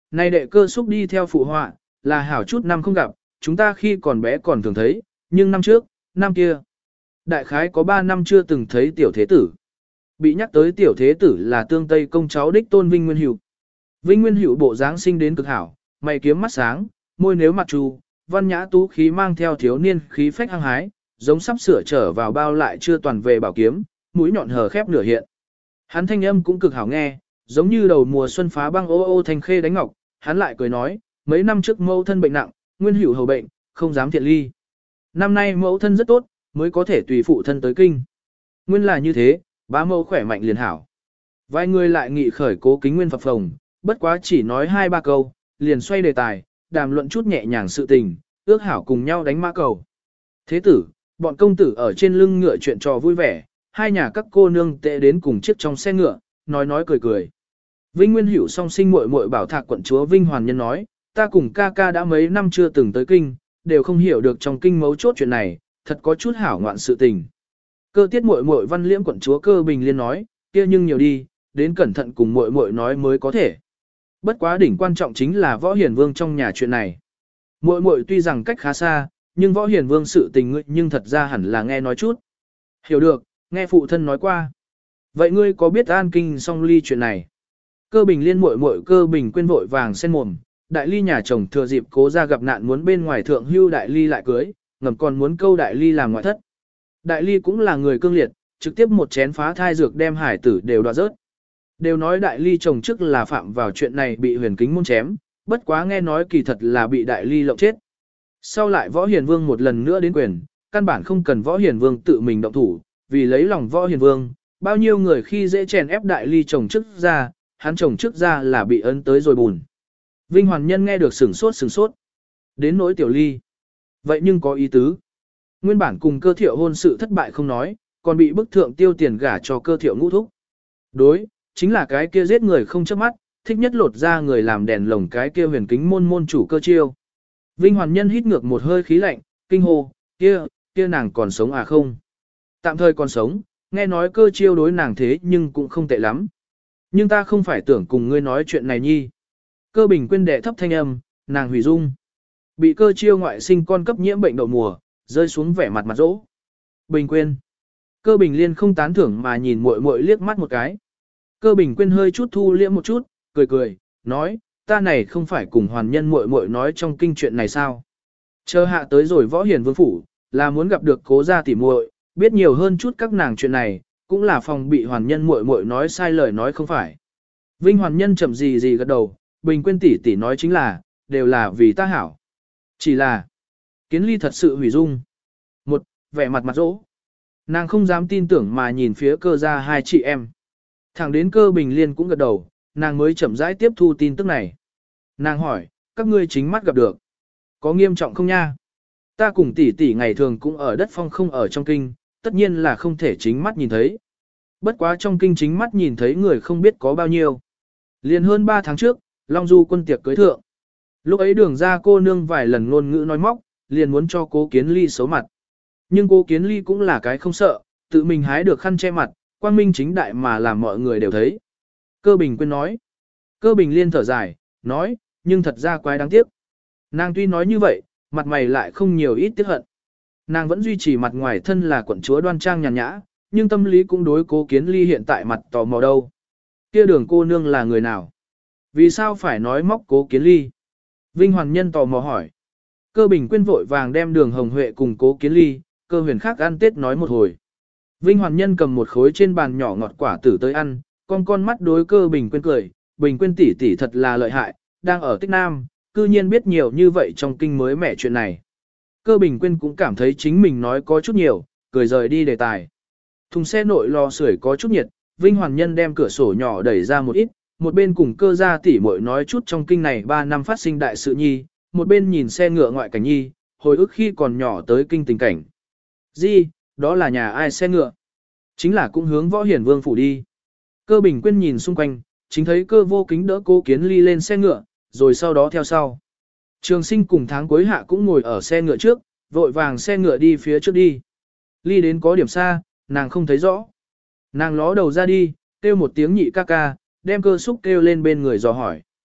Này đệ cơ xúc đi theo phụ họa, là hảo chút năm không gặp, chúng ta khi còn bé còn thường thấy, nhưng năm trước, năm kia. Đại khái có 3 năm chưa từng thấy tiểu thế tử. Bị nhắc tới tiểu thế tử là tương tây công cháu đích tôn Vinh Nguyên Hữu. Vinh Nguyên Hữu bộ dáng sinh đến cực hảo, mày kiếm mắt sáng, môi nếu mặt trù, văn nhã tú khí mang theo thiếu niên khí phách hăng hái, giống sắp sửa trở vào bao lại chưa toàn về bảo kiếm, mũi nhọn hở khép nửa hiện. Hắn thanh âm cũng cực hảo nghe, giống như đầu mùa xuân phá băng ô ô thanh khê đánh ngọc, hắn lại cười nói, mấy năm trước mẫu thân bệnh nặng, Nguyên Hữu hầu bệnh, không dám thiện ly. Năm nay mẫu thân rất tốt, mới có thể tùy phụ thân tới kinh. Nguyên là như thế, bá mẫu khỏe mạnh liền hảo. Vài người lại nghị khởi Cố Kính Nguyên phập phồng, bất quá chỉ nói 2-3 câu, liền xoay đề tài, đàm luận chút nhẹ nhàng sự tình, ước hảo cùng nhau đánh mã cầu. Thế tử, bọn công tử ở trên lưng ngựa chuyện trò vui vẻ, hai nhà các cô nương tệ đến cùng chiếc trong xe ngựa, nói cười cười. Vinh Nguyên Hữu song sinh muội muội bảo Thạc quận chúa Vinh Hoàn Nhân nói, ta cùng ca ca đã mấy năm chưa từng tới kinh, đều không hiểu được trong kinh mấu chốt chuyện này, thật có chút hảo ngoạn sự tình. Cơ tiết muội muội Văn Liễm quận chúa Cơ Bình Liên nói, kia nhưng nhiều đi, đến cẩn thận cùng muội muội nói mới có thể. Bất quá đỉnh quan trọng chính là Võ Hiền Vương trong nhà chuyện này. Muội muội tuy rằng cách khá xa, nhưng Võ Hiền Vương sự tình ngươi nhưng thật ra hẳn là nghe nói chút. Hiểu được, nghe phụ thân nói qua. Vậy ngươi có biết An Kinh song ly chuyện này? Cơ Bình Liên muội muội Cơ Bình quên vội vàng sen mồm, Đại Ly nhà chồng thừa dịp Cố gia gặp nạn muốn bên ngoài thượng hưu Đại Ly lại cưới, ngầm còn muốn câu Đại Ly làm ngoại thất. Đại Ly cũng là người cương liệt, trực tiếp một chén phá thai dược đem hải tử đều đoạt rớt. Đều nói Đại Ly chồng trước là phạm vào chuyện này bị Huyền Kính môn chém, bất quá nghe nói kỳ thật là bị Đại Ly lộng chết. Sau lại Võ Hiền Vương một lần nữa đến quyền, căn bản không cần Võ Hiền Vương tự mình động thủ, vì lấy lòng Võ Hiền Vương, bao nhiêu người khi dễ chèn ép Đại Ly chồng trước ra, hắn chồng trước ra là bị ấn tới rồi bùn. Vinh Hoàn Nhân nghe được sửng sốt. Đến nỗi Tiểu Ly. Vậy nhưng có ý tứ. Nguyên bản cùng Cơ Thiệu hôn sự thất bại không nói, còn bị bức thượng tiêu tiền gả cho Cơ Thiệu ngũ thúc. Đối, chính là cái kia giết người không chớp mắt, thích nhất lột ra người làm đèn lồng cái kia Huyền Kính môn môn chủ Cơ Chiêu. Vinh Hoàn Nhân hít ngược một hơi khí lạnh, kinh hô, kia nàng còn sống à không? Tạm thời còn sống, nghe nói Cơ Chiêu đối nàng thế nhưng cũng không tệ lắm. Nhưng ta không phải tưởng cùng ngươi nói chuyện này nhi. Cơ Bình Quyên đệ thấp thanh âm, nàng hủy dung. Bị Cơ Chiêu ngoại sinh con cấp nhiễm bệnh đậu mùa, rơi xuống vẻ mặt dỗ. Bình Quyên. Cơ Bình Liên không tán thưởng mà nhìn muội muội liếc mắt một cái. Cơ Bình Quyên hơi chút thu liễm một chút, cười, nói, ta này không phải cùng Hoàn Nhân muội muội nói trong kinh chuyện này sao? Chờ hạ tới rồi Võ Hiền Vương phủ, là muốn gặp được Cố gia tỉ muội, biết nhiều hơn chút các nàng chuyện này, cũng là phòng bị Hoàn Nhân muội muội nói sai lời nói không phải. Vinh Hoàn Nhân chậm gì gật đầu, Bình Quyên tỷ nói chính là, đều là vì ta hảo. Chỉ là, Kiến Ly thật sự hủy dung. Một, vẻ mặt dỗ. Nàng không dám tin tưởng mà nhìn phía Cơ gia hai chị em. Thẳng đến Cơ Bình Liên cũng gật đầu, nàng mới chậm rãi tiếp thu tin tức này. Nàng hỏi, các ngươi chính mắt gặp được. Có nghiêm trọng không nha? Ta cùng tỷ ngày thường cũng ở đất phong không ở trong kinh, tất nhiên là không thể chính mắt nhìn thấy. Bất quá trong kinh chính mắt nhìn thấy người không biết có bao nhiêu. Liền hơn 3 tháng trước, Long Du quân tiệc cưới thượng. Lúc ấy Đường ra cô nương vài lần ngôn ngữ nói móc, liền muốn cho Cố Kiến Ly xấu mặt. Nhưng Cố Kiến Ly cũng là cái không sợ, tự mình hái được khăn che mặt, quang minh chính đại mà làm mọi người đều thấy. Cơ Bình Quyên nói. Cơ Bình Liên thở dài, nói, nhưng thật ra quái đáng tiếc. Nàng tuy nói như vậy, mặt mày lại không nhiều ít tiếc hận. Nàng vẫn duy trì mặt ngoài thân là quận chúa đoan trang nhàn nhã, nhưng tâm lý cũng đối Cố Kiến Ly hiện tại mặt tò mò đâu. Kia Đường cô nương là người nào? Vì sao phải nói móc Cố Kiến Ly? Vinh Hoàn Nhân tò mò hỏi. Cơ Bình Quyên vội vàng đem Đường Hồng Huệ cùng Cố Kiến Ly, Cơ Huyền khác ăn Tết nói một hồi. Vinh Hoàn Nhân cầm một khối trên bàn nhỏ ngọt quả tử tới ăn, con mắt đối Cơ Bình Quyên cười, Bình Quyên tỷ thật là lợi hại, đang ở Tích Nam, cư nhiên biết nhiều như vậy trong kinh mới mẻ chuyện này. Cơ Bình Quyên cũng cảm thấy chính mình nói có chút nhiều, cười rời đi đề tài. Thùng xe nội lò sưởi có chút nhiệt, Vinh Hoàn Nhân đem cửa sổ nhỏ đẩy ra một ít, một bên cùng Cơ gia tỷ muội nói chút trong kinh này 3 năm phát sinh đại sự nhi, một bên nhìn xe ngựa ngoại cảnh nhi, hồi ức khi còn nhỏ tới kinh tình cảnh. Gì, đó là nhà ai xe ngựa? Chính là cũng hướng Võ Hiền Vương phủ đi. Cơ Bình Quyên nhìn xung quanh, chính thấy Cơ Vô Kính đỡ Cố Kiến Ly lên xe ngựa, rồi sau đó theo sau. Trường Sinh cùng Tháng Cuối Hạ cũng ngồi ở xe ngựa trước, vội vàng xe ngựa đi phía trước đi. Ly đến có điểm xa, nàng không thấy rõ. Nàng ló đầu ra đi, kêu một tiếng nhị ca ca, đem Cơ Xúc kêu lên bên người dò hỏi.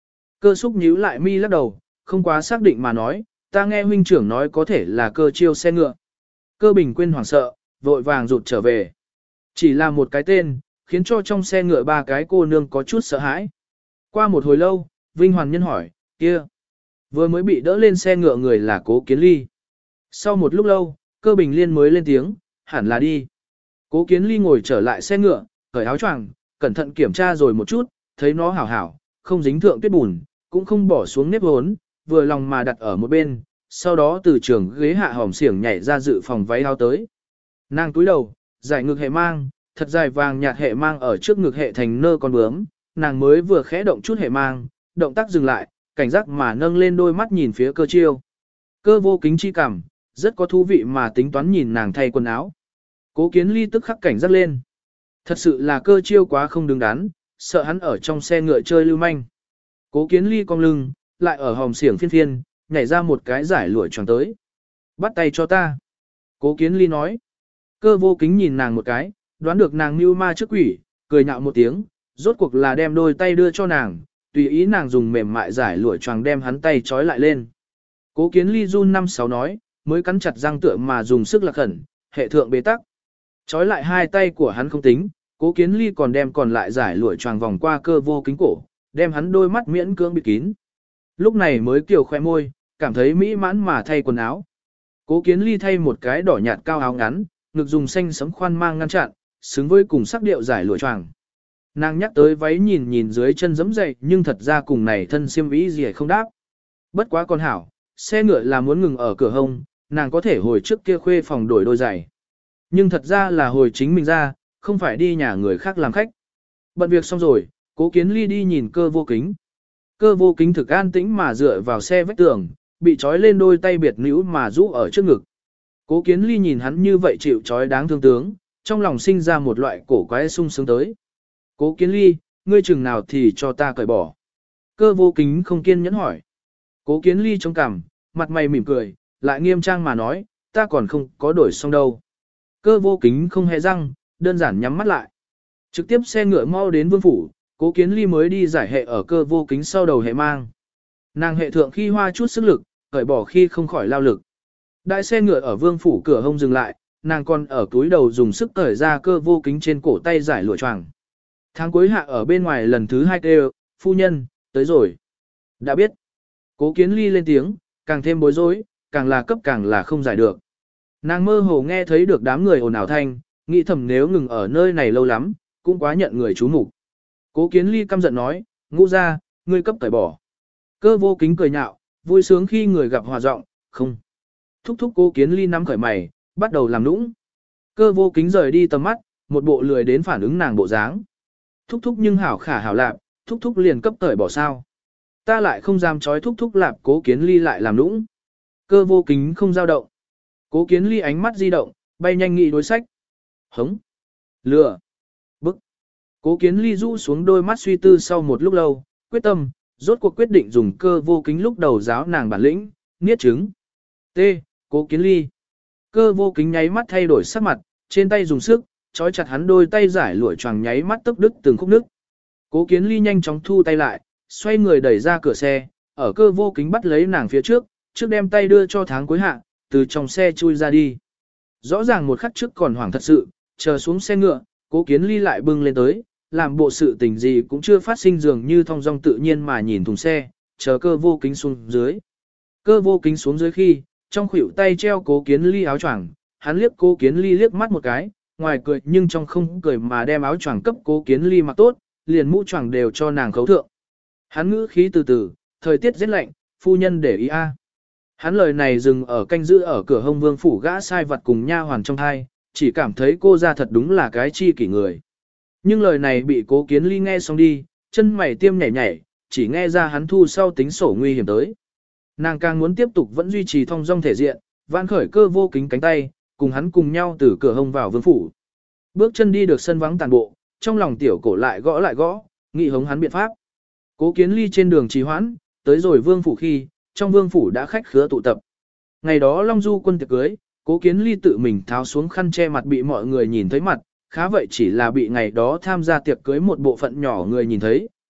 Cơ xúc nhíu lại mi lắc đầu, không quá xác định mà nói, ta nghe huynh trưởng nói có thể là cơ chiêu xe ngựa. Cơ bình quên hoảng sợ, vội vàng rụt trở về. Chỉ là một cái tên, khiến cho trong xe ngựa ba cái cô nương có chút sợ hãi. Qua một hồi lâu, Vinh Hoàn Nhân hỏi, kia, vừa mới bị đỡ lên xe ngựa người là Cố Kiến Ly. Sau một lúc lâu, Cơ Bình Liên mới lên tiếng, hẳn là đi. Cố Kiến Ly ngồi trở lại xe ngựa, cởi áo choàng, cẩn thận kiểm tra rồi một chút, thấy nó hảo hảo, không dính thượng tuyết bùn, cũng không bỏ xuống nếp hốn, vừa lòng mà đặt ở một bên, sau đó từ trường ghế hạ hòm xiển nhảy ra dự phòng váy áo tới. Nàng túi đầu, giải ngực hệ mang, thật dài vàng nhạt hệ mang ở trước ngực hệ thành nơ con bướm, nàng mới vừa khẽ động chút hệ mang, động tác dừng lại, cảnh giác mà nâng lên đôi mắt nhìn phía Cơ Chiêu. Cơ Vô Kính chi cảm, rất có thú vị mà tính toán nhìn nàng thay quần áo. Cố Kiến Ly tức khắc cảnh giác lên. Thật sự là Cơ Chiêu quá không đứng đắn, sợ hắn ở trong xe ngựa chơi lưu manh. Cố Kiến Ly cong lưng, lại ở hòm xiển phiên phiên, nhảy ra một cái giải lụa choàng tới. Bắt tay cho ta. Cố Kiến Ly nói. Cơ Vô Kính nhìn nàng một cái, đoán được nàng mưu ma trước quỷ, cười nhạo một tiếng, rốt cuộc là đem đôi tay đưa cho nàng, tùy ý nàng dùng mềm mại giải lụa choàng đem hắn tay trói lại lên. Cố Kiến Ly run 5-6 nói, mới cắn chặt răng tựa mà dùng sức lạc khẩn, hệ thượng bế tắc. Trói lại hai tay của hắn không tính, Cố Kiến Ly còn đem còn lại giải lụa choàng vòng qua Cơ Vô Kính cổ, đem hắn đôi mắt miễn cưỡng bịt kín. Lúc này mới kiều khoe môi, cảm thấy mỹ mãn mà thay quần áo. Cố Kiến Ly thay một cái đỏ nhạt cao áo ngắn, ngực dùng xanh sẫm khoan mang ngăn chặn, xứng với cùng sắc điệu giải lụa choàng. Nàng nhắc tới váy nhìn nhìn dưới chân giẫm dậy, nhưng thật ra cùng này thân xiêm y gì không đáp. Bất quá con hảo, xe ngựa là muốn ngừng ở cửa hông, nàng có thể hồi trước kia khuê phòng đổi đôi giày. Nhưng thật ra là hồi chính mình ra, không phải đi nhà người khác làm khách. Bận việc xong rồi, Cố Kiến Ly đi nhìn Cơ Vô Kính. Cơ Vô Kính thực an tĩnh mà dựa vào xe vách tường, bị trói lên đôi tay biệt níu mà rũ ở trước ngực. Cố Kiến Ly nhìn hắn như vậy chịu trói đáng thương tướng, trong lòng sinh ra một loại cổ quái sung sướng tới. Cố Kiến Ly, ngươi chừng nào thì cho ta cởi bỏ. Cơ Vô Kính không kiên nhẫn hỏi. Cố Kiến Ly trong cằm, mặt mày mỉm cười, lại nghiêm trang mà nói, ta còn không có đổi xong đâu. Cơ Vô Kính không hề răng, đơn giản nhắm mắt lại. Trực tiếp xe ngựa mau đến vương phủ, Cố Kiến Ly mới đi giải hệ ở Cơ Vô Kính sau đầu hệ mang. Nàng hệ thượng khi hoa chút sức lực, cởi bỏ khi không khỏi lao lực. Đại xe ngựa ở vương phủ cửa hông dừng lại, nàng còn ở túi đầu dùng sức cởi ra Cơ Vô Kính trên cổ tay giải lụa choàng. Tháng cuối hạ ở bên ngoài lần thứ 2 kêu, phu nhân, tới rồi. Đã biết. Cố Kiến Ly lên tiếng, càng thêm bối rối, càng là cấp càng là không giải được. Nàng mơ hồ nghe thấy được đám người ồn ào thanh, nghĩ thầm nếu ngừng ở nơi này lâu lắm, cũng quá nhận người chú mục. Cố Kiến Ly căm giận nói, Ngũ ra, ngươi cấp cởi bỏ. Cơ Vô Kính cười nhạo, vui sướng khi người gặp hòa giọng, không. Thúc thúc Cố Kiến Ly nắm khởi mày, bắt đầu làm nũng. Cơ Vô Kính rời đi tầm mắt, một bộ lười đến phản ứng nàng bộ dáng. Thúc thúc nhưng hảo khả hảo lạp, thúc thúc liền cấp cởi bỏ sao. Ta lại không dám trói thúc thúc lạp. Cố Kiến Ly lại làm nũng. Cơ Vô Kính không dao động. Cố Kiến Ly ánh mắt di động, bay nhanh nghị đối sách. Hống. Lừa. Bức. Cố Kiến Ly rũ xuống đôi mắt suy tư sau một lúc lâu, quyết tâm, rốt cuộc quyết định dùng Cơ Vô Kính lúc đầu giáo nàng bản lĩnh, niết chứng. T. Cố Kiến Ly. Cơ Vô Kính nháy mắt thay đổi sắc mặt, trên tay dùng sức, trói chặt hắn đôi tay giải lụa choàng nháy mắt tức đứt từng khúc nước. Cố Kiến Ly nhanh chóng thu tay lại, xoay người đẩy ra cửa xe, ở Cơ Vô Kính bắt lấy nàng phía trước, trước đem tay đưa cho tháng cuối hạ, từ trong xe chui ra đi. Rõ ràng một khắc trước còn hoảng thật sự, chờ xuống xe ngựa, Cố Kiến Ly lại bưng lên tới, làm bộ sự tình gì cũng chưa phát sinh dường như thong dong tự nhiên mà nhìn thùng xe, chờ Cơ Vô Kính xuống dưới. Cơ Vô Kính xuống dưới khi, trong khuỷu tay treo Cố Kiến Ly áo choàng, hắn liếc Cố Kiến Ly liếc mắt một cái, ngoài cười nhưng trong không cười mà đem áo choàng cấp Cố Kiến Ly mặc tốt, liền mũ choàng đều cho nàng khấu thượng. Hắn ngữ khí từ từ, thời tiết rất lạnh, phu nhân để ý a. Hắn lời này dừng ở canh giữ ở cửa hông vương phủ gã sai vật cùng nha hoàn trong hai, chỉ cảm thấy cô ra thật đúng là cái chi kỷ người. Nhưng lời này bị Cố Kiến Ly nghe xong đi, chân mày tiêm nhảy nhảy, chỉ nghe ra hắn thu sau tính sổ nguy hiểm tới. Nàng càng muốn tiếp tục vẫn duy trì thong dong thể diện, vạn khởi Cơ Vô Kính cánh tay, cùng hắn cùng nhau từ cửa hông vào vương phủ. Bước chân đi được sân vắng tàn bộ, trong lòng tiểu cổ lại gõ, nghị hống hắn biện pháp. Cố Kiến Ly trên đường trì hoãn, tới rồi vương phủ khi, trong vương phủ đã khách khứa tụ tập. Ngày đó Long Du quân tiệc cưới, Cố Kiến Ly tự mình tháo xuống khăn che mặt bị mọi người nhìn thấy mặt, khá vậy chỉ là bị ngày đó tham gia tiệc cưới một bộ phận nhỏ người nhìn thấy,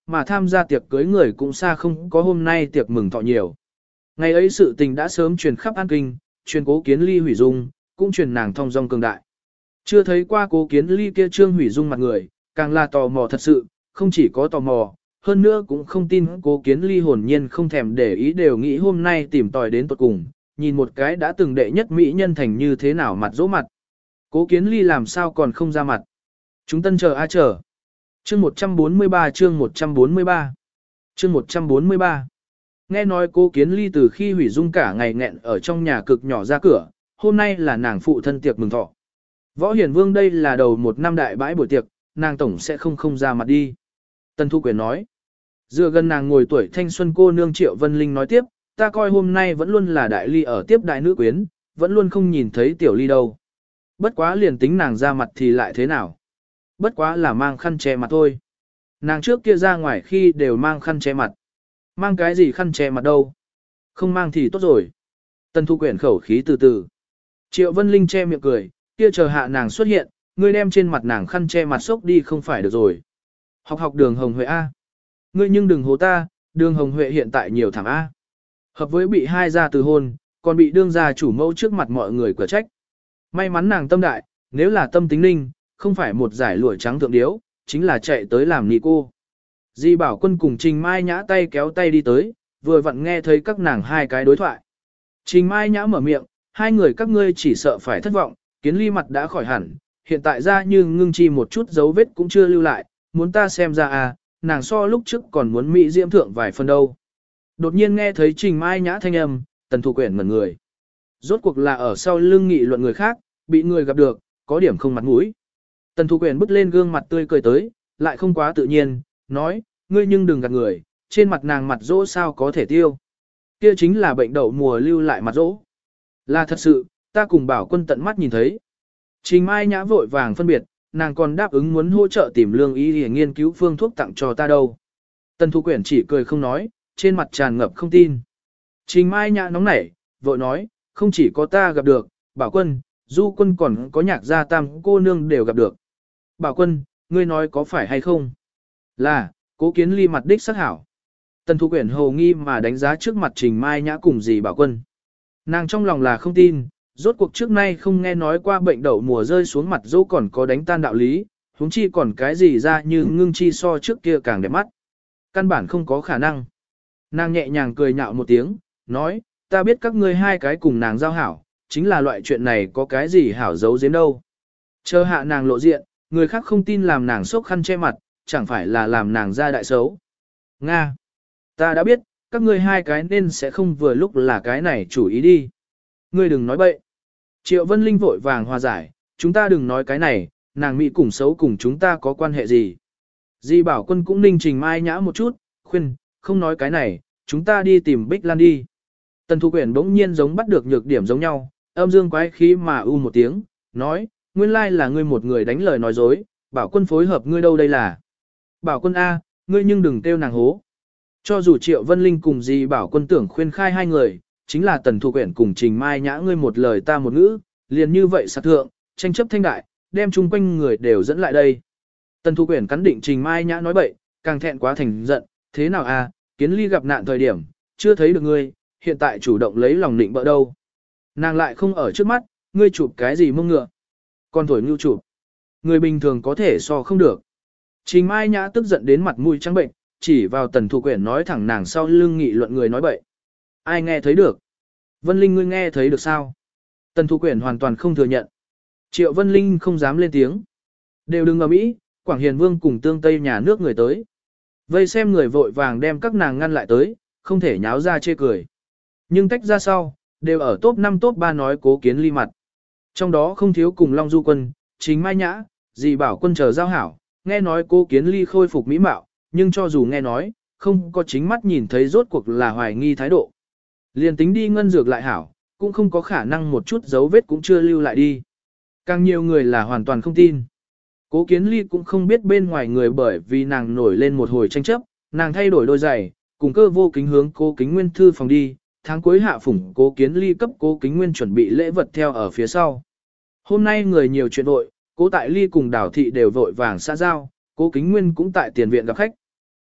mà tham gia tiệc cưới người cũng xa không có hôm nay tiệc mừng thọ nhiều. Ngày ấy sự tình đã sớm truyền khắp An Kinh, truyền Cố Kiến Ly hủy dung, cũng truyền nàng thong dong cường đại. Chưa thấy qua Cố Kiến Ly kia trương hủy dung mặt người, càng là tò mò thật sự, không chỉ có tò mò, hơn nữa cũng không tin Cố Kiến Ly hồn nhiên không thèm để ý, đều nghĩ hôm nay tìm tòi đến tuột cùng, nhìn một cái đã từng đệ nhất mỹ nhân thành như thế nào mặt dỗ mặt. Cố Kiến Ly làm sao còn không ra mặt. Chúng tân chờ a chờ. Chương 143 chương 143 chương 143. Nghe nói Cố Kiến Ly từ khi hủy dung cả ngày nghẹn ở trong nhà cực nhỏ ra cửa, hôm nay là nàng phụ thân tiệc mừng thọ. Võ Hiển Vương đây là đầu một năm đại bãi buổi tiệc, nàng tổng sẽ không ra mặt đi. Tần Thu Quyền nói. Dựa gần nàng ngồi tuổi thanh xuân cô nương Triệu Vân Linh nói tiếp, ta coi hôm nay vẫn luôn là đại ly ở tiếp đại nữ quyến, vẫn luôn không nhìn thấy tiểu ly đâu. Bất quá liền tính nàng ra mặt thì lại thế nào? Bất quá là mang khăn che mặt thôi. Nàng trước kia ra ngoài khi đều mang khăn che mặt. Mang cái gì khăn che mặt đâu? Không mang thì tốt rồi. Tần Thu Quyển khẩu khí từ từ. Triệu Vân Linh che miệng cười, kia chờ hạ nàng xuất hiện, ngươi đem trên mặt nàng khăn che mặt xốc đi không phải được rồi. Học Đường Hồng Huệ A. Ngươi nhưng đừng hố ta, Đường Hồng Huệ hiện tại nhiều thảm A. Hợp với bị hai gia từ hôn, còn bị đương gia chủ mẫu trước mặt mọi người quả trách. May mắn nàng tâm đại, nếu là tâm tính linh, không phải một giải lụa trắng thượng điếu, chính là chạy tới làm nị cô. Di Bảo Quân cùng Trình Mai Nhã tay kéo tay đi tới, vừa vặn nghe thấy các nàng hai cái đối thoại. Trình Mai Nhã mở miệng, hai người các ngươi chỉ sợ phải thất vọng, Kiến Ly mặt đã khỏi hẳn, hiện tại ra như ngưng chi một chút dấu vết cũng chưa lưu lại, muốn ta xem ra à, nàng so lúc trước còn muốn mỹ diễm thượng vài phần đâu. Đột nhiên nghe thấy Trình Mai Nhã thanh âm, Tần Thu Quyển ngẩn người. Rốt cuộc là ở sau lưng nghị luận người khác, bị người gặp được, có điểm không mặt mũi. Tần Thu Quyển bứt lên gương mặt tươi cười tới, lại không quá tự nhiên, nói, ngươi nhưng đừng gạt người, trên mặt nàng mặt dỗ sao có thể tiêu. Kia chính là bệnh đậu mùa lưu lại mặt dỗ. Là thật sự, ta cùng Bảo Quân tận mắt nhìn thấy. Trình Mai Nhã vội vàng phân biệt, nàng còn đáp ứng muốn hỗ trợ tìm lương y để nghiên cứu phương thuốc tặng cho ta đâu. Tần Thu Quyển chỉ cười không nói, trên mặt tràn ngập không tin. Trình Mai Nhã nóng nảy, vội nói, không chỉ có ta gặp được, Bảo Quân, Du Quân còn có Nhạc gia tam cô nương đều gặp được. Bảo Quân, ngươi nói có phải hay không? Là, Cố Kiến Ly mặt đích sắc hảo. Tần Thu Quyển hồ nghi mà đánh giá trước mặt Trình Mai Nhã cùng dì Bảo Quân. Nàng trong lòng là không tin, rốt cuộc trước nay không nghe nói qua bệnh đậu mùa rơi xuống mặt dỗ còn có đánh tan đạo lý, huống chi còn cái gì ra như ngưng chi so trước kia càng đẹp mắt. Căn bản không có khả năng. Nàng nhẹ nhàng cười nhạo một tiếng, nói, ta biết các ngươi hai cái cùng nàng giao hảo, chính là loại chuyện này có cái gì hảo giấu giếm đâu. Chờ hạ nàng lộ diện, người khác không tin làm nàng sốc khăn che mặt, chẳng phải là làm nàng ra đại xấu. Nga! Ta đã biết, các ngươi hai cái nên sẽ không vừa lúc là cái này chủ ý đi. Ngươi đừng nói bậy. Triệu Vân Linh vội vàng hòa giải, chúng ta đừng nói cái này, nàng Mỹ cùng xấu cùng chúng ta có quan hệ gì. Di Bảo Quân cũng ninh Trình Mai Nhã một chút, khuyên, không nói cái này, chúng ta đi tìm Bích Lan đi. Tần Thu Quyển bỗng nhiên giống bắt được nhược điểm giống nhau, âm dương quái khí mà u một tiếng, nói, nguyên lai là ngươi một người đánh lời nói dối, Bảo Quân phối hợp ngươi đâu đây là. Bảo Quân A, ngươi nhưng đừng kêu nàng hố. Cho dù Triệu Vân Linh cùng Di Bảo Quân tưởng khuyên khai hai người, chính là Tần Thu Quyển cùng Trình Mai Nhã ngươi một lời ta một ngữ, liền như vậy sạc thượng, tranh chấp thanh đại, đem chung quanh người đều dẫn lại đây. Tần Thu Quyển cắn định Trình Mai Nhã nói bậy, càng thẹn quá thành giận, thế nào à, Kiến Ly gặp nạn thời điểm, chưa thấy được ngươi, hiện tại chủ động lấy lòng định bợ đâu. Nàng lại không ở trước mắt, ngươi chụp cái gì mông ngựa. Còn thổi ngưu chụp. Người bình thường có thể so không được. Trình Mai Nhã tức giận đến mặt mũi trắng bệnh, chỉ vào Tần Thu Quyển nói thẳng nàng sau lưng nghị luận người nói bậy. Ai nghe thấy được? Vân Linh ngươi nghe thấy được sao? Tần Thu Quyển hoàn toàn không thừa nhận. Triệu Vân Linh không dám lên tiếng. Đều đừng ở Mỹ, Quảng Hiền Vương cùng tương Tây nhà nước người tới. Vây xem người vội vàng đem các nàng ngăn lại tới, không thể nháo ra chê cười. Nhưng tách ra sau, đều ở top 5 top 3 nói Cố Kiến Ly mặt. Trong đó không thiếu cùng Long Du Quân, Trình Mai Nhã, Dì Bảo Quân chờ giao hảo, nghe nói Cố Kiến Ly khôi phục mỹ mạo, nhưng cho dù nghe nói, không có chính mắt nhìn thấy rốt cuộc là hoài nghi thái độ. Liền tính đi ngân dược lại hảo, cũng không có khả năng một chút dấu vết cũng chưa lưu lại đi. Càng nhiều người là hoàn toàn không tin. Cố Kiến Ly cũng không biết bên ngoài người bởi vì nàng nổi lên một hồi tranh chấp, nàng thay đổi đôi giày, cùng Cơ Vô Kính hướng Cố Kính Nguyên thư phòng đi, tháng cuối hạ phủng Cố Kiến Ly cấp Cố Kính Nguyên chuẩn bị lễ vật theo ở phía sau. Hôm nay người nhiều chuyện vội, Cố Tại Ly cùng Đào Thị đều vội vàng xã giao, Cố Kính Nguyên cũng tại tiền viện gặp khách.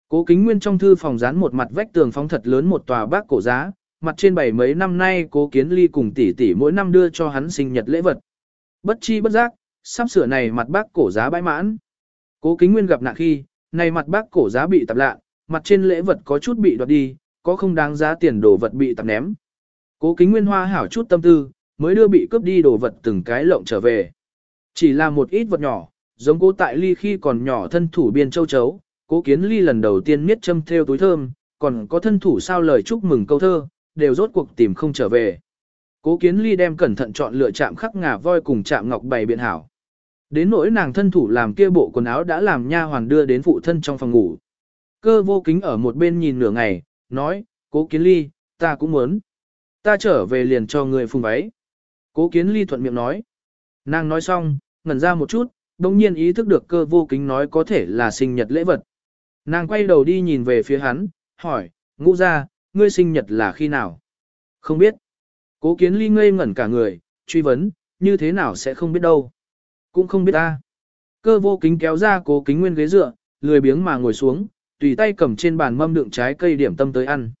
Cố Kính Nguyên trong thư phòng dán một mặt vách tường phóng thật lớn một tòa bác cổ giá, mặt trên bảy mấy năm nay Cố Kiến Ly cùng tỷ tỷ mỗi năm đưa cho hắn sinh nhật lễ vật. Bất chi bất giác, sắp sửa này mặt bác cổ giá bãi mãn. Cố Kính Nguyên gặp nạn khi, này mặt bác cổ giá bị tạp lạ, mặt trên lễ vật có chút bị đoạt đi, có không đáng giá tiền đồ vật bị tạp ném. Cố Kính Nguyên hoa hảo chút tâm tư, mới đưa bị cướp đi đồ vật từng cái lộng trở về. Chỉ là một ít vật nhỏ, giống Cố Tại Ly khi còn nhỏ thân thủ biên châu chấu, Cố Kiến Ly lần đầu tiên miết châm theo túi thơm, còn có thân thủ sao lời chúc mừng câu thơ, đều rốt cuộc tìm không trở về. Cố Kiến Ly đem cẩn thận chọn lựa chạm khắc ngà voi cùng chạm ngọc bày biện hảo. Đến nỗi nàng thân thủ làm kia bộ quần áo đã làm nha hoàn đưa đến phụ thân trong phòng ngủ. Cơ Vô Kính ở một bên nhìn nửa ngày, nói, Cố Kiến Ly, ta cũng muốn. Ta trở về liền cho người phùng váy. Cố Kiến Ly thuận miệng nói. Nàng nói xong, ngẩn ra một chút, đồng nhiên ý thức được Cơ Vô Kính nói có thể là sinh nhật lễ vật. Nàng quay đầu đi nhìn về phía hắn, hỏi, Ngũ gia, ngươi sinh nhật là khi nào? Không biết. Cố Kiến Ly ngây ngẩn cả người, truy vấn, như thế nào sẽ không biết đâu. Cũng không biết ta. Cơ Vô Kính kéo ra Cố Kính Nguyên ghế dựa, lười biếng mà ngồi xuống, tùy tay cầm trên bàn mâm đựng trái cây điểm tâm tới ăn.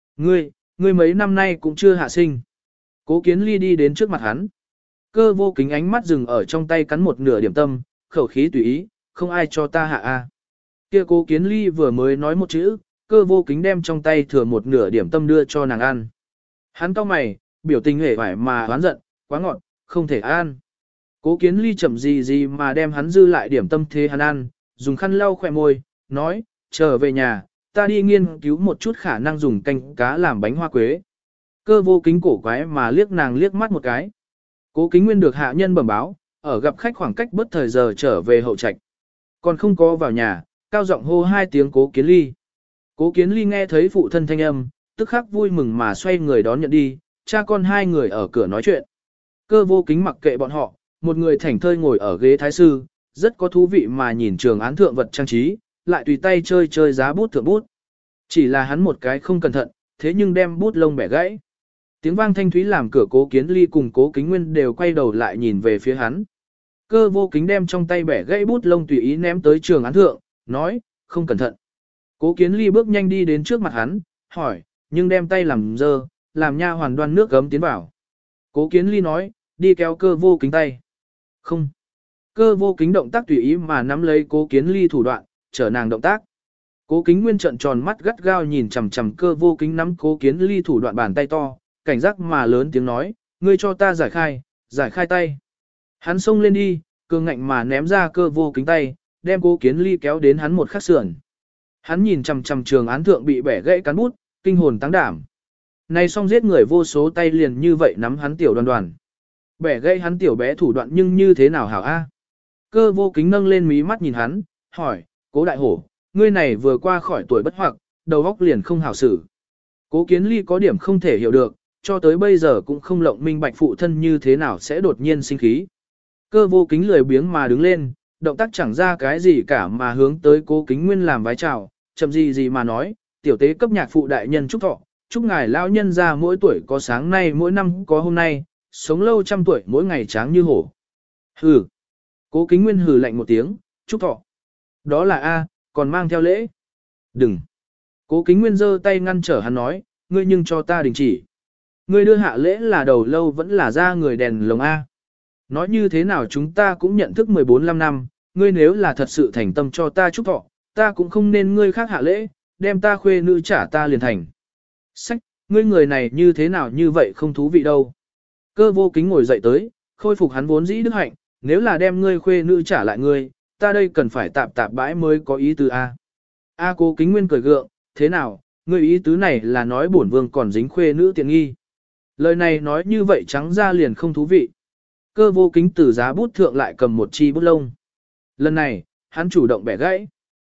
Ngươi mấy năm nay cũng chưa hạ sinh. Cố Kiến Ly đi đến trước mặt hắn. Cơ Vô Kính ánh mắt dừng ở trong tay cắn một nửa điểm tâm, khẩu khí tùy ý, không ai cho ta hạ a. Kia Cố Kiến Ly vừa mới nói một chữ, Cơ Vô Kính đem trong tay thừa một nửa điểm tâm đưa cho nàng ăn. Hắn cau mày, biểu tình hề hoài mà oán giận, quá ngọt, không thể ăn. Cố Kiến Ly chậm gì mà đem hắn dư lại điểm tâm thế hắn ăn, dùng khăn lau khỏe môi, nói, trở về nhà, ta đi nghiên cứu một chút khả năng dùng canh cá làm bánh hoa quế. Cơ Vô Kính cổ quái mà liếc nàng liếc mắt một cái. Cố Kính Nguyên được hạ nhân bẩm báo, ở gặp khách khoảng cách bớt thời giờ trở về hậu trạch. Còn không có vào nhà, cao giọng hô hai tiếng Cố Kiến Ly. Cố Kiến Ly nghe thấy phụ thân thanh âm, tức khắc vui mừng mà xoay người đón nhận đi, cha con hai người ở cửa nói chuyện. Cơ Vô Kính mặc kệ bọn họ, một người thảnh thơi ngồi ở ghế thái sư, rất có thú vị mà nhìn trường án thượng vật trang trí, lại tùy tay chơi giá bút thượng bút. Chỉ là hắn một cái không cẩn thận, thế nhưng đem bút lông bẻ gãy. Tiếng vang thanh thúy làm cửa Cố Kiến Ly cùng Cố Kính Nguyên đều quay đầu lại nhìn về phía hắn. Cơ Vô Kính đem trong tay bẻ gãy bút lông tùy ý ném tới trường án thượng, nói, không cẩn thận. Cố Kiến Ly bước nhanh đi đến trước mặt hắn, hỏi, nhưng đem tay làm dơ, làm nha hoàn đoan nước gấm tiến vào. Cố Kiến Ly nói, đi kéo Cơ Vô Kính tay. Không. Cơ Vô Kính động tác tùy ý mà nắm lấy Cố Kiến Ly thủ đoạn, trở nàng động tác. Cố Kính Nguyên trợn tròn mắt gắt gao nhìn chằm chằm Cơ Vô Kính nắm Cố Kiến Ly thủ đoạn bàn tay to, cảnh giác mà lớn tiếng nói, ngươi cho ta giải khai tay. Hắn xông lên đi, cường ngạnh mà ném ra Cơ Vô Kính tay, đem Cố Kiến Ly kéo đến hắn một khắc sườn. Hắn nhìn chằm chằm trường án thượng bị bẻ gãy cán bút, kinh hồn tăng đảm. Này xong giết người vô số tay liền như vậy nắm hắn tiểu đoàn. Bẻ gãy hắn tiểu bé thủ đoạn nhưng như thế nào hảo a? Cơ Vô Kính nâng lên mí mắt nhìn hắn, hỏi, Cố đại hổ, ngươi này vừa qua khỏi tuổi bất hoặc, đầu óc liền không hảo xử. Cố Kiến Ly có điểm không thể hiểu được, cho tới bây giờ cũng không lộng minh bạch phụ thân như thế nào sẽ đột nhiên sinh khí. Cơ Vô Kính lười biếng mà đứng lên, động tác chẳng ra cái gì cả mà hướng tới Cố Kính Nguyên làm vái chào, chậm gì mà nói, tiểu tế cấp nhạc phụ đại nhân chúc thọ, chúc ngài lão nhân ra mỗi tuổi có sáng nay mỗi năm có hôm nay, sống lâu trăm tuổi mỗi ngày tráng như hổ. Hừ. Cố Kính Nguyên hừ lạnh một tiếng, chúc thọ. Đó là A, còn mang theo lễ. Đừng. Cố Kính Nguyên giơ tay ngăn trở hắn nói, ngươi nhưng cho ta đình chỉ. Ngươi đưa hạ lễ là đầu lâu vẫn là ra người đèn lồng A. Nói như thế nào chúng ta cũng nhận thức 14-15 năm, ngươi nếu là thật sự thành tâm cho ta chúc thọ, ta cũng không nên ngươi khác hạ lễ, đem ta khuê nữ trả ta liền thành. Sách, ngươi người này như thế nào như vậy không thú vị đâu. Cơ Vô Kính ngồi dậy tới, khôi phục hắn vốn dĩ đức hạnh, nếu là đem ngươi khuê nữ trả lại ngươi, ta đây cần phải tạp bãi mới có ý tứ A. Cố Kính Nguyên cười gượng, thế nào, ngươi ý tứ này là nói bổn vương còn dính khuê nữ tiện nghi. Lời này nói như vậy trắng ra liền không thú vị. Cơ Vô Kính từ giá bút thượng lại cầm một chi bút lông. Lần này, hắn chủ động bẻ gãy.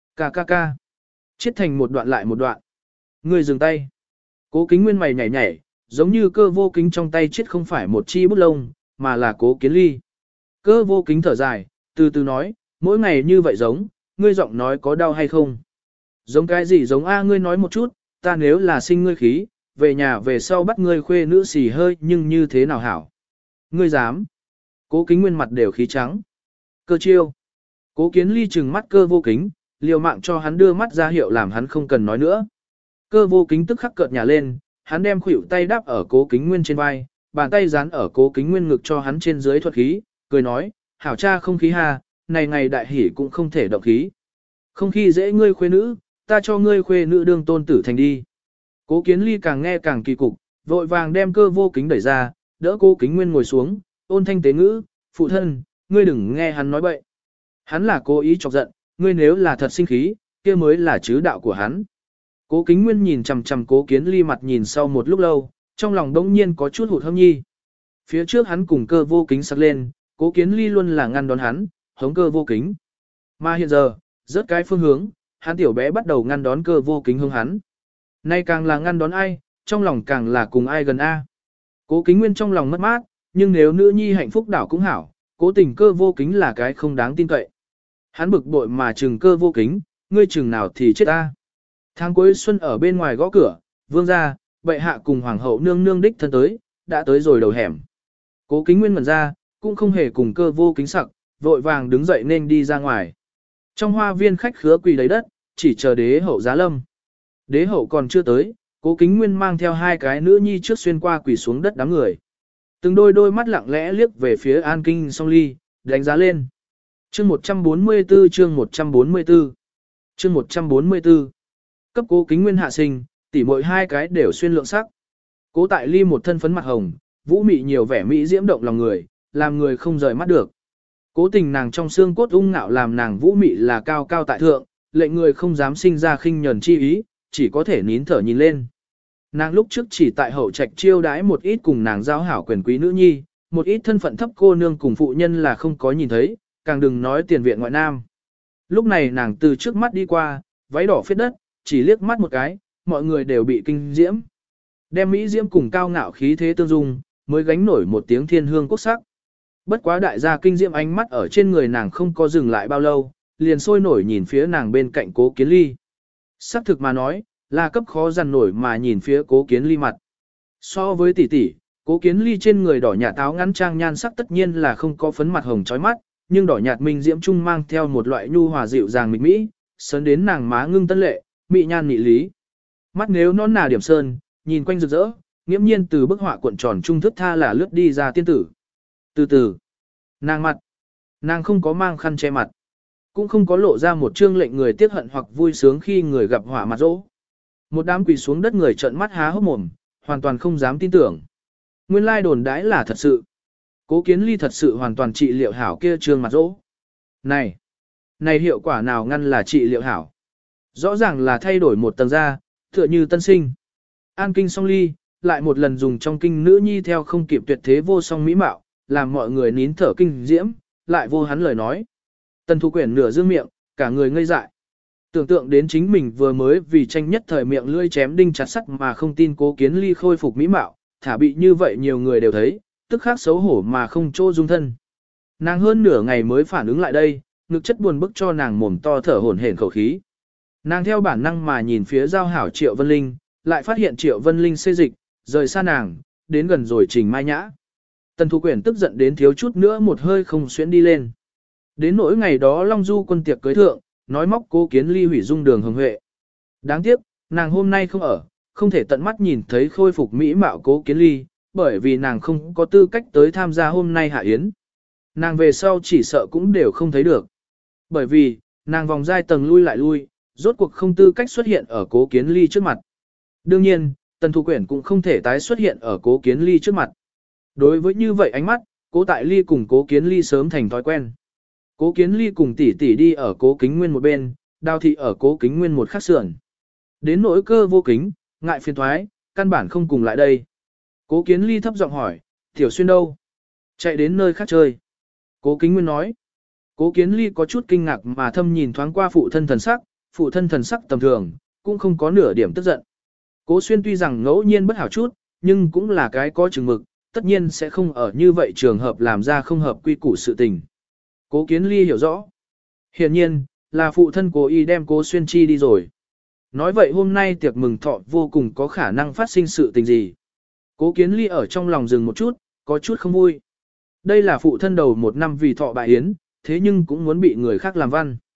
Ca. Chết thành một đoạn lại một đoạn. Ngươi dừng tay. Cố Kính Nguyên mày nhảy, giống như Cơ Vô Kính trong tay chết không phải một chi bút lông, mà là Cố Kiến Ly. Cơ Vô Kính thở dài, từ từ nói, mỗi ngày như vậy giống, ngươi giọng nói có đau hay không? Giống cái gì giống A ngươi nói một chút, ta nếu là sinh ngươi khí, về nhà về sau bắt ngươi khuê nữ xì hơi nhưng như thế nào hảo? Ngươi dám? Cố Kính Nguyên mặt đều khí trắng. Cơ chiêu. Cố Kiến Ly trừng mắt Cơ Vô Kính, liều mạng cho hắn đưa mắt ra hiệu làm hắn không cần nói nữa. Cơ vô kính tức khắc cợt nhả lên, hắn đem khuỷu tay đáp ở Cố Kính Nguyên trên vai, bàn tay dán ở Cố Kính Nguyên ngực cho hắn trên dưới thuật khí, cười nói, hảo cha không khí ha, này ngày đại hỉ cũng không thể động khí. Không khi dễ ngươi khuê nữ, ta cho ngươi khuê nữ đương tôn tử thành đi. Cố Kiến Ly càng nghe càng kỳ cục, vội vàng đem Cơ vô kính đẩy ra, đỡ Cố Kính Nguyên ngồi xuống, ôn thanh tế ngữ, phụ thân, ngươi đừng nghe hắn nói bậy. Hắn là cố ý chọc giận, ngươi nếu là thật sinh khí, kia mới là chứ đạo của hắn. Cố Kính Nguyên nhìn chằm chằm Cố Kiến Ly mặt nhìn sau một lúc lâu, trong lòng đống nhiên có chút hụt hẫng nhi. Phía trước hắn cùng Cơ vô kính sắc lên, Cố Kiến Ly luôn là ngăn đón hắn, hống Cơ vô kính. Mà hiện giờ, rớt cái phương hướng, hắn tiểu bé bắt đầu ngăn đón Cơ vô kính hướng hắn. Nay càng là ngăn đón ai, trong lòng càng là cùng ai gần A. Cố Kính Nguyên trong lòng mất mát, nhưng nếu nữ nhi hạnh phúc đảo cũng hảo, cố tình Cơ vô kính là cái không đáng tin cậy. Hắn bực bội mà trừng Cơ vô kính, ngươi chừng nào thì chết ta. Tháng cuối xuân ở bên ngoài gõ cửa, vương gia, bệ hạ cùng hoàng hậu nương nương đích thân tới, đã tới rồi đầu hẻm. Cố Kính Nguyên ngẩn ra, cũng không hề cùng Cơ vô kính sặc, vội vàng đứng dậy nên đi ra ngoài. Trong hoa viên khách khứa quỳ đầy đất, chỉ chờ đế hậu giá lâm. Đế hậu còn chưa tới, Cố Kính Nguyên mang theo hai cái nữ nhi trước xuyên qua quỳ xuống đất đám người. Từng đôi mắt lặng lẽ liếc về phía An Kinh Song Ly, đánh giá lên. Chương 144 chương 144 chương 144 Cấp Cố Kính Nguyên hạ sinh, tỉ muội hai cái đều xuyên lượng sắc. Cố Tại Ly một thân phấn mặt hồng, vũ mị nhiều vẻ mỹ diễm động lòng người, làm người không rời mắt được. Cố tình nàng trong xương cốt ung ngạo làm nàng vũ mị là cao cao tại thượng, lệnh người không dám sinh ra khinh nhẫn chi ý, chỉ có thể nín thở nhìn lên. Nàng lúc trước chỉ tại hậu trạch chiêu đãi một ít cùng nàng giao hảo quyền quý nữ nhi, một ít thân phận thấp cô nương cùng phụ nhân là không có nhìn thấy, càng đừng nói tiền viện ngoại nam. Lúc này nàng từ trước mắt đi qua, váy đỏ phết đất, chỉ liếc mắt một cái, mọi người đều bị kinh diễm. Đem mỹ diễm cùng cao ngạo khí thế tương dung, mới gánh nổi một tiếng thiên hương quốc sắc. Bất quá đại gia kinh diễm ánh mắt ở trên người nàng không có dừng lại bao lâu, liền sôi nổi nhìn phía nàng bên cạnh Cố Kiến Ly. Sắc thực mà nói, là cấp khó dằn nổi mà nhìn phía Cố Kiến Ly mặt. So với tỷ tỷ, Cố Kiến Ly trên người đỏ nhạt áo ngắn trang nhan sắc tất nhiên là không có phấn mặt hồng chói mắt, nhưng đỏ nhạt minh diễm trung mang theo một loại nhu hòa dịu dàng mịch mỹ, sớn đến nàng má ngưng tân lệ, mỹ nhan nị lý. Mắt nếu nón nà điểm sơn, nhìn quanh rực rỡ, nghiễm nhiên từ bức họa cuộn tròn trung thức tha là lướt đi ra tiên tử. Từ từ, nàng mặt, nàng không có mang khăn che mặt, cũng không có lộ ra một trương lệnh người tiếc hận hoặc vui sướng khi người gặp họa mặt dỗ. Một đám quỳ xuống đất người trợn mắt há hốc mồm, hoàn toàn không dám tin tưởng. Nguyên lai đồn đãi là thật sự. Cố Kiến Ly thật sự hoàn toàn trị liệu hảo kia trương mặt dỗ. Này hiệu quả nào ngăn là trị liệu hảo? Rõ ràng là thay đổi một tầng da, tựa như tân sinh. An Kinh Song Ly, lại một lần dùng trong kinh nữ nhi theo không kịp tuyệt thế vô song mỹ mạo, làm mọi người nín thở kinh diễm, lại vô hắn lời nói. Tần Thu Quyển nửa dương miệng, cả người ngây dại. Tưởng tượng đến chính mình vừa mới vì tranh nhất thời miệng lưỡi chém đinh chặt sắt mà không tin Cố Kiến Ly khôi phục mỹ mạo, thả bị như vậy nhiều người đều thấy, tức khắc xấu hổ mà không chỗ dung thân. Nàng hơn nửa ngày mới phản ứng lại đây, ngực chất buồn bức cho nàng mồm to thở hổn hển khẩu khí. Nàng theo bản năng mà nhìn phía giao hảo Triệu Vân Linh, lại phát hiện Triệu Vân Linh xê dịch, rời xa nàng, đến gần rồi Trình Mai Nhã. Tần Thu Quyển tức giận đến thiếu chút nữa một hơi không xuyến đi lên. Đến nỗi ngày đó Long Du quân tiệc cưới thượng, nói móc Cố Kiến Ly hủy dung đường hồng huệ. Đáng tiếc, nàng hôm nay không ở, không thể tận mắt nhìn thấy khôi phục mỹ mạo Cố Kiến Ly, bởi vì nàng không có tư cách tới tham gia hôm nay hạ yến. Nàng về sau chỉ sợ cũng đều không thấy được. Bởi vì, nàng vòng giai tầng lui lại lui, rốt cuộc không tư cách xuất hiện ở Cố Kiến Ly trước mặt. Đương nhiên, Tần Thu Quyển cũng không thể tái xuất hiện ở Cố Kiến Ly trước mặt. Đối với như vậy ánh mắt, Cố Tại Ly cùng Cố Kiến Ly sớm thành thói quen. Cố Kiến Ly cùng tỷ tỷ đi ở Cố Kính Nguyên một bên, Đào thị ở Cố Kính Nguyên một khắc sườn. Đến nỗi Cơ vô kính, ngại phiền thoái, căn bản không cùng lại đây. Cố Kiến Ly thấp giọng hỏi, Tiểu Xuyên đâu? Chạy đến nơi khác chơi. Cố Kính Nguyên nói. Cố Kiến Ly có chút kinh ngạc mà thâm nhìn thoáng qua phụ thân thần sắc tầm thường, cũng không có nửa điểm tức giận. Cố Xuyên tuy rằng ngẫu nhiên bất hảo chút, nhưng cũng là cái có chừng mực, tất nhiên sẽ không ở như vậy trường hợp làm ra không hợp quy củ sự tình. Cố Kiến Ly hiểu rõ. Hiển nhiên, là phụ thân cố ý đem Cố Xuyên chi đi rồi. Nói vậy hôm nay tiệc mừng thọ vô cùng có khả năng phát sinh sự tình gì. Cố Kiến Ly ở trong lòng dừng một chút, có chút không vui. Đây là phụ thân đầu một năm vì thọ bại yến, thế nhưng cũng muốn bị người khác làm văn.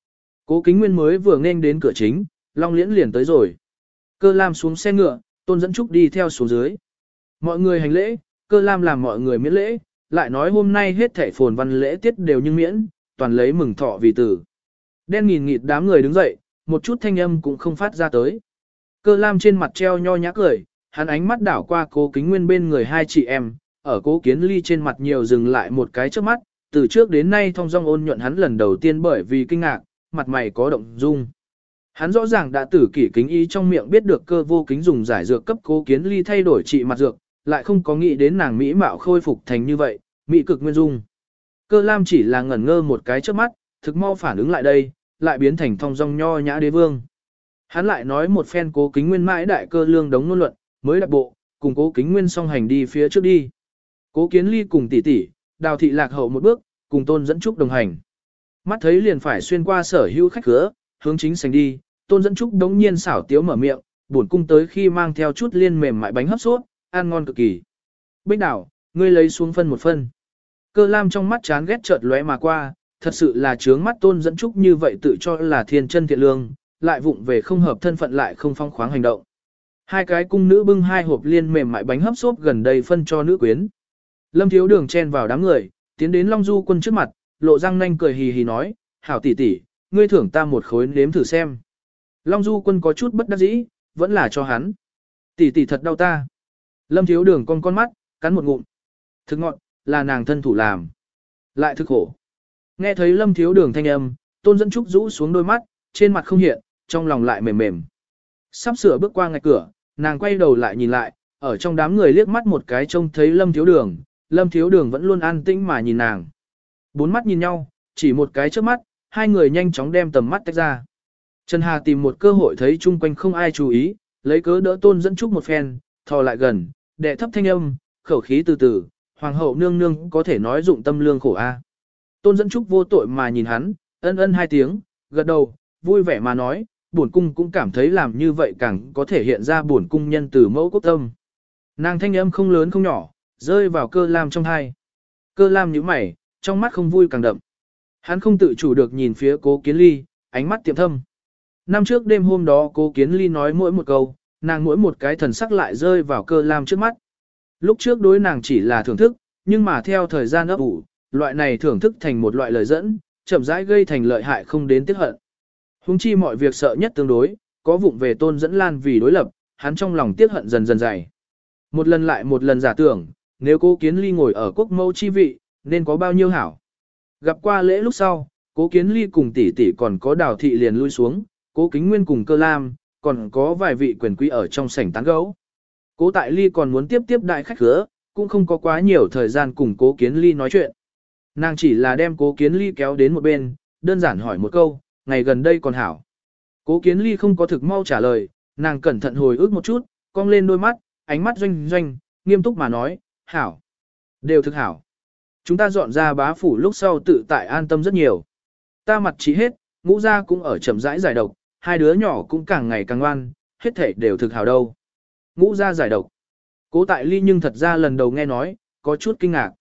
Cố Kính Nguyên mới vừa nên đến cửa chính, Long Liễn liền tới rồi. Cơ Lam xuống xe ngựa, Tôn Dẫn Trúc đi theo xuống dưới. Mọi người hành lễ, Cơ Lam làm mọi người miễn lễ, lại nói hôm nay hết thảy phồn văn lễ tiết đều như miễn, toàn lấy mừng thọ vì tử. Đen nghìn nghịt đám người đứng dậy, một chút thanh âm cũng không phát ra tới. Cơ Lam trên mặt treo nho nhã cười, hắn ánh mắt đảo qua Cố Kính Nguyên bên người hai chị em, ở Cố Kiến Ly trên mặt nhiều dừng lại một cái trước mắt, từ trước đến nay thong dong ôn nhuận hắn lần đầu tiên bởi vì kinh ngạc, mặt mày có động dung. Hắn rõ ràng đã tử kỷ kính ý trong miệng biết được Cơ Vô Kính dùng giải dược cấp Cố Kiến Ly thay đổi trị mặt dược, lại không có nghĩ đến nàng mỹ mạo khôi phục thành như vậy, mỹ cực nguyên dung. Cơ Lam chỉ là ngẩn ngơ một cái trước mắt, thực mau phản ứng lại đây, lại biến thành thong dong nho nhã đế vương. Hắn lại nói một phen Cố Kính Nguyên mãi đại cơ lương đống ngôn luận, mới đặt bộ, cùng Cố Kính Nguyên song hành đi phía trước đi. Cố Kiến Ly cùng tỷ tỷ, Đào thị lạc hậu một bước, cùng Tôn Dẫn Trúc đồng hành. Mắt thấy liền phải xuyên qua sở hữu khách khứa, hướng chính sảnh đi, Tôn Dẫn Trúc đống nhiên xảo tiếu mở miệng, buồn cung tới khi mang theo chút liên mềm mại bánh hấp sốt, ăn ngon cực kỳ. Bích Đào, ngươi lấy xuống phân một phân. Cơ Lam trong mắt chán ghét chợt lóe mà qua, thật sự là trướng mắt Tôn Dẫn Trúc như vậy tự cho là thiên chân thiện lương, lại vụng về không hợp thân phận lại không phong khoáng hành động. Hai cái cung nữ bưng hai hộp liên mềm mại bánh hấp xốp gần đây phân cho nữ quyến. Lâm Thiếu Đường chen vào đám người, tiến đến Long Du Quân trước mặt, lộ răng nanh cười hì hì nói, hảo tỷ tỷ, ngươi thưởng ta một khối nếm thử xem. Long Du Quân có chút bất đắc dĩ, vẫn là cho hắn. Tỷ tỷ thật đau ta. Lâm Thiếu Đường con mắt, cắn một ngụm. Thực ngọn, là nàng thân thủ làm. Lại thực khổ. Nghe thấy Lâm Thiếu Đường thanh âm, Tôn Dẫn Trúc rũ xuống đôi mắt, trên mặt không hiện, trong lòng lại mềm mềm. Sắp sửa bước qua ngạch cửa, nàng quay đầu lại nhìn lại, ở trong đám người liếc mắt một cái trông thấy Lâm Thiếu Đường, Lâm Thiếu Đường vẫn luôn an tĩnh mà nhìn nàng. Bốn mắt nhìn nhau, chỉ một cái trước mắt, hai người nhanh chóng đem tầm mắt tách ra. Trần Hà tìm một cơ hội thấy chung quanh không ai chú ý, lấy cớ đỡ Tôn Dẫn Trúc một phen, thò lại gần, đệ thấp thanh âm, khẩu khí từ từ, hoàng hậu nương nương có thể nói dụng tâm lương khổ a. Tôn Dẫn Trúc vô tội mà nhìn hắn, ân ân hai tiếng, gật đầu, vui vẻ mà nói, bổn cung cũng cảm thấy làm như vậy càng có thể hiện ra bổn cung nhân từ mẫu quốc tâm. Nàng thanh âm không lớn không nhỏ, rơi vào Cơ Lam trong hai. Cơ Lam nhíu mày, trong mắt không vui càng đậm. Hắn không tự chủ được nhìn phía Cố Kiến Ly, ánh mắt tiệm thâm. Năm trước đêm hôm đó Cố Kiến Ly nói mỗi một câu, nàng mỗi một cái thần sắc lại rơi vào Cơ Lam trước mắt. Lúc trước đối nàng chỉ là thưởng thức, nhưng mà theo thời gian ấp ủ, loại này thưởng thức thành một loại lời dẫn, chậm rãi gây thành lợi hại không đến tiếc hận. Hùng chi mọi việc sợ nhất tương đối, có vụng về Tôn Dẫn Lan vì đối lập, hắn trong lòng tiếc hận dần dần dày. Một lần lại một lần giả tưởng, nếu Cố Kiến Ly ngồi ở quốc mẫu chi vị, nên có bao nhiêu hảo. Gặp qua lễ lúc sau, Cố Kiến Ly cùng tỷ tỷ còn có Đào thị liền lui xuống, Cố Kính Nguyên cùng Cơ Lam, còn có vài vị quyền quý ở trong sảnh tán gẫu. Cố Tại Ly còn muốn tiếp đại khách khứa, cũng không có quá nhiều thời gian cùng Cố Kiến Ly nói chuyện. Nàng chỉ là đem Cố Kiến Ly kéo đến một bên, đơn giản hỏi một câu, ngày gần đây còn hảo. Cố Kiến Ly không có thực mau trả lời, nàng cẩn thận hồi ức một chút, cong lên đôi mắt, ánh mắt doanh doanh, nghiêm túc mà nói, hảo. Đều thực hảo. Chúng ta dọn ra bá phủ lúc sau tự tại an tâm rất nhiều. Ta mặt chỉ hết, ngũ gia cũng ở chậm rãi giải độc, hai đứa nhỏ cũng càng ngày càng ngoan, hết thể đều thực hảo đâu. Ngũ gia giải độc. Cố Tại Ly nhưng thật ra lần đầu nghe nói, có chút kinh ngạc.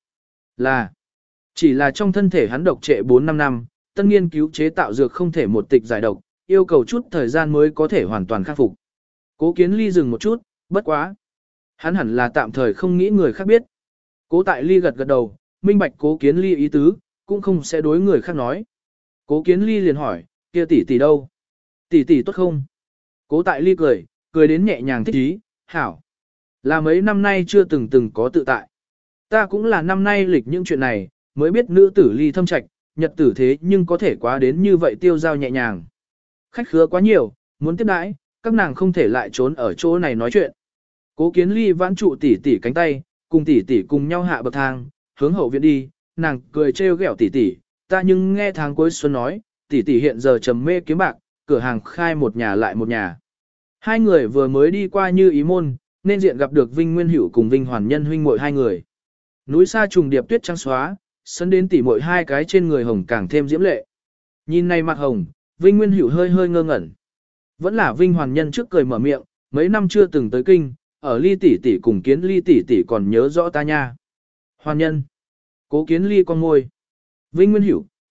Chỉ là trong thân thể hắn độc trệ 4-5 năm, tân nghiên cứu chế tạo dược không thể một tịch giải độc, yêu cầu chút thời gian mới có thể hoàn toàn khắc phục. Cố Kiến Ly dừng một chút, bất quá. Hắn hẳn là tạm thời không nghĩ người khác biết. Cố Tại Ly gật gật đầu, minh bạch Cố Kiến Ly ý tứ, cũng không sẽ đối người khác nói. Cố Kiến Ly liền hỏi, kia tỷ tỷ đâu? Tỷ tỷ tốt không? Cố Tại Ly cười đến nhẹ nhàng thích ý, hảo. Là mấy năm nay chưa từng có tự tại. Ta cũng là năm nay lịch những chuyện này, mới biết nữ tử ly thâm trạch, nhật tử thế nhưng có thể quá đến như vậy tiêu giao nhẹ nhàng. Khách khứa quá nhiều, muốn tiếp đãi, các nàng không thể lại trốn ở chỗ này nói chuyện. Cố Kiến Ly vãn trụ tỷ tỷ cánh tay, cùng tỷ tỷ cùng nhau hạ bậc thang, hướng hậu viện đi, nàng cười trêu ghẹo tỷ tỷ, ta nhưng nghe tháng cuối xuân nói, tỷ tỷ hiện giờ trầm mê kiếm bạc, cửa hàng khai một nhà lại một nhà. Hai người vừa mới đi qua Như Ý môn, nên diện gặp được Vinh Nguyên Hữu cùng Vinh Hoàn Nhân huynh muội hai người. Núi xa trùng điệp tuyết trắng xóa, sân đến tỉ muội hai cái trên người hồng càng thêm diễm lệ. Nhìn này mặt hồng, Vinh Nguyên Hữu hơi ngơ ngẩn. Vẫn là Vinh Hoàn Nhân trước cười mở miệng, mấy năm chưa từng tới kinh, ở Ly tỷ tỷ cùng Kiến Ly tỷ tỷ còn nhớ rõ ta nha. Hoàn Nhân. Cố Kiến Ly con ngôi. Vinh Nguyên Hữu,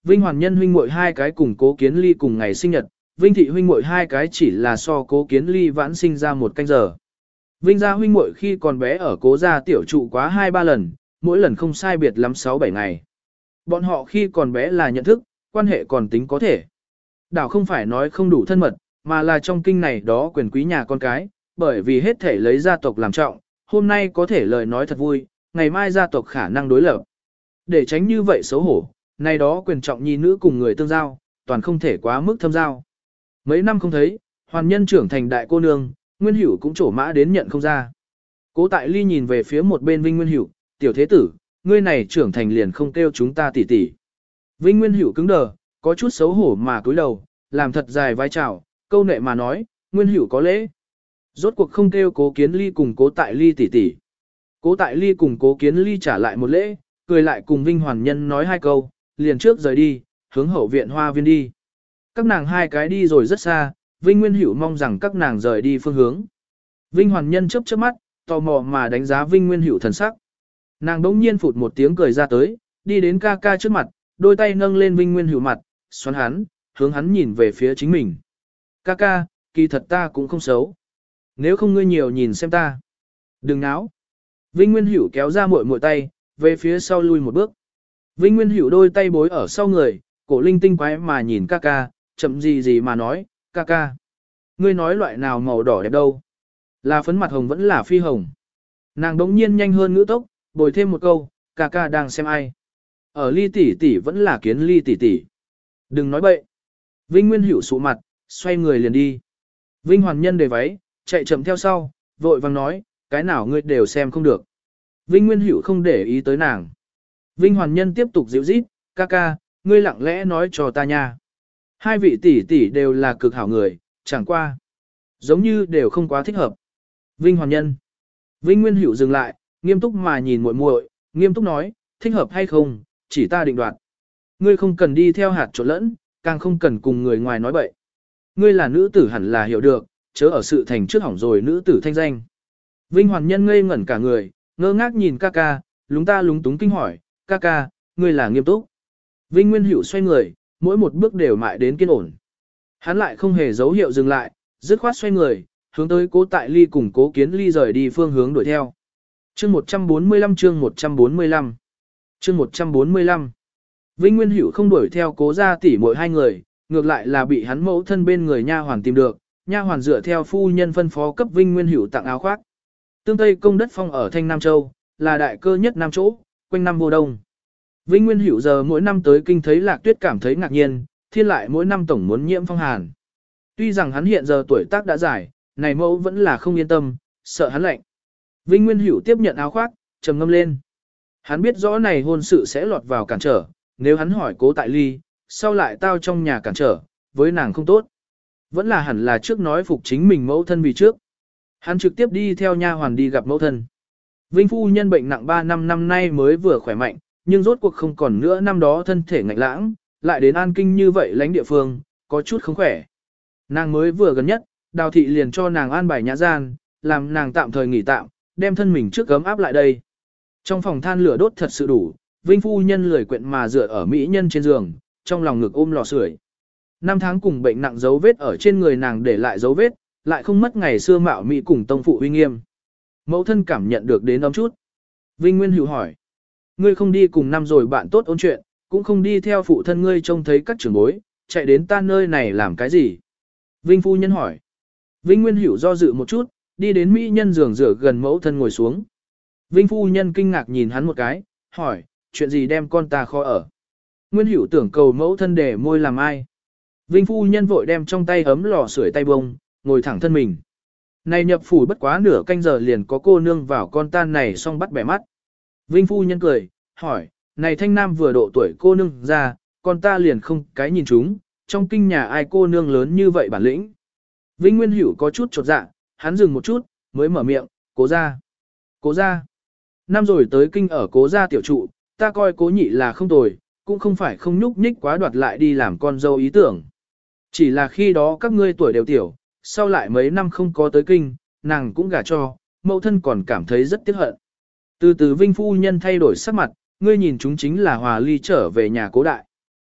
Vinh Hoàn Nhân huynh muội hai cái cùng Cố Kiến Ly cùng ngày sinh nhật, Vinh Thị huynh muội hai cái chỉ là so Cố Kiến Ly vãn sinh ra một canh giờ. Vinh gia huynh muội khi còn bé ở Cố gia tiểu trụ quá 2-3 lần, mỗi lần không sai biệt lắm 6-7 ngày. Bọn họ khi còn bé là nhận thức, quan hệ còn tính có thể. Đảo không phải nói không đủ thân mật, mà là trong kinh này đó quyền quý nhà con cái, bởi vì hết thể lấy gia tộc làm trọng, hôm nay có thể lời nói thật vui, ngày mai gia tộc khả năng đối lập. Để tránh như vậy xấu hổ, này đó quyền trọng nhi nữ cùng người tương giao, toàn không thể quá mức thâm giao. Mấy năm không thấy, Hoàn Nhân trưởng thành đại cô nương, Nguyên Hữu cũng trổ mã đến nhận không ra. Cố Tại Ly nhìn về phía một bên Vinh Nguyên Hữu, tiểu thế tử, ngươi này trưởng thành liền không kêu chúng ta tỉ tỉ. Vinh Nguyên Hữu cứng đờ, có chút xấu hổ mà cúi đầu, làm thật dài vai chào, câu nệ mà nói, Nguyên Hữu có lễ. Rốt cuộc không kêu Cố Kiến Ly cùng Cố Tại Ly tỉ tỉ. Cố Tại Ly cùng Cố Kiến Ly trả lại một lễ, cười lại cùng Vinh Hoàn Nhân nói hai câu, liền trước rời đi, hướng hậu viện hoa viên đi. Các nàng hai cái đi rồi rất xa, Vinh Nguyên Hữu mong rằng các nàng rời đi phương hướng. Vinh Hoàn Nhân chớp chớp mắt, tò mò mà đánh giá Vinh Nguyên Hữu thần sắc. Nàng đống nhiên phụt một tiếng cười ra tới, đi đến ca ca trước mặt, đôi tay nâng lên Vinh Nguyên Hữu mặt, xoắn hắn, hướng hắn nhìn về phía chính mình. Ca ca, kỳ thật ta cũng không xấu. Nếu không ngươi nhiều nhìn xem ta. Đừng náo. Vinh Nguyên Hữu kéo ra muội muội tay, về phía sau lui một bước. Vinh Nguyên Hữu đôi tay bối ở sau người, cổ linh tinh quái mà nhìn ca ca, chậm gì mà nói, ca ca. Ngươi nói loại nào màu đỏ đẹp đâu? Là phấn mặt hồng vẫn là phi hồng. Nàng đống nhiên nhanh hơn ngữ tốc, bồi thêm một câu, ca ca đang xem ai. Ở Ly tỷ tỷ vẫn là Kiến Ly tỷ tỷ. Đừng nói bậy. Vinh Nguyên Hữu sụ mặt, xoay người liền đi. Vinh Hoàn Nhân đề váy, chạy chậm theo sau, vội vàng nói, cái nào ngươi đều xem không được. Vinh Nguyên Hữu không để ý tới nàng. Vinh Hoàn Nhân tiếp tục dịu rít, ca ca, ngươi lặng lẽ nói cho ta nha. Hai vị tỷ tỷ đều là cực hảo người, chẳng qua. Giống như đều không quá thích hợp. Vinh Hoàn Nhân. Vinh Nguyên Hữu dừng lại, nghiêm túc mà nhìn muội muội, nghiêm túc nói, thích hợp hay không, chỉ ta định đoạt. Ngươi không cần đi theo hạt trộn lẫn, càng không cần cùng người ngoài nói bậy. Ngươi là nữ tử hẳn là hiểu được, chớ ở sự thành trước hỏng rồi nữ tử thanh danh. Vinh Hoàn Nhân ngây ngẩn cả người, ngơ ngác nhìn ca ca, lúng ta lúng túng kinh hỏi, ca ca, ngươi là nghiêm túc. Vinh Nguyên Hữu xoay người, mỗi một bước đều mại đến kiên ổn. Hắn lại không hề dấu hiệu dừng lại, dứt khoát xoay người, hướng tới Cố Tại Ly cùng Cố Kiến Ly rời đi phương hướng đuổi theo. Chương 145 chương 145 chương 145 Vinh Nguyên Hữu không đuổi theo Cố gia tỷ muội hai người, ngược lại là bị hắn mẫu thân bên người nha hoàn tìm được, nha hoàn dựa theo phu nhân phân phó cấp Vinh Nguyên Hữu tặng áo khoác. Tương Tây công đất phong ở Thanh Nam Châu, là đại cơ nhất Nam chỗ, quanh năm vô đông. Vinh Nguyên Hữu giờ mỗi năm tới kinh thấy Lạc Tuyết cảm thấy ngạc nhiên, thiên lại mỗi năm tổng muốn nhiễm phong hàn. Tuy rằng hắn hiện giờ tuổi tác đã dài, này mẫu vẫn là không yên tâm, sợ hắn lạnh. Vinh Nguyên Hữu tiếp nhận áo khoác, trầm ngâm lên. Hắn biết rõ này hôn sự sẽ lọt vào cản trở, nếu hắn hỏi Cố Tại Ly, sau lại tao trong nhà cản trở, với nàng không tốt. Vẫn là hẳn là trước nói phục chính mình mẫu thân vì trước. Hắn trực tiếp đi theo nha hoàn đi gặp mẫu thân. Vinh phu nhân bệnh nặng 3 năm nay mới vừa khỏe mạnh, nhưng rốt cuộc không còn nữa năm đó thân thể ngạnh lãng, lại đến An Kinh như vậy lánh địa phương, có chút không khỏe. Nàng mới vừa gần nhất, Đào thị liền cho nàng an bài nhã gian, làm nàng tạm thời nghỉ tạm, đem thân mình trước gấm áp lại đây. Trong phòng than lửa đốt thật sự đủ, Vinh phu nhân lười quyện mà dựa ở mỹ nhân trên giường, trong lòng ngực ôm lò sưởi. 5 tháng cùng bệnh nặng dấu vết ở trên người nàng để lại dấu vết, lại không mất ngày xưa mạo mỹ cùng tông phụ uy nghiêm. Mẫu thân cảm nhận được đến ấm chút. Vinh Nguyên Hữu hỏi, ngươi không đi cùng năm rồi bạn tốt ôn chuyện, cũng không đi theo phụ thân ngươi trông thấy các trưởng bối, chạy đến ta nơi này làm cái gì? Vinh phu nhân hỏi. Vinh Nguyên Hữu do dự một chút, đi đến mỹ nhân giường rửa gần mẫu thân ngồi xuống. Vinh phu nhân kinh ngạc nhìn hắn một cái, hỏi, chuyện gì đem con ta khó ở? Nguyên Hữu tưởng cầu mẫu thân để môi làm ai? Vinh phu nhân vội đem trong tay ấm lò sưởi tay bông, ngồi thẳng thân mình. Này nhập phủ bất quá nửa canh giờ liền có cô nương vào con tan này xong bắt bẻ mắt. Vinh phu nhân cười, hỏi, này thanh nam vừa độ tuổi cô nương ra, con ta liền không cái nhìn chúng, trong kinh nhà ai cô nương lớn như vậy bản lĩnh. Vinh Nguyên Hữu có chút chột dạ, hắn dừng một chút, mới mở miệng, Cố gia. Cố gia. Năm rồi tới kinh ở Cố gia tiểu trụ, ta coi Cố nhị là không tồi, cũng không phải không nhúc nhích quá đoạt lại đi làm con dâu ý tưởng. Chỉ là khi đó các ngươi tuổi đều tiểu, sau lại mấy năm không có tới kinh, nàng cũng gả cho, mẫu thân còn cảm thấy rất tiếc hận. Từ từ Vinh phu nhân thay đổi sắc mặt, ngươi nhìn chúng chính là Hòa Ly trở về nhà Cố đại.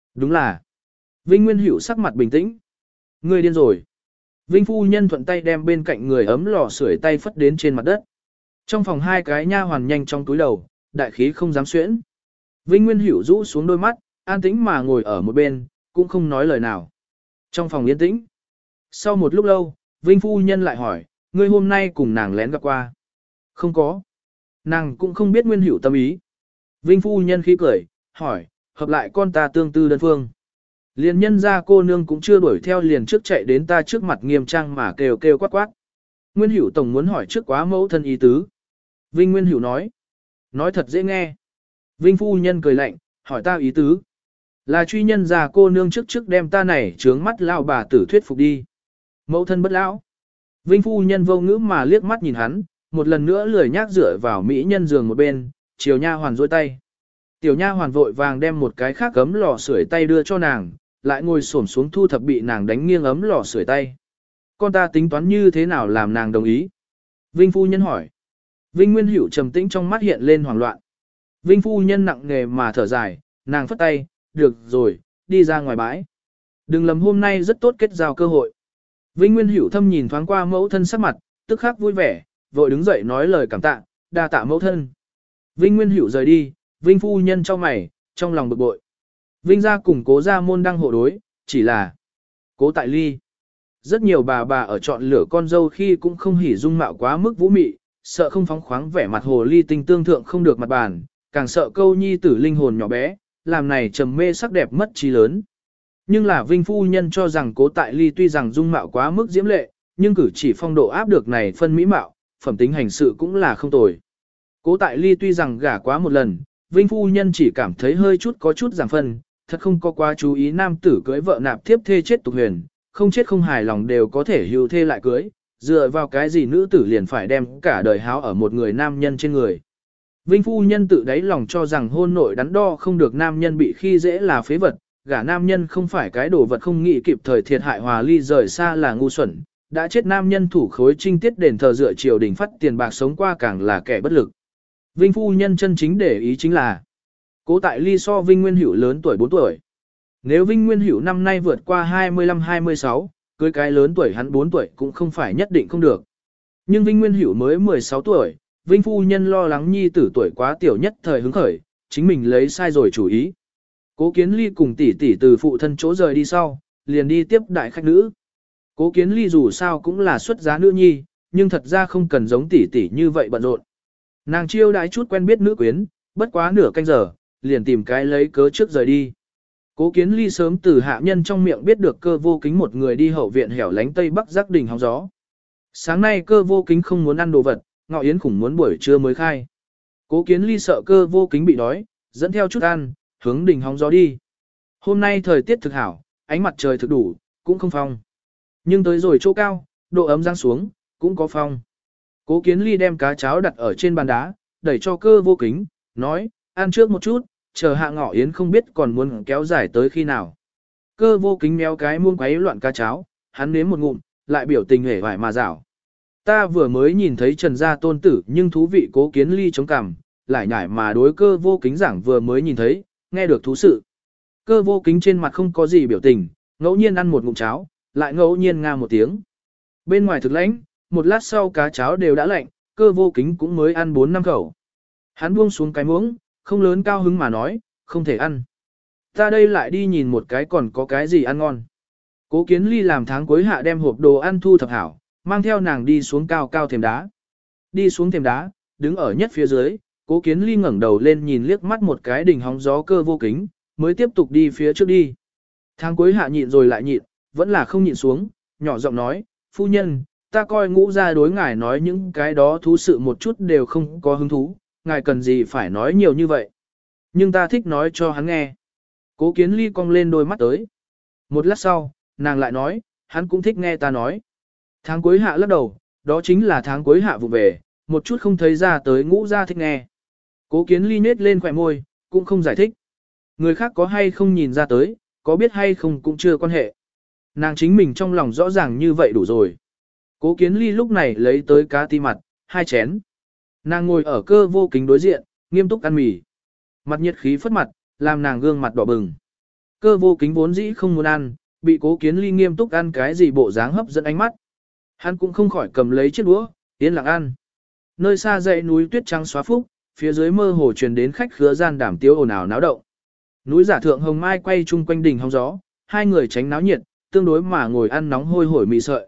Đúng là. Vinh Nguyên Hữu sắc mặt bình tĩnh. Ngươi điên rồi. Vinh phu nhân thuận tay đem bên cạnh người ấm lò sưởi tay phất đến trên mặt đất. Trong phòng hai cái nha hoàn nhanh trong túi đầu, đại khí không dám xuyễn. Vinh Nguyên Hữu rũ xuống đôi mắt, an tĩnh mà ngồi ở một bên, cũng không nói lời nào. Trong phòng yên tĩnh. Sau một lúc lâu, Vinh phu nhân lại hỏi, ngươi hôm nay cùng nàng lén gặp qua. Không có. Nàng cũng không biết Nguyên Hữu tâm ý. Vinh phu nhân khí cười, hỏi, hợp lại con ta tương tư đơn phương. Liền nhân ra cô nương cũng chưa đuổi theo liền trước chạy đến ta trước mặt nghiêm trang mà kêu kêu quát quát. Nguyên Hữu tổng muốn hỏi trước quá mẫu thân ý tứ. Vinh Nguyên Hữu nói thật dễ nghe. Vinh phu nhân cười lạnh, hỏi ta ý tứ. Là truy nhân ra cô nương trước đem ta này trướng mắt lao bà tử thuyết phục đi. Mẫu thân bất lão. Vinh phu nhân vô ngữ mà liếc mắt nhìn hắn, một lần nữa lười nhác dựa vào mỹ nhân giường một bên, chiều nha hoàn dôi tay. Tiểu nha hoàn vội vàng đem một cái khác ấm lò sưởi tay đưa cho nàng, lại ngồi xổm xuống thu thập bị nàng đánh nghiêng ấm lò sưởi tay. Con ta tính toán như thế nào làm nàng đồng ý? Vinh phu nhân hỏi. Vinh Nguyên Hữu trầm tĩnh trong mắt hiện lên hoảng loạn. Vinh phu nhân nặng nề mà thở dài, nàng phất tay, được rồi, đi ra ngoài bãi. Đừng lầm hôm nay rất tốt kết giao cơ hội. Vinh Nguyên Hữu thâm nhìn thoáng qua mẫu thân sắc mặt, tức khắc vui vẻ, vội đứng dậy nói lời cảm tạ, đa tạ mẫu thân. Vinh Nguyên Hữu rời đi, Vinh phu nhân cho mày, trong lòng bực bội. Vinh gia cùng Cố gia môn đăng hộ đối, chỉ là Cố Tại Ly. Rất nhiều bà ở chọn lựa con dâu khi cũng không hỉ dung mạo quá mức vũ mị, sợ không phóng khoáng vẻ mặt hồ ly tinh tương thượng không được mặt bàn, càng sợ câu nhi tử linh hồn nhỏ bé, làm này trầm mê sắc đẹp mất trí lớn. Nhưng là Vinh phu nhân cho rằng Cố Tại Ly tuy rằng dung mạo quá mức diễm lệ, nhưng cử chỉ phong độ áp được này phân mỹ mạo, phẩm tính hành sự cũng là không tồi. Cố Tại Ly tuy rằng gả quá một lần, Vinh phu nhân chỉ cảm thấy hơi chút có chút giảm phân, thật không có quá chú ý nam tử cưới vợ nạp thiếp thê chết tục huyền, không chết không hài lòng đều có thể hưu thê lại cưới, dựa vào cái gì nữ tử liền phải đem cả đời háo ở một người nam nhân trên người. Vinh phu nhân tự đáy lòng cho rằng hôn nội đắn đo không được nam nhân bị khi dễ là phế vật, gả nam nhân không phải cái đồ vật không nghĩ kịp thời thiệt hại hòa ly rời xa là ngu xuẩn, đã chết nam nhân thủ khối trinh tiết đền thờ dựa triều đình phát tiền bạc sống qua càng là kẻ bất lực. Vinh phu nhân chân chính để ý chính là Cố Tại Ly so Vinh Nguyên Hữu lớn tuổi 4 tuổi. Nếu Vinh Nguyên Hữu năm nay vượt qua 25-26, cưới cái lớn tuổi hắn 4 tuổi cũng không phải nhất định không được. Nhưng Vinh Nguyên Hữu mới 16 tuổi, Vinh phu nhân lo lắng nhi tử tuổi quá tiểu nhất thời hứng khởi, chính mình lấy sai rồi chủ ý. Cố Kiến Ly cùng tỷ tỷ từ phụ thân chỗ rời đi sau, liền đi tiếp đại khách nữ. Cố Kiến Ly dù sao cũng là xuất giá nữ nhi, nhưng thật ra không cần giống tỷ tỷ như vậy bận rộn. Nàng chiêu đãi chút quen biết nữ quyến, bất quá nửa canh giờ, liền tìm cái lấy cớ trước rời đi. Cố Kiến Ly sớm từ hạ nhân trong miệng biết được Cơ Vô Kính một người đi hậu viện hẻo lánh tây bắc giác đỉnh hóng gió. Sáng nay Cơ Vô Kính không muốn ăn đồ vật, Ngọ Yến khủng muốn buổi trưa mới khai. Cố Kiến Ly sợ Cơ Vô Kính bị đói, dẫn theo chút ăn, hướng đỉnh hóng gió đi. Hôm nay thời tiết thực hảo, ánh mặt trời thực đủ, cũng không phong. Nhưng tới rồi chỗ cao, độ ấm giáng xuống, cũng có phong. Cố Kiến Ly đem cá cháo đặt ở trên bàn đá, đẩy cho Cơ Vô Kính, nói, ăn trước một chút, chờ hạ Ngọ Yến không biết còn muốn kéo dài tới khi nào. Cơ Vô Kính méo cái muông quấy loạn cá cháo, hắn nếm một ngụm, lại biểu tình hề vải mà rảo. Ta vừa mới nhìn thấy Trần gia tôn tử nhưng thú vị. Cố Kiến Ly chống cằm, lại nhải mà đối Cơ Vô Kính giảng vừa mới nhìn thấy, nghe được thú sự. Cơ Vô Kính trên mặt không có gì biểu tình, ngẫu nhiên ăn một ngụm cháo, lại ngẫu nhiên nga một tiếng. Bên ngoài thực lãnh, một lát sau cá cháo đều đã lạnh, Cơ Vô Kính cũng mới ăn 4-5 khẩu. Hắn buông xuống cái muỗng, không lớn cao hứng mà nói, không thể ăn. Ta đây lại đi nhìn một cái còn có cái gì ăn ngon. Cố Kiến Ly làm tháng cuối hạ đem hộp đồ ăn thu thập hảo, mang theo nàng đi xuống cao cao thềm đá. Đi xuống thềm đá, đứng ở nhất phía dưới, Cố Kiến Ly ngẩng đầu lên nhìn liếc mắt một cái đỉnh hóng gió Cơ Vô Kính, mới tiếp tục đi phía trước đi. Tháng cuối hạ nhịn rồi lại nhịn, vẫn là không nhịn xuống, nhỏ giọng nói, phu nhân, ta coi Ngũ gia đối ngài nói những cái đó thú sự một chút đều không có hứng thú, ngài cần gì phải nói nhiều như vậy. Nhưng ta thích nói cho hắn nghe. Cố Kiến Ly cong lên đôi mắt tới. Một lát sau, nàng lại nói, hắn cũng thích nghe ta nói. Tháng cuối hạ lắc đầu, đó chính là tháng cuối hạ vụ về, một chút không thấy ra tới Ngũ gia thích nghe. Cố Kiến Ly nết lên khỏe môi, cũng không giải thích. Người khác có hay không nhìn ra tới, có biết hay không cũng chưa quan hệ. Nàng chính mình trong lòng rõ ràng như vậy đủ rồi. Cố Kiến Ly lúc này lấy tới cá ti mặt, 2 chén. Nàng ngồi ở Cơ Vô Kính đối diện, nghiêm túc ăn mì. Mặt nhiệt khí phất mặt, làm nàng gương mặt đỏ bừng. Cơ vô kính vốn dĩ không muốn ăn, bị Cố Kiến Ly nghiêm túc ăn cái gì bộ dáng hấp dẫn ánh mắt. Hắn cũng không khỏi cầm lấy chiếc đũa, yên lặng ăn. Nơi xa dãy núi tuyết trắng xóa phúc, phía dưới mơ hồ truyền đến khách khứa gian đảm tiếu ồn ào náo động. Núi giả thượng hồng mai quay chung quanh đỉnh hóng gió, hai người tránh náo nhiệt, tương đối mà ngồi ăn nóng hôi hổi mị sợi.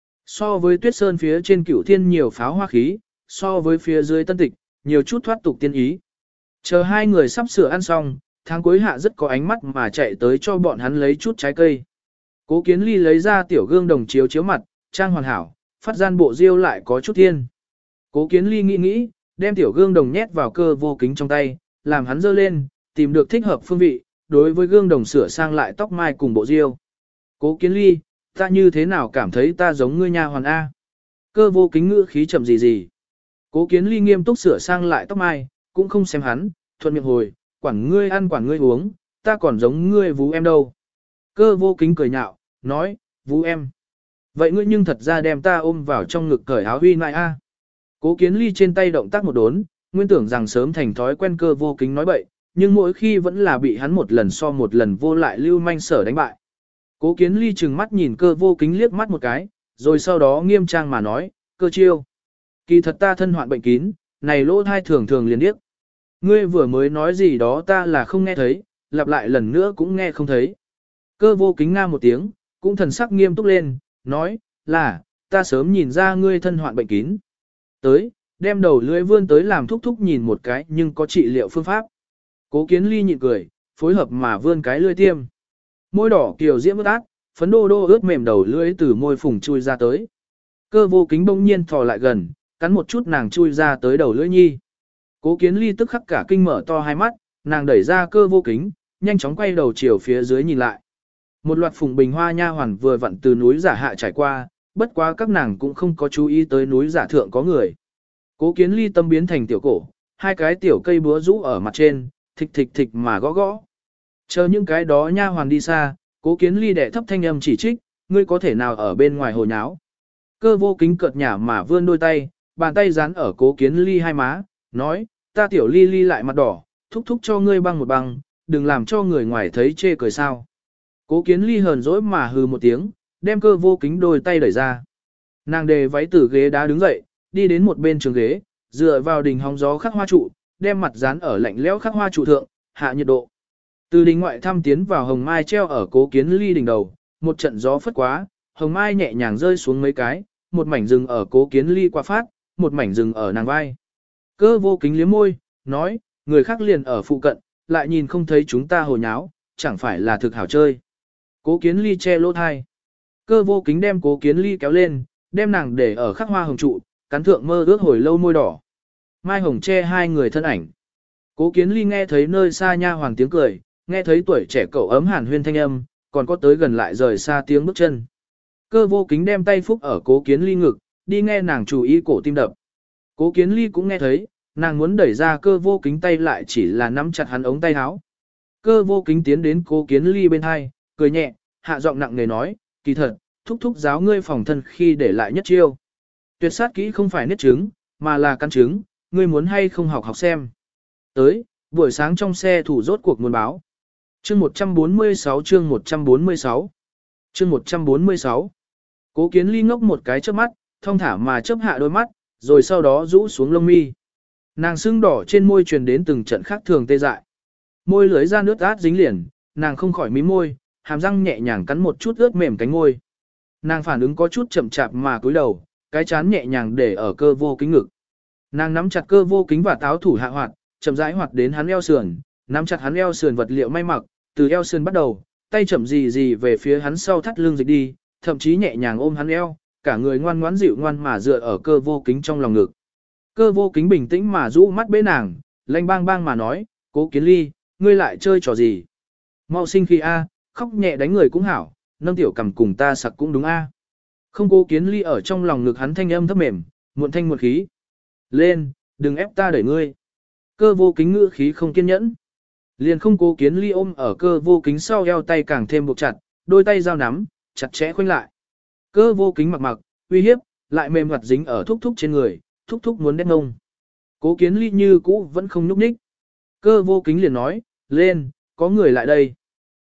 So với tuyết sơn phía trên Cửu Thiên nhiều pháo hoa khí, so với phía dưới Tân Tịch, nhiều chút thoát tục tiên ý. Chờ hai người sắp sửa ăn xong, tháng cuối hạ rất có ánh mắt mà chạy tới cho bọn hắn lấy chút trái cây. Cố Kiến Ly lấy ra tiểu gương đồng chiếu chiếu mặt, trang hoàn hảo, phát gian bộ diêu lại có chút thiên. Cố Kiến Ly nghĩ, đem tiểu gương đồng nhét vào Cơ Vô Kính trong tay, làm hắn dơ lên, tìm được thích hợp phương vị, đối với gương đồng sửa sang lại tóc mai cùng bộ diêu. Cố Kiến Ly, ta như thế nào cảm thấy ta giống ngươi nha hoàn A? Cơ Vô Kính ngữ khí chậm gì. Cố Kiến Ly nghiêm túc sửa sang lại tóc mai, cũng không xem hắn, thuận miệng hồi, quản ngươi ăn quản ngươi uống, ta còn giống ngươi vú em đâu. Cơ Vô Kính cười nhạo, nói, vú em. Vậy ngươi nhưng thật ra đem ta ôm vào trong ngực cởi áo huy nại A. Cố Kiến Ly trên tay động tác một đốn, nguyên tưởng rằng sớm thành thói quen Cơ Vô Kính nói bậy, nhưng mỗi khi vẫn là bị hắn một lần so một lần vô lại lưu manh sở đánh bại. Cố Kiến Ly trừng mắt nhìn Cơ Vô Kính liếc mắt một cái, rồi sau đó nghiêm trang mà nói, Cơ chiêu. Kỳ thật ta thân hoạn bệnh kín, này lỗ thai thường thường liền điếc. Ngươi vừa mới nói gì đó ta là không nghe thấy, lặp lại lần nữa cũng nghe không thấy. Cơ Vô Kính nga một tiếng, cũng thần sắc nghiêm túc lên, nói, là, ta sớm nhìn ra ngươi thân hoạn bệnh kín. Tới, đem đầu lưỡi vươn tới làm thúc thúc nhìn một cái nhưng có trị liệu phương pháp. Cố Kiến Ly nhịn cười, phối hợp mà vươn cái lưỡi tiêm. Môi đỏ kiều diễm ướt át, phấn đô đô ướt mềm đầu lưỡi từ môi phùng chui ra tới. Cơ Vô Kính bỗng nhiên thò lại gần, cắn một chút nàng chui ra tới đầu lưỡi nhi. Cố Kiến Ly tức khắc cả kinh mở to hai mắt, nàng đẩy ra Cơ Vô Kính, nhanh chóng quay đầu chiều phía dưới nhìn lại. Một loạt phùng bình hoa nha hoàn vừa vặn từ núi giả hạ trải qua, bất quá các nàng cũng không có chú ý tới núi giả thượng có người. Cố Kiến Ly tâm biến thành tiểu cổ, hai cái tiểu cây búa rũ ở mặt trên, thịch thịch mà gõ gõ. Chờ những cái đó nha hoàn đi xa, Cố Kiến Ly đẻ thấp thanh âm chỉ trích, ngươi có thể nào ở bên ngoài hồ nháo. Cơ Vô Kính cợt nhả mà vươn đôi tay, bàn tay dán ở Cố Kiến Ly hai má, nói, ta tiểu Ly Ly lại mặt đỏ, thúc thúc cho ngươi băng một băng, đừng làm cho người ngoài thấy chê cười sao. Cố Kiến Ly hờn dỗi mà hừ một tiếng, đem Cơ Vô Kính đôi tay đẩy ra. Nàng đề váy từ ghế đá đứng dậy, đi đến một bên trường ghế, dựa vào đỉnh hóng gió khắc hoa trụ, đem mặt dán ở lạnh lẽo khắc hoa trụ thượng, hạ nhiệt độ. Từ đỉnh ngoại thăm tiến vào hồng mai treo ở Cố Kiến Ly đỉnh đầu, một trận gió phất quá, hồng mai nhẹ nhàng rơi xuống mấy cái, một mảnh rừng ở Cố Kiến Ly qua phát, một mảnh rừng ở nàng vai. Cơ Vô Kính liếm môi, nói, người khác liền ở phụ cận, lại nhìn không thấy chúng ta hồ nháo, chẳng phải là thực hảo chơi. Cố Kiến Ly che lỗ thai. Cơ Vô Kính đem Cố Kiến Ly kéo lên, đem nàng để ở khắc hoa hồng trụ, cắn thượng mơ ước hồi lâu môi đỏ. Mai hồng che hai người thân ảnh. Cố Kiến Ly nghe thấy nơi xa nha hoàng tiếng cười, nghe thấy tuổi trẻ cậu ấm hàn huyên thanh âm, còn có tới gần lại rời xa tiếng bước chân. Cơ Vô Kính đem tay phúc ở Cố Kiến Ly ngực, đi nghe nàng chú ý cổ tim đập. Cố Kiến Ly cũng nghe thấy, nàng muốn đẩy ra Cơ Vô Kính tay lại chỉ là nắm chặt hắn ống tay áo. Cơ Vô Kính tiến đến Cố Kiến Ly bên hai, cười nhẹ, hạ giọng nặng nề nói, kỳ thật, thúc thúc giáo ngươi phòng thân khi để lại nhất chiêu. Tuyệt sát kỹ không phải niết trứng, mà là căn trứng, ngươi muốn hay không học học xem. Tới, buổi sáng trong xe thủ rốt cuộc muốn báo. Chương 146 chương 146 chương 146 Cố Kiến Ly ngốc một cái chớp mắt, thong thả mà chớp hạ đôi mắt, rồi sau đó rũ xuống lông mi. Nàng sưng đỏ trên môi truyền đến từng trận khác thường tê dại. Môi lưới ra nước át dính liền, nàng không khỏi mím môi, hàm răng nhẹ nhàng cắn một chút ướt mềm cánh môi. Nàng phản ứng có chút chậm chạp mà cúi đầu, cái chán nhẹ nhàng để ở Cơ Vô Kính ngực. Nàng nắm chặt Cơ Vô Kính và táo thủ hạ hoạt, chậm rãi hoạt đến hắn eo sườn, nắm chặt hắn eo sườn vật liệu may mặc, từ eo sườn bắt đầu, tay chậm gì về phía hắn sau thắt lưng dịch đi, thậm chí nhẹ nhàng ôm hắn eo, cả người ngoan ngoãn dịu ngoan mà dựa ở Cơ Vô Kính trong lòng ngực. Cơ Vô Kính bình tĩnh mà rũ mắt bế nàng, lanh bang bang mà nói, Cố Kiến Ly, ngươi lại chơi trò gì? Mau sinh khi a, khóc nhẹ đánh người cũng hảo, nâng tiểu cầm cùng ta sặc cũng đúng a. Không. Cố Kiến Ly ở trong lòng ngực hắn thanh âm thấp mềm, muộn thanh muộn khí. Lên, đừng ép ta đẩy ngươi. Cơ Vô Kính ngữ khí không kiên nhẫn. Liền không. Cố Kiến Ly ôm ở Cơ Vô Kính sau eo tay càng thêm buộc chặt, đôi tay giao nắm, chặt chẽ khoanh lại. Cơ Vô Kính mặc uy hiếp, lại mềm mặt dính ở thúc thúc trên người, thúc thúc muốn đét ngông. Cố Kiến Ly như cũ vẫn không nhúc nhích. Cơ Vô Kính liền nói, lên, có người lại đây.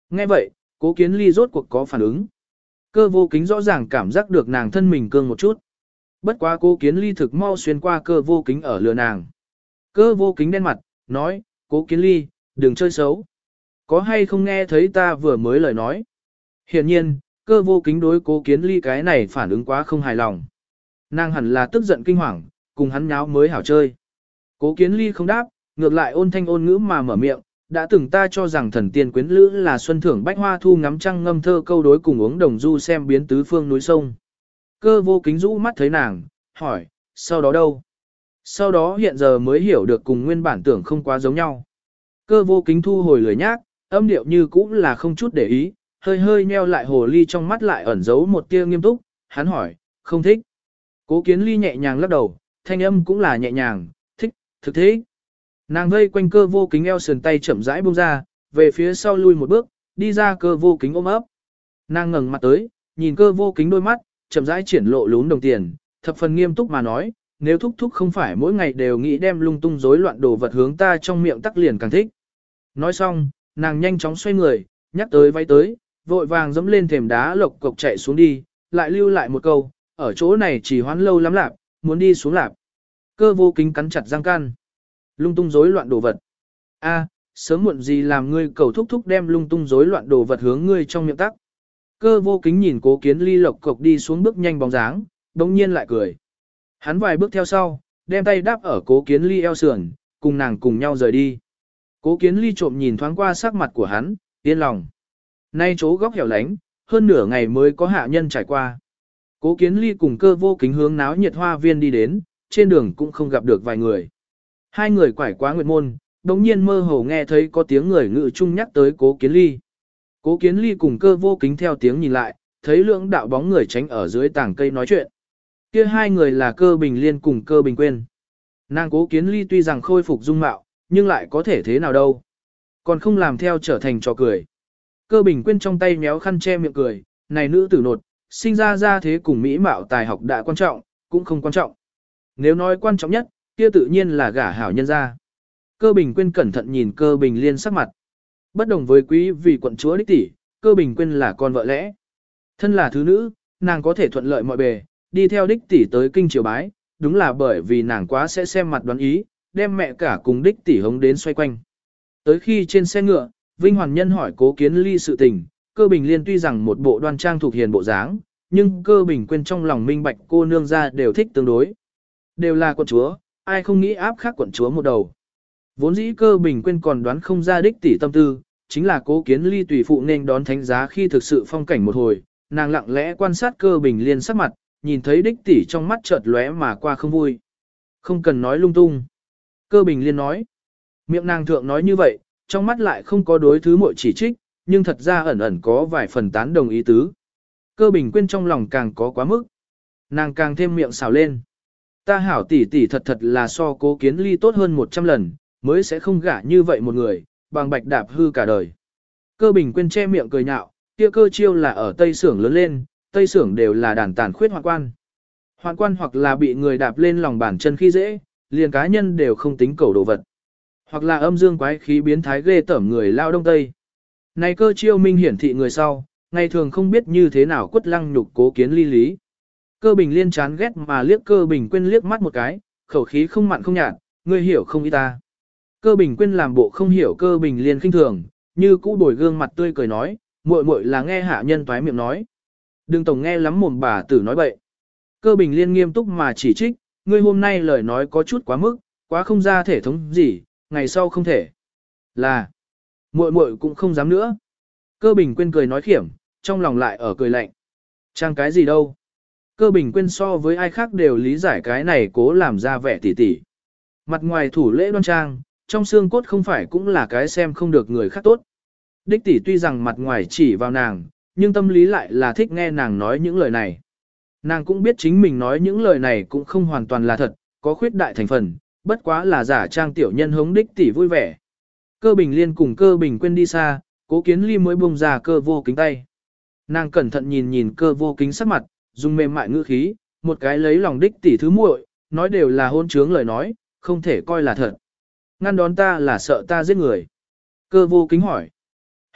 Nghe vậy, Cố Kiến Ly rốt cuộc có phản ứng. Cơ vô kính rõ ràng cảm giác được nàng thân mình cương một chút. Bất quá Cố Kiến Ly thực mau xuyên qua cơ vô kính ở lừa nàng. Cơ vô kính đen mặt, nói, Cố Kiến Ly, đừng chơi xấu. Có hay không nghe thấy ta vừa mới lời nói? Hiển nhiên, cơ vô kính đối Cố Kiến Ly cái này phản ứng quá không hài lòng. Nàng hẳn là tức giận kinh hoàng, cùng hắn nháo mới hảo chơi. Cố Kiến Ly không đáp, ngược lại ôn thanh ôn ngữ mà mở miệng, đã từng ta cho rằng thần tiên quyến lữ là xuân thưởng bách hoa thu ngắm trăng ngâm thơ câu đối cùng uống đồng du xem biến tứ phương núi sông. Cơ vô kính rũ mắt thấy nàng, hỏi, sau đó đâu? Sau đó hiện giờ mới hiểu được cùng nguyên bản tưởng không quá giống nhau. Cơ vô kính thu hồi lười nhác, âm điệu như cũ là không chút để ý, hơi hơi nheo lại hồ ly trong mắt lại ẩn giấu một tia nghiêm túc, hắn hỏi, không thích. Cố Kiến Ly nhẹ nhàng lắc đầu, thanh âm cũng là nhẹ nhàng, thích, thực thế. Nàng vây quanh cơ vô kính eo sườn tay chậm rãi buông ra, về phía sau lui một bước, đi ra cơ vô kính ôm ấp. Nàng ngẩng mặt tới, nhìn cơ vô kính đôi mắt, chậm rãi triển lộ lún đồng tiền, thập phần nghiêm túc mà nói, nếu thúc thúc không phải mỗi ngày đều nghĩ đem lung tung rối loạn đồ vật hướng ta trong miệng tắc liền càng thích. Nói xong, nàng nhanh chóng xoay người, nhắc tới váy tới, vội vàng dẫm lên thềm đá lộc cộc chạy xuống đi, lại lưu lại một câu, ở chỗ này chỉ hoán lâu lắm lạp, muốn đi xuống lạp. Cơ vô kính cắn chặt răng can. Lung tung rối loạn đồ vật. A, sớm muộn gì làm ngươi cầu thúc thúc đem lung tung rối loạn đồ vật hướng ngươi trong miệng tắc. Cơ vô kính nhìn Cố Kiến Ly lộc cộc đi xuống bước nhanh bóng dáng, bỗng nhiên lại cười. Hắn vài bước theo sau, đem tay đáp ở Cố Kiến Ly eo sườn, cùng nàng cùng nhau rời đi. Cố Kiến Ly trộm nhìn thoáng qua sắc mặt của hắn, yên lòng. Nay chỗ góc hẻo lánh, hơn nửa ngày mới có hạ nhân trải qua. Cố Kiến Ly cùng cơ vô kính hướng náo nhiệt hoa viên đi đến, trên đường cũng không gặp được vài người. Hai người quải quá nguyệt môn, đồng nhiên mơ hồ nghe thấy có tiếng người ngự chung nhắc tới Cố Kiến Ly. Cố Kiến Ly cùng cơ vô kính theo tiếng nhìn lại, thấy lưỡng đạo bóng người tránh ở dưới tảng cây nói chuyện. Kia hai người là Cơ Bình Liên cùng Cơ Bình Quyên. Nàng Cố Kiến Ly tuy rằng khôi phục dung mạo, nhưng lại có thể thế nào đâu. Còn không làm theo trở thành trò cười. Cơ Bình Quyên trong tay méo khăn che miệng cười, này nữ tử nột, sinh ra thế cùng mỹ mạo tài học đã quan trọng, cũng không quan trọng. Nếu nói quan trọng nhất, kia tự nhiên là gả hảo nhân ra. Cơ Bình Quyên cẩn thận nhìn Cơ Bình Liên sắc mặt. Bất đồng với quý vị quận chúa đích tỷ, Cơ Bình Quyên là con vợ lẽ. Thân là thứ nữ, nàng có thể thuận lợi mọi bề, đi theo đích tỷ tới kinh triều bái, đúng là bởi vì nàng quá sẽ xem mặt đoán ý, đem mẹ cả cùng đích tỷ hống đến xoay quanh. Tới khi trên xe ngựa, Vinh Hoàn Nhân hỏi Cố Kiến Ly sự tình, Cơ Bình Liên tuy rằng một bộ đoan trang thuộc hiền bộ dáng, nhưng Cơ Bình Quyên trong lòng minh bạch cô nương ra đều thích tương đối. Đều là quận chúa, ai không nghĩ áp khác quận chúa một đầu. Vốn dĩ Cơ Bình Quyên còn đoán không ra đích tỷ tâm tư, chính là Cố Kiến Ly tùy phụ nên đón thánh giá khi thực sự phong cảnh một hồi, nàng lặng lẽ quan sát Cơ Bình Liên sắc mặt, nhìn thấy đích tỷ trong mắt chợt lóe mà qua không vui. Không cần nói lung tung. Cơ Bình Liên nói. Miệng nàng thượng nói như vậy, trong mắt lại không có đối thứ muội chỉ trích, nhưng thật ra ẩn ẩn có vài phần tán đồng ý tứ. Cơ Bình Quyên trong lòng càng có quá mức. Nàng càng thêm miệng xào lên. Ta hảo tỷ tỷ thật thật là so Cố Kiến Ly tốt hơn 100 lần, mới sẽ không gả như vậy một người, bằng bạch đạp hư cả đời. Cơ Bình Quyên che miệng cười nhạo, kia cơ chiêu là ở Tây Sưởng lớn lên, Tây Sưởng đều là đàn tàn khuyết hoạn quan. Hoạn quan hoặc là bị người đạp lên lòng bàn chân khi dễ, liền cá nhân đều không tính cầu đồ vật. Hoặc là âm dương quái khí biến thái ghê tởm người lao đông tây. Này cơ chiêu minh hiển thị người sau, ngày thường không biết như thế nào quất lăng nhục Cố Kiến Ly lý. Cơ Bình Liên chán ghét mà liếc Cơ Bình Quyên liếc mắt một cái, khẩu khí không mặn không nhạt, ngươi hiểu không ý ta. Cơ Bình Quyên làm bộ không hiểu Cơ Bình Liên khinh thường, như cũ đổi gương mặt tươi cười nói, muội muội là nghe hạ nhân toái miệng nói. Đừng tổng nghe lắm mồm bà tử nói bậy. Cơ Bình Liên nghiêm túc mà chỉ trích, ngươi hôm nay lời nói có chút quá mức, quá không ra thể thống gì, ngày sau không thể. Là, muội muội cũng không dám nữa. Cơ Bình Quyên cười nói khiểm, trong lòng lại ở cười lạnh. Trang cái gì đâu. Cơ Bình Quyên so với ai khác đều lý giải cái này cố làm ra vẻ tỉ tỉ. Mặt ngoài thủ lễ đoan trang, trong xương cốt không phải cũng là cái xem không được người khác tốt. Đích tỷ tuy rằng mặt ngoài chỉ vào nàng, nhưng tâm lý lại là thích nghe nàng nói những lời này. Nàng cũng biết chính mình nói những lời này cũng không hoàn toàn là thật, có khuyết đại thành phần, bất quá là giả trang tiểu nhân hống đích tỷ vui vẻ. Cơ Bình Liên cùng Cơ Bình Quyên đi xa, Cố Kiến Ly mới buông ra Cơ Vô Kính tay. Nàng cẩn thận nhìn nhìn Cơ Vô Kính sắc mặt, dùng mềm mại ngữ khí, một cái lấy lòng đích tỷ thứ muội, nói đều là hôn trướng lời nói, không thể coi là thật. Ngăn đón ta là sợ ta giết người. Cơ Vô Kính hỏi.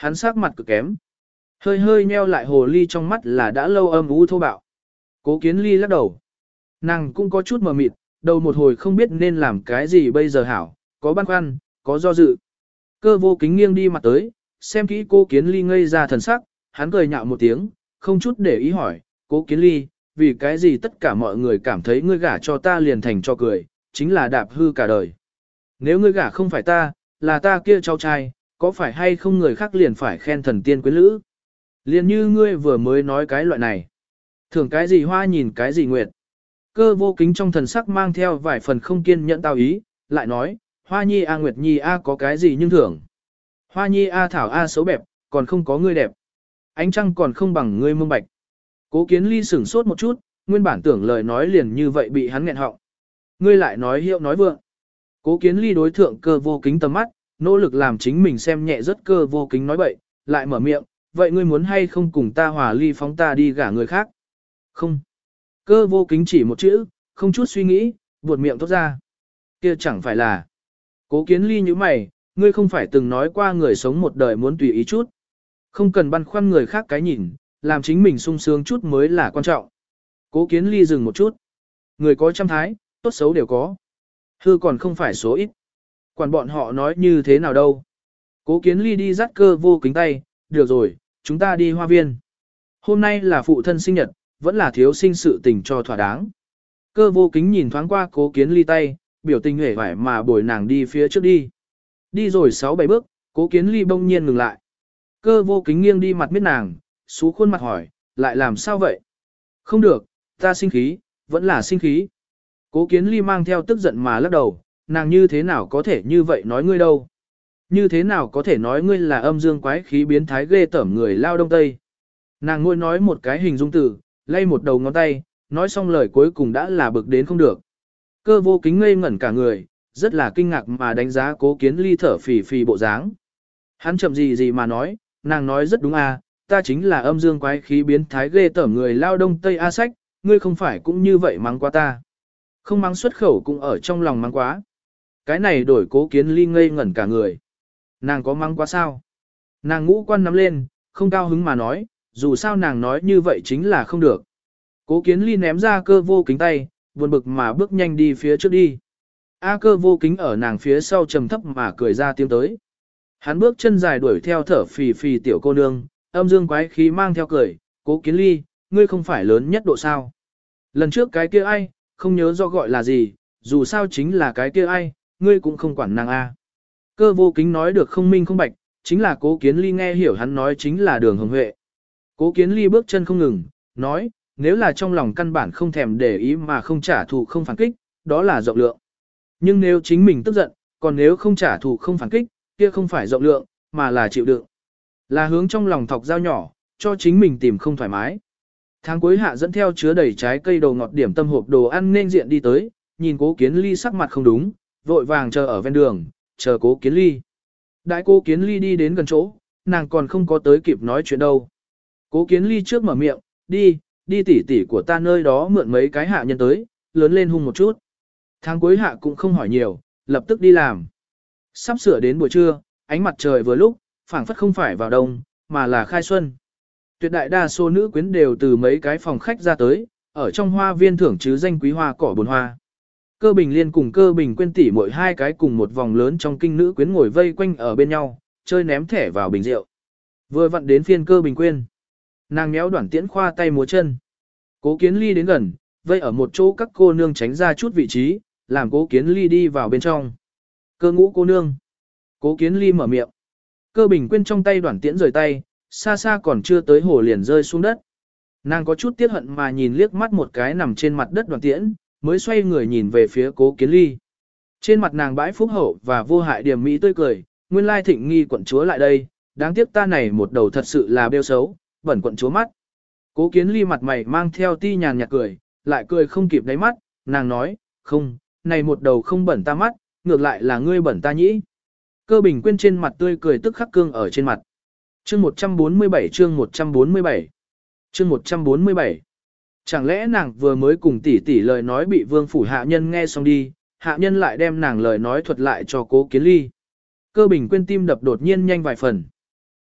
Hắn sắc mặt cực kém. Hơi hơi nheo lại hồ ly trong mắt là đã lâu âm u thô bạo. Cố Kiến Ly lắc đầu. Nàng cũng có chút mờ mịt, đầu một hồi không biết nên làm cái gì bây giờ hảo, có băn khoăn, có do dự. Cơ vô kính nghiêng đi mặt tới, xem kỹ Cố Kiến Ly ngây ra thần sắc, hắn cười nhạo một tiếng, không chút để ý hỏi, Cố Kiến Ly, vì cái gì tất cả mọi người cảm thấy ngươi gả cho ta liền thành cho cười, chính là đạp hư cả đời. Nếu ngươi gả không phải ta, là ta kia cháu trai, có phải hay không người khác liền phải khen thần tiên quyến lữ? Liền như ngươi vừa mới nói cái loại này. Thường cái gì hoa nhìn cái gì nguyệt. Cơ vô kính trong thần sắc mang theo vài phần không kiên nhẫn tao ý, lại nói, hoa nhi a nguyệt nhi a có cái gì nhưng thưởng. Hoa nhi a thảo a xấu bẹp, còn không có ngươi đẹp. Ánh trăng còn không bằng ngươi mông bạch. Cố Kiến Ly sửng sốt một chút, nguyên bản tưởng lời nói liền như vậy bị hắn nghẹn họng. Ngươi lại nói hiệu nói vượng. Cố Kiến Ly đối thượng cơ vô kính tầm mắt, nỗ lực làm chính mình xem nhẹ rất cơ vô kính nói bậy, lại mở miệng, vậy ngươi muốn hay không cùng ta hòa ly phóng ta đi gả người khác? Không. Cơ vô kính chỉ một chữ, không chút suy nghĩ, buột miệng thốt ra. Kia chẳng phải là. Cố Kiến Ly như mày, ngươi không phải từng nói qua người sống một đời muốn tùy ý chút. Không cần băn khoăn người khác cái nhìn, làm chính mình sung sướng chút mới là quan trọng. Cố Kiến Ly dừng một chút. Người có trăm thái, tốt xấu đều có. Hư còn không phải số ít. Quản bọn họ nói như thế nào đâu. Cố Kiến Ly đi dắt cơ vô kính tay, được rồi, chúng ta đi hoa viên. Hôm nay là phụ thân sinh nhật, vẫn là thiếu sinh sự tình cho thỏa đáng. Cơ vô kính nhìn thoáng qua Cố Kiến Ly tay, biểu tình hề vải mà bồi nàng đi phía trước đi. Đi rồi 6-7 bước, Cố Kiến Ly bỗng nhiên ngừng lại. Cơ vô kính nghiêng đi mặt miết nàng, xú khuôn mặt hỏi, lại làm sao vậy? Không được, ta sinh khí, vẫn là sinh khí. Cố Kiến Ly mang theo tức giận mà lắc đầu, nàng như thế nào có thể như vậy nói ngươi đâu? Như thế nào có thể nói ngươi là âm dương quái khí biến thái ghê tởm người lao đông tây? Nàng ngồi nói một cái hình dung từ, lay một đầu ngón tay, nói xong lời cuối cùng đã là bực đến không được. Cơ vô kính ngây ngẩn cả người, rất là kinh ngạc mà đánh giá Cố Kiến Ly thở phì phì bộ dáng. Hắn chậm gì mà nói, nàng nói rất đúng à, ta chính là âm dương quái khí biến thái ghê tởm người lao đông tây a sách, ngươi không phải cũng như vậy mắng quá ta. Không mắng xuất khẩu cũng ở trong lòng mắng quá. Cái này đổi Cố Kiến Ly ngây ngẩn cả người. Nàng có mắng quá sao? Nàng ngũ quan nắm lên, không cao hứng mà nói, dù sao nàng nói như vậy chính là không được. Cố Kiến Ly ném ra cơ vô kính tay, buồn bực mà bước nhanh đi phía trước đi. A cơ vô kính ở nàng phía sau trầm thấp mà cười ra tiếng tới. Hắn bước chân dài đuổi theo thở phì phì tiểu cô nương, âm dương quái khí mang theo cười, Cố Kiến Ly, ngươi không phải lớn nhất độ sao. Lần trước cái kia ai, không nhớ do gọi là gì, dù sao chính là cái kia ai, ngươi cũng không quản nàng A. Cơ vô kính nói được không minh không bạch, chính là Cố Kiến Ly nghe hiểu hắn nói chính là Đường Hồng Huệ. Cố Kiến Ly bước chân không ngừng, nói, nếu là trong lòng căn bản không thèm để ý mà không trả thù không phản kích, đó là rộng lượng. Nhưng nếu chính mình tức giận, còn nếu không trả thù không phản kích, kia không phải rộng lượng, mà là chịu đựng. Là hướng trong lòng thọc dao nhỏ, cho chính mình tìm không thoải mái. Tháng cuối hạ dẫn theo chứa đầy trái cây đầu ngọt điểm tâm hộp đồ ăn nên diện đi tới, nhìn Cố Kiến Ly sắc mặt không đúng, vội vàng chờ ở ven đường, chờ Cố Kiến Ly. Đại Cố Kiến Ly đi đến gần chỗ, nàng còn không có tới kịp nói chuyện đâu. Cố Kiến Ly trước mở miệng, đi tỉ tỉ của ta nơi đó mượn mấy cái hạ nhân tới, lớn lên hung một chút. Tháng cuối hạ cũng không hỏi nhiều, lập tức đi làm. Sắp sửa đến buổi trưa, ánh mặt trời vừa lúc, phảng phất không phải vào đông, mà là khai xuân. Tuyệt đại đa số nữ quyến đều từ mấy cái phòng khách ra tới, ở trong hoa viên thưởng chứ danh quý hoa cỏ bồn hoa. Cơ Bình Liên cùng Cơ Bình Quyên tỷ mỗi hai cái cùng một vòng lớn trong kinh nữ quyến ngồi vây quanh ở bên nhau, chơi ném thẻ vào bình rượu. Vừa vặn đến phiên Cơ Bình Quyên. Nàng méo Đoản Tiễn khoa tay múa chân. Cố Kiến Ly đến gần, vây ở một chỗ các cô nương tránh ra chút vị trí, làm Cố Kiến Ly đi vào bên trong. Cơ Ngũ cô nương. Cố Kiến Ly mở miệng. Cơ Bình Quyên trong tay Đoản Tiễn rời tay, xa xa còn chưa tới hồ liền rơi xuống đất. Nàng có chút tiếc hận mà nhìn liếc mắt một cái nằm trên mặt đất Đoản Tiễn, mới xoay người nhìn về phía Cố Kiến Ly. Trên mặt nàng bãi phúc hậu và vô hại điềm mỹ tươi cười, nguyên lai Thịnh Nghi quận chúa lại đây, đáng tiếc ta này một đầu thật sự là bêu xấu, bẩn quận chúa mắt. Cố Kiến Ly mặt mày mang theo ti nhàn nhạt cười, lại cười không kịp đáy mắt, nàng nói, không, này một đầu không bẩn ta mắt, ngược lại là ngươi bẩn ta nhĩ. Cơ Bình Quyên trên mặt tươi cười tức khắc cương ở trên mặt. Chương 147 chương 147 chương 147 Chẳng lẽ nàng vừa mới cùng tỷ tỷ lời nói bị vương phủ hạ nhân nghe xong đi, hạ nhân lại đem nàng lời nói thuật lại cho Cố Kiến Ly. Cơ Bình Quyên tim đập đột nhiên nhanh vài phần.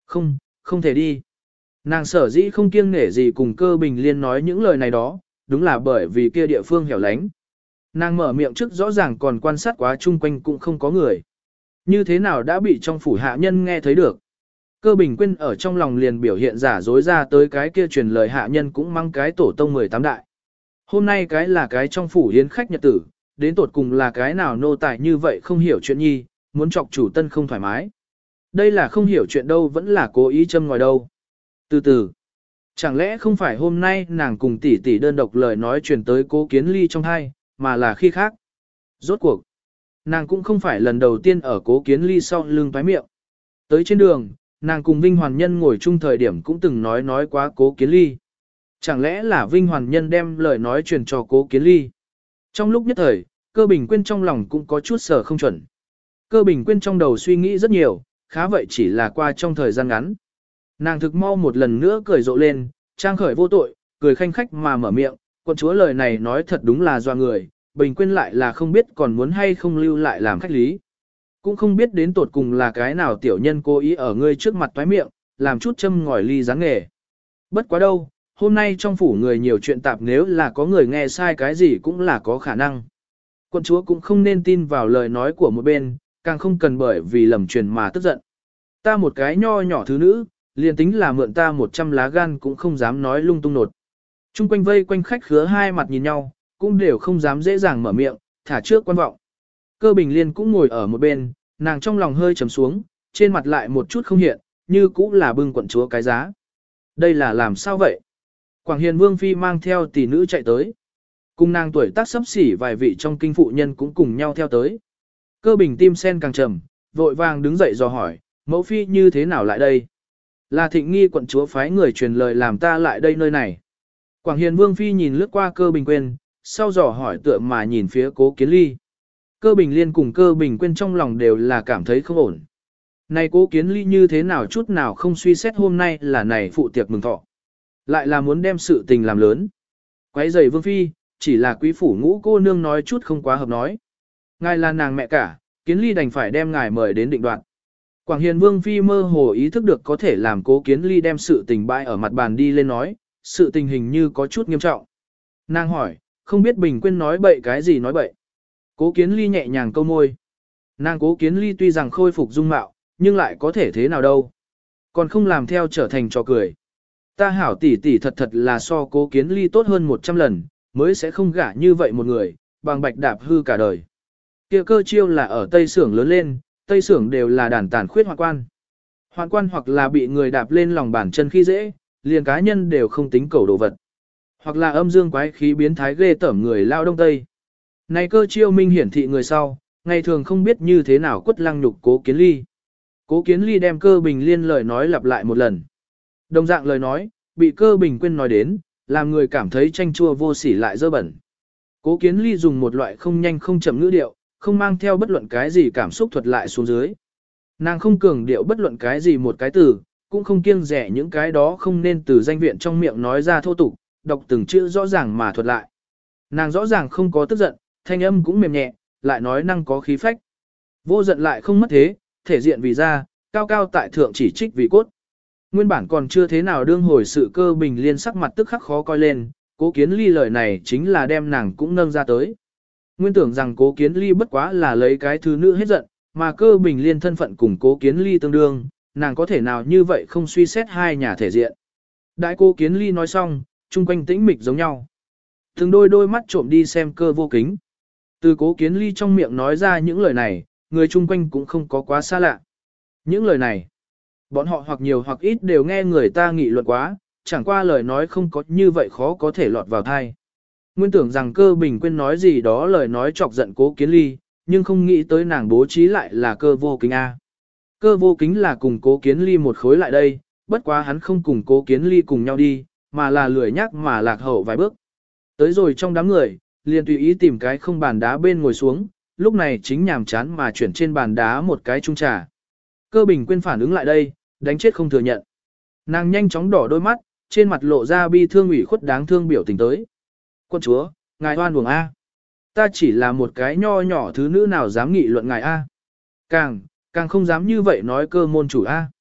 Không, không thể đi. Nàng sở dĩ không kiêng nể gì cùng Cơ Bình Liên nói những lời này đó, đúng là bởi vì kia địa phương hẻo lánh. Nàng mở miệng trước rõ ràng còn quan sát quá chung quanh cũng không có người. Như thế nào đã bị trong phủ hạ nhân nghe thấy được. Cơ Bình Quyên ở trong lòng liền biểu hiện giả dối ra tới cái kia truyền lời hạ nhân cũng mang cái tổ tông 18 đại. Hôm nay cái là cái trong phủ hiến khách nhật tử, đến tột cùng là cái nào nô tài như vậy không hiểu chuyện nhi, muốn chọc chủ tân không thoải mái. Đây là không hiểu chuyện đâu vẫn là cố ý châm ngòi đâu. Từ từ, chẳng lẽ không phải hôm nay nàng cùng tỷ tỷ đơn độc lời nói truyền tới Cố Kiến Ly trong hai, mà là khi khác. Rốt cuộc, nàng cũng không phải lần đầu tiên ở Cố Kiến Ly sau lưng toái miệng. Tới trên đường, nàng cùng Vinh Hoàn Nhân ngồi chung thời điểm cũng từng nói quá Cố Kiến Ly. Chẳng lẽ là Vinh Hoàn Nhân đem lời nói truyền cho Cố Kiến Ly. Trong lúc nhất thời, Cơ Bình Quyên trong lòng cũng có chút sở không chuẩn. Cơ Bình Quyên trong đầu suy nghĩ rất nhiều, khá vậy chỉ là qua trong thời gian ngắn. Nàng thực mau một lần nữa cười rộ lên, trang khởi vô tội, cười khanh khách mà mở miệng, quận chúa lời này nói thật đúng là doa người, Bình Quyên lại là không biết còn muốn hay không lưu lại làm khách lý. Cũng không biết đến tột cùng là cái nào tiểu nhân cố ý ở ngươi trước mặt toái miệng, làm chút châm ngòi ly dáng nghề. Bất quá đâu, hôm nay trong phủ người nhiều chuyện tạp nếu là có người nghe sai cái gì cũng là có khả năng. Quận chúa cũng không nên tin vào lời nói của một bên, càng không cần bởi vì lầm truyền mà tức giận. Ta một cái nho nhỏ thứ nữ, liền tính là mượn ta 100 lá gan cũng không dám nói lung tung nột. Trung quanh vây quanh khách khứa hai mặt nhìn nhau, cũng đều không dám dễ dàng mở miệng, thả trước quan vọng. Cơ Bình Liên cũng ngồi ở một bên, nàng trong lòng hơi trầm xuống, trên mặt lại một chút không hiện, như cũng là bưng quận chúa cái giá. Đây là làm sao vậy? Quảng Hiền Vương Phi mang theo tỷ nữ chạy tới. Cùng nàng tuổi tác sắp xỉ vài vị trong kinh phụ nhân cũng cùng nhau theo tới. Cơ Bình tim sen càng trầm, vội vàng đứng dậy dò hỏi, mẫu phi như thế nào lại đây? Là Thịnh Nghi quận chúa phái người truyền lời làm ta lại đây nơi này. Quảng Hiền Vương Phi nhìn lướt qua Cơ Bình Quyên, sau dò hỏi tựa mà nhìn phía Cố Kiến Ly. Cơ Bình Liên cùng Cơ Bình Quyên trong lòng đều là cảm thấy không ổn. Này Cố Kiến Ly như thế nào chút nào không suy xét hôm nay là này phụ tiệc mừng thọ. Lại là muốn đem sự tình làm lớn. Quấy rầy Vương Phi, chỉ là quý phủ ngũ cô nương nói chút không quá hợp nói. Ngài là nàng mẹ cả, Kiến Ly đành phải đem ngài mời đến định đoạt. Quảng Hiền Vương Phi mơ hồ ý thức được có thể làm Cố Kiến Ly đem sự tình bãi ở mặt bàn đi lên nói, sự tình hình như có chút nghiêm trọng. Nàng hỏi, không biết Bình Quyên nói bậy cái gì nói bậy. Cố Kiến Ly nhẹ nhàng câu môi. Nàng Cố Kiến Ly tuy rằng khôi phục dung mạo, nhưng lại có thể thế nào đâu. Còn không làm theo trở thành trò cười. Ta hảo tỷ tỷ thật thật là so Cố Kiến Ly tốt hơn 100 lần, mới sẽ không gả như vậy một người, bằng bạch đạp hư cả đời. Kia cơ chiêu là ở Tây Sưởng lớn lên, Tây Sưởng đều là đàn tàn khuyết hoạn quan. Hoạn quan hoặc là bị người đạp lên lòng bàn chân khi dễ, liền cá nhân đều không tính cầu đồ vật. Hoặc là âm dương quái khí biến thái ghê tởm người lao đông tây. Này cơ chiêu minh hiển thị người sau, ngày thường không biết như thế nào quất lăng nhục Cố Kiến Ly. Cố Kiến Ly đem Cơ Bình Liên lời nói lặp lại một lần. Đồng dạng lời nói, bị Cơ Bình Quyên nói đến, làm người cảm thấy chanh chua vô sỉ lại dơ bẩn. Cố Kiến Ly dùng một loại không nhanh không chậm ngữ điệu, không mang theo bất luận cái gì cảm xúc thuật lại xuống dưới. Nàng không cường điệu bất luận cái gì một cái từ, cũng không kiêng rẻ những cái đó không nên từ danh viện trong miệng nói ra thô tục, đọc từng chữ rõ ràng mà thuật lại. Nàng rõ ràng không có tức giận, thanh âm cũng mềm nhẹ, lại nói năng có khí phách. Vô giận lại không mất thế, thể diện vì ra, cao cao tại thượng chỉ trích vì cốt. Nguyên bản còn chưa thế nào đương hồi sự Cơ Bình Liên sắc mặt tức khắc khó coi lên, Cố Kiến Ly lời này chính là đem nàng cũng nâng ra tới. Nguyên tưởng rằng Cố Kiến Ly bất quá là lấy cái thứ nữ hết giận, mà Cơ Bình Liên thân phận cùng Cố Kiến Ly tương đương, nàng có thể nào như vậy không suy xét hai nhà thể diện. Đại Cố Kiến Ly nói xong, chung quanh tĩnh mịch giống nhau. Từng đôi mắt trộm đi xem Cơ Vô Kính. Từ Cố Kiến Ly trong miệng nói ra những lời này, người chung quanh cũng không có quá xa lạ. Những lời này, bọn họ hoặc nhiều hoặc ít đều nghe người ta nghị luận quá, chẳng qua lời nói không có như vậy khó có thể lọt vào thai. Nguyên tưởng rằng Cơ Bình Quyên nói gì đó lời nói chọc giận Cố Kiến Ly, nhưng không nghĩ tới nàng bố trí lại là Cơ Vô Kính A. Cơ Vô Kính là cùng Cố Kiến Ly một khối lại đây, bất quá hắn không cùng Cố Kiến Ly cùng nhau đi, mà là lười nhắc mà lạc hậu vài bước. Tới rồi trong đám người, liền tùy ý tìm cái không bàn đá bên ngồi xuống, lúc này chính nhàm chán mà chuyển trên bàn đá một cái chung trà. Cơ Bình Quyên phản ứng lại đây, đánh chết không thừa nhận. Nàng nhanh chóng đỏ đôi mắt, trên mặt lộ ra bi thương ủy khuất đáng thương biểu tình tới. Quân chúa, ngài oan uổng A. Ta chỉ là một cái nho nhỏ thứ nữ nào dám nghị luận ngài A. Càng không dám như vậy nói Cơ môn chủ A.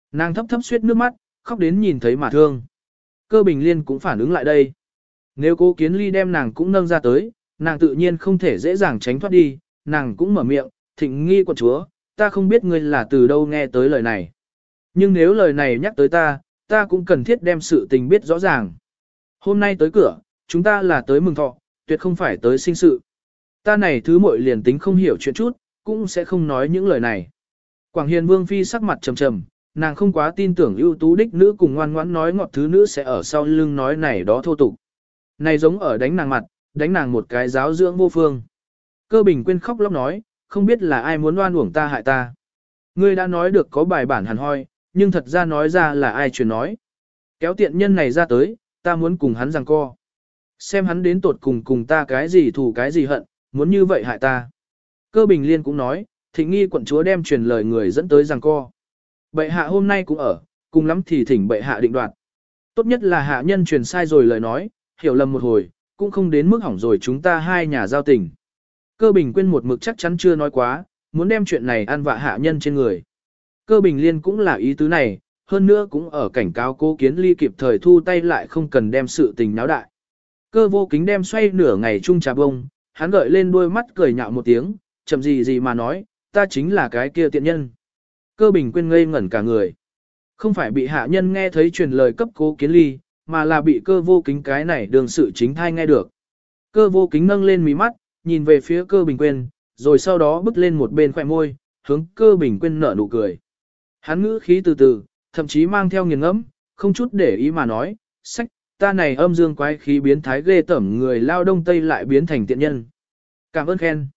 Nàng thấp thấp suýt nước mắt, khóc đến nhìn thấy mà thương. Cơ Bình Liên cũng phản ứng lại đây. Nếu Cố Kiến Ly đem nàng cũng nâng ra tới, nàng tự nhiên không thể dễ dàng tránh thoát đi, nàng cũng mở miệng, Thịnh Nghi quận chúa, ta không biết ngươi là từ đâu nghe tới lời này. Nhưng nếu lời này nhắc tới ta cũng cần thiết đem sự tình biết rõ ràng. Hôm nay tới cửa, chúng ta là tới mừng thọ, tuyệt không phải tới sinh sự. Ta này thứ muội liền tính không hiểu chuyện chút, cũng sẽ không nói những lời này. Quảng Hiền Vương Phi sắc mặt trầm trầm, nàng không quá tin tưởng ưu tú đích nữ cùng ngoan ngoãn nói ngọt thứ nữ sẽ ở sau lưng nói này đó thô tục. Này giống ở đánh nàng mặt, đánh nàng một cái giáo dưỡng vô phương. Cơ Bình quên khóc lóc nói, không biết là ai muốn oan uổng ta hại ta. Ngươi đã nói được có bài bản hẳn hoi, nhưng thật ra nói ra là ai truyền nói. Kéo tiện nhân này ra tới, ta muốn cùng hắn giằng co. Xem hắn đến tột cùng ta cái gì thù cái gì hận, muốn như vậy hại ta. Cơ Bình Liên cũng nói, Thịnh Nghi quận chúa đem truyền lời người dẫn tới giằng co. Bệ hạ hôm nay cũng ở, cùng lắm thì thỉnh bệ hạ định đoạt. Tốt nhất là hạ nhân truyền sai rồi lời nói, hiểu lầm một hồi, cũng không đến mức hỏng rồi chúng ta hai nhà giao tình. Cơ Bình quên một mực chắc chắn chưa nói quá, muốn đem chuyện này ăn vạ hạ nhân trên người. Cơ Bình Liên cũng là ý tứ này, hơn nữa cũng ở cảnh cáo Cố Kiến Ly kịp thời thu tay lại không cần đem sự tình náo đại. Cơ Vô Kính đem xoay nửa ngày chung trà bông, hắn gợi lên đôi mắt cười nhạo một tiếng, chậm gì mà nói, ta chính là cái kia tiện nhân. Cơ Bình quên ngây ngẩn cả người. Không phải bị hạ nhân nghe thấy truyền lời cấp Cố Kiến Ly, mà là bị Cơ Vô Kính cái này đường sự chính thai nghe được. Cơ Vô Kính nâng lên mí mắt, nhìn về phía Cơ Bình quên, rồi sau đó bước lên một bên khỏe môi, hướng Cơ Bình quên nở nụ cười. Hắn ngữ khí từ từ, thậm chí mang theo nghiền ngẫm, không chút để ý mà nói, sách, ta này âm dương quái khí biến thái ghê tởm người lao đông tây lại biến thành tiện nhân. Cảm ơn khen.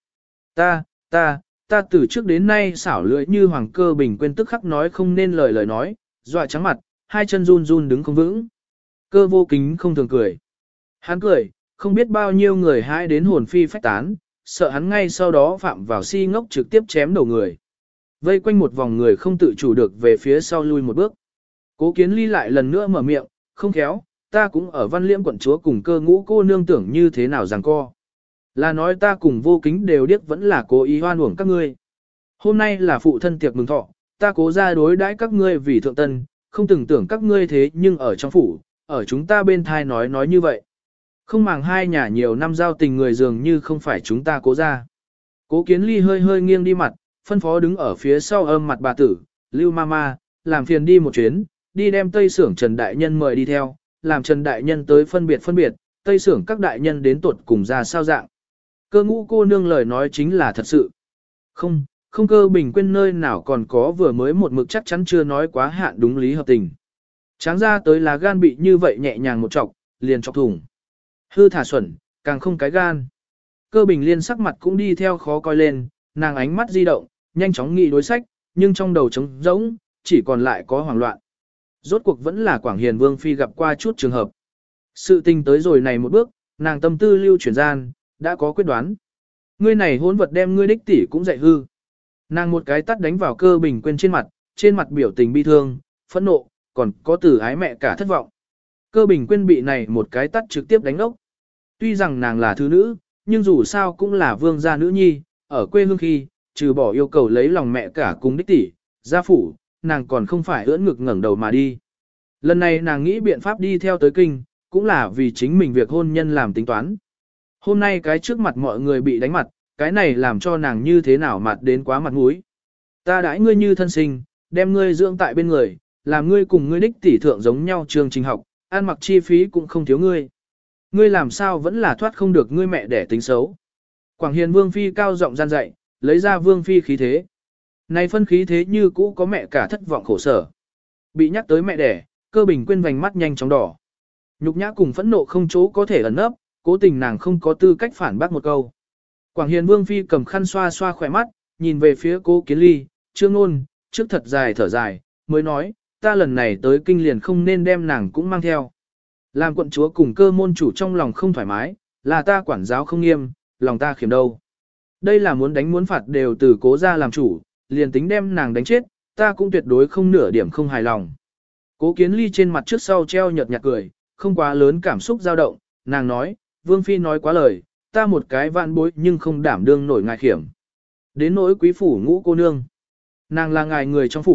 Ta từ trước đến nay xảo lưỡi như hoàng. Cơ Bình quên tức khắc nói không nên lời nói, dọa trắng mặt, hai chân run run đứng không vững. Cơ Vô Kính không thường cười. Hắn cười, không biết bao nhiêu người hãi đến hồn phi phách tán, sợ hắn ngay sau đó phạm vào si ngốc trực tiếp chém đầu người. Vây quanh một vòng người không tự chủ được về phía sau lui một bước. Cố Kiến Ly lại lần nữa mở miệng, không khéo, ta cũng ở Văn Liêm quận chúa cùng Cơ Ngũ cô nương tưởng như thế nào giằng co. Là nói ta cùng Vô Kính đều điếc vẫn là cố ý hoan uổng các ngươi. Hôm nay là phụ thân tiệc mừng thọ, ta cố ra đối đãi các ngươi vì thượng tân, không từng tưởng các ngươi thế nhưng ở trong phủ, ở chúng ta bên thai nói như vậy. Không màng hai nhà nhiều năm giao tình người dường như không phải chúng ta cố ra. Cố Kiến Ly hơi nghiêng đi mặt, phân phó đứng ở phía sau âm mặt bà tử, Lưu Mama, làm phiền đi một chuyến, đi đem Tây Sưởng Trần Đại Nhân mời đi theo, làm Trần Đại Nhân tới phân biệt, Tây Sưởng các đại nhân đến tuột cùng ra sao dạng. Cơ Ngũ cô nương lời nói chính là thật sự. Không Cơ Bình quên nơi nào còn có vừa mới một mực chắc chắn chưa nói quá hạn đúng lý hợp tình. Tráng ra tới là gan bị như vậy nhẹ nhàng một chọc, liền chọc thủng. Hư thả xuẩn, càng không cái gan. Cơ Bình Liên sắc mặt cũng đi theo khó coi lên, nàng ánh mắt di động, nhanh chóng nghĩ đối sách, nhưng trong đầu trống rỗng, chỉ còn lại có hoảng loạn. Rốt cuộc vẫn là Quảng Hiền Vương Phi gặp qua chút trường hợp. Sự tình tới rồi này một bước, nàng tâm tư lưu chuyển gian, đã có quyết đoán. Ngươi này hỗn vật đem ngươi đích tỷ cũng dạy hư. Nàng một cái tắt đánh vào Cơ Bình quên trên mặt biểu tình bi thương, phẫn nộ, còn có từ ái mẹ cả thất vọng. Cơ Bình quên bị này một cái tắt trực tiếp đánh ốc. Tuy rằng nàng là thứ nữ, nhưng dù sao cũng là vương gia nữ nhi, ở quê hương khi, trừ bỏ yêu cầu lấy lòng mẹ cả cùng đích tỷ, gia phủ, nàng còn không phải ưỡn ngực ngẩng đầu mà đi. Lần này nàng nghĩ biện pháp đi theo tới kinh, cũng là vì chính mình việc hôn nhân làm tính toán. Hôm nay cái trước mặt mọi người bị đánh mặt, cái này làm cho nàng như thế nào mặt đến quá mặt mũi. Ta đãi ngươi như thân sinh, đem ngươi dưỡng tại bên người, làm ngươi cùng ngươi đích tỷ thượng giống nhau trường trình học, ăn mặc chi phí cũng không thiếu ngươi. Ngươi làm sao vẫn là thoát không được ngươi mẹ đẻ tính xấu. Quảng Hiền Vương Phi cao giọng gian dạy, lấy ra Vương Phi khí thế. Này phân khí thế như cũ có mẹ cả thất vọng khổ sở. Bị nhắc tới mẹ đẻ, Cơ Bình quên vành mắt nhanh chóng đỏ. Nhục nhã cùng phẫn nộ không chỗ có thể ẩn nấp, cố tình nàng không có tư cách phản bác một câu. Quảng Hiền Vương Phi cầm khăn xoa xoa khỏe mắt, nhìn về phía Cố Kiến Ly, Trương Nôn, trước thật dài thở dài, mới nói, ta lần này tới kinh liền không nên đem nàng cũng mang theo. Làm quận chúa cùng Cơ môn chủ trong lòng không thoải mái, là ta quản giáo không nghiêm, lòng ta khiểm đâu. Đây là muốn đánh muốn phạt đều từ Cố gia làm chủ, liền tính đem nàng đánh chết, ta cũng tuyệt đối không nửa điểm không hài lòng. Cố Kiến Ly trên mặt trước sau treo nhợt nhạt cười, không quá lớn cảm xúc dao động, nàng nói, Vương Phi nói quá lời, ta một cái vạn bối nhưng không đảm đương nổi ngài khiểm. Đến nỗi quý phủ Ngũ cô nương. Nàng là ngài người trong phủ,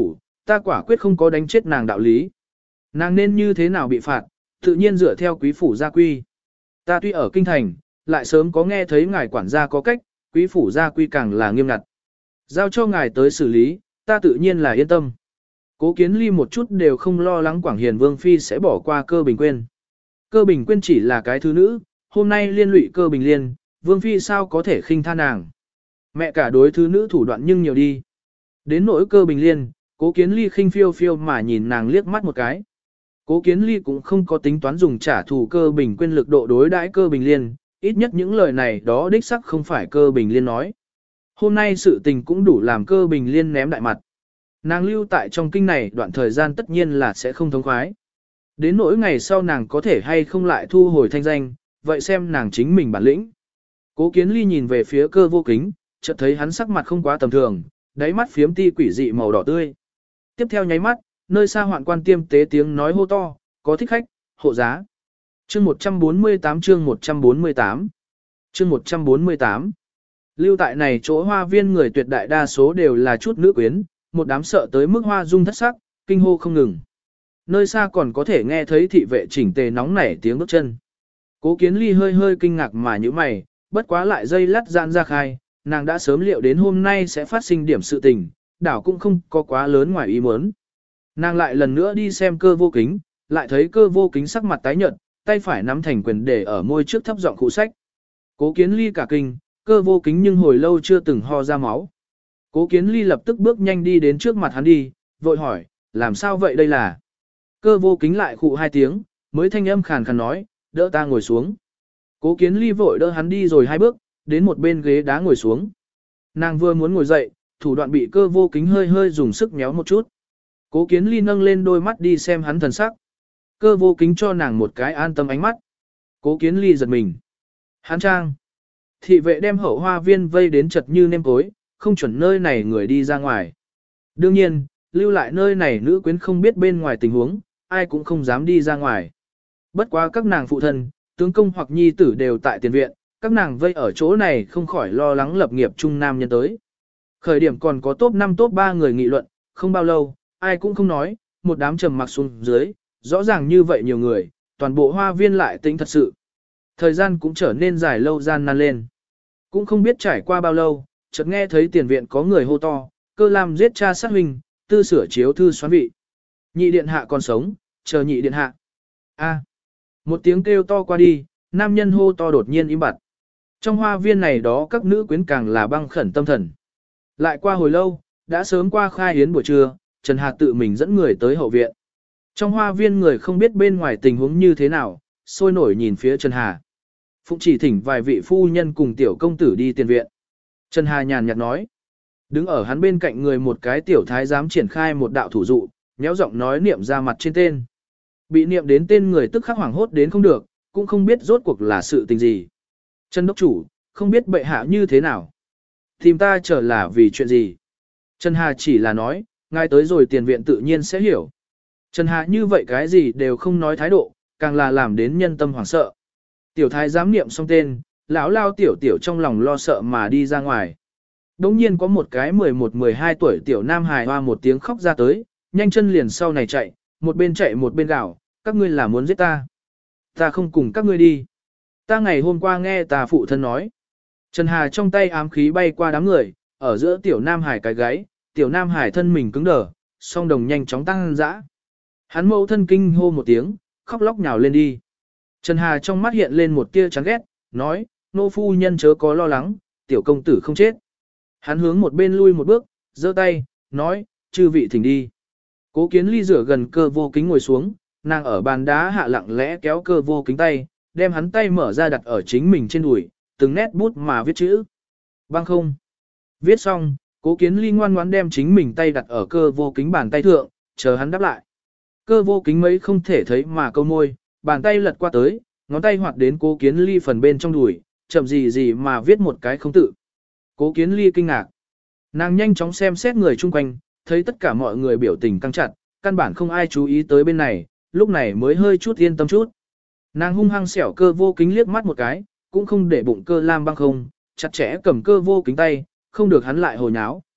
ta quả quyết không có đánh chết nàng đạo lý. Nàng nên như thế nào bị phạt, tự nhiên dựa theo quý phủ gia quy. Ta tuy ở kinh thành, lại sớm có nghe thấy ngài quản gia có cách, quý phủ gia quy càng là nghiêm ngặt. Giao cho ngài tới xử lý, ta tự nhiên là yên tâm. Cố Kiến Ly một chút đều không lo lắng Quảng Hiền Vương Phi sẽ bỏ qua Cơ Bình Quyên. Cơ Bình Quyên chỉ là cái thứ nữ, hôm nay liên lụy Cơ Bình Liên, Vương Phi sao có thể khinh tha nàng. Mẹ cả đối thứ nữ thủ đoạn nhưng nhiều đi. Đến nỗi Cơ Bình Liên, Cố Kiến Ly khinh phiêu phiêu mà nhìn nàng liếc mắt một cái. Cố Kiến Ly cũng không có tính toán dùng trả thù Cơ Bình Quyên lực độ đối đãi Cơ Bình Liên, ít nhất những lời này đó đích sắc không phải Cơ Bình Liên nói. Hôm nay sự tình cũng đủ làm Cơ Bình Liên ném đại mặt. Nàng lưu tại trong kinh này đoạn thời gian tất nhiên là sẽ không thống khoái. Đến nỗi ngày sau nàng có thể hay không lại thu hồi thanh danh, vậy xem nàng chính mình bản lĩnh. Cố Kiến Ly nhìn về phía Cơ Vô Kính, chợt thấy hắn sắc mặt không quá tầm thường, đáy mắt phiếm ti quỷ dị màu đỏ tươi. Tiếp theo nháy mắt, nơi xa hoạn quan tiêm tế tiếng nói hô to, có thích khách, hộ giá. Chương 148 chương 148 chương 148 Lưu tại này chỗ hoa viên người tuyệt đại đa số đều là chút nữ quyến, một đám sợ tới mức hoa dung thất sắc, kinh hô không ngừng. Nơi xa còn có thể nghe thấy thị vệ chỉnh tề nóng nảy tiếng bước chân. Cố Kiến Ly hơi hơi kinh ngạc mà như mày, bất quá lại dây lắt giãn ra khai, nàng đã sớm liệu đến hôm nay sẽ phát sinh điểm sự tình, đảo cũng không có quá lớn ngoài ý muốn. Nàng lại lần nữa đi xem Cơ Vô Kính, lại thấy Cơ Vô Kính sắc mặt tái nhợt, tay phải nắm thành quyền để ở môi trước thấp giọng khụ sách. Cố Kiến Ly cả kinh, Cơ Vô Kính nhưng hồi lâu chưa từng ho ra máu. Cố Kiến Ly lập tức bước nhanh đi đến trước mặt hắn đi, vội hỏi, làm sao vậy đây là? Cơ Vô Kính lại khụ hai tiếng, mới thanh âm khàn khàn nói, đỡ ta ngồi xuống. Cố Kiến Ly vội đỡ hắn đi rồi hai bước, đến một bên ghế đá ngồi xuống. Nàng vừa muốn ngồi dậy, thủ đoạn bị Cơ Vô Kính hơi hơi dùng sức méo một chút. Cố Kiến Ly nâng lên đôi mắt đi xem hắn thần sắc. Cơ Vô Kính cho nàng một cái an tâm ánh mắt. Cố Kiến Ly giật mình. Hắn trang. Thị vệ đem hậu hoa viên vây đến chật như nêm cối, không chuẩn nơi này người đi ra ngoài. Đương nhiên, lưu lại nơi này nữ quyến không biết bên ngoài tình huống, ai cũng không dám đi ra ngoài. Bất quá các nàng phụ thân, tướng công hoặc nhi tử đều tại tiền viện, các nàng vây ở chỗ này không khỏi lo lắng lập nghiệp trung nam nhân tới. Khởi điểm còn có top 5 top 3 người nghị luận, không bao lâu, ai cũng không nói, một đám trầm mặc xuống dưới, rõ ràng như vậy nhiều người, toàn bộ hoa viên lại tĩnh thật sự. Thời gian cũng trở nên dài lâu gian nan lên. Cũng không biết trải qua bao lâu, chợt nghe thấy tiền viện có người hô to, Cơ Lam giết cha sát huynh, tư sửa chiếu thư xoán vị. Nhị điện hạ còn sống, chờ nhị điện hạ. A. Một tiếng kêu to qua đi, nam nhân hô to đột nhiên im bặt. Trong hoa viên này đó các nữ quyến càng là băng khẩn tâm thần. Lại qua hồi lâu, đã sớm qua khai yến buổi trưa, Trần Hà tự mình dẫn người tới hậu viện. Trong hoa viên người không biết bên ngoài tình huống như thế nào, sôi nổi nhìn phía Trần Hà. Phụng chỉ thỉnh vài vị phu nhân cùng tiểu công tử đi tiền viện. Trần Hà nhàn nhạt nói. Đứng ở hắn bên cạnh người một cái tiểu thái giám triển khai một đạo thủ dụ, nhéo giọng nói niệm ra mặt trên tên. Bị niệm đến tên người tức khắc hoảng hốt đến không được, cũng không biết rốt cuộc là sự tình gì. Trần đốc chủ, không biết bệ hạ như thế nào. Tìm ta trở là vì chuyện gì. Trần Hà chỉ là nói, ngài tới rồi tiền viện tự nhiên sẽ hiểu. Trần Hà như vậy cái gì đều không nói thái độ, càng là làm đến nhân tâm hoảng sợ. Tiểu thái giám niệm xong tên, lão lao tiểu tiểu trong lòng lo sợ mà đi ra ngoài. Đống nhiên có một cái 11-12 tuổi tiểu nam hài hoa một tiếng khóc ra tới, nhanh chân liền sau này chạy, một bên gào, các ngươi là muốn giết ta. Ta không cùng các ngươi đi. Ta ngày hôm qua nghe ta phụ thân nói. Trần Hà trong tay ám khí bay qua đám người, ở giữa tiểu nam hải cái gáy, tiểu nam hải thân mình cứng đờ, song đồng nhanh chóng tăng dã. Hắn mẫu thân kinh hô một tiếng, khóc lóc nhào lên đi. Trần Hà trong mắt hiện lên một tia chán ghét, nói, nô phu nhân chớ có lo lắng, tiểu công tử không chết. Hắn hướng một bên lui một bước, giơ tay, nói, chư vị thỉnh đi. Cố Kiến Ly rửa gần Cơ Vô Kính ngồi xuống, nàng ở bàn đá hạ lặng lẽ kéo Cơ Vô Kính tay, đem hắn tay mở ra đặt ở chính mình trên đùi, từng nét bút mà viết chữ. Băng không. Viết xong, Cố Kiến Ly ngoan ngoãn đem chính mình tay đặt ở Cơ Vô Kính bàn tay thượng, chờ hắn đáp lại. Cơ Vô Kính mấy không thể thấy mà câu môi, bàn tay lật qua tới, ngón tay hoạt đến Cố Kiến Ly phần bên trong đùi, chậm gì mà viết một cái không tự. Cố Kiến Ly kinh ngạc. Nàng nhanh chóng xem xét người chung quanh, thấy tất cả mọi người biểu tình căng chặt, căn bản không ai chú ý tới bên này, lúc này mới hơi chút yên tâm chút. Nàng hung hăng xẻo Cơ Vô Kính liếc mắt một cái, cũng không để bụng Cơ Lam Băng không, chặt chẽ cầm Cơ Vô Kính tay, không được hắn lại hồ nháo.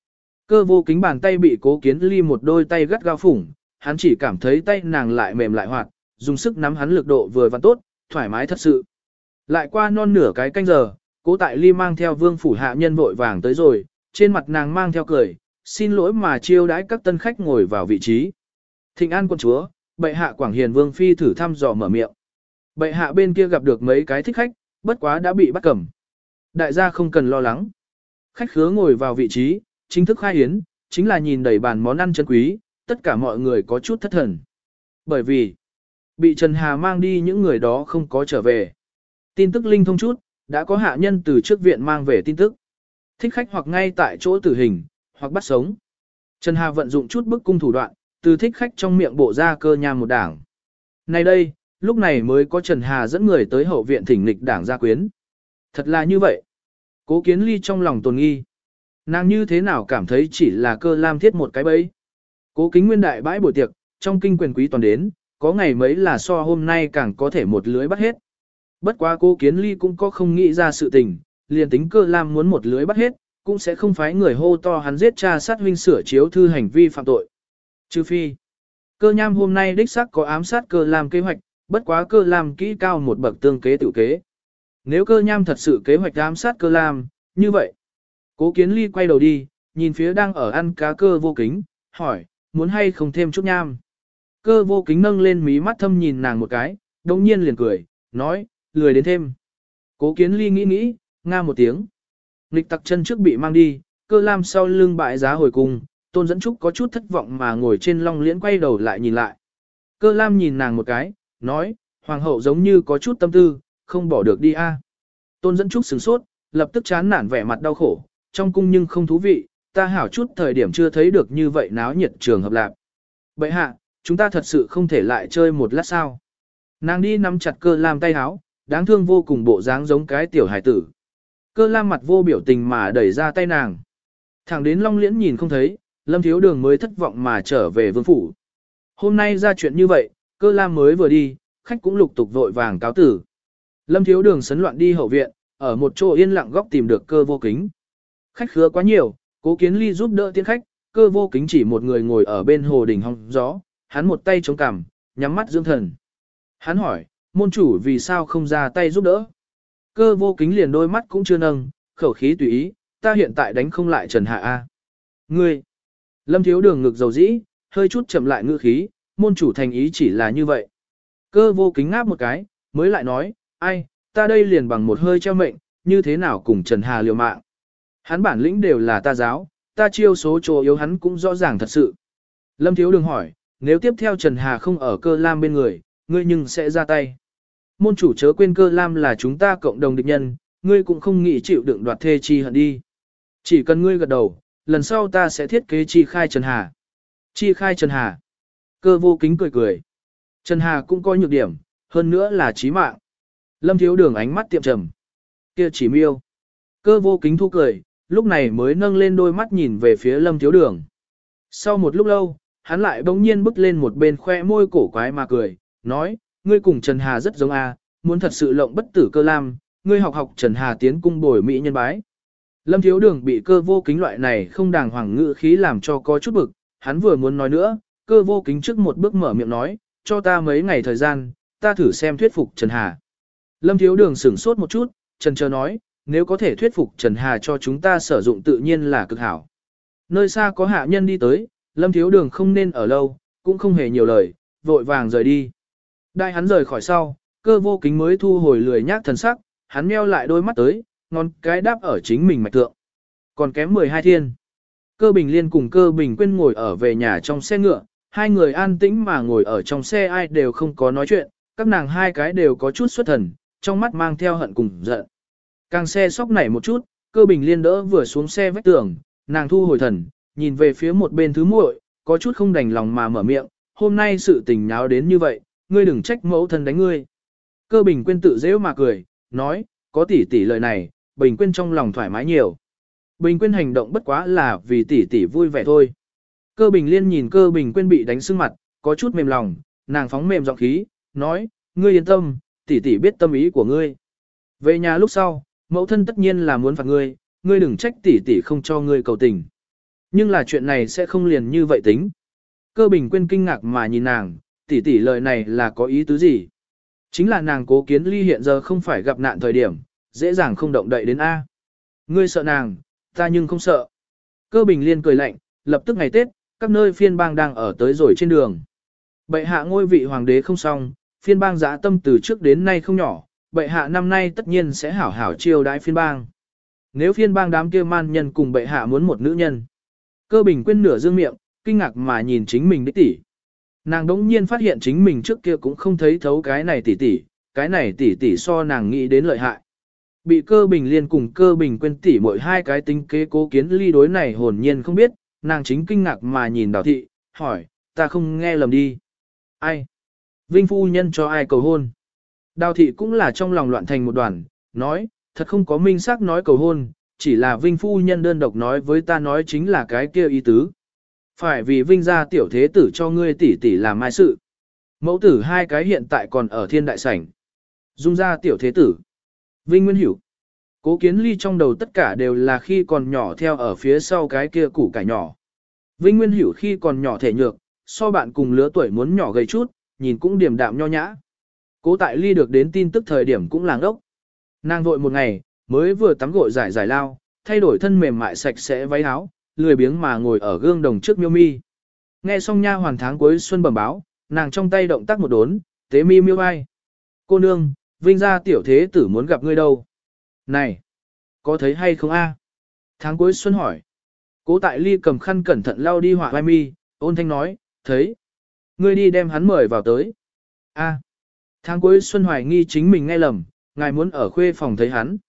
Cơ vô kính bàn tay bị Cố Kiến Ly một đôi tay gắt gao phủng, hắn chỉ cảm thấy tay nàng lại mềm lại hoạt, dùng sức nắm hắn lực độ vừa và tốt, thoải mái thật sự. Lại qua non nửa cái canh giờ, Cố Tại Ly mang theo vương phủ hạ nhân vội vàng tới rồi, trên mặt nàng mang theo cười, xin lỗi mà chiêu đãi các tân khách ngồi vào vị trí. Thịnh an quân chúa, bệ hạ Quảng Hiền vương phi thử thăm dò mở miệng. Bệ hạ bên kia gặp được mấy cái thích khách, bất quá đã bị bắt cầm. Đại gia không cần lo lắng. Khách khứa ngồi vào vị trí, chính thức khai hiến, chính là nhìn đầy bàn món ăn chân quý, tất cả mọi người có chút thất thần. Bởi vì, bị Trần Hà mang đi những người đó không có trở về. Tin tức linh thông chút, đã có hạ nhân từ trước viện mang về tin tức. Thích khách hoặc ngay tại chỗ tử hình, hoặc bắt sống. Trần Hà vận dụng chút bức cung thủ đoạn, từ thích khách trong miệng bộ ra cơ nham một đảng. Này đây, lúc này mới có Trần Hà dẫn người tới hậu viện thỉnh lịch đảng gia quyến. Thật là như vậy. Cố Kiến Ly trong lòng tồn nghi. Nàng như thế nào cảm thấy chỉ là Cơ Lam thiết một cái bẫy. Cố Kính Nguyên đại bãi buổi tiệc, trong kinh quyền quý toàn đến, có ngày mấy là so hôm nay càng có thể một lưới bắt hết. Bất quá Cố Kiến Ly cũng có không nghĩ ra sự tình, liền tính Cơ Lam muốn một lưới bắt hết, cũng sẽ không phái người hô to hắn giết cha sát huynh sửa chiếu thư hành vi phạm tội. Trừ phi, Cơ Nham hôm nay đích xác có ám sát Cơ Lam kế hoạch, bất quá Cơ Lam kỹ cao một bậc tương kế tự kế. Nếu Cơ Nham thật sự kế hoạch ám sát Cơ Lam, như vậy. Cố Kiến Ly quay đầu đi, nhìn phía đang ở ăn cá Cơ Vô Kính, hỏi, muốn hay không thêm chút nham. Cơ Vô Kính nâng lên mí mắt thâm nhìn nàng một cái, đồng nhiên liền cười, nói, lười đến thêm. Cố Kiến Ly nghĩ nghĩ, nga một tiếng. Nghịch tặc chân trước bị mang đi, Cơ Lam sau lưng bại giá hồi cung, Tôn Dẫn Trúc có chút thất vọng mà ngồi trên long liễn quay đầu lại nhìn lại. Cơ Lam nhìn nàng một cái, nói, hoàng hậu giống như có chút tâm tư, không bỏ được đi a. Tôn Dẫn Trúc sửng sốt, lập tức chán nản vẻ mặt đau khổ, trong cung nhưng không thú vị, ta hảo chút thời điểm chưa thấy được như vậy náo nhiệt trường hợp lạc. Bệ hạ, chúng ta thật sự không thể lại chơi một lát sao. Nàng đi nắm chặt Cơ Lam tay háo, đáng thương vô cùng bộ dáng giống cái tiểu hải tử. Cơ Lam mặt vô biểu tình mà đẩy ra tay nàng. Thẳng đến long liễn nhìn không thấy, Lâm Thiếu Đường mới thất vọng mà trở về vương phủ. Hôm nay ra chuyện như vậy, Cơ Lam mới vừa đi, khách cũng lục tục vội vàng cáo tử. Lâm Thiếu Đường sấn loạn đi hậu viện, ở một chỗ yên lặng góc tìm được Cơ Vô Kính. Khách khứa quá nhiều, Cố Kiến Ly giúp đỡ tiến khách, Cơ Vô Kính chỉ một người ngồi ở bên hồ đình hong gió, hắn một tay chống cằm, nhắm mắt dưỡng thần. Hắn hỏi, môn chủ vì sao không ra tay giúp đỡ? Cơ Vô Kính liền đôi mắt cũng chưa nâng, khẩu khí tùy ý, ta hiện tại đánh không lại Trần Hạ A. Ngươi! Lâm Thiếu Đường ngực dầu dĩ, hơi chút chậm lại ngữ khí, môn chủ thành ý chỉ là như vậy. Cơ Vô Kính ngáp một cái, mới lại nói, ai, ta đây liền bằng một hơi treo mệnh, như thế nào cùng Trần Hà liều mạng. Hắn bản lĩnh đều là ta giáo, ta chiêu số chỗ yếu hắn cũng rõ ràng thật sự. Lâm Thiếu Đường hỏi, nếu tiếp theo Trần Hà không ở Cơ Lam bên người, ngươi nhưng sẽ ra tay. Môn chủ chớ quên Cơ Lam là chúng ta cộng đồng địch nhân, ngươi cũng không nghĩ chịu đựng đoạt thê chi hận đi. Chỉ cần ngươi gật đầu, lần sau ta sẽ thiết kế chi khai Trần Hà. Chi khai Trần Hà. Cơ Vô Kính cười cười. Trần Hà cũng có nhược điểm, hơn nữa là chí mạng. Lâm Thiếu Đường ánh mắt tiệm trầm. Kia chỉ miêu. Cơ Vô Kính thu cười, lúc này mới nâng lên đôi mắt nhìn về phía Lâm Thiếu Đường. Sau một lúc lâu, hắn lại bỗng nhiên bước lên một bên khoe môi cổ quái mà cười, nói, ngươi cùng Trần Hà rất giống a, muốn thật sự lộng bất tử Cơ Lam, ngươi học học Trần Hà tiến cung bồi mỹ nhân bái. Lâm Thiếu Đường bị Cơ Vô Kính loại này không đàng hoàng ngữ khí làm cho có chút bực, hắn vừa muốn nói nữa, Cơ Vô Kính trước một bước mở miệng nói, cho ta mấy ngày thời gian, ta thử xem thuyết phục Trần Hà. Lâm Thiếu Đường sửng sốt một chút, Trần chờ nói, nếu có thể thuyết phục Trần Hà cho chúng ta sử dụng tự nhiên là cực hảo. Nơi xa có hạ nhân đi tới, Lâm Thiếu Đường không nên ở lâu, cũng không hề nhiều lời, vội vàng rời đi. Đại hắn rời khỏi sau, Cơ Vô Kính mới thu hồi lười nhác thần sắc, hắn meo lại đôi mắt tới, ngón cái đáp ở chính mình mạch thượng. Còn kém 12 thiên. Cơ Bình Liên cùng Cơ Bình Quyên ngồi ở về nhà trong xe ngựa, hai người an tĩnh mà ngồi ở trong xe ai đều không có nói chuyện, các nàng hai cái đều có chút xuất thần, trong mắt mang theo hận cùng giận. Càng xe sóc nảy một chút, Cơ Bình Liên đỡ vừa xuống xe vách tường, nàng thu hồi thần, nhìn về phía một bên thứ muội, có chút không đành lòng mà mở miệng, hôm nay sự tình nháo đến như vậy, ngươi đừng trách mẫu thân đánh ngươi. Cơ Bình Quyên tự dễ mà cười, nói, có tỷ tỷ lời này, Bình Quyên trong lòng thoải mái nhiều. Bình Quyên hành động bất quá là vì tỷ tỷ vui vẻ thôi. Cơ Bình Liên nhìn Cơ Bình Quyên bị đánh sưng mặt, có chút mềm lòng, nàng phóng mềm giọng khí, nói, ngươi yên tâm, tỷ tỷ biết tâm ý của ngươi. Về nhà lúc sau, mẫu thân tất nhiên là muốn phạt ngươi, ngươi đừng trách tỷ tỷ không cho ngươi cầu tình. Nhưng là chuyện này sẽ không liền như vậy tính. Cơ Bình Quyên kinh ngạc mà nhìn nàng, tỷ tỷ lời này là có ý tứ gì? Chính là nàng Cố Kiến Ly hiện giờ không phải gặp nạn thời điểm, dễ dàng không động đậy đến A. Ngươi sợ nàng, ta nhưng không sợ. Cơ Bình Liên cười lạnh, lập tức ngày Tết, các nơi phiên bang đang ở tới rồi trên đường. Bệ hạ ngôi vị hoàng đế không xong, phiên bang dã tâm từ trước đến nay không nhỏ, bệ hạ năm nay tất nhiên sẽ hảo hảo chiêu đãi phiên bang. Nếu phiên bang đám kia man nhân cùng bệ hạ muốn một nữ nhân. Cơ Bình Quyên nửa dương miệng, kinh ngạc mà nhìn chính mình đích tỷ. Nàng đống nhiên phát hiện chính mình trước kia cũng không thấy thấu cái này tỷ tỷ so nàng nghĩ đến lợi hại. Bị Cơ Bình Liên cùng Cơ Bình Quyên tỷ mỗi hai cái tính kế Cố Kiến Ly đối này hồn nhiên không biết, nàng chính kinh ngạc mà nhìn Đào thị, hỏi, ta không nghe lầm đi. Ai? Vinh phu nhân cho ai cầu hôn? Đào thị cũng là trong lòng loạn thành một đoàn, nói, thật không có minh xác nói cầu hôn, chỉ là Vinh phu nhân đơn độc nói với ta nói chính là cái kia ý tứ. Phải vì Vinh gia tiểu thế tử cho ngươi tỷ tỷ làm mai sự. Mẫu tử hai cái hiện tại còn ở thiên đại sảnh. Dung gia tiểu thế tử. Vinh Nguyên Hiểu. Cố Kiến Ly trong đầu tất cả đều là khi còn nhỏ theo ở phía sau cái kia củ cải nhỏ. Vinh Nguyên Hiểu khi còn nhỏ thể nhược, so bạn cùng lứa tuổi muốn nhỏ gầy chút, nhìn cũng điềm đạm nho nhã. Cố Tại Ly được đến tin tức thời điểm cũng làng ốc. Nàng vội một ngày, mới vừa tắm gội giải lao, thay đổi thân mềm mại sạch sẽ váy áo, lười biếng mà ngồi ở gương đồng trước miêu mi. Nghe xong nha hoàn tháng cuối xuân bẩm báo, nàng trong tay động tác một đốn, tế mi miêu ai. Cô nương, Vinh gia tiểu thế tử muốn gặp ngươi đâu? Này, có thấy hay không a? Tháng cuối xuân hỏi. Cố Tại Ly cầm khăn cẩn thận lau đi họa vai mi, ôn thanh nói, thấy. Ngươi đi đem hắn mời vào tới. A. Tháng cuối xuân hoài nghi chính mình nghe lầm, ngài muốn ở khuê phòng thấy hắn.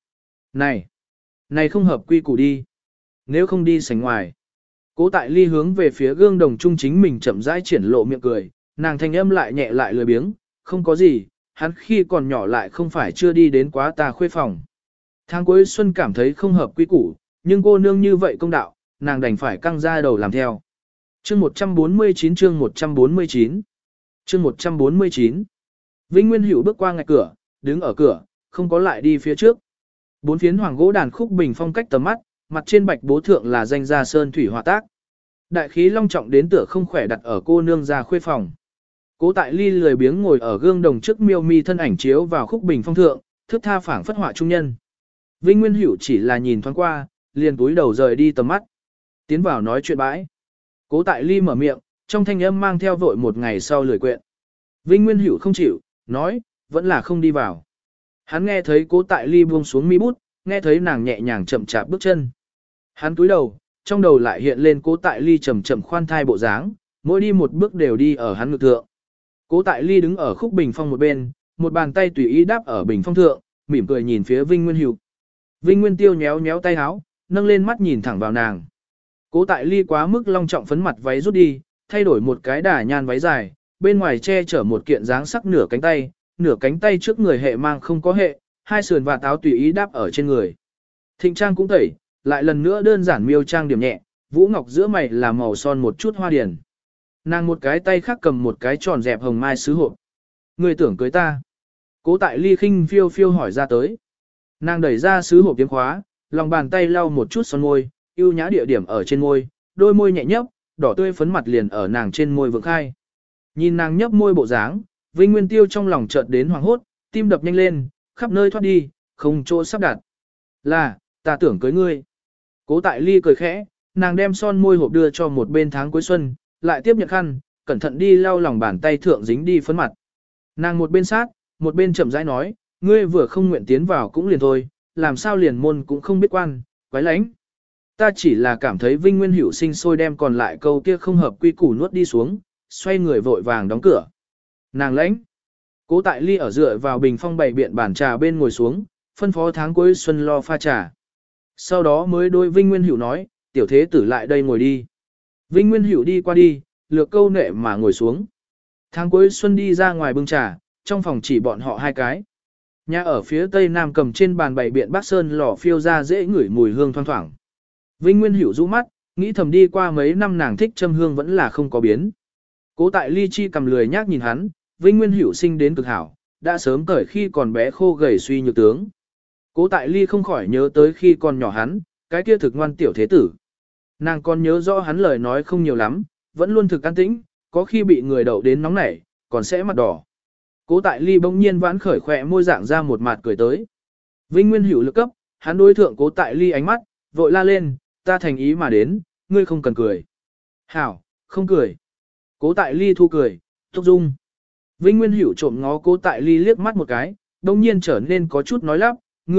Này không hợp quy củ đi. Nếu không đi sảnh ngoài. Cố Tại Ly hướng về phía gương đồng trung chính mình chậm rãi triển lộ miệng cười, nàng thanh âm lại nhẹ lại lười biếng, không có gì, hắn khi còn nhỏ lại không phải chưa đi đến quá ta khuê phòng. Tháng cuối xuân cảm thấy không hợp quy củ, nhưng cô nương như vậy công đạo, nàng đành phải căng ra đầu làm theo. Chương 149 chương 149 chương 149 Vinh Nguyên Hữu bước qua ngạch cửa, đứng ở cửa, không có lại đi phía trước. Bốn phiến hoàng gỗ đàn khúc bình phong cách tầm mắt, mặt trên bạch bố thượng là danh gia sơn thủy họa tác. Đại khí long trọng đến tựa không khỏe đặt ở cô nương ra khuê phòng. Cố Tại Ly lười biếng ngồi ở gương đồng trước miêu mi thân ảnh chiếu vào khúc bình phong thượng, thước tha phảng phất họa trung nhân. Vinh Nguyên Hữu chỉ là nhìn thoáng qua, liền túi đầu rời đi tầm mắt. Tiến vào nói chuyện bãi. Cố Tại Ly mở miệng, trong thanh âm mang theo vội một ngày sau lười quyện. Vinh Nguyên Hữu không chịu, nói, vẫn là không đi vào. Hắn nghe thấy Cố Tại Ly buông xuống mi bút, nghe thấy nàng nhẹ nhàng chậm chạp bước chân. Hắn túi đầu, trong đầu lại hiện lên Cố Tại Ly chậm chậm khoan thai bộ dáng, mỗi đi một bước đều đi ở hắn ngực thượng. Cố Tại Ly đứng ở khúc bình phong một bên, một bàn tay tùy ý đáp ở bình phong thượng, mỉm cười nhìn phía Vinh Nguyên Hữu. Vinh Nguyên Tiêu nhéo nhéo tay áo, nâng lên mắt nhìn thẳng vào nàng. Cố Tại Ly quá mức long trọng phấn mặt váy rút đi, thay đổi một cái đà nhan váy dài, bên ngoài che chở một kiện dáng sắc nửa cánh tay trước người hệ mang không có hệ, hai sườn và áo tùy ý đáp ở trên người. Thịnh trang cũng tẩy, lại lần nữa đơn giản miêu trang điểm nhẹ, vũ ngọc giữa mày là màu son một chút hoa điển. Nàng một cái tay khác cầm một cái tròn dẹp hồng mai sứ hộp. Người tưởng cưới ta. Cố Tại Ly khinh phiêu phiêu hỏi ra tới. Nàng đẩy ra sứ hộp tiếng khóa, lòng bàn tay lau một chút son môi, ưu nhã địa điểm ở trên môi, đôi môi nhẹ nhấp, đỏ tươi phấn mặt liền ở nàng trên môi vượng khai. Nhìn nàng nhấp môi bộ dáng, Vinh Nguyên Tiêu trong lòng chợt đến hoảng hốt, tim đập nhanh lên, khắp nơi thoát đi, không chỗ sắp đặt. Là, ta tưởng cưới ngươi. Cố Tại Ly cười khẽ, nàng đem son môi hộp đưa cho một bên tháng cuối xuân, lại tiếp nhận khăn, cẩn thận đi lau lòng bàn tay thượng dính đi phấn mặt. Nàng một bên sát, một bên chậm rãi nói, ngươi vừa không nguyện tiến vào cũng liền thôi, làm sao liền môn cũng không biết quan, quái lánh. Ta chỉ là cảm thấy Vinh Nguyên Hữu sinh sôi đem còn lại câu kia không hợp quy củ nuốt đi xuống, xoay người vội vàng đóng cửa. Nàng lãnh. Cố Tại Ly ở dựa vào bình phong bày biện bàn trà bên ngồi xuống, phân phó tháng cuối xuân lo pha trà. Sau đó mới đôi Vinh Nguyên Hữu nói, tiểu thế tử lại đây ngồi đi. Vinh Nguyên Hữu đi qua đi, lược câu nệ mà ngồi xuống. Tháng cuối xuân đi ra ngoài bưng trà, trong phòng chỉ bọn họ hai cái. Nhà ở phía tây nam cầm trên bàn bày biện bát sơn lò phiêu ra dễ ngửi mùi hương thoang thoảng. Vinh Nguyên Hữu rũ mắt, nghĩ thầm đi qua mấy năm nàng thích châm hương vẫn là không có biến. Cố Tại Ly chi cầm lười nhác nhìn hắn, Vinh Nguyên Hữu sinh đến cực hảo, đã sớm cởi khi còn bé khô gầy suy nhược tướng. Cố Tại Ly không khỏi nhớ tới khi còn nhỏ hắn, cái kia thực ngoan tiểu thế tử. Nàng còn nhớ rõ hắn lời nói không nhiều lắm, vẫn luôn thực an tĩnh, có khi bị người đậu đến nóng nảy, còn sẽ mặt đỏ. Cố Tại Ly bỗng nhiên vãn khởi khỏe môi dạng ra một mặt cười tới. Vinh Nguyên Hữu lực cấp, hắn đối thượng Cố Tại Ly ánh mắt, vội la lên, ta thành ý mà đến, ngươi không cần cười. Hảo, không cười. Cố Tại Ly thu cười, thúc dung. Vinh Nguyên Hữu trộm ngó Cố Tại Ly liếc mắt một cái, đông nhiên trở nên có chút nói lắp,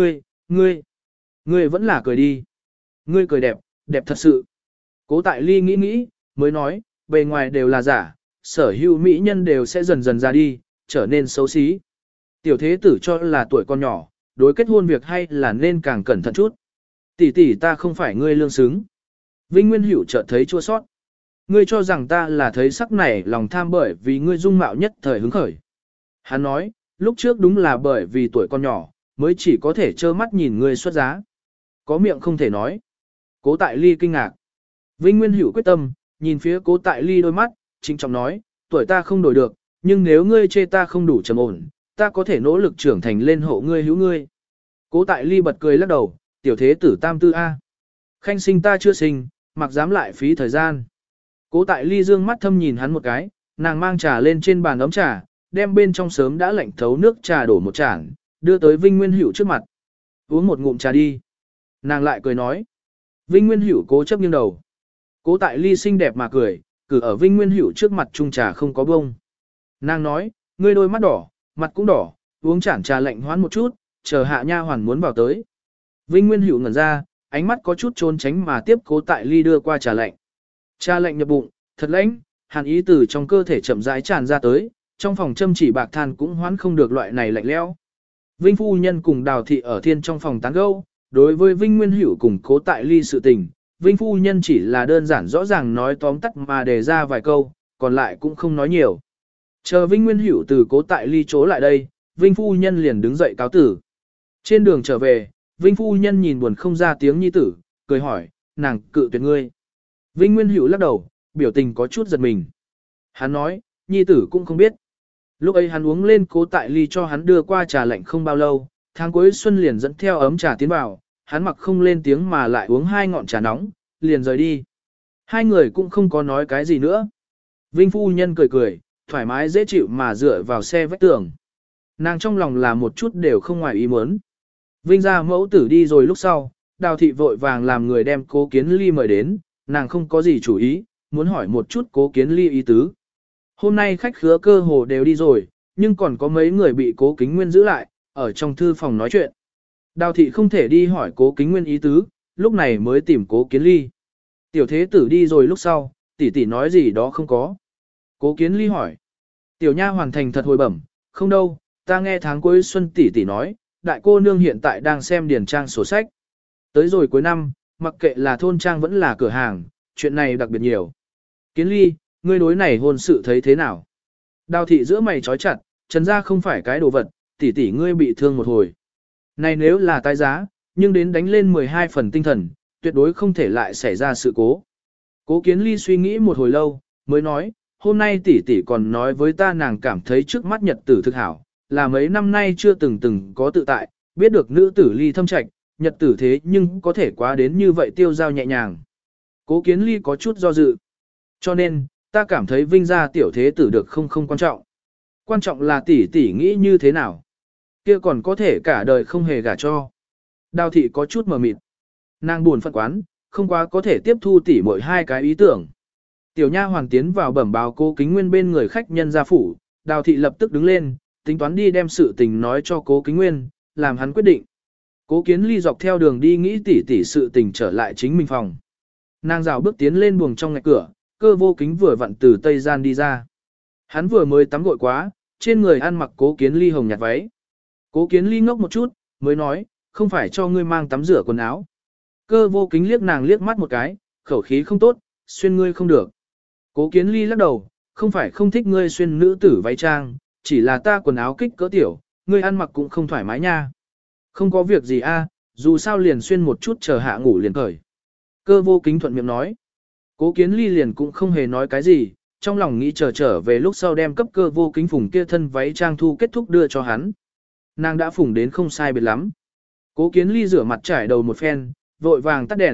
ngươi vẫn là cười đi. Ngươi cười đẹp, đẹp thật sự. Cố Tại Ly nghĩ, mới nói, bề ngoài đều là giả, sở hữu mỹ nhân đều sẽ dần dần ra đi, trở nên xấu xí. Tiểu thế tử cho là tuổi con nhỏ, đối kết hôn việc hay là nên càng cẩn thận chút. Tỷ tỷ ta không phải ngươi lương xứng. Vinh Nguyên Hữu chợt thấy chua sót. Ngươi cho rằng ta là thấy sắc này lòng tham bởi vì ngươi dung mạo nhất thời hứng khởi. Hắn nói, lúc trước đúng là bởi vì tuổi con nhỏ, mới chỉ có thể trơ mắt nhìn ngươi xuất giá. Có miệng không thể nói. Cố Tại Ly kinh ngạc. Vinh Nguyên Hữu quyết tâm, nhìn phía Cố Tại Ly đôi mắt, chính trọng nói, tuổi ta không đổi được, nhưng nếu ngươi chê ta không đủ trầm ổn, ta có thể nỗ lực trưởng thành lên hộ ngươi hữu ngươi. Cố Tại Ly bật cười lắc đầu, tiểu thế tử tam tư A. Khanh sinh ta chưa sinh, mặc dám lại phí thời gian. Cố Tại Ly dương mắt thâm nhìn hắn một cái, nàng mang trà lên trên bàn ấm trà, đem bên trong sớm đã lạnh thấu nước trà đổ một chản, đưa tới Vinh Nguyên Hữu trước mặt. Uống một ngụm trà đi. Nàng lại cười nói. Vinh Nguyên Hữu cố chấp nghiêng đầu. Cố Tại Ly xinh đẹp mà cười, cử ở Vinh Nguyên Hữu trước mặt chung trà không có bông. Nàng nói, ngươi đôi mắt đỏ, mặt cũng đỏ, uống chản trà lạnh hoán một chút, chờ hạ nha hoàn muốn vào tới. Vinh Nguyên Hữu ngẩn ra, ánh mắt có chút trốn tránh mà tiếp Cố Tại Ly đưa qua trà lạnh. Trà lạnh nhập bụng, thật lãnh, hàn ý từ trong cơ thể chậm rãi tràn ra tới, trong phòng châm chỉ bạc than cũng hoán không được loại này lạnh lẽo. Vinh phu nhân cùng Đào thị ở thiên trong phòng tán gẫu, đối với Vinh Nguyên Hữu cùng Cố Tại Ly sự tình, Vinh phu nhân chỉ là đơn giản rõ ràng nói tóm tắt mà đề ra vài câu, còn lại cũng không nói nhiều. Chờ Vinh Nguyên Hữu từ Cố Tại Ly chỗ lại đây, Vinh phu nhân liền đứng dậy cáo tử. Trên đường trở về, Vinh phu nhân nhìn buồn không ra tiếng nhi tử, cười hỏi, nàng cự tuyệt ngươi. Vinh Nguyên Hữu lắc đầu, biểu tình có chút giật mình. Hắn nói, nhi tử cũng không biết. Lúc ấy hắn uống lên Cố Tại Ly cho hắn đưa qua trà lạnh không bao lâu, tháng cuối xuân liền dẫn theo ấm trà tiến vào, hắn mặc không lên tiếng mà lại uống 2 ngọn trà nóng, liền rời đi. Hai người cũng không có nói cái gì nữa. Vinh phu nhân cười cười, thoải mái dễ chịu mà dựa vào xe vách tường. Nàng trong lòng là một chút đều không ngoài ý muốn. Vinh gia mẫu tử đi rồi lúc sau, Đào thị vội vàng làm người đem Cố Kiến Ly mời đến, nàng không có gì chủ ý, muốn hỏi một chút Cố Kiến Ly ý tứ. Hôm nay khách khứa cơ hồ đều đi rồi, nhưng còn có mấy người bị Cố Kính Nguyên giữ lại, ở trong thư phòng nói chuyện. Đào thị không thể đi hỏi Cố Kính Nguyên ý tứ, lúc này mới tìm Cố Kiến Ly. Tiểu thế tử đi rồi lúc sau, tỷ tỷ nói gì đó không có. Cố Kiến Ly hỏi. Tiểu nha hoàn thành thật hồi bẩm, không đâu, ta nghe tháng cuối xuân tỷ tỷ nói, đại cô nương hiện tại đang xem điển trang sổ sách. Tới rồi cuối năm, mặc kệ là thôn trang vẫn là cửa hàng, chuyện này đặc biệt nhiều. Kiến Ly, ngươi đối này hôn sự thấy thế nào? Đào thị giữa mày trói chặt, trần ra không phải cái đồ vật, tỷ tỷ ngươi bị thương một hồi. Này nếu là tái giá, nhưng đến đánh lên 12 phần tinh thần, tuyệt đối không thể lại xảy ra sự cố. Cố Kiến Ly suy nghĩ một hồi lâu, mới nói, hôm nay tỷ tỷ còn nói với ta nàng cảm thấy trước mắt nhật tử thực hảo, là mấy năm nay chưa từng có tự tại, biết được nữ tử ly thâm trạch, nhật tử thế nhưng có thể quá đến như vậy tiêu giao nhẹ nhàng. Cố Kiến Ly có chút do dự. Cho nên, ta cảm thấy Vinh gia tiểu thế tử được không quan trọng. Quan trọng là tỷ tỷ nghĩ như thế nào. Kia còn có thể cả đời không hề gả cho. Đào thị có chút mờ mịt. Nàng buồn phận quán, không quá có thể tiếp thu tỷ mỗi hai cái ý tưởng. Tiểu nha hoàng tiến vào bẩm báo Cố Kính Nguyên bên người khách nhân gia phủ, Đào thị lập tức đứng lên, tính toán đi đem sự tình nói cho Cố Kính Nguyên, làm hắn quyết định. Cố Kiến Ly dọc theo đường đi nghĩ tỷ sự tình trở lại chính mình phòng. Nàng rào bước tiến lên buồng trong ngạch cửa, Cơ Vô Kính vừa vặn từ tây gian đi ra. Hắn vừa mới tắm gội quá, trên người ăn mặc Cố Kiến Ly hồng nhạt váy. Cố Kiến Ly ngốc một chút, mới nói, không phải cho ngươi mang tắm rửa quần áo. Cơ Vô Kính liếc nàng liếc mắt một cái, khẩu khí không tốt, xuyên ngươi không được. Cố Kiến Ly lắc đầu, không phải không thích ngươi xuyên nữ tử váy trang, chỉ là ta quần áo kích cỡ tiểu, ngươi ăn mặc cũng không thoải mái nha. Không có việc gì a, dù sao liền xuyên một chút chờ hạ ngủ liền cởi. Cơ Vô Kính thuận miệng nói. Cố Kiến Ly liền cũng không hề nói cái gì, trong lòng nghĩ trở về lúc sau đem cấp Cơ Vô Kính phùng kia thân váy trang thu kết thúc đưa cho hắn. Nàng đã phùng đến không sai biệt lắm. Cố Kiến Ly rửa mặt trải đầu một phen, vội vàng tắt đèn,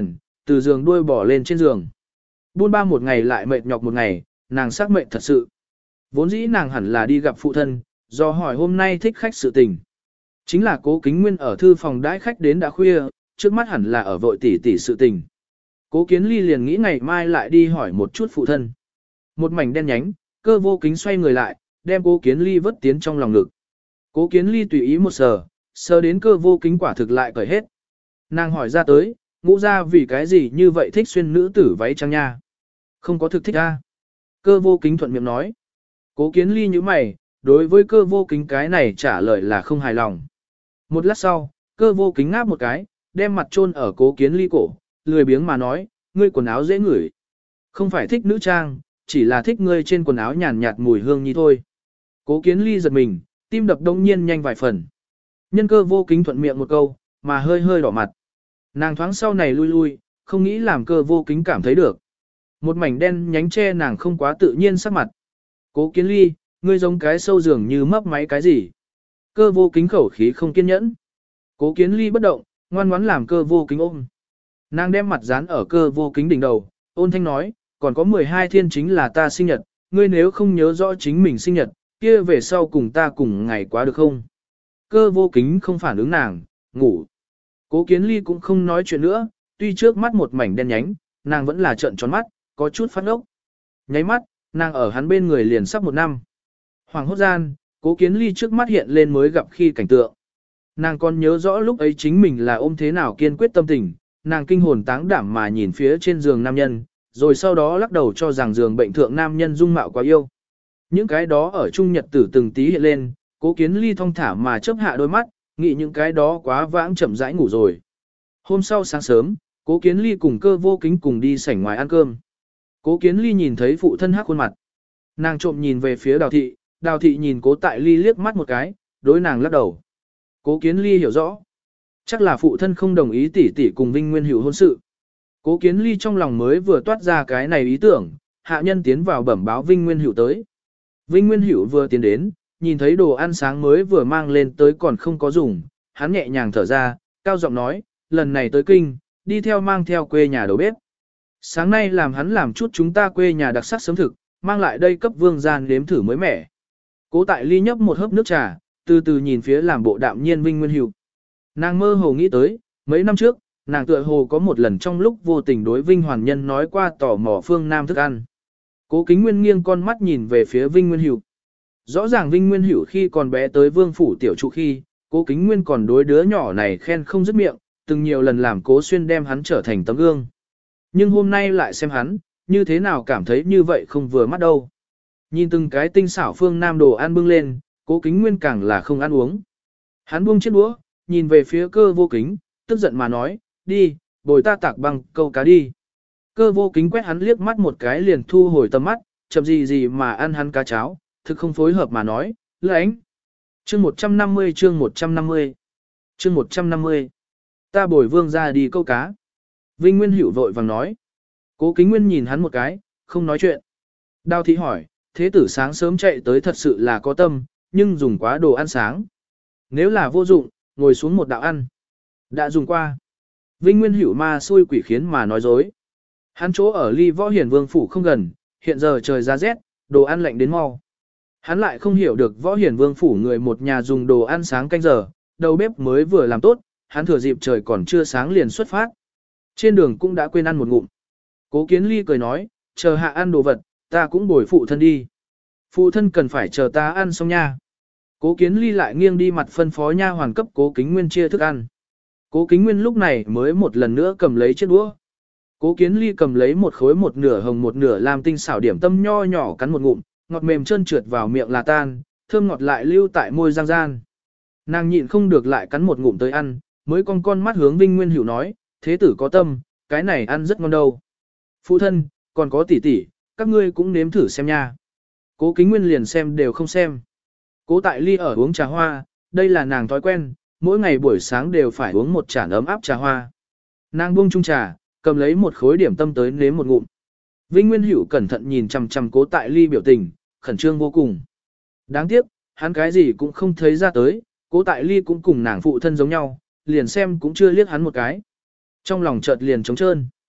từ giường đuôi bỏ lên trên giường. Buôn ba một ngày lại mệt nhọc một ngày, nàng sắc mệnh thật sự. Vốn dĩ nàng hẳn là đi gặp phụ thân, do hỏi hôm nay thích khách sự tình. Chính là Cố Kính Nguyên ở thư phòng đãi khách đến đã khuya, trước mắt hẳn là ở vội tỉ tỉ sự tình. Cố Kiến Ly liền nghĩ ngày mai lại đi hỏi một chút phụ thân. Một mảnh đen nhánh, Cơ Vô Kính xoay người lại, đem Cố Kiến Ly vớt tiến trong lòng ngực. Cố Kiến Ly tùy ý một sờ đến Cơ Vô Kính quả thực lại cởi hết. Nàng hỏi ra tới, ngũ ra vì cái gì như vậy thích xuyên nữ tử váy trắng nha. Không có thực thích a. Cơ Vô Kính thuận miệng nói. Cố Kiến Ly như mày, đối với Cơ Vô Kính cái này trả lời là không hài lòng. Một lát sau, Cơ Vô Kính ngáp một cái, đem mặt chôn ở Cố Kiến Ly cổ, lười biếng mà nói, ngươi quần áo dễ ngửi. Không phải thích nữ trang, chỉ là thích ngươi trên quần áo nhàn nhạt mùi hương như thôi. Cố Kiến Ly giật mình, tim đập đông nhiên nhanh vài phần. Nhân Cơ Vô Kính thuận miệng một câu, mà hơi hơi đỏ mặt. Nàng thoáng sau này lui lui, không nghĩ làm Cơ Vô Kính cảm thấy được. Một mảnh đen nhánh che nàng không quá tự nhiên sắc mặt. Cố Kiến Ly, ngươi giống cái sâu dường như mấp máy cái gì. Cơ Vô Kính khẩu khí không kiên nhẫn. Cố Kiến Ly bất động, ngoan ngoãn làm Cơ Vô Kính ôm. Nàng đem mặt dán ở Cơ Vô Kính đỉnh đầu, ôn thanh nói, còn có 12 thiên chính là ta sinh nhật, ngươi nếu không nhớ rõ chính mình sinh nhật, kia về sau cùng ta cùng ngày quá được không? Cơ Vô Kính không phản ứng nàng, ngủ. Cố Kiến Ly cũng không nói chuyện nữa, tuy trước mắt một mảnh đen nhánh, nàng vẫn là trợn tròn mắt, có chút phát ốc. Nháy mắt, nàng ở hắn bên người liền sắp 1 năm. Hoàng hốt gian, Cố Kiến Ly trước mắt hiện lên mới gặp khi cảnh tượng. Nàng còn nhớ rõ lúc ấy chính mình là ôm thế nào kiên quyết tâm tình, nàng kinh hồn táng đảm mà nhìn phía trên giường nam nhân, rồi sau đó lắc đầu cho rằng giường bệnh thượng nam nhân dung mạo quá yêu. Những cái đó ở trung nhật tử từng tí hiện lên, Cố Kiến Ly thong thả mà chớp hạ đôi mắt, nghĩ những cái đó quá vãng chậm rãi ngủ rồi. Hôm sau sáng sớm, Cố Kiến Ly cùng Cơ Vô Kính cùng đi sảnh ngoài ăn cơm. Cố Kiến Ly nhìn thấy phụ thân hắc khuôn mặt. Nàng trộm nhìn về phía Đào Thị nhìn Cố Tại Ly liếc mắt một cái, đối nàng lắc đầu. Cố Kiến Ly hiểu rõ. Chắc là phụ thân không đồng ý tỷ tỷ cùng Vinh Nguyên Hữu hôn sự. Cố Kiến Ly trong lòng mới vừa toát ra cái này ý tưởng, hạ nhân tiến vào bẩm báo Vinh Nguyên Hữu tới. Vinh Nguyên Hữu vừa tiến đến, nhìn thấy đồ ăn sáng mới vừa mang lên tới còn không có dùng, hắn nhẹ nhàng thở ra, cao giọng nói, lần này tới kinh, đi theo mang theo quê nhà đầu bếp. Sáng nay làm hắn làm chút chúng ta quê nhà đặc sắc sớm thực, mang lại đây cấp vương gian nếm thử mới mẻ. Cố Tại Ly nhấp một hớp nước trà, từ từ nhìn phía làm bộ đạm nhiên Vinh Nguyên Hữu. Nàng mơ hồ nghĩ tới, mấy năm trước, nàng tựa hồ có một lần trong lúc vô tình đối Vinh Hoàn Nhân nói qua tò mò phương Nam thức ăn. Cố Kính Nguyên nghiêng con mắt nhìn về phía Vinh Nguyên Hữu. Rõ ràng Vinh Nguyên Hữu khi còn bé tới vương phủ tiểu trụ khi, Cố Kính Nguyên còn đối đứa nhỏ này khen không dứt miệng, từng nhiều lần làm Cố Xuyên đem hắn trở thành tấm gương. Nhưng hôm nay lại xem hắn, như thế nào cảm thấy như vậy không vừa mắt đâu. Nhìn từng cái tinh xảo phương Nam đồ ăn bưng lên, Cố Kính Nguyên càng là không ăn uống. Hắn buông chiếc đũa, nhìn về phía Cơ Vô Kính, tức giận mà nói, đi, bồi ta tạc băng câu cá đi. Cơ Vô Kính quét hắn liếc mắt một cái liền thu hồi tầm mắt, chậm gì mà ăn hắn cá cháo, thực không phối hợp mà nói, lãnh. Chương 150 chương 150 chương 150 ta bồi vương ra đi câu cá. Vinh Nguyên Hữu vội vàng nói. Cố Kính Nguyên nhìn hắn một cái, không nói chuyện. Đào Thị hỏi, thế tử sáng sớm chạy tới thật sự là có tâm, nhưng dùng quá đồ ăn sáng. Nếu là vô dụng, ngồi xuống một đạo ăn. Đã dùng qua. Vinh Nguyên Hữu ma xui quỷ khiến mà nói dối. Hắn chỗ ở ly Võ Hiển Vương phủ không gần, hiện giờ trời ra rét, đồ ăn lạnh đến mau. Hắn lại không hiểu được Võ Hiển Vương phủ người một nhà dùng đồ ăn sáng canh giờ, đầu bếp mới vừa làm tốt, hắn thừa dịp trời còn chưa sáng liền xuất phát. Trên đường cũng đã quên ăn một ngụm. Cố Kiến Ly cười nói, chờ hạ ăn đồ vật, ta cũng bồi phụ thân đi. Phụ thân cần phải chờ ta ăn xong nha. Cố Kiến Ly lại nghiêng đi mặt phân phó nha hoàn cấp Cố Kính Nguyên chia thức ăn. Cố Kính Nguyên lúc này mới một lần nữa cầm lấy chiếc đũa. Cố Kiến Ly cầm lấy một khối một nửa hồng một nửa làm tinh xảo điểm tâm nho nhỏ cắn một ngụm, ngọt mềm trơn trượt vào miệng là tan, thơm ngọt lại lưu tại môi giang gian. Nàng nhịn không được lại cắn một ngụm tới ăn, mới con mắt hướng Vinh Nguyên Hữu nói, thế tử có tâm, cái này ăn rất ngon đâu. Phụ thân, còn có tỷ tỷ, các ngươi cũng nếm thử xem nha. Cố Kính Nguyên liền xem đều không xem. Cố Tại Ly ở uống trà hoa, đây là nàng thói quen, mỗi ngày buổi sáng đều phải uống một chản ấm áp trà hoa. Nàng buông chung trà, cầm lấy một khối điểm tâm tới nếm một ngụm. Vinh Nguyên Hữu cẩn thận nhìn chằm chằm Cố Tại Ly biểu tình, khẩn trương vô cùng. Đáng tiếc, hắn cái gì cũng không thấy ra tới, Cố Tại Ly cũng cùng nàng phụ thân giống nhau, liền xem cũng chưa liếc hắn một cái. Trong lòng chợt liền trống trơn.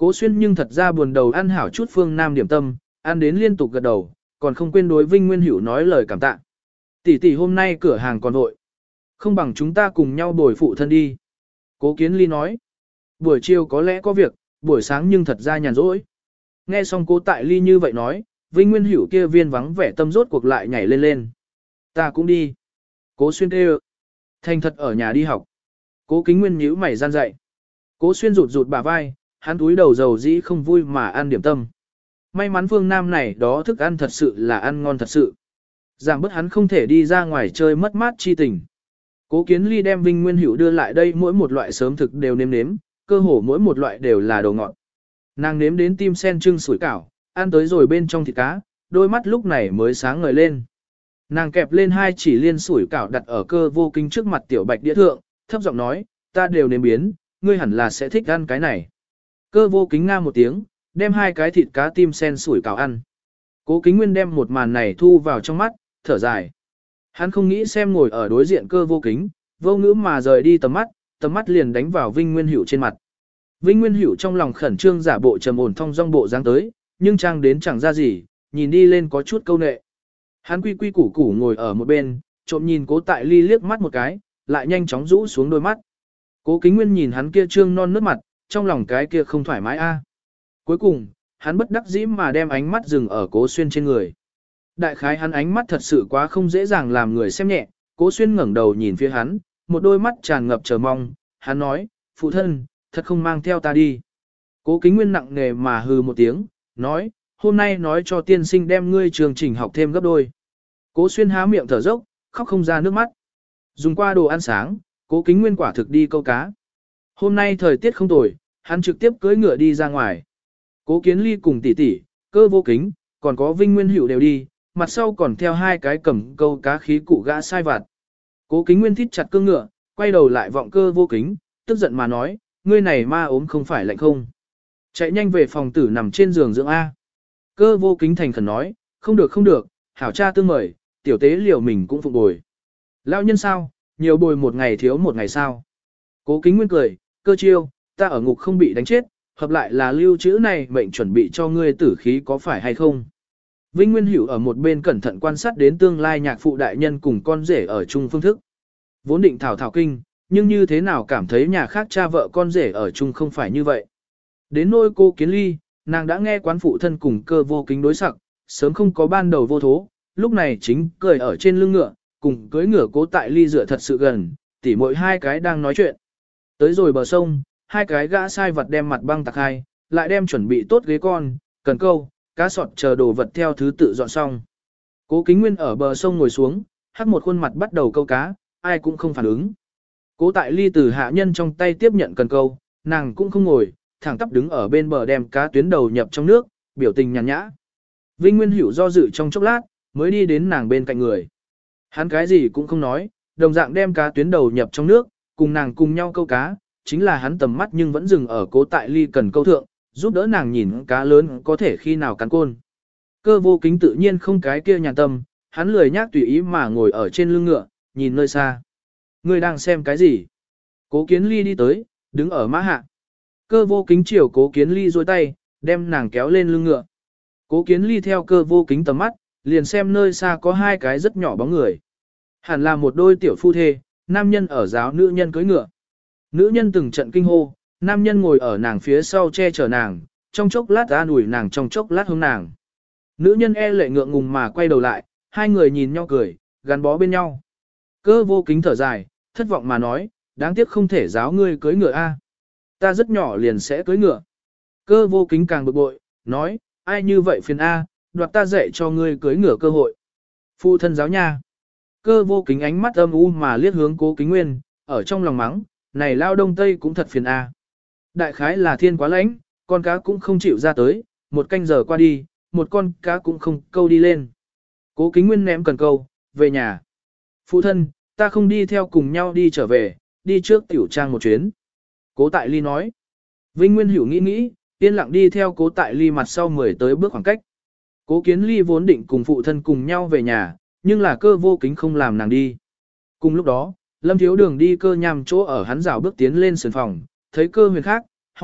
Cố Xuyên nhưng thật ra buồn đầu ăn hảo chút phương Nam điểm tâm, ăn đến liên tục gật đầu, còn không quên đối Vinh Nguyên Hữu nói lời cảm tạ. Tỷ tỷ hôm nay cửa hàng còn vội, không bằng chúng ta cùng nhau bồi phụ thân đi. Cố Kiến Ly nói, buổi chiều có lẽ có việc, buổi sáng nhưng thật ra nhàn rỗi. Nghe xong Cố Tại Ly như vậy nói, Vinh Nguyên Hữu kia viên vắng vẻ tâm rốt cuộc lại nhảy lên lên. Ta cũng đi. Cố Xuyên kêu. Thành thật ở nhà đi học. Cố Kính Nguyên nhíu mày gian dậy. Cố Xuyên rụt rụt bả vai, hắn túi đầu dầu dĩ không vui mà ăn điểm tâm. May mắn phương Nam này đó thức ăn thật sự là ăn ngon thật sự. Giảm bớt hắn không thể đi ra ngoài chơi mất mát chi tình. Cố Kiến Ly đem Vinh Nguyên Hữu đưa lại đây mỗi một loại sớm thực đều nếm nếm, cơ hồ mỗi một loại đều là đồ ngọt. Nàng nếm đến tim sen trưng sủi cảo, ăn tới rồi bên trong thịt cá, đôi mắt lúc này mới sáng ngời lên. Nàng kẹp lên hai chỉ liên sủi cảo đặt ở Cơ Vô Kính trước mặt tiểu bạch đĩa thượng, thấp giọng nói, ta đều nếm biến, ngươi hẳn là sẽ thích ăn cái này. Cơ Vô Kính nga một tiếng, đem hai cái thịt cá tim sen sủi cảo ăn. Cố Kính Nguyên đem một màn này thu vào trong mắt, thở dài. Hắn không nghĩ xem ngồi ở đối diện Cơ Vô Kính, vô ngữ mà rời đi tầm mắt liền đánh vào Vinh Nguyên Hữu trên mặt. Vinh Nguyên Hữu trong lòng khẩn trương giả bộ trầm ổn thong dong bộ dáng tới, nhưng trang đến chẳng ra gì, nhìn đi lên có chút câu nệ. Hắn quy quy củ củ ngồi ở một bên, trộm nhìn Cố Tại Ly liếc mắt một cái, lại nhanh chóng rũ xuống đôi mắt. Cố Kính Nguyên nhìn hắn kia trương non nước mặt, trong lòng cái kia không thoải mái a. Cuối cùng, hắn bất đắc dĩ mà đem ánh mắt dừng ở Cố Xuyên trên người. Đại khái hắn ánh mắt thật sự quá không dễ dàng làm người xem nhẹ, Cố Xuyên ngẩng đầu nhìn phía hắn, một đôi mắt tràn ngập chờ mong, hắn nói, phụ thân, thật không mang theo ta đi. Cố Kính Nguyên nặng nề mà hừ một tiếng, nói, hôm nay nói cho tiên sinh đem ngươi trường trình học thêm gấp đôi. Cố Xuyên há miệng thở dốc, khóc không ra nước mắt. Dùng qua đồ ăn sáng, Cố Kính Nguyên quả thực đi câu cá. Hôm nay thời tiết không tồi, hắn trực tiếp cưỡi ngựa đi ra ngoài. Cố Kiến Ly cùng tỷ tỷ, Cơ Vô Kính, còn có Vinh Nguyên Hữu đều đi, mặt sau còn theo hai cái cầm câu cá khí cụ gã sai vặt. Cố Kính Nguyên thít chặt cương ngựa, quay đầu lại vọng Cơ Vô Kính, tức giận mà nói, ngươi này ma ốm không phải lạnh không? Chạy nhanh về phòng tử nằm trên giường dưỡng A. Cơ Vô Kính thành khẩn nói, không được không được, hảo cha tương mời, tiểu tế liều mình cũng phục bồi. Lão nhân sao, nhiều bồi một ngày thiếu một ngày sao? Cố Kính Nguyên cười, Cơ chiêu, ta ở ngục không bị đánh chết, hợp lại là lưu trữ này mệnh chuẩn bị cho ngươi tử khí có phải hay không? Vinh Nguyên Hữu ở một bên cẩn thận quan sát đến tương lai nhạc phụ đại nhân cùng con rể ở chung phương thức. Vốn định thảo thảo kinh, nhưng như thế nào cảm thấy nhà khác cha vợ con rể ở chung không phải như vậy. Đến nôi cô Kiến Ly, nàng đã nghe quán phụ thân cùng Cơ Vô Kính đối sặc, sớm không có ban đầu vô thố, lúc này chính cười ở trên lưng ngựa, cùng cưỡi ngựa Cố Tại Ly dựa thật sự gần, tỉ mỗi hai cái đang nói chuyện. Tới rồi bờ sông, hai cái gã sai vật đem mặt băng tặc hai, lại đem chuẩn bị tốt ghế con, cần câu, cá sọt chờ đồ vật theo thứ tự dọn xong. Cố Kính Nguyên ở bờ sông ngồi xuống, hắc một khuôn mặt bắt đầu câu cá, ai cũng không phản ứng. Cố Tại Ly từ hạ nhân trong tay tiếp nhận cần câu, nàng cũng không ngồi, thẳng tắp đứng ở bên bờ đem cá tuyến đầu nhập trong nước, biểu tình nhàn nhã. Vinh Nguyên Hữu do dự trong chốc lát, mới đi đến nàng bên cạnh người. Hắn cái gì cũng không nói, đồng dạng đem cá tuyến đầu nhập trong nước, cùng nàng cùng nhau câu cá, chính là hắn tầm mắt nhưng vẫn dừng ở Cố Tại Ly cần câu thượng, giúp đỡ nàng nhìn cá lớn có thể khi nào cắn côn. Cơ Vô Kính tự nhiên không cái kia nhàn tâm, hắn lười nhác tùy ý mà ngồi ở trên lưng ngựa, nhìn nơi xa. Ngươi đang xem cái gì? Cố Kiến Ly đi tới, đứng ở mã hạ. Cơ Vô Kính chiều Cố Kiến Ly duỗi tay, đem nàng kéo lên lưng ngựa. Cố Kiến Ly theo Cơ Vô Kính tầm mắt, liền xem nơi xa có hai cái rất nhỏ bóng người. Hẳn là một đôi tiểu phu thê, nam nhân ở giáo nữ nhân cưỡi ngựa. Nữ nhân từng trận kinh hô, nam nhân ngồi ở nàng phía sau che chở nàng, trong chốc lát an ủi nàng trong chốc lát hướng nàng. Nữ nhân e lệ ngượng ngùng mà quay đầu lại, hai người nhìn nhau cười, gắn bó bên nhau. Cơ Vô Kính thở dài, thất vọng mà nói, đáng tiếc không thể giáo ngươi cưỡi ngựa a. Ta rất nhỏ liền sẽ cưỡi ngựa. Cơ Vô Kính càng bực bội, nói, ai như vậy phiền a, đoạt ta dạy cho ngươi cưỡi ngựa cơ hội. Phụ thân giáo nha. Cơ Vô Kính ánh mắt âm u mà liếc hướng Cố Kính Nguyên, ở trong lòng mắng, này lao đông tây cũng thật phiền a. Đại khái là thiên quá lãnh, con cá cũng không chịu ra tới, một canh giờ qua đi, một con cá cũng không câu đi lên. Cố Kính Nguyên ném cần câu, về nhà. Phụ thân, ta không đi theo cùng nhau đi trở về, đi trước tiểu trang một chuyến. Cố Tại Ly nói. Vinh Nguyên Hữu nghĩ, yên lặng đi theo Cố Tại Ly mặt sau 10 tới bước khoảng cách. Cố Kiến Ly vốn định cùng phụ thân cùng nhau về nhà, nhưng là Cơ Vô Kính không làm nàng đi. Cùng lúc đó, Lâm Thiếu Đường đi Cơ Nham chỗ ở hắn rào bước tiến lên sườn phòng, thấy Cơ Huyền khác, hỏi,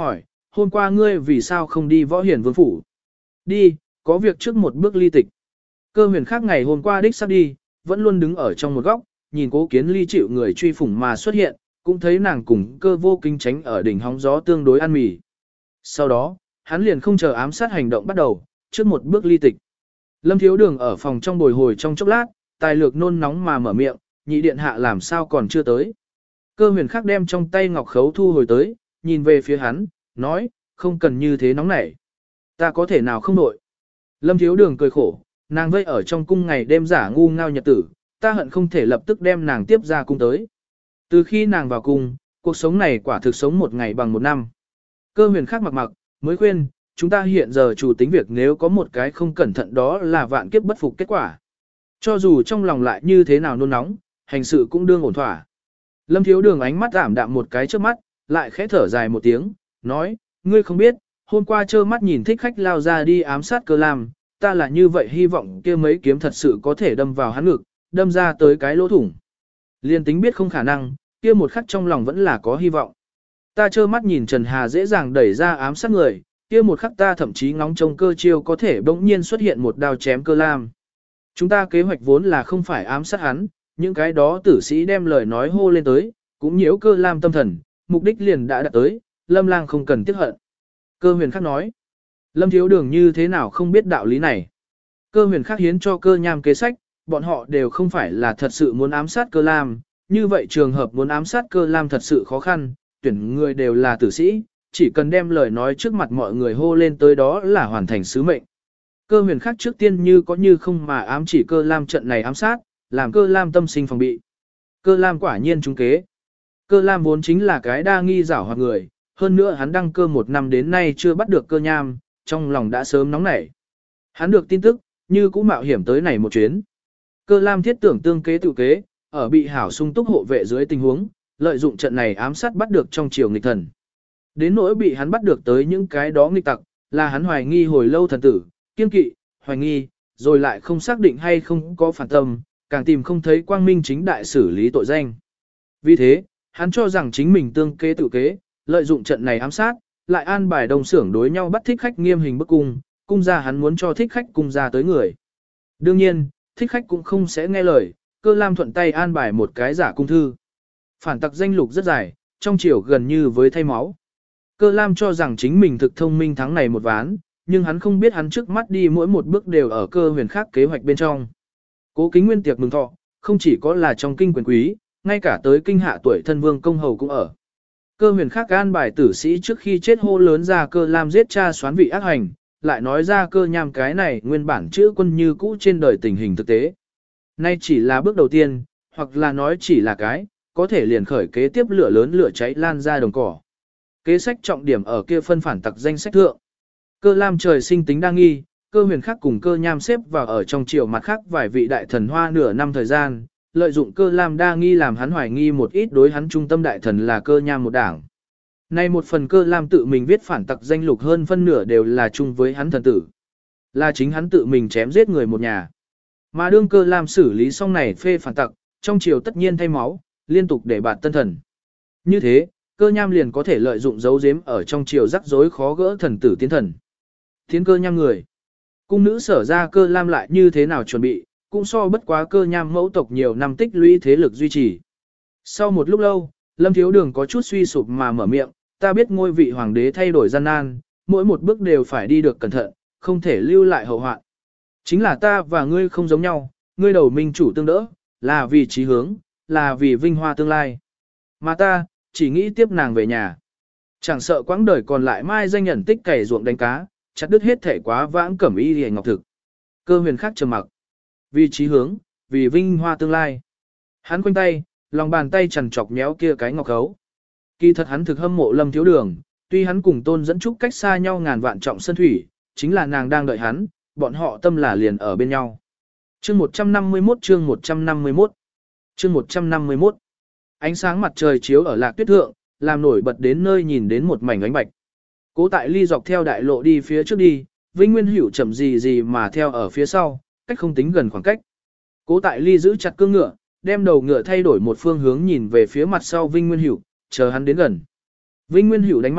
hôm qua ngươi vì sao không đi Võ Hiển Vương phủ? Đi, có việc trước một bước ly tịch. Cơ huyền khác ngày hôm qua đích sắp đi, vẫn luôn đứng ở trong một góc, nhìn Cố Kiến Ly chịu người truy phủng mà xuất hiện, cũng thấy nàng cùng Cơ Vô Kinh tránh ở đỉnh hóng gió tương đối ăn mì. Sau đó, hắn liền không chờ ám sát hành động bắt đầu, trước một bước ly tịch. Lâm Thiếu Đường ở phòng trong bồi hồi trong chốc lát, tài lược nôn nóng mà mở miệng, nhị điện hạ làm sao còn chưa tới. Cơ huyền khắc đem trong tay ngọc khấu thu hồi tới, nhìn về phía hắn, nói, không cần như thế nóng nảy. Ta có thể nào không nội. Lâm Thiếu Đường cười khổ, nàng vây ở trong cung ngày đêm giả ngu ngao nhật tử, ta hận không thể lập tức đem nàng tiếp ra cung tới. Từ khi nàng vào cung, cuộc sống này quả thực sống một ngày bằng một năm. Cơ huyền khắc mặc mới khuyên, chúng ta hiện giờ chủ tính việc nếu có một cái không cẩn thận đó là vạn kiếp bất phục kết quả. Cho dù trong lòng lại như thế nào nôn nóng, hành sự cũng đương ổn thỏa. Lâm Thiếu Đường ánh mắt ảm đạm một cái trước mắt, lại khẽ thở dài một tiếng, nói, ngươi không biết, hôm qua trơ mắt nhìn thích khách lao ra đi ám sát Cơ Lam, ta là như vậy hy vọng kia mấy kiếm thật sự có thể đâm vào hắn ngực, đâm ra tới cái lỗ thủng. Liên tính biết không khả năng, kia một khắc trong lòng vẫn là có hy vọng. Ta trơ mắt nhìn Trần Hà dễ dàng đẩy ra ám sát người, kia một khắc ta thậm chí ngóng trông Cơ Chiêu có thể bỗng nhiên xuất hiện một đao chém Cơ Lam. Chúng ta kế hoạch vốn là không phải ám sát hắn, những cái đó tử sĩ đem lời nói hô lên tới, cũng nhiễu Cơ Lam tâm thần, mục đích liền đã đạt tới, Lâm Lang không cần tiếc hận. Cơ huyền khắc nói, Lâm Thiếu Đường như thế nào không biết đạo lý này. Cơ huyền khắc hiến cho Cơ Nham kế sách, bọn họ đều không phải là thật sự muốn ám sát Cơ Lam, như vậy trường hợp muốn ám sát Cơ Lam thật sự khó khăn, tuyển người đều là tử sĩ, chỉ cần đem lời nói trước mặt mọi người hô lên tới đó là hoàn thành sứ mệnh. Cơ huyền khắc trước tiên như có như không mà ám chỉ Cơ Lam trận này ám sát, làm Cơ Lam tâm sinh phòng bị. Cơ Lam quả nhiên trúng kế. Cơ Lam vốn chính là cái đa nghi giảo hoạt người, hơn nữa hắn đăng cơ một năm đến nay chưa bắt được Cơ Nham, trong lòng đã sớm nóng nảy. Hắn được tin tức, như cũng mạo hiểm tới này một chuyến. Cơ Lam thiết tưởng tương kế tự kế, ở bị hảo sung túc hộ vệ dưới tình huống, lợi dụng trận này ám sát bắt được trong triều nghịch thần. Đến nỗi bị hắn bắt được tới những cái đó nghịch tặc, là hắn hoài nghi hồi lâu thần tử, kiên kỵ, hoài nghi, rồi lại không xác định hay không có phản tâm, càng tìm không thấy quang minh chính đại xử lý tội danh. Vì thế, hắn cho rằng chính mình tương kế tự kế, lợi dụng trận này ám sát, lại an bài đồng xưởng đối nhau bắt thích khách nghiêm hình bức cung, cung ra hắn muốn cho thích khách cung ra tới người. Đương nhiên, thích khách cũng không sẽ nghe lời, Cơ Lam thuận tay an bài một cái giả cung thư. Phản tặc danh lục rất dài, trong chiều gần như với thay máu. Cơ Lam cho rằng chính mình thực thông minh thắng này một ván, nhưng hắn không biết hắn trước mắt đi mỗi một bước đều ở Cơ huyền khác kế hoạch bên trong. Cố Kính Nguyên tiệc mừng thọ, không chỉ có là trong kinh quyền quý, ngay cả tới kinh hạ tuổi thân vương công hầu cũng ở. Cơ huyền khác an bài tử sĩ trước khi chết hô lớn ra Cơ Lam giết cha xoán vị ác hành, lại nói ra Cơ Nham cái này nguyên bản chữ quân như cũ trên đời tình hình thực tế. Nay chỉ là bước đầu tiên, hoặc là nói chỉ là cái, có thể liền khởi kế tiếp lửa lớn lửa cháy lan ra đồng cỏ. Kế sách trọng điểm ở kia phân phản tặc danh sách thượng. Cơ Lam trời sinh tính đa nghi, Cơ huyền khác cùng Cơ Nham xếp vào ở trong triều mặt khác vài vị đại thần hoa nửa năm thời gian, lợi dụng Cơ Lam đa nghi làm hắn hoài nghi một ít đối hắn trung tâm đại thần là Cơ Nham một đảng. Nay một phần Cơ Lam tự mình viết phản tặc danh lục hơn phân nửa đều là chung với hắn thần tử. Là chính hắn tự mình chém giết người một nhà. Mà đương Cơ Lam xử lý xong này phê phản tặc, trong triều tất nhiên thay máu, liên tục để bạt tân thần. Như thế, Cơ Nham liền có thể lợi dụng dấu giếm ở trong triều rắc rối khó gỡ thần tử tiến thần. Tiến Cơ Nham người. Cung nữ sở ra Cơ Lam lại như thế nào chuẩn bị, cũng so bất quá Cơ Nham mẫu tộc nhiều năm tích lũy thế lực duy trì. Sau một lúc lâu, Lâm Thiếu Đường có chút suy sụp mà mở miệng, ta biết ngôi vị hoàng đế thay đổi gian nan, mỗi một bước đều phải đi được cẩn thận, không thể lưu lại hậu hoạn. Chính là ta và ngươi không giống nhau, ngươi đầu minh chủ tương đỡ, là vì chí hướng, là vì vinh hoa tương lai. Mà ta, chỉ nghĩ tiếp nàng về nhà. Chẳng sợ quãng đời còn lại mai danh nhận tích cày ruộng đánh cá, chặt đứt hết thể quá vãng cẩm y hề ngọc thực. Cơ huyền khắc trầm mặc. Vì chí hướng, vì vinh hoa tương lai. Hắn khoanh tay, lòng bàn tay chằn chọc nhéo kia cái ngọc khấu. Kỳ thật hắn thực hâm mộ Lâm Thiếu Đường, tuy hắn cùng Tôn dẫn trúc cách xa nhau ngàn vạn trọng sân thủy, chính là nàng đang đợi hắn, bọn họ tâm là liền ở bên nhau. Chương 151 chương 151 chương 151 Ánh sáng mặt trời chiếu ở lạc tuyết thượng, làm nổi bật đến nơi nhìn đến một mảnh ánh bạch. Cố Tại Ly dọc theo đại lộ đi phía trước đi, Vinh Nguyên Hữu chậm gì mà theo ở phía sau, cách không tính gần khoảng cách. Cố Tại Ly giữ chặt cương ngựa, đem đầu ngựa thay đổi một phương hướng nhìn về phía mặt sau Vinh Nguyên Hữu, chờ hắn đến gần. Vinh Nguyên Hữu đánh mã,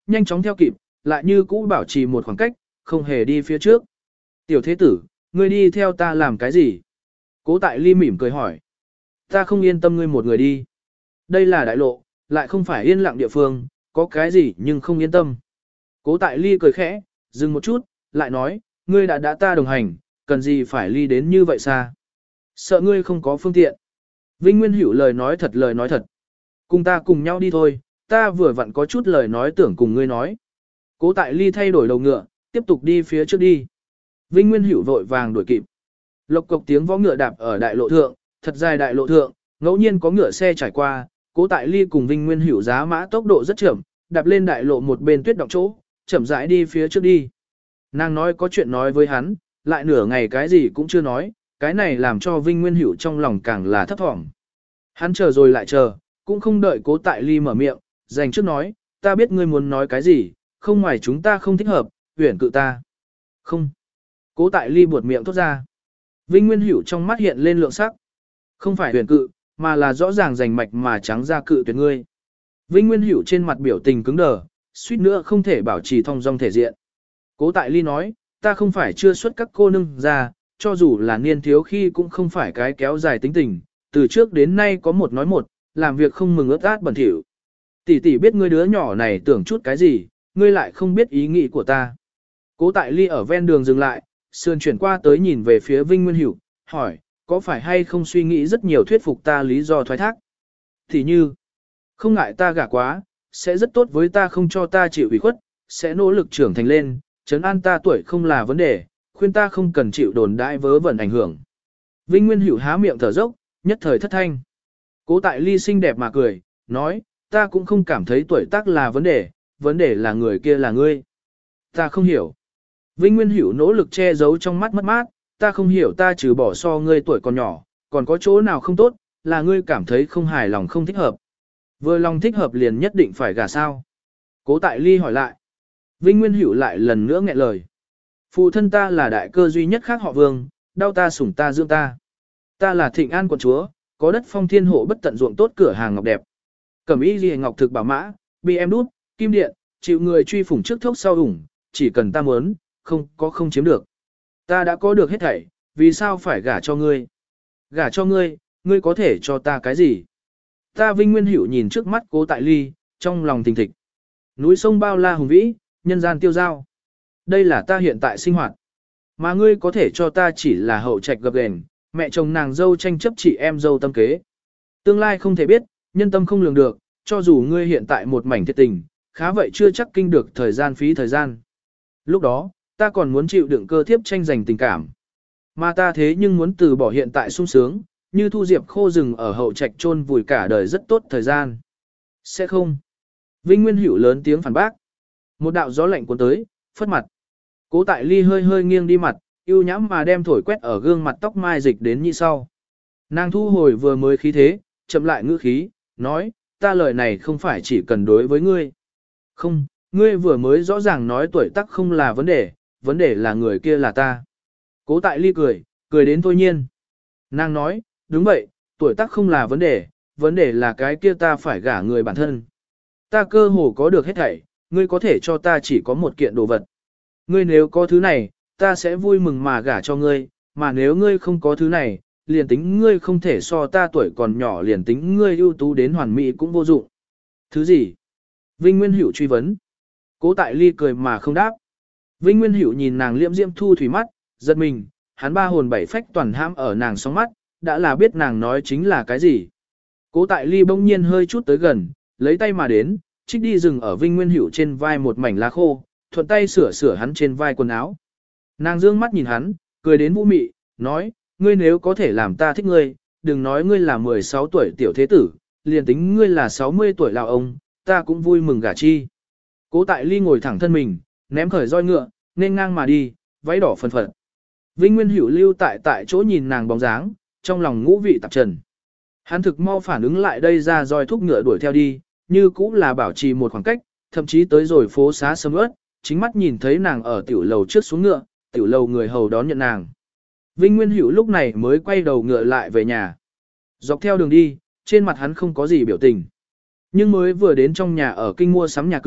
nhanh chóng theo kịp, lại như cũ bảo trì một khoảng cách, không hề đi phía trước. Tiểu thế tử, ngươi đi theo ta làm cái gì? Cố Tại Ly mỉm cười hỏi. Ta không yên tâm ngươi một người đi. Đây là đại lộ, lại không phải yên lặng địa phương, có cái gì nhưng không yên tâm. Cố Tại Ly cười khẽ, dừng một chút, lại nói, ngươi đã ta đồng hành, cần gì phải ly đến như vậy xa. Sợ ngươi không có phương tiện. Vinh Nguyên Hữu lời nói thật. Cùng ta cùng nhau đi thôi, ta vừa vặn có chút lời nói tưởng cùng ngươi nói. Cố Tại Ly thay đổi đầu ngựa, tiếp tục đi phía trước đi. Vinh Nguyên Hữu vội vàng đuổi kịp. Lộc cộc tiếng vó ngựa đạp ở đại lộ thượng, thật dài đại lộ thượng, ngẫu nhiên có ngựa xe trải qua, Cố Tại Ly cùng Vinh Nguyên Hữu giá mã tốc độ rất chậm, đạp lên đại lộ một bên tuyết động chỗ, chậm rãi đi phía trước đi. Nàng nói có chuyện nói với hắn, lại nửa ngày cái gì cũng chưa nói, cái này làm cho Vinh Nguyên Hữu trong lòng càng là thấp thỏm. Hắn chờ rồi lại chờ, cũng không đợi Cố Tại Ly mở miệng, dành trước nói, ta biết ngươi muốn nói cái gì, không ngoài chúng ta không thích hợp, huyển cự ta. Không. Cố Tại Ly buột miệng thốt ra. Vinh Nguyên Hữu trong mắt hiện lên lượng sắc. Không phải huyển cự, mà là rõ ràng rành mạch mà trắng ra cự tuyệt ngươi. Vinh Nguyên Hữu trên mặt biểu tình cứng đờ, suýt nữa không thể bảo trì thong dong thể diện. Cố Tại Ly nói, ta không phải chưa xuất các cô nương ra, cho dù là niên thiếu khi cũng không phải cái kéo dài tính tình, từ trước đến nay có một nói một, làm việc không mừng ướt át bẩn thỉu. Tỷ tỷ biết ngươi đứa nhỏ này tưởng chút cái gì, ngươi lại không biết ý nghĩ của ta. Cố Tại Ly ở ven đường dừng lại, sườn chuyển qua tới nhìn về phía Vinh Nguyên Hữu, hỏi, có phải hay không suy nghĩ rất nhiều thuyết phục ta lý do thoái thác? Thì như, không ngại ta gả quá, sẽ rất tốt với ta không cho ta chịu ủy khuất, sẽ nỗ lực trưởng thành lên, trấn an ta tuổi không là vấn đề, khuyên ta không cần chịu đồn đại vớ vẩn ảnh hưởng. Vinh Nguyên Hữu há miệng thở dốc, nhất thời thất thanh. Cố Tại Ly xinh đẹp mà cười, nói, ta cũng không cảm thấy tuổi tác là vấn đề là người kia là ngươi. Ta không hiểu. Vinh Nguyên Hữu nỗ lực che giấu trong mắt mất mát, ta không hiểu ta trừ bỏ so ngươi tuổi còn nhỏ, còn có chỗ nào không tốt, là ngươi cảm thấy không hài lòng không thích hợp. Vừa lòng thích hợp liền nhất định phải gả sao. Cố Tại Ly hỏi lại. Vinh Nguyên Hữu lại lần nữa nghẹn lời. Phụ thân ta là đại cơ duy nhất khác họ Vương, đau ta sủng ta dưỡng ta. Ta là Thịnh An quận chúa, có đất phong thiên hộ bất tận ruộng tốt cửa hàng ngọc đẹp. Cẩm y liễu ngọc thực bảo mã, bị em đút, kim điện, chịu người truy phủng trước thốc sau ủng, chỉ cần ta muốn, không chiếm được. Ta đã có được hết thảy, vì sao phải gả cho ngươi? Gả cho ngươi, ngươi có thể cho ta cái gì? Ta Vinh Nguyên Hữu nhìn trước mắt Cố Tại Ly, trong lòng thình thịch. Núi sông bao la hùng vĩ, nhân gian tiêu giao. Đây là ta hiện tại sinh hoạt. Mà ngươi có thể cho ta chỉ là hậu trạch gập ghềnh, mẹ chồng nàng dâu tranh chấp chị em dâu tâm kế. Tương lai không thể biết, nhân tâm không lường được, cho dù ngươi hiện tại một mảnh thiệt tình, khá vậy chưa chắc kinh được thời gian phí thời gian. Lúc đó, ta còn muốn chịu đựng cơ thiếp tranh giành tình cảm. Mà ta thế nhưng muốn từ bỏ hiện tại sung sướng, như thu diệp khô rừng ở hậu trạch chôn vùi cả đời rất tốt thời gian. Sẽ không. Vinh Nguyên Hữu lớn tiếng phản bác. Một đạo gió lạnh cuốn tới, phất mặt. Cố Tại Ly hơi hơi nghiêng đi mặt, ưu nhãm mà đem thổi quét ở gương mặt tóc mai dịch đến như sau. Nàng thu hồi vừa mới khí thế, chậm lại ngữ khí, nói, ta lời này không phải chỉ cần đối với ngươi. Không, ngươi vừa mới rõ ràng nói tuổi tác không là vấn đề là người kia là ta. Cố Tại Ly cười đến thôi nhiên. Nàng nói, đúng vậy, tuổi tác không là vấn đề là cái kia ta phải gả người bản thân. Ta cơ hồ có được hết thảy, ngươi có thể cho ta chỉ có một kiện đồ vật. Ngươi nếu có thứ này, ta sẽ vui mừng mà gả cho ngươi, mà nếu ngươi không có thứ này, liền tính ngươi không thể so ta tuổi còn nhỏ, liền tính ngươi ưu tú đến hoàn mỹ cũng vô dụng. Thứ gì? Vinh Nguyên Hữu truy vấn. Cố Tại Ly cười mà không đáp. Vinh Nguyên Hữu nhìn nàng liễm diễm thu thủy mắt, giật mình, hắn ba hồn bảy phách toàn hãm ở nàng sóng mắt, đã là biết nàng nói chính là cái gì. Cố Tại Ly bỗng nhiên hơi chút tới gần, lấy tay mà đến, trích đi dừng ở Vinh Nguyên Hữu trên vai một mảnh lá khô, thuận tay sửa hắn trên vai quần áo. Nàng dương mắt nhìn hắn, cười đến vũ mị, nói, ngươi nếu có thể làm ta thích ngươi, đừng nói ngươi là 16 tuổi tiểu thế tử, liền tính ngươi là 60 tuổi lão ông, ta cũng vui mừng gả chi. Cố Tại Ly ngồi thẳng thân mình, ném khởi roi ngựa, nên ngang mà đi, váy đỏ phần phật. Vinh Nguyên Hữu lưu tại chỗ nhìn nàng bóng dáng, trong lòng ngũ vị tạp trần. Hắn thực mau phản ứng lại đây ra roi thúc ngựa đuổi theo đi, như cũng là bảo trì một khoảng cách, thậm chí tới rồi phố xá sầm ớt, chính mắt nhìn thấy nàng ở tiểu lầu trước xuống ngựa, tiểu lầu người hầu đón nhận nàng. Vinh Nguyên Hữu lúc này mới quay đầu ngựa lại về nhà. Dọc theo đường đi, trên mặt hắn không có gì biểu tình. Nhưng mới vừa đến trong nhà ở kinh mua sắm nhà cửa,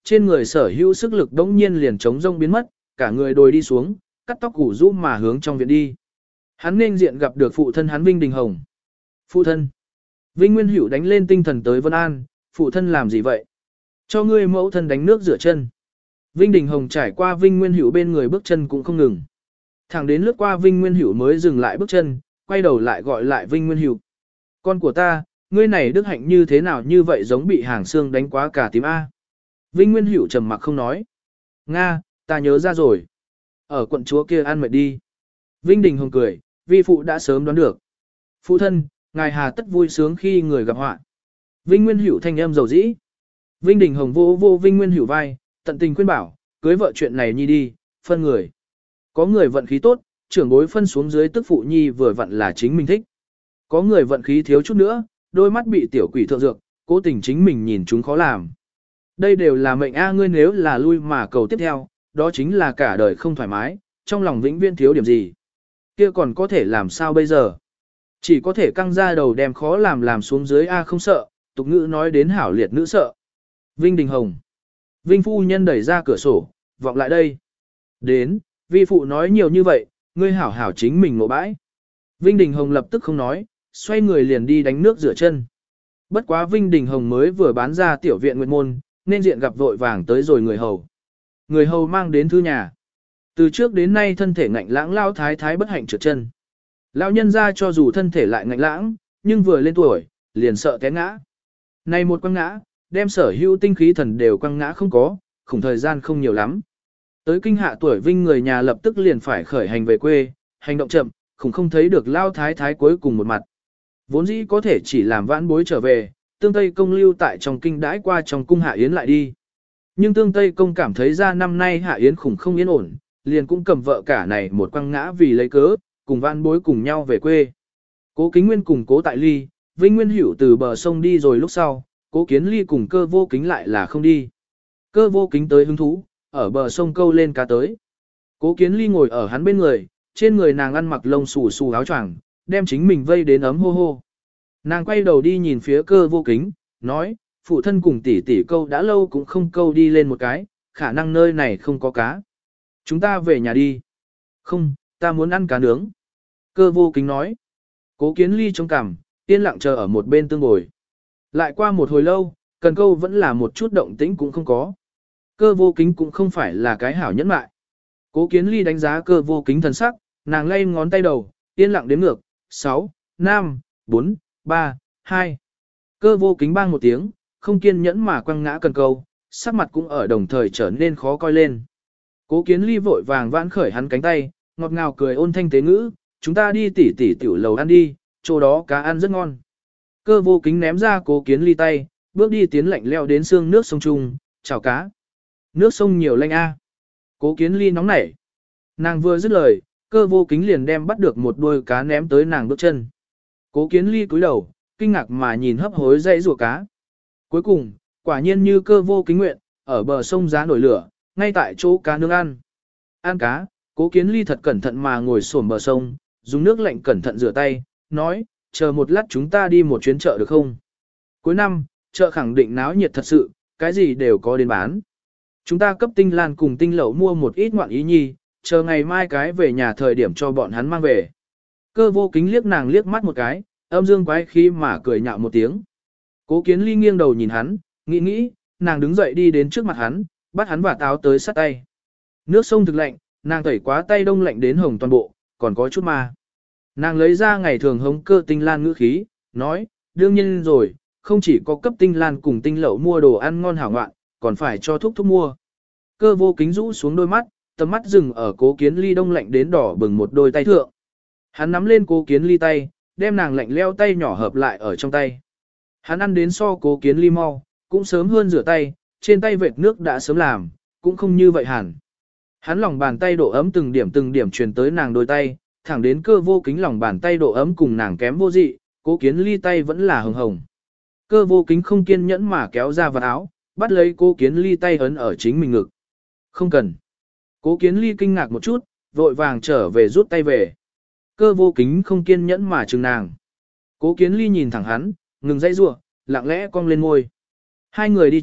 trên người sở hữu sức lực đống nhiên liền trống rông biến mất, cả người đồi đi xuống, cắt tóc củ rũ mà hướng trong viện đi. Hắn nên diện gặp được phụ thân hắn Vinh Đình Hồng. Phụ thân. Vinh Nguyên Hữu đánh lên tinh thần tới Vân An, phụ thân làm gì vậy? Cho ngươi mẫu thân đánh nước rửa chân. Vinh Đình Hồng trải qua Vinh Nguyên Hữu bên người bước chân cũng không ngừng. Thẳng đến lướt qua Vinh Nguyên Hữu mới dừng lại bước chân, quay đầu lại gọi lại Vinh Nguyên Hữu. Con của ta, ngươi này đức hạnh như thế nào như vậy giống bị hàng xương đánh quá cả tím A. Vinh Nguyên Hữu trầm mặc không nói. Nga, ta nhớ ra rồi. Ở quận chúa kia ăn mệt đi. Vinh Đình Hồng cười, vi phụ đã sớm đoán được. Phụ thân, ngài hà tất vui sướng khi người gặp họa. Vinh Nguyên Hữu thanh âm dầu dĩ. Vinh Đình Hồng vô vô Vinh Nguyên Hữu vai, tận tình khuyên bảo, cưới vợ chuyện này nhi đi, phân người. Có người vận khí tốt, trưởng bối phân xuống dưới tức phụ nhi vừa vặn là chính mình thích. Có người vận khí thiếu chút nữa, đôi mắt bị tiểu quỷ thượng dược, cố tình chính mình nhìn chúng khó làm. Đây đều là mệnh A, ngươi nếu là lui mà cầu tiếp theo, đó chính là cả đời không thoải mái, trong lòng vĩnh viễn thiếu điểm gì. Kia còn có thể làm sao bây giờ? Chỉ có thể căng ra đầu đem khó làm xuống dưới A không sợ, tục ngữ nói đến hảo liệt nữ sợ. Vinh Đình Hồng. Vinh phu nhân đẩy ra cửa sổ, vọng lại đây. Đến, vi phụ nói nhiều như vậy, ngươi hảo hảo chính mình ngộ bãi. Vinh Đình Hồng lập tức không nói, xoay người liền đi đánh nước rửa chân. Bất quá Vinh Đình Hồng mới vừa bán ra tiểu viện nguyệt môn, nên diện gặp vội vàng tới rồi người hầu. Người hầu mang đến thư nhà. Từ trước đến nay thân thể ngạnh lãng lao thái thái bất hạnh trượt chân. Lão nhân ra cho dù thân thể lại ngạnh lãng, nhưng vừa lên tuổi, liền sợ té ngã. Này một quăng ngã, đem sở hữu tinh khí thần đều quăng ngã không có, khủng thời gian không nhiều lắm. Tới kinh hạ tuổi Vinh người nhà lập tức liền phải khởi hành về quê, hành động chậm, khủng không thấy được lao thái thái cuối cùng một mặt. Vốn dĩ có thể chỉ làm vãn bối trở về, tương Tây Công lưu tại trong kinh đãi qua trong cung Hạ Yến lại đi. Nhưng tương Tây Công cảm thấy ra năm nay Hạ Yến khủng không yên ổn, liền cũng cầm vợ cả này một quăng ngã vì lấy cớ, cùng vãn bối cùng nhau về quê. Cố Kính Nguyên cùng Cố Tại Ly, Vinh Nguyên Hữu từ bờ sông đi rồi lúc sau, Cố Kiến Ly cùng Cơ Vô Kính lại là không đi. Cơ Vô Kính tới hứng thú, ở bờ sông câu lên cá tới. Cố Kiến Ly ngồi ở hắn bên người, trên người nàng ăn mặc lông xù xù áo choàng, đem chính mình vây đến ấm hô hô. Nàng quay đầu đi nhìn phía Cơ Vô Kính, nói, phụ thân cùng tỷ tỷ câu đã lâu cũng không câu đi lên một cái, khả năng nơi này không có cá. Chúng ta về nhà đi. Không, ta muốn ăn cá nướng. Cơ Vô Kính nói. Cố Kiến Ly trong cằm, yên lặng chờ ở một bên tương bồi. Lại qua một hồi lâu, cần câu vẫn là một chút động tĩnh cũng không có. Cơ Vô Kính cũng không phải là cái hảo nhẫn mại. Cố Kiến Ly đánh giá Cơ Vô Kính thần sắc, nàng lay ngón tay đầu, yên lặng đếm ngược, 6, 5, 4, 3, 2. Cơ Vô Kính bang một tiếng, không kiên nhẫn mà quăng ngã cần câu, sắc mặt cũng ở đồng thời trở nên khó coi lên. Cố Kiến Ly vội vàng vãn khởi hắn cánh tay, ngọt ngào cười ôn thanh tế ngữ, chúng ta đi tỉ tiểu lầu ăn đi, chỗ đó cá ăn rất ngon. Cơ Vô Kính ném ra Cố Kiến Ly tay, bước đi tiến lạnh leo đến xương nước sông Trung, chào cá. Nước sông nhiều lanh a. Cố Kiến Ly nóng nảy. Nàng vừa dứt lời, Cơ Vô Kính liền đem bắt được một đuôi cá ném tới nàng bước chân. Cố Kiến Ly cúi đầu, kinh ngạc mà nhìn hấp hối dãy rùa cá. Cuối cùng, quả nhiên như Cơ Vô Kính nguyện, ở bờ sông giá nổi lửa, ngay tại chỗ cá nướng ăn. Ăn cá, Cố Kiến Ly thật cẩn thận mà ngồi xổm bờ sông, dùng nước lạnh cẩn thận rửa tay, nói, chờ một lát chúng ta đi một chuyến chợ được không? Cuối năm, chợ khẳng định náo nhiệt thật sự, cái gì đều có đến bán. Chúng ta cấp Tinh Lan cùng Tinh Lẩu mua một ít ngoạn ý nhi, chờ ngày mai cái về nhà thời điểm cho bọn hắn mang về. Cơ Vô Kính liếc nàng liếc mắt một cái, âm dương quái khí mà cười nhạo một tiếng. Cố Kiến Ly nghiêng đầu nhìn hắn, nghĩ, nàng đứng dậy đi đến trước mặt hắn, bắt hắn và táo tới sát tay. Nước sông thực lạnh, nàng tẩy quá tay đông lạnh đến hồng toàn bộ, còn có chút ma. Nàng lấy ra ngày thường hống Cơ Tinh Lan ngữ khí, nói, đương nhiên rồi, không chỉ có cấp Tinh Lan cùng Tinh Lẩu mua đồ ăn ngon hảo ngoạn, còn phải cho thúc mua. Cơ Vô Kính rũ xuống đôi mắt, tầm mắt dừng ở Cố Kiến Ly đông lạnh đến đỏ bừng một đôi tay thượng. Hắn nắm lên Cố Kiến Ly tay, đem nàng lạnh leo tay nhỏ hợp lại ở trong tay. Hắn ăn đến so Cố Kiến Ly mau, cũng sớm hơn rửa tay, trên tay vệt nước đã sớm làm, cũng không như vậy hẳn. Hắn lòng bàn tay độ ấm từng điểm truyền tới nàng đôi tay, thẳng đến Cơ Vô Kính lòng bàn tay độ ấm cùng nàng kém vô dị, Cố Kiến Ly tay vẫn là hồng hồng. Cơ Vô Kính không kiên nhẫn mà kéo ra vật áo, bắt lấy Cố Kiến Ly tay ấn ở chính mình ngực. Không cần. Cố Kiến Ly kinh ngạc một chút, vội vàng trở về rút tay về. Cơ Vô Kính không kiên nhẫn mà chừng nàng. Cố Kiến Ly nhìn thẳng hắn, ngừng dãy rủa, lặng lẽ cong lên môi. Hai người đi chợ,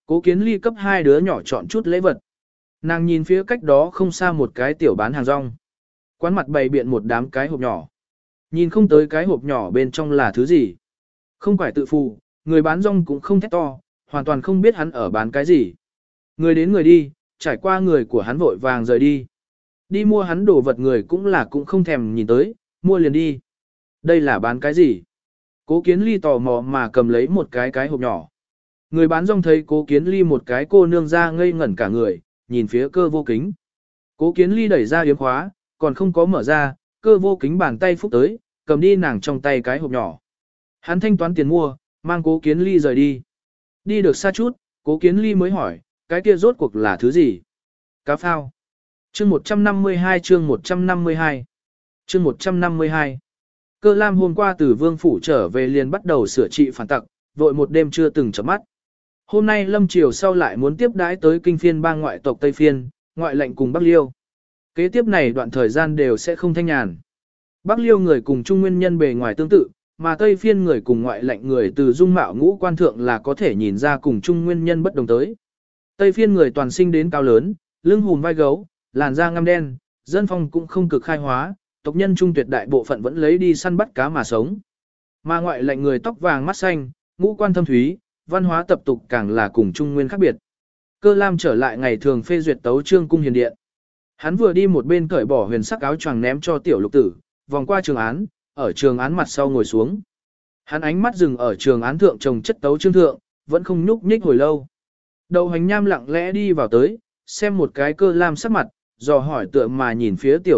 Cố Kiến Ly cấp hai đứa nhỏ chọn chút lễ vật. Nàng nhìn phía cách đó không xa một cái tiểu bán hàng rong. Quán mặt bày biện một đám cái hộp nhỏ. Nhìn không tới cái hộp nhỏ bên trong là thứ gì. Không phải tự phụ, người bán rong cũng không thét to, hoàn toàn không biết hắn ở bán cái gì. Người đến người đi, trải qua người của hắn vội vàng rời đi. Đi mua hắn đồ vật người cũng không thèm nhìn tới, mua liền đi. Đây là bán cái gì? Cố Kiến Ly tò mò mà cầm lấy một cái hộp nhỏ. Người bán rong thấy Cố Kiến Ly một cái cô nương ra ngây ngẩn cả người, nhìn phía Cơ Vô Kính. Cố Kiến Ly đẩy ra yếm khóa, còn không có mở ra, Cơ Vô Kính bàn tay phúc tới, cầm đi nàng trong tay cái hộp nhỏ. Hắn thanh toán tiền mua, mang Cố Kiến Ly rời đi. Đi được xa chút, Cố Kiến Ly mới hỏi, cái kia rốt cuộc là thứ gì? Cá phao. Chương 152 chương 152 chương 152 Cơ Lam hôm qua từ Vương Phủ trở về liền bắt đầu sửa trị phản tặc, vội một đêm chưa từng chấm mắt. Hôm nay Lâm Triều sau lại muốn tiếp đãi tới kinh phiên bang ngoại tộc Tây Phiên, ngoại lệnh cùng Bắc Liêu. Kế tiếp này đoạn thời gian đều sẽ không thanh nhàn. Bắc Liêu người cùng Trung Nguyên nhân bề ngoài tương tự, mà Tây Phiên người cùng ngoại lệnh người từ dung mạo ngũ quan thượng là có thể nhìn ra cùng Trung Nguyên nhân bất đồng tới. Tây Phiên người toàn sinh đến cao lớn, lưng hùm vai gấu, làn da ngăm đen, dân phong cũng không cực khai hóa, tộc nhân trung tuyệt đại bộ phận vẫn lấy đi săn bắt cá mà sống. Mà ngoại lệnh người tóc vàng mắt xanh, ngũ quan thâm thúy, văn hóa tập tục càng là cùng Trung Nguyên khác biệt. Cơ Lam trở lại ngày thường phê duyệt tấu chương cung hiền điện. Hắn vừa đi một bên cởi bỏ huyền sắc áo choàng ném cho tiểu lục tử, vòng qua trường án, ở trường án mặt sau ngồi xuống. Hắn ánh mắt dừng ở trường án thượng trồng chất tấu chương thượng, vẫn không nhúc nhích hồi lâu. Đậu Hành Nham lặng lẽ đi vào tới, xem một cái Cơ Lam sắc mặt, dò hỏi tựa mà nhìn phía tiểu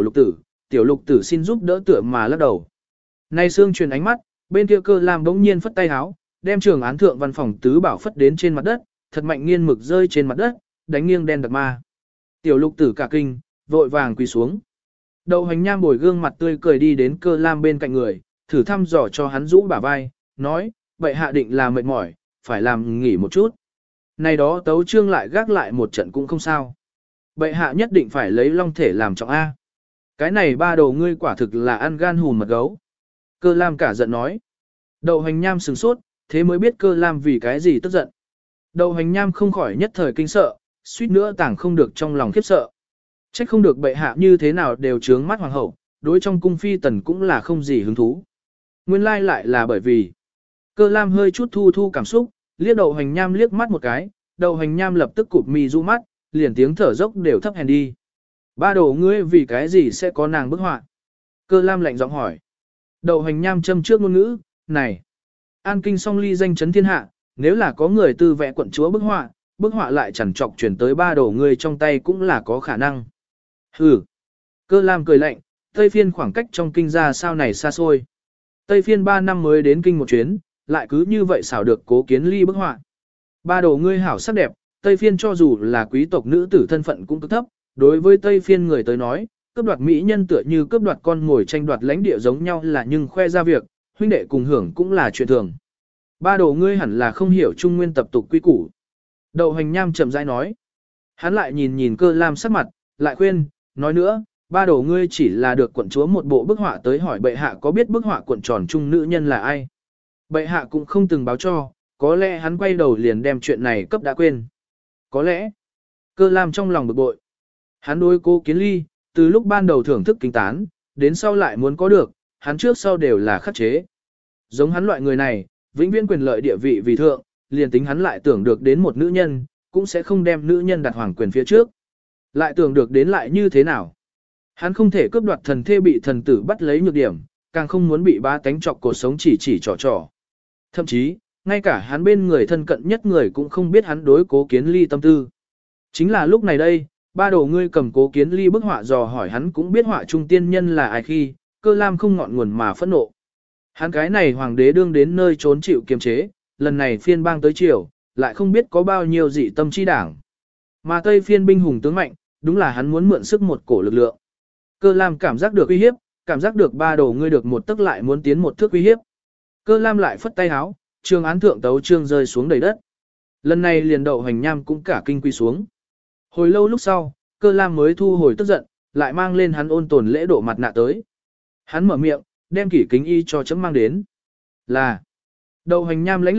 lục tử xin giúp đỡ tựa mà lắc đầu. Nay Sương truyền ánh mắt, bên kia Cơ Lam bỗng nhiên phất tay háo, đem trường án thượng văn phòng tứ bảo phất đến trên mặt đất, thật mạnh nghiên mực rơi trên mặt đất, đánh nghiêng đen đặc ma. Tiểu lục tử cả kinh, vội vàng quỳ xuống. Đậu Hành Nham bồi gương mặt tươi cười đi đến Cơ Lam bên cạnh người, thử thăm dò cho hắn rũ bả vai, nói, bệ hạ định là mệt mỏi, phải làm nghỉ một chút. Này đó tấu chương lại gác lại một trận cũng không sao. Bệ hạ nhất định phải lấy long thể làm trọng A. Cái này ba đồ ngươi quả thực là ăn gan hùn mật gấu. Cơ Lam cả giận nói. Đậu Hành Nham sừng sốt, thế mới biết Cơ Lam vì cái gì tức giận. Đậu Hành Nham không khỏi nhất thời kinh sợ, suýt nữa tảng không được trong lòng khiếp sợ. Trách không được bệ hạ như thế nào đều trướng mắt hoàng hậu, đối trong cung phi tần cũng là không gì hứng thú. Nguyên lai lại là bởi vì Cơ Lam hơi chút thu cảm xúc, liếc Đậu Hành Nham liếc mắt một cái, Đậu Hành Nham lập tức cụp mì du mắt, liền tiếng thở dốc đều thấp hèn đi. Ba đồ ngươi vì cái gì sẽ có nàng bức họa? Cơ Lam lạnh giọng hỏi. Đậu Hành Nham châm trước ngôn ngữ, này, an kinh song ly danh chấn thiên hạ, nếu là có người tư vẽ quận chúa bức họa lại chẳng chọc chuyển tới ba đồ ngươi trong tay cũng là có khả năng. Hừ. Cơ Lam cười lạnh, Tây Phiên khoảng cách trong kinh ra sao này xa xôi. Tây Phiên 3 năm mới đến kinh một chuyến, lại cứ như vậy xảo được Cố Kiến Ly bức họa. Ba đồ ngươi hảo sắc đẹp, Tây Phiên cho dù là quý tộc nữ tử thân phận cũng cực thấp, đối với Tây Phiên người tới nói, cướp đoạt mỹ nhân tựa như cướp đoạt con ngồi tranh đoạt lãnh địa giống nhau là nhưng khoe ra việc, huynh đệ cùng hưởng cũng là chuyện thường. Ba đồ ngươi hẳn là không hiểu Trung Nguyên tập tục quy củ. Đậu Hành Nham chậm rãi nói. Hắn lại nhìn Cơ Lam sắc mặt, lại khuyên, nói nữa, ba đồ ngươi chỉ là được quận chúa một bộ bức họa tới hỏi bệ hạ có biết bức họa cuộn tròn trung nữ nhân là ai. Bệ hạ cũng không từng báo cho, có lẽ hắn quay đầu liền đem chuyện này cấp đã quên. Có lẽ, Cơ Lam trong lòng bực bội. Hắn đối Cố Kiến Ly, từ lúc ban đầu thưởng thức kính tán, đến sau lại muốn có được, hắn trước sau đều là khắc chế. Giống hắn loại người này, vĩnh viễn quyền lợi địa vị vì thượng, liền tính hắn lại tưởng được đến một nữ nhân, cũng sẽ không đem nữ nhân đặt hoàng quyền phía trước. Lại tưởng được đến lại như thế nào? Hắn không thể cướp đoạt thần thê bị thần tử bắt lấy nhược điểm, càng không muốn bị ba tánh chọc cuộc sống chỉ trò. Thậm chí, ngay cả hắn bên người thân cận nhất người cũng không biết hắn đối Cố Kiến Ly tâm tư. Chính là lúc này đây, ba đồ ngươi cầm Cố Kiến Ly bức họa dò hỏi hắn cũng biết họa trung tiên nhân là ai khi, Cơ Lam không ngọn nguồn mà phẫn nộ. Hắn cái này hoàng đế đương đến nơi trốn chịu kiềm chế, lần này phiên bang tới chiều, lại không biết có bao nhiêu dị tâm chi đảng. Mà Tây phiên binh hùng tướng mạnh, đúng là hắn muốn mượn sức một cổ lực lượng. Cơ Lam cảm giác được uy hiếp, cảm giác được ba đồ ngươi được một tức lại muốn tiến một thước uy hiếp. Cơ Lam lại phất tay háo, trường án thượng tấu trương rơi xuống đầy đất. Lần này liền Đậu Hành Nham cũng cả kinh quy xuống. Hồi lâu lúc sau, Cơ Lam mới thu hồi tức giận, lại mang lên hắn ôn tồn lễ độ mặt nạ tới. Hắn mở miệng, đem kỷ kính y cho chấm mang đến. Là, Đậu Hành Nham lãnh lệnh,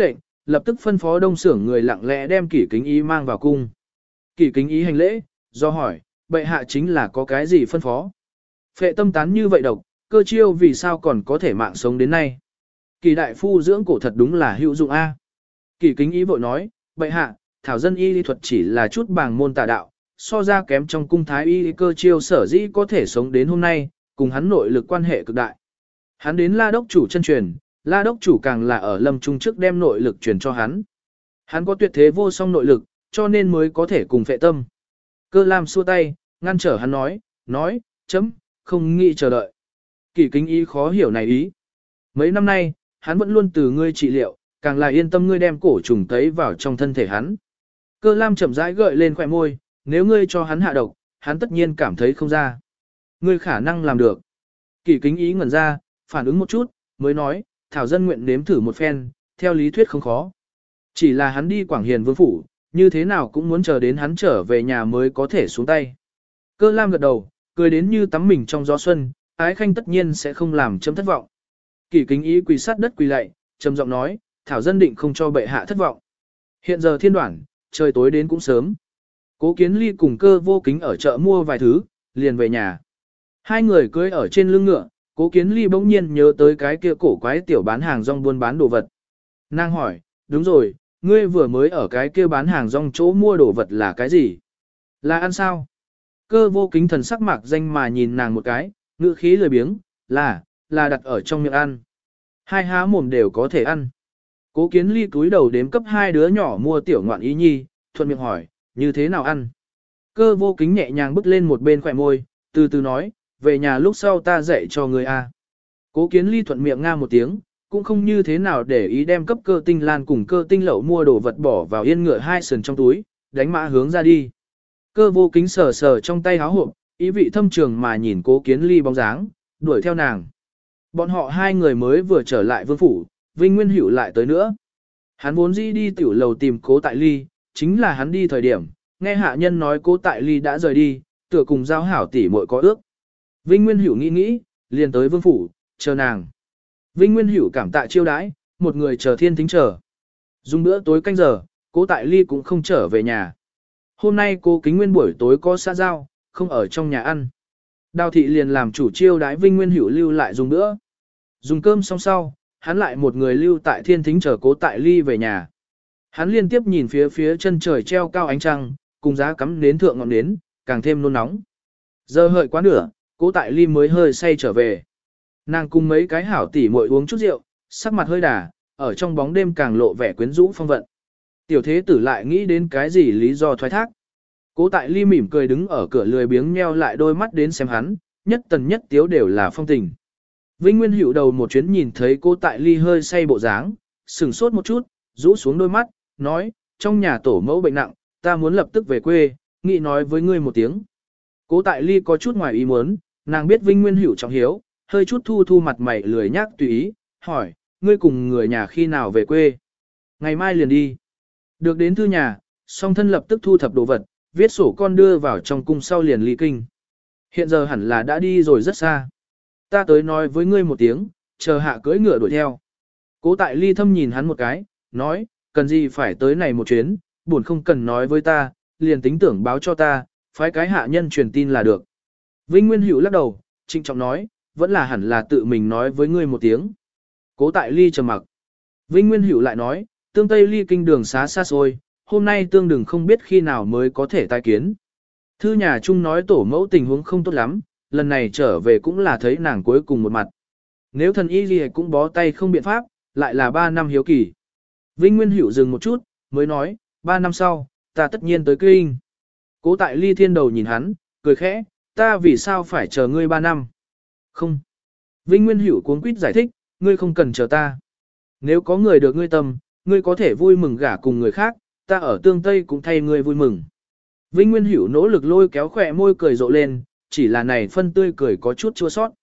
lập tức phân phó đông xưởng người lặng lẽ đem Kỷ Kính Ý mang vào cung. Kỷ Kính Ý hành lễ, do hỏi, bệ hạ chính là có cái gì phân phó? Phệ tâm tán như vậy độc, cơ chiêu vì sao còn có thể mạng sống đến nay? Kỷ đại phu dưỡng cổ thật đúng là hữu dụng a. Kỷ Kính Ý vội nói, bệ hạ, thảo dân y lý thuật chỉ là chút bảng môn tà đạo, so ra kém trong cung thái y cơ chiêu sở dĩ có thể sống đến hôm nay, cùng hắn nội lực quan hệ cực đại. Hắn đến La đốc chủ chân truyền, La đốc chủ càng là ở lâm trung trước đem nội lực truyền cho hắn. Hắn có tuyệt thế vô song nội lực, cho nên mới có thể cùng phệ tâm. Cơ Lam xua tay, ngăn trở hắn nói, chấm, không nghĩ chờ đợi. Kỷ Kính Ý khó hiểu này ý. Mấy năm nay, hắn vẫn luôn từ ngươi trị liệu, càng là yên tâm ngươi đem cổ trùng tấy vào trong thân thể hắn. Cơ Lam chậm rãi gợi lên khóe môi, nếu ngươi cho hắn hạ độc, hắn tất nhiên cảm thấy không ra. Ngươi khả năng làm được. Kỷ Kính Ý ngẩn ra, phản ứng một chút, mới nói, thảo dân nguyện nếm thử một phen, theo lý thuyết không khó. Chỉ là hắn đi Quảng Hiền vương phủ, như thế nào cũng muốn chờ đến hắn trở về nhà mới có thể xuống tay. Cơ Lam gật đầu, cười đến như tắm mình trong gió xuân, ái khanh tất nhiên sẽ không làm chấm thất vọng. Kỷ Kính Ý quỳ sát đất quỳ lạy, trầm giọng nói, thảo dân định không cho bệ hạ thất vọng. Hiện giờ thiên đoạn, trời tối đến cũng sớm. Cố Kiến Ly cùng Cơ Vô Kính ở chợ mua vài thứ, liền về nhà. Hai người cưỡi ở trên lưng ngựa, Cố Kiến Ly bỗng nhiên nhớ tới cái kia cổ quái tiểu bán hàng rong buôn bán đồ vật. Nàng hỏi, đúng rồi, ngươi vừa mới ở cái kia bán hàng rong chỗ mua đồ vật là cái gì? Là ăn sao? Cơ Vô Kính thần sắc mạc danh mà nhìn nàng một cái, ngữ khí lười biếng, là đặt ở trong miệng ăn. Hai há mồm đều có thể ăn. Cố Kiến Ly cúi đầu đếm cấp hai đứa nhỏ mua tiểu ngoạn ý nhi, thuận miệng hỏi, như thế nào ăn? Cơ Vô Kính nhẹ nhàng bước lên một bên khỏe môi, từ từ nói, về nhà lúc sau ta dạy cho người a. Cố Kiến Ly thuận miệng nga một tiếng, cũng không như thế nào để ý đem cấp Cơ Tinh Lan cùng Cơ Tinh Lậu mua đồ vật bỏ vào yên ngựa hai sườn trong túi, đánh mã hướng ra đi. Cơ Vô Kính sờ sờ trong tay háo hộp, ý vị thâm trường mà nhìn Cố Kiến Ly bóng dáng, đuổi theo nàng. Bọn họ hai người mới vừa trở lại vương phủ, Vinh Nguyên Hữu lại tới nữa. Hắn vốn dĩ đi tiểu lầu tìm Cố Tại Ly, chính là hắn đi thời điểm, nghe hạ nhân nói Cố Tại Ly đã rời đi, tựa cùng giao hảo tỷ muội có ước. Vinh Nguyên Hữu nghĩ, liền tới vương phủ, chờ nàng. Vinh Nguyên Hữu cảm tạ chiêu đãi, một người chờ thiên thính chờ. Dùng bữa tối canh giờ, Cố Tại Ly cũng không trở về nhà. Hôm nay Cố Kính Nguyên buổi tối có xã giao, không ở trong nhà ăn. Đào thị liền làm chủ chiêu đãi Vinh Nguyên Hữu lưu lại dùng bữa. Dùng cơm xong sau, hắn lại một người lưu tại thiên thính chờ Cố Tại Ly về nhà. Hắn liên tiếp nhìn phía chân trời treo cao ánh trăng, cùng giá cắm nến thượng ngọn nến, càng thêm nôn nóng. Giờ hợi quá nửa, Cố Tại Ly mới hơi say trở về. Nàng cùng mấy cái hảo tỉ muội uống chút rượu, sắc mặt hơi đà, ở trong bóng đêm càng lộ vẻ quyến rũ phong vận. Tiểu thế tử lại nghĩ đến cái gì lý do thoái thác. Cố Tại Ly mỉm cười đứng ở cửa lười biếng nheo lại đôi mắt đến xem hắn, nhất tần nhất tiếu đều là phong tình. Vinh Nguyên Hữu đầu một chuyến nhìn thấy Cố Tại Ly hơi say bộ dáng, sừng sốt một chút, rũ xuống đôi mắt, nói, trong nhà tổ mẫu bệnh nặng, ta muốn lập tức về quê, nghĩ nói với ngươi một tiếng. Cố Tại Ly có chút ngoài ý muốn, nàng biết Vinh Nguyên Hữu trọng hiếu, hơi chút thu mặt mày lười nhác tùy ý, hỏi, ngươi cùng người nhà khi nào về quê? Ngày mai liền đi. Được đến thư nhà, song thân lập tức thu thập đồ vật, viết sổ con đưa vào trong cung sau liền ly kinh. Hiện giờ hẳn là đã đi rồi rất xa. Ta tới nói với ngươi một tiếng, chờ hạ cưỡi ngựa đuổi theo. Cố Tại Ly thâm nhìn hắn một cái, nói, cần gì phải tới này một chuyến, buồn không cần nói với ta, liền tính tưởng báo cho ta, phái cái hạ nhân truyền tin là được. Vinh Nguyên Hữu lắc đầu, trịnh trọng nói, vẫn là hẳn là tự mình nói với ngươi một tiếng. Cố Tại Ly trầm mặc. Vinh Nguyên Hữu lại nói, tương Tây ly kinh đường xá xa xôi, hôm nay tương đừng không biết khi nào mới có thể tái kiến. Thư nhà Trung nói tổ mẫu tình huống không tốt lắm, lần này trở về cũng là thấy nàng cuối cùng một mặt. Nếu thần y gì cũng bó tay không biện pháp, lại là 3 năm hiếu kỳ. Vinh Nguyên Hữu dừng một chút, mới nói, 3 năm sau, ta tất nhiên tới kinh. Cố Tại Ly thiên đầu nhìn hắn, cười khẽ, ta vì sao phải chờ ngươi 3 năm? Không. Vinh Nguyên Hữu cuống quýt giải thích, ngươi không cần chờ ta. Nếu có người được ngươi tâm, ngươi có thể vui mừng gả cùng người khác, ta ở tương Tây cũng thay ngươi vui mừng. Vinh Nguyên Hữu nỗ lực lôi kéo khỏe môi cười rộ lên, chỉ là này phân tươi cười có chút chua sót.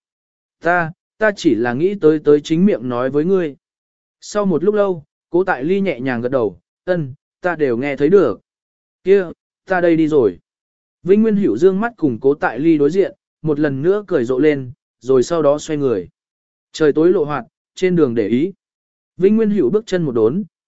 Ta chỉ là nghĩ tới chính miệng nói với ngươi. Sau một lúc lâu, Cố Tại Ly nhẹ nhàng gật đầu, ta đều nghe thấy được. Kia, ta đây đi rồi. Vinh Nguyên Hữu dương mắt cùng Cố Tại Ly đối diện, một lần nữa cười rộ lên, rồi sau đó xoay người. Trời tối lộ hoạt, trên đường để ý. Vinh Nguyên Hữu bước chân một đốn,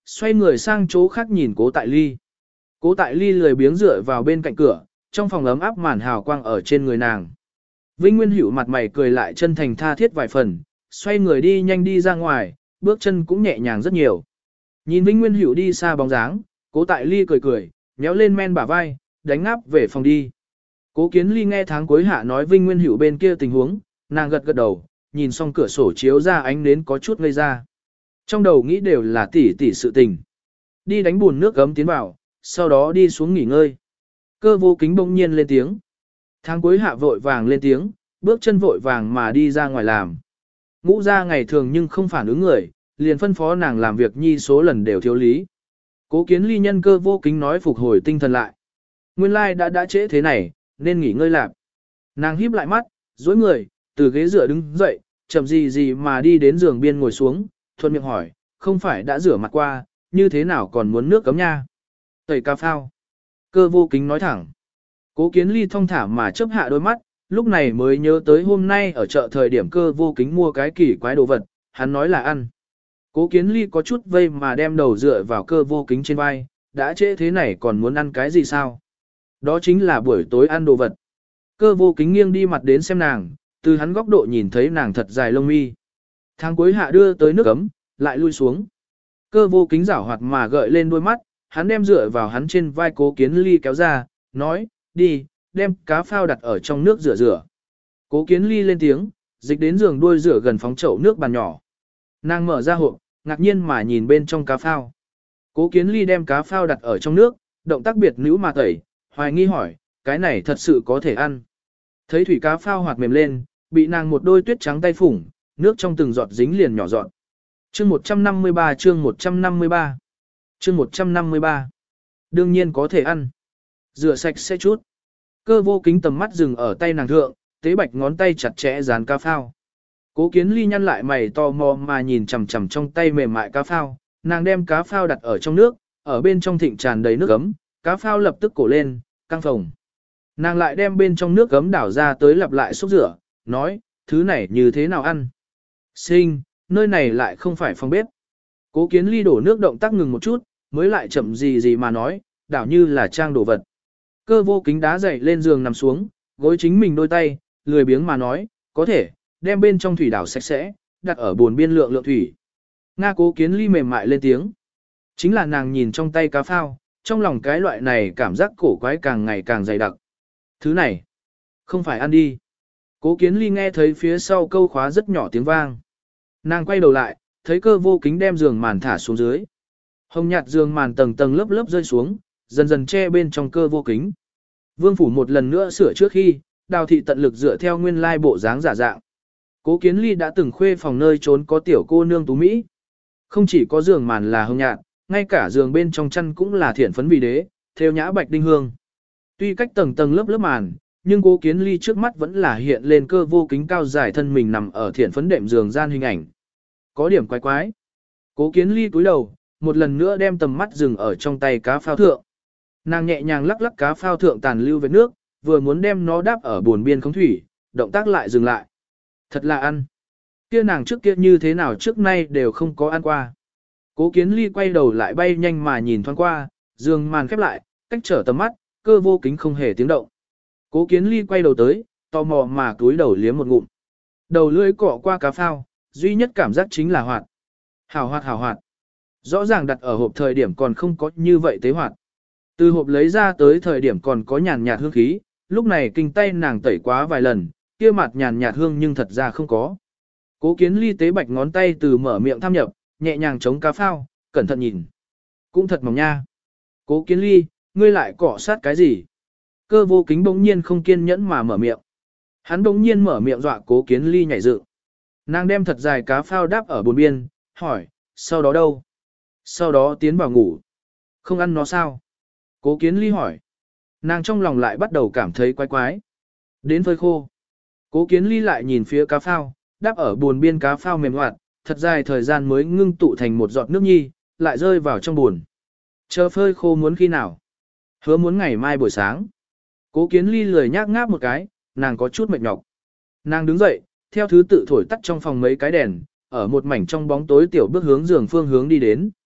xoay người sang chỗ khác nhìn Cố Tại Ly. Cố Tại Ly lười biếng dựa vào bên cạnh cửa, trong phòng ấm áp màn hào quang ở trên người nàng. Vinh Nguyên Hữu mặt mày cười lại chân thành tha thiết vài phần, xoay người đi nhanh đi ra ngoài, bước chân cũng nhẹ nhàng rất nhiều. Nhìn Vinh Nguyên Hữu đi xa bóng dáng, Cố Tại Ly cười cười, nhéo lên men bả vai, đánh ngáp về phòng đi. Cố Kiến Ly nghe tháng cuối hạ nói Vinh Nguyên Hữu bên kia tình huống, nàng gật gật đầu, nhìn xong cửa sổ chiếu ra ánh nến có chút ngây ra. Trong đầu nghĩ đều là tỷ tỷ sự tình. Đi đánh buồn nước gấm tiến vào, sau đó đi xuống nghỉ ngơi. Cơ Vô Kính bỗng nhiên lên tiếng. Tháng cuối hạ vội vàng lên tiếng, bước chân vội vàng mà đi ra ngoài làm. Ngũ ra ngày thường nhưng không phản ứng người, liền phân phó nàng làm việc nhi số lần đều thiếu lý. Cố Kiến Ly nhân Cơ Vô Kính nói phục hồi tinh thần lại. Nguyên lai đã trễ thế này, nên nghỉ ngơi lạp. Nàng híp lại mắt, duỗi người, từ ghế dựa đứng dậy, chậm gì mà đi đến giường biên ngồi xuống, thuận miệng hỏi, không phải đã rửa mặt qua, như thế nào còn muốn nước cấm nha? Tẩy ca phao. Cơ Vô Kính nói thẳng. Cố Kiến Ly thong thả mà chớp hạ đôi mắt, lúc này mới nhớ tới hôm nay ở chợ thời điểm Cơ Vô Kính mua cái kỳ quái đồ vật, hắn nói là ăn. Cố Kiến Ly có chút vây mà đem đầu dựa vào Cơ Vô Kính trên vai, đã trễ thế này còn muốn ăn cái gì sao? Đó chính là buổi tối ăn đồ vật. Cơ Vô Kính nghiêng đi mặt đến xem nàng, từ hắn góc độ nhìn thấy nàng thật dài lông mi. Tháng cuối hạ đưa tới nước ấm, lại lui xuống. Cơ Vô Kính giảo hoạt mà gợi lên đôi mắt, hắn đem dựa vào hắn trên vai Cố Kiến Ly kéo ra, nói, đi, đem cá phao đặt ở trong nước rửa rửa. Cố Kiến Ly lên tiếng, dịch đến giường đuôi rửa gần phóng chậu nước bàn nhỏ. Nàng mở ra hộp, ngạc nhiên mà nhìn bên trong cá phao. Cố Kiến Ly đem cá phao đặt ở trong nước, động tác biệt nữ mà tẩy, hoài nghi hỏi, cái này thật sự có thể ăn. Thấy thủy cá phao hoạt mềm lên, bị nàng một đôi tuyết trắng tay phủng, nước trong từng giọt dính liền nhỏ giọt. Chương 153 chương 153 chương 153 Đương nhiên có thể ăn. Rửa sạch sẽ chút. Cơ Vô Kính tầm mắt dừng ở tay nàng thượng, tế bạch ngón tay chặt chẽ dán cá phao. Cố Kiến Ly nhăn lại mày tò mò mà nhìn chằm chằm trong tay mềm mại cá phao, nàng đem cá phao đặt ở trong nước, ở bên trong thịnh tràn đầy nước ấm, cá phao lập tức cổ lên, căng phồng. Nàng lại đem bên trong nước ấm đảo ra tới lặp lại xúc rửa, nói, thứ này như thế nào ăn? Sinh, nơi này lại không phải phòng bếp. Cố Kiến Ly đổ nước động tác ngừng một chút, mới lại chậm gì mà nói, đảo như là trang đồ vật. Cơ Vô Kính đá dậy lên giường nằm xuống, gối chính mình đôi tay, lười biếng mà nói, có thể, đem bên trong thủy đảo sạch sẽ, đặt ở bồn biên lượng thủy. Nga Cố Kiến Ly mềm mại lên tiếng. Chính là nàng nhìn trong tay cá phao, trong lòng cái loại này cảm giác cổ quái càng ngày càng dày đặc. Thứ này, không phải ăn đi. Cố Kiến Ly nghe thấy phía sau câu khóa rất nhỏ tiếng vang. Nàng quay đầu lại, thấy Cơ Vô Kính đem giường màn thả xuống dưới. Hồng nhạt giường màn tầng tầng lớp lớp rơi xuống, dần dần che bên trong Cơ Vô Kính. Vương phủ một lần nữa sửa trước khi, Đào thị tận lực dựa theo nguyên lai bộ dáng giả dạng. Cố Kiến Ly đã từng khuê phòng nơi trốn có tiểu cô nương tú Mỹ. Không chỉ có giường màn là hồng nhạt, ngay cả giường bên trong chăn cũng là thiển phấn vì đế, theo nhã bạch đinh hương. Tuy cách tầng tầng lớp lớp màn, nhưng Cố Kiến Ly trước mắt vẫn là hiện lên Cơ Vô Kính cao dài thân mình nằm ở thiển phấn đệm giường gian hình ảnh. Có điểm quái quái. Cố Kiến Ly cúi đầu, một lần nữa đem tầm mắt dừng ở trong tay cá phao thượng. Nàng nhẹ nhàng lắc lắc cá phao thượng tàn lưu vết nước, vừa muốn đem nó đáp ở bồn biên không thủy, động tác lại dừng lại. Thật là ăn. Kia nàng trước kia như thế nào trước nay đều không có ăn qua. Cố Kiến Ly quay đầu lại bay nhanh mà nhìn thoáng qua, giường màn khép lại, cách trở tầm mắt, Cơ Vô Kính không hề tiếng động. Cố Kiến Ly quay đầu tới, tò mò mà cúi đầu liếm một ngụm. Đầu lưỡi cọ qua cá phao, duy nhất cảm giác chính là hoạt. Hảo hoạt hảo hoạt. Rõ ràng đặt ở hộp thời điểm còn không có như vậy tế hoạt. Từ hộp lấy ra tới thời điểm còn có nhàn nhạt hương khí, lúc này kinh tay nàng tẩy quá vài lần, kia mặt nhàn nhạt hương nhưng thật ra không có. Cố Kiến Ly tế bạch ngón tay từ mở miệng tham nhập, nhẹ nhàng chống cá phao, cẩn thận nhìn. Cũng thật mỏng nha. Cố Kiến Ly, ngươi lại cọ sát cái gì? Cơ Vô Kính bỗng nhiên không kiên nhẫn mà mở miệng. Hắn bỗng nhiên mở miệng dọa Cố Kiến Ly nhảy dựng. Nàng đem thật dài cá phao đáp ở bồn biên, hỏi, sau đó đâu? Sau đó tiến vào ngủ. Không ăn nó sao? Cố Kiến Ly hỏi. Nàng trong lòng lại bắt đầu cảm thấy quái quái. Đến phơi khô. Cố Kiến Ly lại nhìn phía cá phao, đáp ở bồn biên cá phao mềm hoạt, thật dài thời gian mới ngưng tụ thành một giọt nước nhi, lại rơi vào trong bồn. Chờ phơi khô muốn khi nào? Hứa muốn ngày mai buổi sáng. Cố Kiến Ly lười nhác ngáp một cái, nàng có chút mệt nhọc. Nàng đứng dậy, theo thứ tự thổi tắt trong phòng mấy cái đèn, ở một mảnh trong bóng tối tiểu bước hướng giường phương hướng đi đến.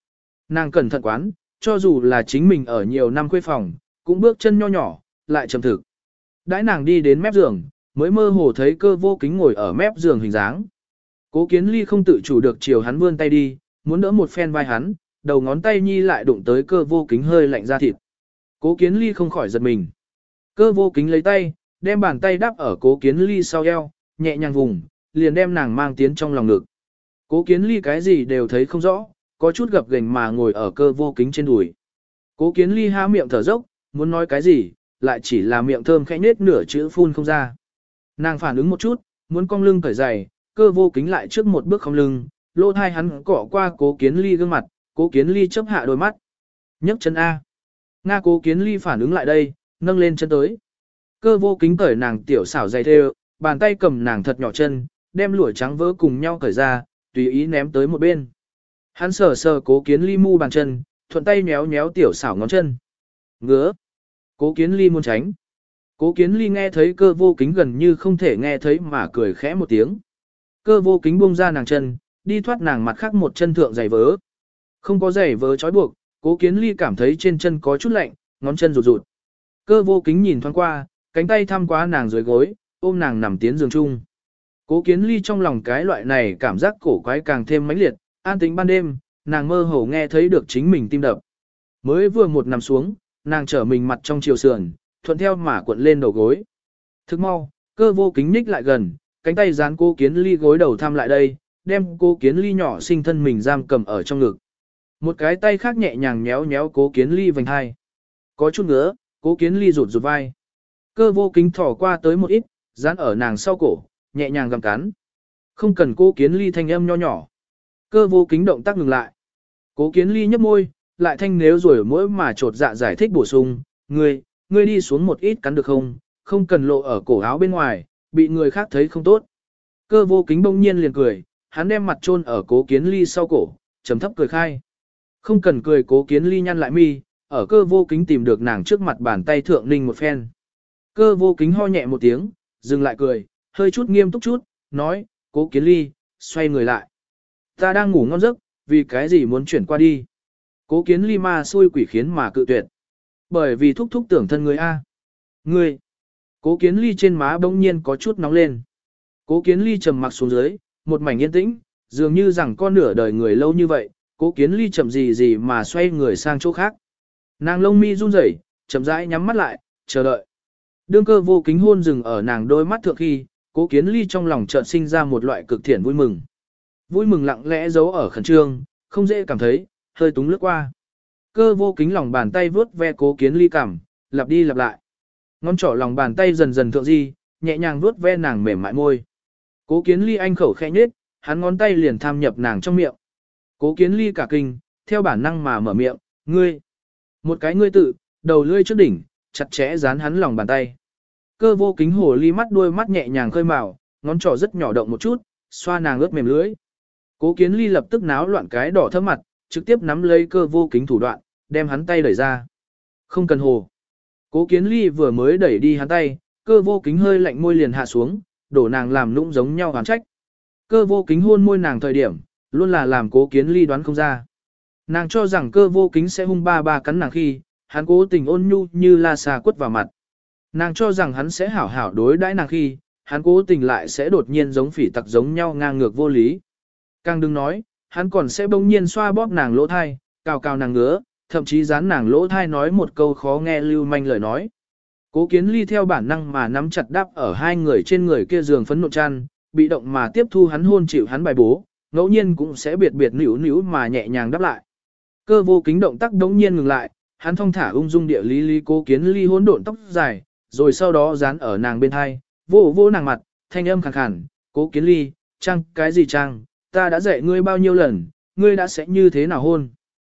Nàng cẩn thận quán, cho dù là chính mình ở nhiều năm khuê phòng, cũng bước chân nho nhỏ, lại chậm thực. Đãi nàng đi đến mép giường, mới mơ hồ thấy Cơ Vô Kính ngồi ở mép giường hình dáng. Cố Kiến Ly không tự chủ được chiều hắn vươn tay đi, muốn đỡ một phen vai hắn, đầu ngón tay nhi lại đụng tới Cơ Vô Kính hơi lạnh ra thịt. Cố Kiến Ly không khỏi giật mình. Cơ Vô Kính lấy tay, đem bàn tay đắp ở Cố Kiến Ly sau eo, nhẹ nhàng vùng, liền đem nàng mang tiến trong lòng ngực. Cố Kiến Ly cái gì đều thấy không rõ, có chút gập ghềnh mà ngồi ở Cơ Vô Kính trên đùi. Cố Kiến Ly há miệng thở dốc, muốn nói cái gì, lại chỉ là miệng thơm khẽ nết nửa chữ phun không ra. Nàng phản ứng một chút, muốn cong lưng cởi giày, Cơ Vô Kính lại trước một bước không lưng, lỗ thai hắn cọ qua Cố Kiến Ly gương mặt, Cố Kiến Ly chớp hạ đôi mắt. Nhấc chân A. Nga. Cố Kiến Ly phản ứng lại đây, nâng lên chân tới. Cơ Vô Kính cởi nàng tiểu xảo giày thêu, bàn tay cầm nàng thật nhỏ chân, đem lụa trắng vỡ cùng nhau cởi ra, tùy ý ném tới một bên. Hắn sờ sờ Cố Kiến Ly mu bàn chân, thuận tay méo méo tiểu xảo ngón chân. Ngứa. Cố Kiến Ly muốn tránh. Cố Kiến Ly nghe thấy Cơ Vô Kính gần như không thể nghe thấy mà cười khẽ một tiếng. Cơ Vô Kính buông ra nàng chân, đi thoát nàng mặt khác một chân thượng giày vớ. Không có giày vớ trói buộc, Cố Kiến Ly cảm thấy trên chân có chút lạnh, ngón chân rụt rụt. Cơ Vô Kính nhìn thoáng qua, cánh tay thăm qua nàng dưới gối, ôm nàng nằm tiến giường chung. Cố Kiến Ly trong lòng cái loại này cảm giác cổ quái càng thêm mãnh liệt, an tĩnh ban đêm, nàng mơ hồ nghe thấy được chính mình tim đập. Mới vừa một nằm xuống, nàng trở mình mặt trong chiều sườn, thuận theo mà cuộn lên đầu gối. Thức mau, Cơ Vô Kính nhích lại gần, cánh tay dán Cố Kiến Ly gối đầu thăm lại đây, đem Cố Kiến Ly nhỏ sinh thân mình giam cầm ở trong ngực. Một cái tay khác nhẹ nhàng nhéo nhéo Cố Kiến Ly vành hai. Có chút ngứa, Cố Kiến Ly rụt rụt vai. Cơ Vô Kính thỏ qua tới một ít, dán ở nàng sau cổ, nhẹ nhàng gặm cắn. Không cần Cố Kiến Ly thanh âm nho nhỏ. Cơ Vô Kính động tác ngừng lại. Cố Kiến Ly nhấp môi, lại thanh nếu rồi mỗi mà trột dạ giải thích bổ sung, ngươi đi xuống một ít cắn được không, không cần lộ ở cổ áo bên ngoài, bị người khác thấy không tốt. Cơ Vô Kính bỗng nhiên liền cười, hắn đem mặt chôn ở Cố Kiến Ly sau cổ, trầm thấp cười khai. Không cần cười. Cố Kiến Ly nhăn lại mi, ở Cơ Vô Kính tìm được nàng trước mặt bàn tay thượng ninh một phen. Cơ Vô Kính ho nhẹ một tiếng, dừng lại cười, hơi chút nghiêm túc chút, nói, Cố Kiến Ly, xoay người lại. Ta đang ngủ ngon giấc, vì cái gì muốn chuyển qua đi. Cố Kiến Ly ma xui quỷ khiến mà cự tuyệt. Bởi vì thúc thúc tưởng thân người A. Ngươi. Cố Kiến Ly trên má bỗng nhiên có chút nóng lên. Cố Kiến Ly trầm mặc xuống dưới, một mảnh yên tĩnh, dường như rằng con nửa đời người lâu như vậy, Cố Kiến Ly chậm gì mà xoay người sang chỗ khác. Nàng lông mi run rẩy, chậm rãi nhắm mắt lại, chờ đợi. Đương Cơ Vô Kính hôn dừng ở nàng đôi mắt thượng khi, Cố Kiến Ly trong lòng chợt sinh ra một loại cực thiện vui mừng. Vui mừng lặng lẽ giấu ở khẩn trương, không dễ cảm thấy, hơi túng lướt qua. Cơ Vô Kính lòng bàn tay vuốt ve Cố Kiến Ly cằm, lặp đi lặp lại. Ngón trỏ lòng bàn tay dần dần thượng di, nhẹ nhàng vuốt ve nàng mềm mại môi. Cố Kiến Ly anh khẩu khẽ nhếch, hắn ngón tay liền tham nhập nàng trong miệng. Cố Kiến Ly cả kinh, theo bản năng mà mở miệng, ngươi. Một cái ngươi tự, đầu lưỡi trước đỉnh, chặt chẽ dán hắn lòng bàn tay. Cơ Vô Kính hồ ly mắt đuôi mắt nhẹ nhàng khơi mào, ngón trỏ rất nhỏ động một chút, xoa nàng ướt mềm lưỡi. Cố Kiến Ly lập tức náo loạn cái đỏ thẫm mặt, trực tiếp nắm lấy Cơ Vô Kính thủ đoạn, đem hắn tay đẩy ra. Không cần hồ. Cố Kiến Ly vừa mới đẩy đi hắn tay, Cơ Vô Kính hơi lạnh môi liền hạ xuống, đổ nàng làm nũng giống nhau oán trách. Cơ Vô Kính hôn môi nàng thời điểm, luôn là làm Cố Kiến Ly đoán không ra. Nàng cho rằng Cơ Vô Kính sẽ hung ba ba cắn nàng khi, hắn cố tình ôn nhu như la xà quất vào mặt. Nàng cho rằng hắn sẽ hảo hảo đối đãi nàng khi, hắn cố tình lại sẽ đột nhiên giống phỉ tặc giống nhau ngang ngược vô lý. Càng đừng nói, hắn còn sẽ bỗng nhiên xoa bóp nàng lỗ thai, cào cào nàng ngứa, thậm chí dán nàng lỗ thai nói một câu khó nghe lưu manh lời nói. Cố Kiến Ly theo bản năng mà nắm chặt đáp ở hai người trên người kia giường phấn nộn chăn, bị động mà tiếp thu hắn hôn chịu hắn bài bố, ngẫu nhiên cũng sẽ biệt biệt nữu nữu mà nhẹ nhàng đáp lại. Cơ Vô Kính động tác đống nhiên ngừng lại, hắn thong thả ung dung địa lý Cố Kiến Ly hỗn độn tóc dài, rồi sau đó dán ở nàng bên hai, vỗ vỗ nàng mặt, thanh âm khàn khàn, Cố Kiến Ly, trang cái gì trang, ta đã dạy ngươi bao nhiêu lần, ngươi đã sẽ như thế nào hôn.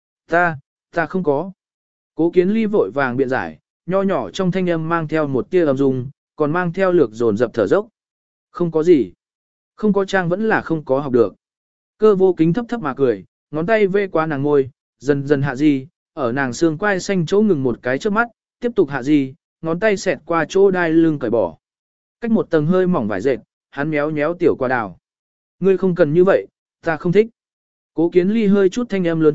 Ta không có. Cố Kiến Ly vội vàng biện giải, nho nhỏ trong thanh âm mang theo một tia ấm dung, còn mang theo lược dồn dập thở dốc. Không có gì. Không có trang vẫn là không có học được. Cơ Vô Kính thấp thấp mà cười, ngón tay vê qua nàng ngôi, dần dần hạ di, ở nàng xương quai xanh chỗ ngừng một cái trước mắt, tiếp tục hạ di, ngón tay xẹt qua chỗ đai lưng cởi bỏ. Cách một tầng hơi mỏng vải dệt, hắn méo méo tiểu quả đào. Ngươi không cần như vậy, ta không thích. Cố Kiến Ly hơi chút thanh âm lớn chút,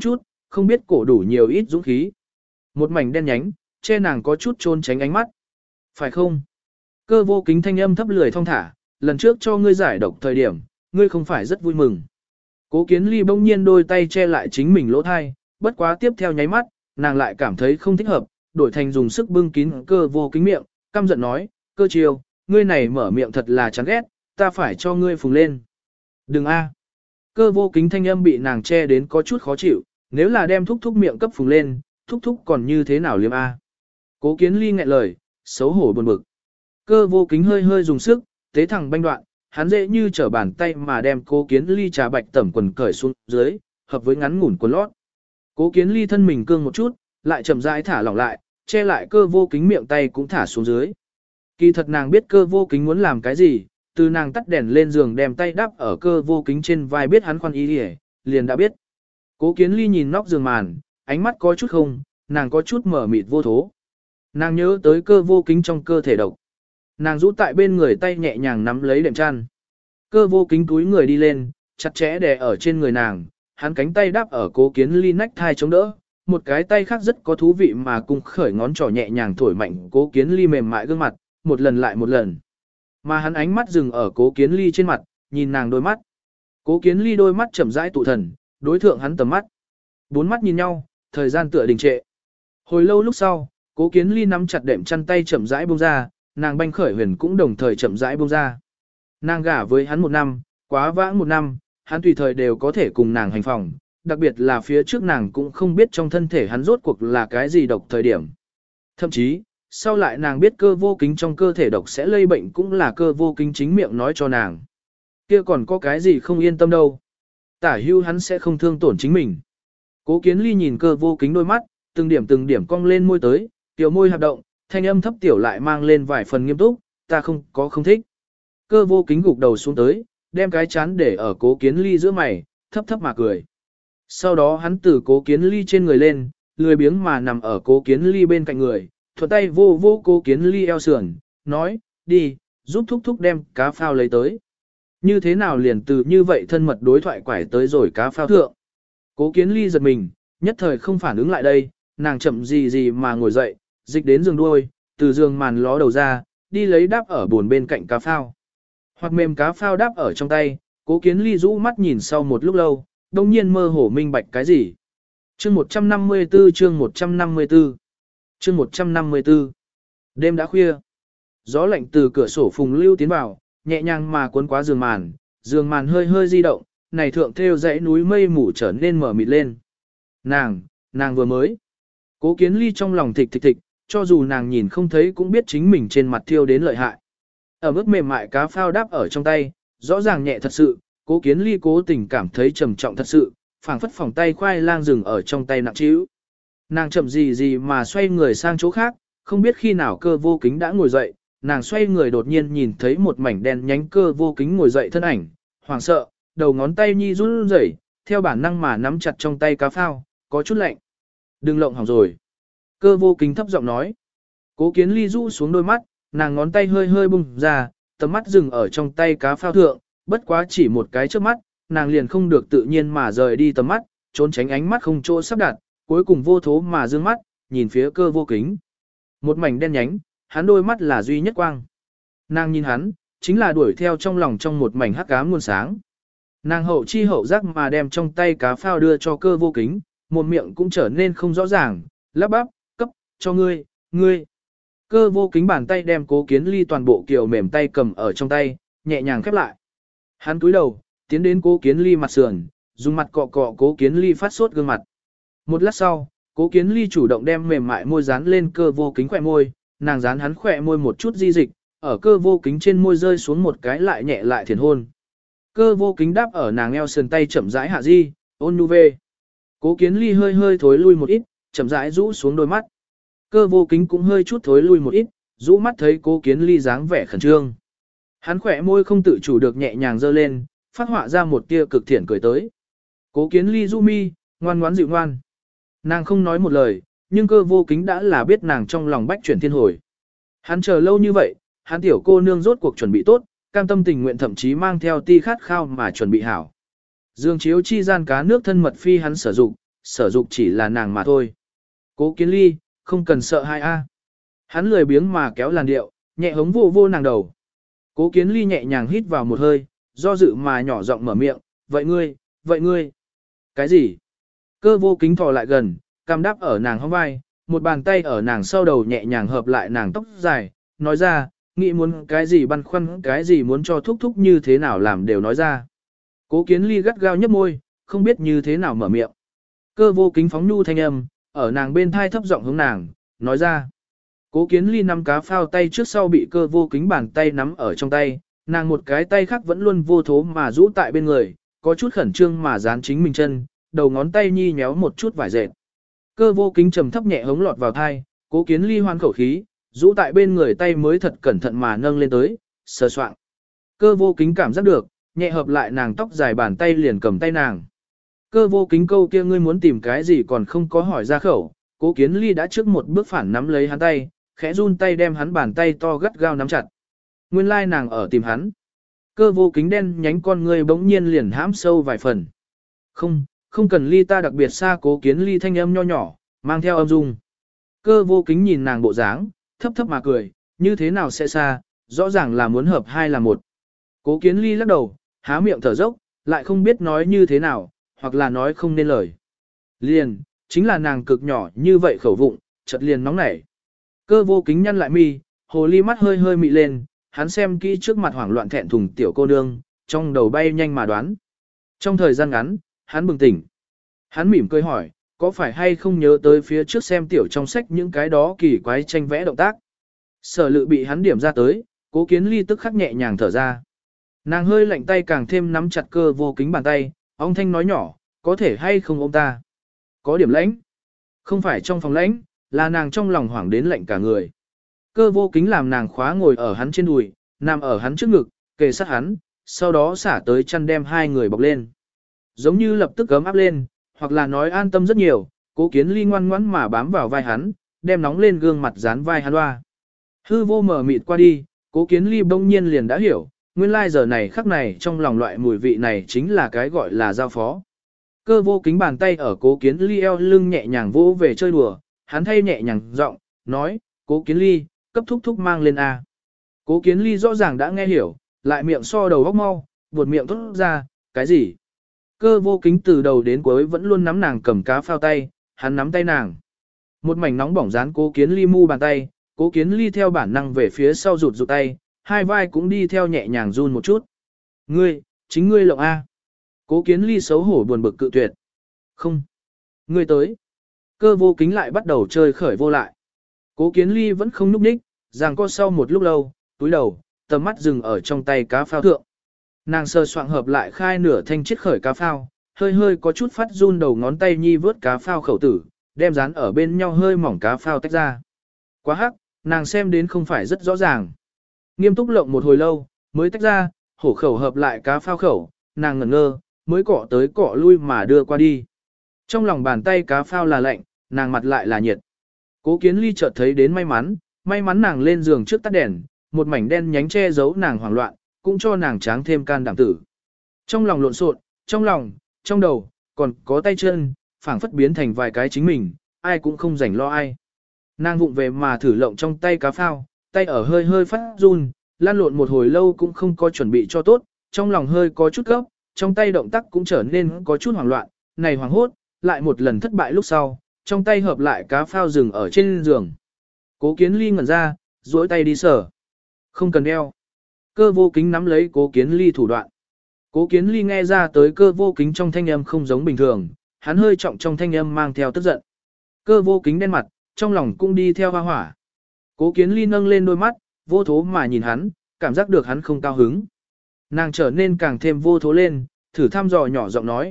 không biết cổ đủ nhiều ít dũng khí. Một mảnh đen nhánh, che nàng có chút trôn tránh ánh mắt. Phải không? Cơ vô kính thanh âm thấp lười thong thả, lần trước cho ngươi giải độc thời điểm, ngươi không phải rất vui mừng. Cố Kiến Ly bỗng nhiên đôi tay che lại chính mình lỗ thai, bất quá tiếp theo nháy mắt, nàng lại cảm thấy không thích hợp, đổi thành dùng sức bưng kín cơ vô kính miệng, căm giận nói, cơ chiêu, ngươi này mở miệng thật là chán ghét, ta phải cho ngươi phùng lên. Đừng a. Cơ vô kính thanh âm bị nàng che đến có chút khó chịu, nếu là đem thúc thúc miệng cấp phùng lên, thúc thúc còn như thế nào liếm a. Cố Kiến Ly nghẹn lời, xấu hổ buồn bực. Cơ vô kính hơi hơi dùng sức, tế thẳng banh đoạn, hắn dễ như trở bàn tay mà đem Cố Kiến Ly trà bạch tẩm quần cởi xuống dưới, hợp với ngắn ngủn quần lót. Cố Kiến Ly thân mình cương một chút, lại chậm rãi thả lỏng lại, che lại cơ vô kính miệng tay cũng thả xuống dưới. Kỳ thật nàng biết cơ vô kính muốn làm cái gì, từ nàng tắt đèn lên giường đem tay đắp ở cơ vô kính trên vai biết hắn khoan ý đi liền đã biết. Cố Kiến Ly nhìn nóc giường màn, ánh mắt có chút không, nàng có chút mở mịt vô thố. Nàng nhớ tới cơ vô kính trong cơ thể độc. Nàng rũ tại bên người tay nhẹ nhàng nắm lấy đệm chăn. Cơ vô kính túi người đi lên, chặt chẽ đè ở trên người nàng, hắn cánh tay đáp ở Cố Kiến Ly nách thai chống đỡ, một cái tay khác rất có thú vị mà cùng khởi ngón trỏ nhẹ nhàng thổi mạnh Cố Kiến Ly mềm mại gương mặt, một lần lại một lần. Mà hắn ánh mắt dừng ở Cố Kiến Ly trên mặt, nhìn nàng đôi mắt. Cố Kiến Ly đôi mắt chậm rãi tụ thần, đối thượng hắn tầm mắt. Bốn mắt nhìn nhau, thời gian tựa đình trệ. Hồi lâu lúc sau, Cố Kiến Ly nắm chặt đệm chăn tay chậm rãi buông ra, nàng banh khởi huyền cũng đồng thời chậm rãi buông ra. Nàng gả với hắn 1 năm, quá vãng 1 năm, hắn tùy thời đều có thể cùng nàng hành phòng, đặc biệt là phía trước nàng cũng không biết trong thân thể hắn rốt cuộc là cái gì độc thời điểm. Thậm chí, sau lại nàng biết cơ vô kính trong cơ thể độc sẽ lây bệnh cũng là cơ vô kính chính miệng nói cho nàng. Kia còn có cái gì không yên tâm đâu. Tả hưu hắn sẽ không thương tổn chính mình. Cố Kiến Ly nhìn cơ vô kính đôi mắt, từng điểm cong lên môi tới, tiểu môi hoạt động, thanh âm thấp tiểu lại mang lên vài phần nghiêm túc, ta không có không thích. Cơ vô kính gục đầu xuống tới, đem cái chán để ở Cố Kiến Ly giữa mày, thấp thấp mà cười. Sau đó hắn từ Cố Kiến Ly trên người lên, lười biếng mà nằm ở Cố Kiến Ly bên cạnh người, thuận tay vô vô Cố Kiến Ly eo sườn, nói, đi, giúp thúc thúc đem cá phao lấy tới. Như thế nào liền từ như vậy thân mật đối thoại quải tới rồi cá phao thượng. Cố Kiến Ly giật mình, nhất thời không phản ứng lại đây, nàng chậm gì mà ngồi dậy, dịch đến giường đuôi, từ giường màn ló đầu ra, đi lấy đáp ở buồn bên cạnh cá phao. Hoặc mềm cá phao đáp ở trong tay, Cố Kiến Ly rũ mắt nhìn sau một lúc lâu, đông nhiên mơ hồ minh bạch cái gì. Chương 154 chương 154 chương 154 Đêm đã khuya. Gió lạnh từ cửa sổ phùng lưu tiến vào, nhẹ nhàng mà cuốn qua giường màn hơi hơi di động, này thượng thêu dãy núi mây mù trở nên mở mịt lên. Nàng vừa mới. Cố Kiến Ly trong lòng thịch, cho dù nàng nhìn không thấy cũng biết chính mình trên mặt thiêu đến lợi hại. Ở mức mềm mại cá phao đáp ở trong tay, rõ ràng nhẹ thật sự, Cố Kiến Ly cố tình cảm thấy trầm trọng thật sự, phảng phất phòng tay khoai lang rừng ở trong tay nặng trĩu. Nàng chậm gì mà xoay người sang chỗ khác, không biết khi nào cơ vô kính đã ngồi dậy, nàng xoay người đột nhiên nhìn thấy một mảnh đen nhánh cơ vô kính ngồi dậy thân ảnh, hoảng sợ, đầu ngón tay nhi run rẩy, theo bản năng mà nắm chặt trong tay cá phao, có chút lạnh. Đừng lộng hỏng rồi. Cơ vô kính thấp giọng nói. Cố Kiến Ly rũ xuống đôi mắt, nàng ngón tay hơi hơi bung ra, tầm mắt dừng ở trong tay cá phao thượng, bất quá chỉ một cái trước mắt, nàng liền không được tự nhiên mà rời đi tầm mắt, trốn tránh ánh mắt không chỗ sắp đặt, cuối cùng vô thố mà dương mắt, nhìn phía cơ vô kính. Một mảnh đen nhánh, hắn đôi mắt là duy nhất quang. Nàng nhìn hắn, chính là đuổi theo trong lòng trong một mảnh hắc ám nguồn sáng. Nàng hậu chi hậu giác mà đem trong tay cá phao đưa cho cơ vô kính, một miệng cũng trở nên không rõ ràng, lắp bắp, cấp, cho ngươi. Cơ vô kính bàn tay đem Cố Kiến Ly toàn bộ kiều mềm tay cầm ở trong tay, nhẹ nhàng khép lại. Hắn cúi đầu, tiến đến Cố Kiến Ly mặt sườn, dùng mặt cọ cọ Cố Kiến Ly phát sốt gương mặt. Một lát sau, Cố Kiến Ly chủ động đem mềm mại môi dán lên cơ vô kính khỏe môi, nàng dán hắn khỏe môi một chút di dịch, ở cơ vô kính trên môi rơi xuống một cái lại nhẹ lại thiền hôn. Cơ vô kính đáp ở nàng eo sườn tay chậm rãi hạ di, ôn nhu về. Cố Kiến Ly hơi hơi thối lui một ít, chậm rãi rũ xuống đôi mắt. Cơ vô kính cũng hơi chút thối lui một ít, rũ mắt thấy Cố Kiến Ly dáng vẻ khẩn trương. Hắn khỏe môi không tự chủ được nhẹ nhàng giơ lên, phát họa ra một tia cực thiện cười tới. Cố Kiến Ly du mi, ngoan ngoãn dịu ngoan. Nàng không nói một lời, nhưng cơ vô kính đã là biết nàng trong lòng bách chuyển thiên hồi. Hắn chờ lâu như vậy, hắn tiểu cô nương rốt cuộc chuẩn bị tốt, cam tâm tình nguyện thậm chí mang theo ti khát khao mà chuẩn bị hảo. Dương chiếu chi gian cá nước thân mật phi hắn sử dụng, sở dục chỉ là nàng mà thôi. Cố Kiến Ly, không cần sợ hai a. Hắn lười biếng mà kéo làn điệu, nhẹ hống vô vô nàng đầu. Cố Kiến Ly nhẹ nhàng hít vào một hơi, do dự mà nhỏ giọng mở miệng, vậy ngươi. Cái gì? Cơ vô kính thò lại gần, cằm đáp ở nàng hông vai, một bàn tay ở nàng sau đầu nhẹ nhàng hợp lại nàng tóc dài, nói ra, nghĩ muốn cái gì băn khoăn cái gì muốn cho thúc thúc như thế nào làm đều nói ra. Cố Kiến Ly gắt gao nhấp môi, không biết như thế nào mở miệng. Cơ vô kính phóng nhu thanh âm, ở nàng bên thai thấp giọng hướng nàng, nói ra. Cố Kiến Ly nắm cá phao tay trước sau bị cơ vô kính bàn tay nắm ở trong tay, nàng một cái tay khác vẫn luôn vô thố mà rũ tại bên người, có chút khẩn trương mà dán chính mình chân, đầu ngón tay nhi nhéo một chút vải dệt. Cơ vô kính trầm thấp nhẹ hống lọt vào thai, Cố Kiến Ly hoan khẩu khí, rũ tại bên người tay mới thật cẩn thận mà nâng lên tới, sờ soạng. Cơ vô kính cảm giác được, nhẹ hợp lại nàng tóc dài bàn tay liền cầm tay nàng. Cơ vô kính câu kia ngươi muốn tìm cái gì còn không có hỏi ra khẩu, Cố Kiến Ly đã trước một bước phản nắm lấy hắn tay, khẽ run tay đem hắn bàn tay to gắt gao nắm chặt. Nguyên lai nàng ở tìm hắn. Cơ vô kính đen nhánh con ngươi bỗng nhiên liền hãm sâu vài phần. Không cần ly ta đặc biệt xa. Cố Kiến Ly thanh âm nho nhỏ, mang theo âm dung. Cơ vô kính nhìn nàng bộ dáng, thấp thấp mà cười, như thế nào sẽ xa, rõ ràng là muốn hợp hai là một. Cố Kiến Ly lắc đầu, há miệng thở dốc, lại không biết nói như thế nào, hoặc là nói không nên lời. Liền, chính là nàng cực nhỏ như vậy khẩu vụng, chợt liền nóng nảy. Cơ vô kính nhăn lại mi, hồ ly mắt hơi hơi mị lên, hắn xem kỹ trước mặt hoảng loạn thẹn thùng tiểu cô nương, trong đầu bay nhanh mà đoán. Trong thời gian ngắn, hắn bừng tỉnh. Hắn mỉm cười hỏi, có phải hay không nhớ tới phía trước xem tiểu trong sách những cái đó kỳ quái tranh vẽ động tác. Sở lự bị hắn điểm ra tới, Cố Kiến Ly tức khắc nhẹ nhàng thở ra. Nàng hơi lạnh tay càng thêm nắm chặt cơ vô kính bàn tay, ông thanh nói nhỏ, có thể hay không ôm ta. Có điểm lãnh. Không phải trong phòng lãnh, là nàng trong lòng hoảng đến lạnh cả người. Cơ vô kính làm nàng khóa ngồi ở hắn trên đùi, nằm ở hắn trước ngực, kề sát hắn, sau đó xả tới chăn đem hai người bọc lên. Giống như lập tức ấm áp lên, hoặc là nói an tâm rất nhiều, Cố Kiến Ly ngoan ngoãn mà bám vào vai hắn, đem nóng lên gương mặt dán vai hắn loa. Hư vô mở mịt qua đi, Cố Kiến Ly bỗng nhiên liền đã hiểu, nguyên lai giờ này khắc này trong lòng loại mùi vị này chính là cái gọi là giao phó. Cơ vô kính bàn tay ở Cố Kiến Ly eo lưng nhẹ nhàng vỗ về chơi đùa, hắn thay nhẹ nhàng giọng, nói, Cố Kiến Ly, cấp thúc thúc mang lên A. Cố Kiến Ly rõ ràng đã nghe hiểu, lại miệng so đầu góc mau, buột miệng thốt ra, cái gì? Cơ vô kính từ đầu đến cuối vẫn luôn nắm nàng cầm cá phao tay, hắn nắm tay nàng. Một mảnh nóng bỏng dán Cố Kiến Ly mu bàn tay, Cố Kiến Ly theo bản năng về phía sau rụt rụt tay, hai vai cũng đi theo nhẹ nhàng run một chút. Chính ngươi lộng A. Cố Kiến Ly xấu hổ buồn bực cự tuyệt. Không. Ngươi tới. Cơ vô kính lại bắt đầu chơi khởi vô lại. Cố Kiến Ly vẫn không núp ních, rằng co sau một lúc lâu, túi đầu, tầm mắt dừng ở trong tay cá phao thượng. Nàng sơ soạn hợp lại khai nửa thanh chiết khởi cá phao, hơi hơi có chút phát run đầu ngón tay nhi vớt cá phao khẩu tử, đem dán ở bên nhau hơi mỏng cá phao tách ra. Quá hắc, nàng xem đến không phải rất rõ ràng. Nghiêm túc lộng một hồi lâu, mới tách ra, hổ khẩu hợp lại cá phao khẩu, nàng ngẩn ngơ, mới cọ tới cọ lui mà đưa qua đi. Trong lòng bàn tay cá phao là lạnh, nàng mặt lại là nhiệt. Cố Kiến Ly chợt thấy đến may mắn nàng lên giường trước tắt đèn, một mảnh đen nhánh che giấu nàng hoảng loạn, cũng cho nàng tráng thêm can đảm tử. Trong lòng lộn xộn, trong đầu, còn có tay chân, phảng phất biến thành vài cái chính mình, ai cũng không rảnh lo ai. Nàng vụng về mà thử lộng trong tay cá phao, tay ở hơi hơi phát run, lan lộn một hồi lâu cũng không có chuẩn bị cho tốt, trong lòng hơi có chút gấp, trong tay động tác cũng trở nên có chút hoảng loạn, này hoảng hốt, lại một lần thất bại lúc sau, trong tay hợp lại cá phao dừng ở trên giường. Cố Kiến Ly ngẩn ra, duỗi tay đi sờ. Không cần đeo. Cơ vô kính nắm lấy Cố Kiến Ly thủ đoạn. Cố Kiến Ly nghe ra tới cơ vô kính trong thanh âm không giống bình thường, hắn hơi trọng trong thanh âm mang theo tức giận. Cơ vô kính đen mặt, trong lòng cũng đi theo hoa hỏa. Cố Kiến Ly nâng lên đôi mắt, vô thố mà nhìn hắn, cảm giác được hắn không cao hứng. Nàng trở nên càng thêm vô thố lên, thử thăm dò nhỏ giọng nói,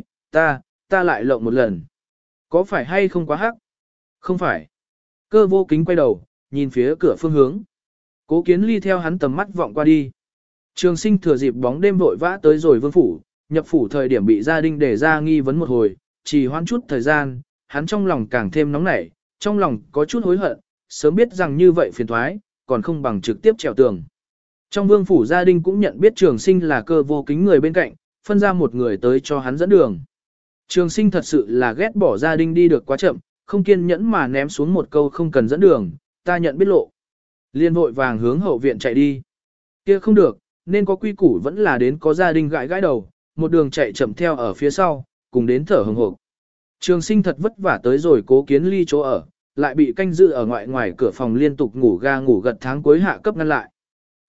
ta lại lộng một lần. Có phải hay không quá hắc? Không phải. Cơ vô kính quay đầu, nhìn phía cửa phương hướng. Cố Kiến Ly theo hắn tầm mắt vọng qua đi. Trường Sinh thừa dịp bóng đêm vội vã tới rồi vương phủ, nhập phủ thời điểm bị gia đình để ra nghi vấn một hồi, chỉ hoãn chút thời gian, hắn trong lòng càng thêm nóng nảy, trong lòng có chút hối hận, sớm biết rằng như vậy phiền thoái, còn không bằng trực tiếp trèo tường. Trong vương phủ gia đình cũng nhận biết Trường Sinh là cơ vô kính người bên cạnh, phân ra một người tới cho hắn dẫn đường. Trường sinh thật sự là ghét bỏ gia đình đi được quá chậm, không kiên nhẫn mà ném xuống một câu không cần dẫn đường, ta nhận biết lộ. Liên vội vàng hướng hậu viện chạy đi. Kia không được, nên có quy củ vẫn là đến có gia đình gãi gãi đầu, một đường chạy chậm theo ở phía sau, cùng đến thở hừng hực. Trường sinh thật vất vả tới rồi Cố Kiến Ly chỗ ở, lại bị canh giữ ở ngoài cửa phòng liên tục ngủ ga ngủ gật tháng cuối hạ cấp ngăn lại.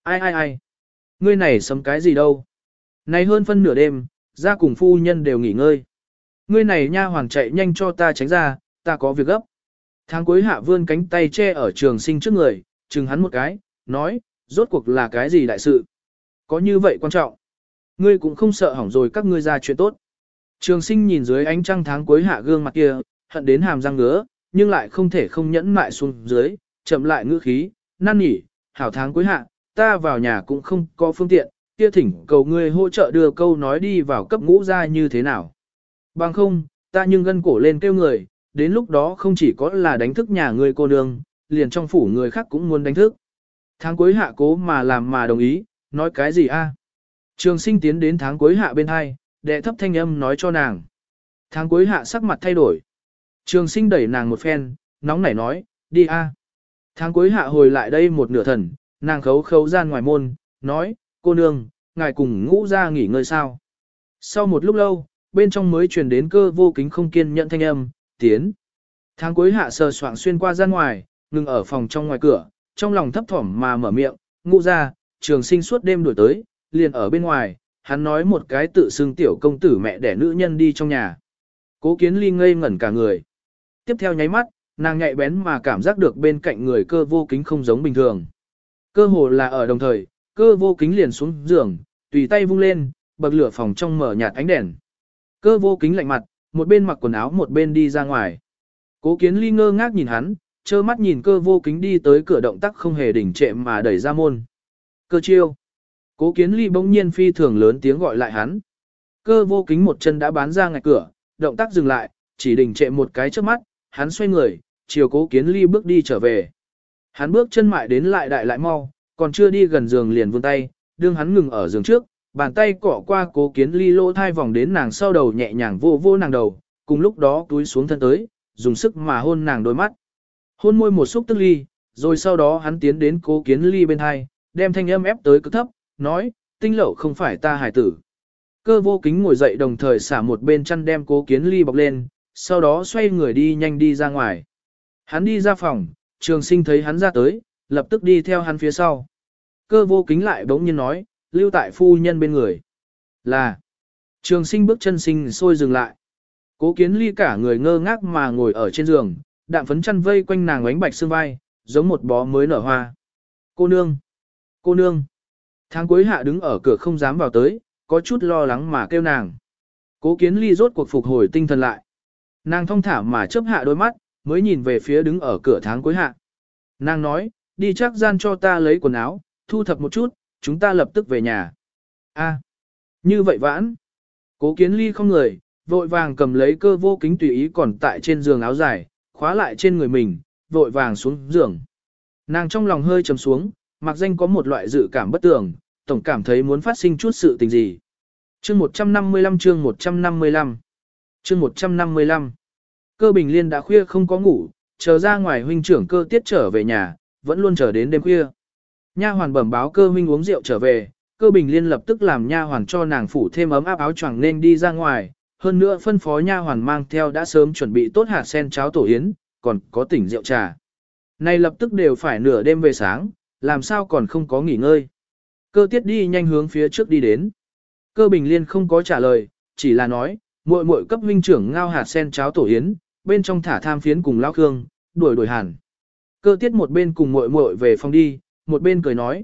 Ai, ngươi này sấm cái gì đâu? Này hơn phân nửa đêm, ra cùng phu nhân đều nghỉ ngơi. Ngươi này nha hoàng chạy nhanh cho ta tránh ra, ta có việc gấp. Tháng cuối hạ vươn cánh tay che ở trường sinh trước người, chừng hắn một cái, nói, rốt cuộc là cái gì đại sự? Có như vậy quan trọng? Ngươi cũng không sợ hỏng rồi các ngươi ra chuyện tốt. Trường sinh nhìn dưới ánh trăng tháng cuối hạ gương mặt kia, hận đến hàm răng ngứa, nhưng lại không thể không nhẫn mại xuống dưới, chậm lại ngữ khí, năn nỉ, hảo tháng cuối hạ, ta vào nhà cũng không có phương tiện, kia thỉnh cầu ngươi hỗ trợ đưa câu nói đi vào cấp ngũ ra như thế nào. Bằng không, ta nhưng gân cổ lên kêu người, đến lúc đó không chỉ có là đánh thức nhà ngươi cô nương, liền trong phủ người khác cũng muốn đánh thức. Tháng cuối hạ cố mà làm mà đồng ý, nói cái gì a? Trường sinh tiến đến tháng cuối hạ bên hai, đệ thấp thanh âm nói cho nàng. Tháng cuối hạ sắc mặt thay đổi. Trường sinh đẩy nàng một phen, nóng nảy nói, đi a. Tháng cuối hạ hồi lại đây một nửa thần, nàng khấu khấu gian ngoài môn, nói, cô nương, ngài cùng ngũ ra nghỉ ngơi sao. Sau một lúc lâu, bên trong mới truyền đến Cơ Vô Kính không kiên nhẫn thanh âm, tiến. Tháng cuối hạ sờ soạng xuyên qua ra ngoài, ngừng ở phòng trong ngoài cửa, trong lòng thấp thỏm mà mở miệng, ngũ ra, trường sinh suốt đêm đuổi tới, liền ở bên ngoài, hắn nói một cái tự xưng tiểu công tử mẹ đẻ nữ nhân đi trong nhà. Cố Kiến Ly ngây ngẩn cả người. Tiếp theo nháy mắt, nàng nhạy bén mà cảm giác được bên cạnh người Cơ Vô Kính không giống bình thường. Cơ hồ là ở đồng thời, Cơ Vô Kính liền xuống giường, tùy tay vung lên, bậc lửa phòng trong mở nhạt ánh đèn. Cơ Vô Kính lạnh mặt, một bên mặc quần áo một bên đi ra ngoài. Cố Kiến Ly ngơ ngác nhìn hắn, trơ mắt nhìn Cơ Vô Kính đi tới cửa động tác không hề đỉnh trệ mà đẩy ra môn. Cơ Chiêu. Cố Kiến Ly bỗng nhiên phi thường lớn tiếng gọi lại hắn. Cơ Vô Kính một chân đã bán ra ngạch cửa, động tác dừng lại, chỉ đỉnh trệ một cái trước mắt, hắn xoay người, chiều Cố Kiến Ly bước đi trở về. Hắn bước chân mại đến lại đại lại mau, còn chưa đi gần giường liền vươn tay, đương hắn ngừng ở giường trước, bàn tay cọ qua Cố Kiến Ly lỗ thai vòng đến nàng sau đầu nhẹ nhàng vô vô nàng đầu, cùng lúc đó túi xuống thân tới, dùng sức mà hôn nàng đôi mắt. Hôn môi một xúc tức ly, rồi sau đó hắn tiến đến Cố Kiến Ly bên hai, đem thanh âm ép tới cực thấp, nói, tinh lậu không phải ta hải tử. Cơ Vô Kính ngồi dậy đồng thời xả một bên chăn đem Cố Kiến Ly bọc lên, sau đó xoay người đi nhanh đi ra ngoài. Hắn đi ra phòng, Trường Sinh thấy hắn ra tới, lập tức đi theo hắn phía sau. Cơ Vô Kính lại bỗng nhiên nói, lưu tại phu nhân bên người. Là. Trường Sinh bước chân sinh sôi dừng lại. Cố Kiến Ly cả người ngơ ngác mà ngồi ở trên giường, đạm phấn chăn vây quanh nàng ánh bạch xương vai, giống một bó mới nở hoa. Cô nương! Cô nương! Tháng cuối hạ đứng ở cửa không dám vào tới, có chút lo lắng mà kêu nàng. Cố Kiến Ly rốt cuộc phục hồi tinh thần lại. Nàng thong thả mà chớp hạ đôi mắt, mới nhìn về phía đứng ở cửa tháng cuối hạ. Nàng nói, đi chắc gian cho ta lấy quần áo, thu thập một chút, chúng ta lập tức về nhà. A, như vậy vãn. Cố Kiến Ly không người, vội vàng cầm lấy Cơ Vô Kính tùy ý còn tại trên giường áo dài, khóa lại trên người mình, vội vàng xuống giường. Nàng trong lòng hơi trầm xuống, mặc danh có một loại dự cảm bất tường, tổng cảm thấy muốn phát sinh chút sự tình gì. Chương 155 chương 155 chương 155 Cơ Bình Liên đã khuya không có ngủ, chờ ra ngoài huynh trưởng Cơ Tiết trở về nhà, vẫn luôn chờ đến đêm khuya. Nha hoàn bẩm báo Cơ huynh uống rượu trở về, Cơ Bình Liên lập tức làm nha hoàn cho nàng phủ thêm ấm áp áo choàng nên đi ra ngoài, hơn nữa phân phó nha hoàn mang theo đã sớm chuẩn bị tốt hạt sen cháo tổ yến, còn có tỉnh rượu trà. Này lập tức đều phải nửa đêm về sáng, làm sao còn không có nghỉ ngơi. Cơ Tiết đi nhanh hướng phía trước đi đến. Cơ Bình Liên không có trả lời, chỉ là nói, muội muội cấp huynh trưởng ngao hạt sen cháo tổ yến, bên trong thả tham phiến cùng lao khương, đuổi hẳn. Cơ Tiết một bên cùng muội muội về phòng đi, một bên cười nói,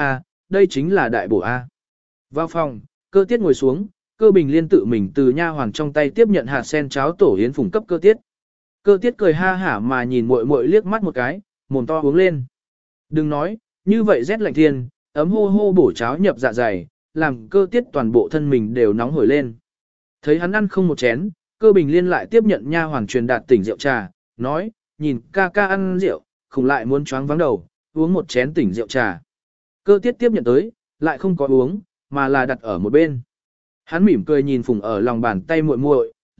đây chính là đại bổ a. Vào phòng, Cơ Tiết ngồi xuống, Cơ Bình Liên tự mình từ nha hoàn trong tay tiếp nhận hạt sen cháo tổ yến phùng cấp Cơ Tiết. Cơ Tiết cười ha hả mà nhìn muội muội liếc mắt một cái, mồm to uống lên. Đừng nói, như vậy rét lạnh thiên, ấm hô hô bổ cháo nhập dạ dày, làm Cơ Tiết toàn bộ thân mình đều nóng hổi lên. Thấy hắn ăn không một chén, Cơ Bình Liên lại tiếp nhận nha hoàn truyền đạt tỉnh rượu trà, nói, nhìn ca ca ăn rượu, không lại muốn choáng vắng đầu, uống một chén tỉnh rượu trà. Cơ Tiết tiếp nhận tới, lại không có uống, mà là đặt ở một bên. Hắn mỉm cười nhìn phùng ở lòng bàn tay muội muội,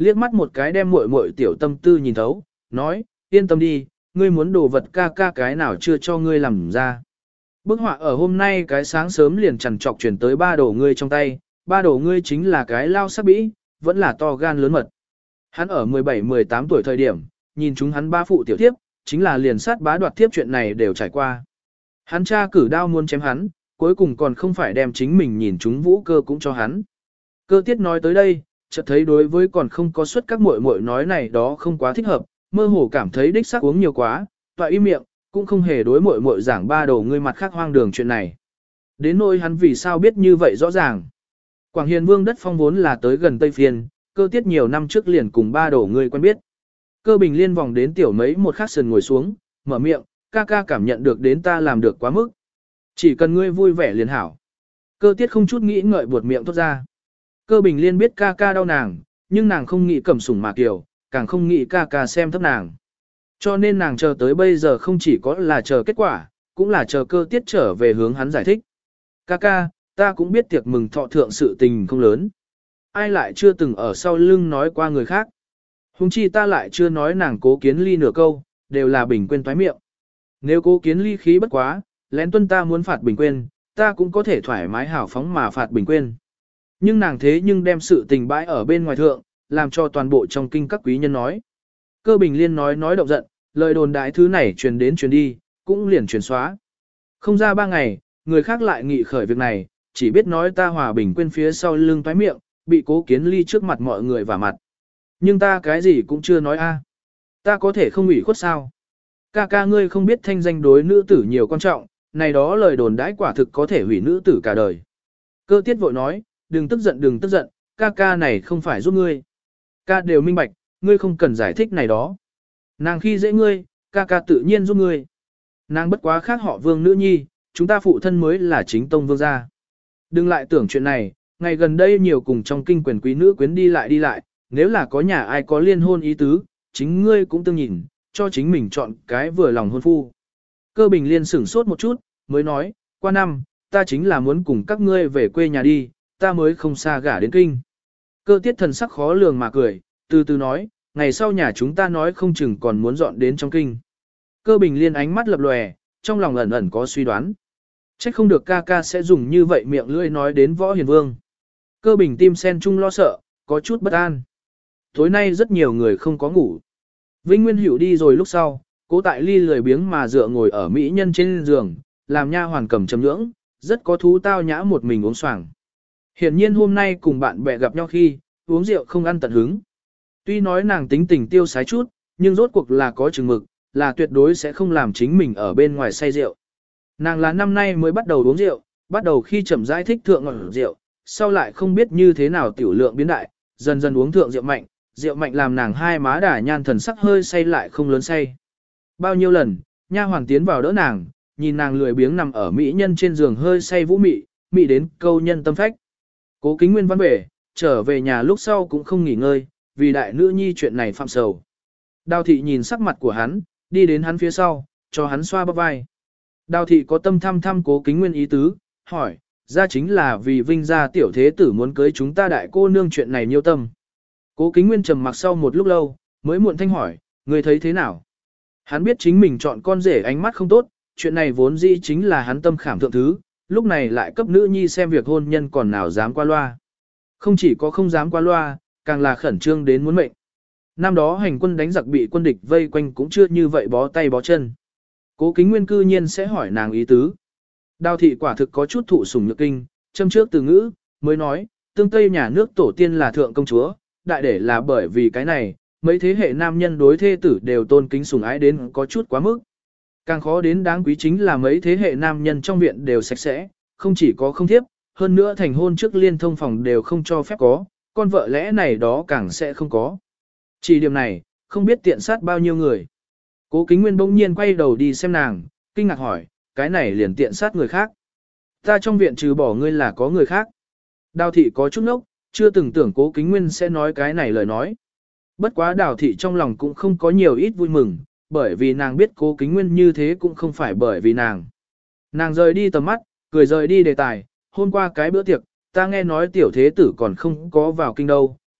liếc mắt một cái đem muội muội tiểu tâm tư nhìn thấu, nói, yên tâm đi, ngươi muốn đồ vật ca ca cái nào chưa cho ngươi làm ra. Bức họa ở hôm nay cái sáng sớm liền chằn trọc chuyển tới ba đồ ngươi trong tay, ba đồ ngươi chính là cái lao sắc bĩ, vẫn là to gan lớn mật. Hắn ở 17-18 tuổi thời điểm, nhìn chúng hắn ba phụ tiểu thiếp, chính là liền sát bá đoạt thiếp chuyện này đều trải qua. Hắn cha cử đao muốn chém hắn, cuối cùng còn không phải đem chính mình nhìn chúng Vũ Cơ cũng cho hắn. Cơ Tiết nói tới đây, chợt thấy đối với còn không có suất các muội muội nói này đó không quá thích hợp, mơ hồ cảm thấy đích xác uống nhiều quá, toại im miệng, cũng không hề đối muội muội giảng ba đầu ngươi mặt khác hoang đường chuyện này. Đến nỗi hắn vì sao biết như vậy rõ ràng. Quảng Hiền Vương đất phong vốn là tới gần Tây Phiên, Cơ Tiết nhiều năm trước liền cùng ba đầu ngươi quen biết. Cơ Bình Liên vòng đến tiểu mấy một khắc sườn ngồi xuống, mở miệng, ca ca cảm nhận được đến ta làm được quá mức. Chỉ cần ngươi vui vẻ liền hảo. Cơ Tiết không chút nghĩ ngợi buột miệng thốt ra. Cơ Bình Liên biết ca ca đau nàng, nhưng nàng không nghĩ cầm sủng mà kiều, càng không nghĩ ca ca xem thấp nàng. Cho nên nàng chờ tới bây giờ không chỉ có là chờ kết quả, cũng là chờ Cơ Tiết trở về hướng hắn giải thích. Ca ca, ta cũng biết tiệc mừng thọ thượng sự tình không lớn. Ai lại chưa từng ở sau lưng nói qua người khác. Hùng chi ta lại chưa nói nàng Cố Kiến Ly nửa câu, đều là Bình quên toái miệng. Nếu Cố Kiến Ly khí bất quá, lén tuân ta muốn phạt Bình quên, ta cũng có thể thoải mái hào phóng mà phạt Bình quên. Nhưng nàng thế nhưng đem sự tình bãi ở bên ngoài thượng, làm cho toàn bộ trong kinh các quý nhân nói. Cơ Bình Liên nói động giận, lời đồn đại thứ này truyền đến truyền đi, cũng liền truyền xóa. Không ra 3 ngày, người khác lại nghị khởi việc này, chỉ biết nói ta Hòa Bình quên phía sau lưng toái miệng, bị Cố Kiến Ly trước mặt mọi người vả mặt. Nhưng ta cái gì cũng chưa nói a. Ta có thể không ủy khuất sao? Ca ca ngươi không biết thanh danh đối nữ tử nhiều quan trọng, này đó lời đồn đãi quả thực có thể hủy nữ tử cả đời. Cơ Tiết vội nói, đừng tức giận, ca ca này không phải giúp ngươi. Ca đều minh bạch, ngươi không cần giải thích này đó. Nàng khi dễ ngươi, ca ca tự nhiên giúp ngươi. Nàng bất quá khác họ Vương nữ nhi, chúng ta phụ thân mới là chính tông vương gia. Đừng lại tưởng chuyện này, ngày gần đây nhiều cùng trong kinh quyền quý nữ quyến đi lại, nếu là có nhà ai có liên hôn ý tứ, chính ngươi cũng tương nhìn, cho chính mình chọn cái vừa lòng hôn phu. Cơ Bình Liên sửng sốt một chút, mới nói, qua năm, ta chính là muốn cùng các ngươi về quê nhà đi, ta mới không xa gả đến kinh. Cơ Tiết thần sắc khó lường mà cười, từ từ nói, ngày sau nhà chúng ta nói không chừng còn muốn dọn đến trong kinh. Cơ Bình Liên ánh mắt lập lòe, trong lòng ẩn ẩn có suy đoán. Chắc không được ca ca sẽ dùng như vậy miệng lưỡi nói đến Võ Hiền Vương. Cơ Bình tim sen chung lo sợ, có chút bất an. Tối nay rất nhiều người không có ngủ. Vinh Nguyên Hữu đi rồi lúc sau, Cố Tại Ly lười biếng mà dựa ngồi ở mỹ nhân trên giường, làm nha hoàn cầm chấm nhưỡng, rất có thú tao nhã một mình uống xoàng. Hiển nhiên hôm nay cùng bạn bè gặp nhau khi, uống rượu không ăn tận hứng. Tuy nói nàng tính tình tiêu sái chút, nhưng rốt cuộc là có chừng mực, là tuyệt đối sẽ không làm chính mình ở bên ngoài say rượu. Nàng là năm nay mới bắt đầu uống rượu, bắt đầu khi chậm rãi thích thượng ngọt rượu, sau lại không biết như thế nào tiểu lượng biến đại, dần dần uống thượng rượu mạnh làm nàng hai má đả nhan thần sắc hơi say lại không lớn say. Bao nhiêu lần, nha hoàng tiến vào đỡ nàng, nhìn nàng lười biếng nằm ở mỹ nhân trên giường hơi say vũ mị đến câu nhân tâm phách. Cố Kính Nguyên văn về, trở về nhà lúc sau cũng không nghỉ ngơi, vì đại nữ nhi chuyện này phạm sầu. Đào thị nhìn sắc mặt của hắn, đi đến hắn phía sau, cho hắn xoa bắp vai. Đào thị có tâm thăm Cố Kính Nguyên ý tứ, hỏi, ra chính là vì Vinh gia tiểu thế tử muốn cưới chúng ta đại cô nương chuyện này nhiêu tâm. Cố Kính Nguyên trầm mặc sau một lúc lâu, mới muộn thanh hỏi, người thấy thế nào? Hắn biết chính mình chọn con rể ánh mắt không tốt, chuyện này vốn dĩ chính là hắn tâm khảm thượng thứ, lúc này lại cấp nữ nhi xem việc hôn nhân còn nào dám qua loa. Không chỉ có không dám qua loa, càng là khẩn trương đến muốn mệnh. Năm đó hành quân đánh giặc bị quân địch vây quanh cũng chưa như vậy bó tay bó chân. Cố Kính Nguyên cư nhiên sẽ hỏi nàng ý tứ. Đào thị quả thực có chút thụ sủng nhược kinh, châm trước từ ngữ, mới nói, tương Tây nhà nước tổ tiên là thượng công chúa, đại để là bởi vì cái này, mấy thế hệ nam nhân đối thê tử đều tôn kính sủng ái đến có chút quá mức. Càng khó đến đáng quý chính là mấy thế hệ nam nhân trong viện đều sạch sẽ, không chỉ có không thiếp, hơn nữa thành hôn trước liên thông phòng đều không cho phép có, con vợ lẽ này đó càng sẽ không có. Chỉ điểm này, không biết tiện sát bao nhiêu người. Cố Kính Nguyên bỗng nhiên quay đầu đi xem nàng, kinh ngạc hỏi, cái này liền tiện sát người khác. Ta trong viện trừ bỏ ngươi là có người khác. Đào thị có chút ngốc, chưa từng tưởng Cố Kính Nguyên sẽ nói cái này lời nói. Bất quá Đào thị trong lòng cũng không có nhiều ít vui mừng, bởi vì nàng biết Cố Kính Nguyên như thế cũng không phải bởi vì nàng. Nàng rời đi tầm mắt, cười rời đi đề tài, hôm qua cái bữa tiệc, ta nghe nói tiểu thế tử còn không có vào kinh đâu,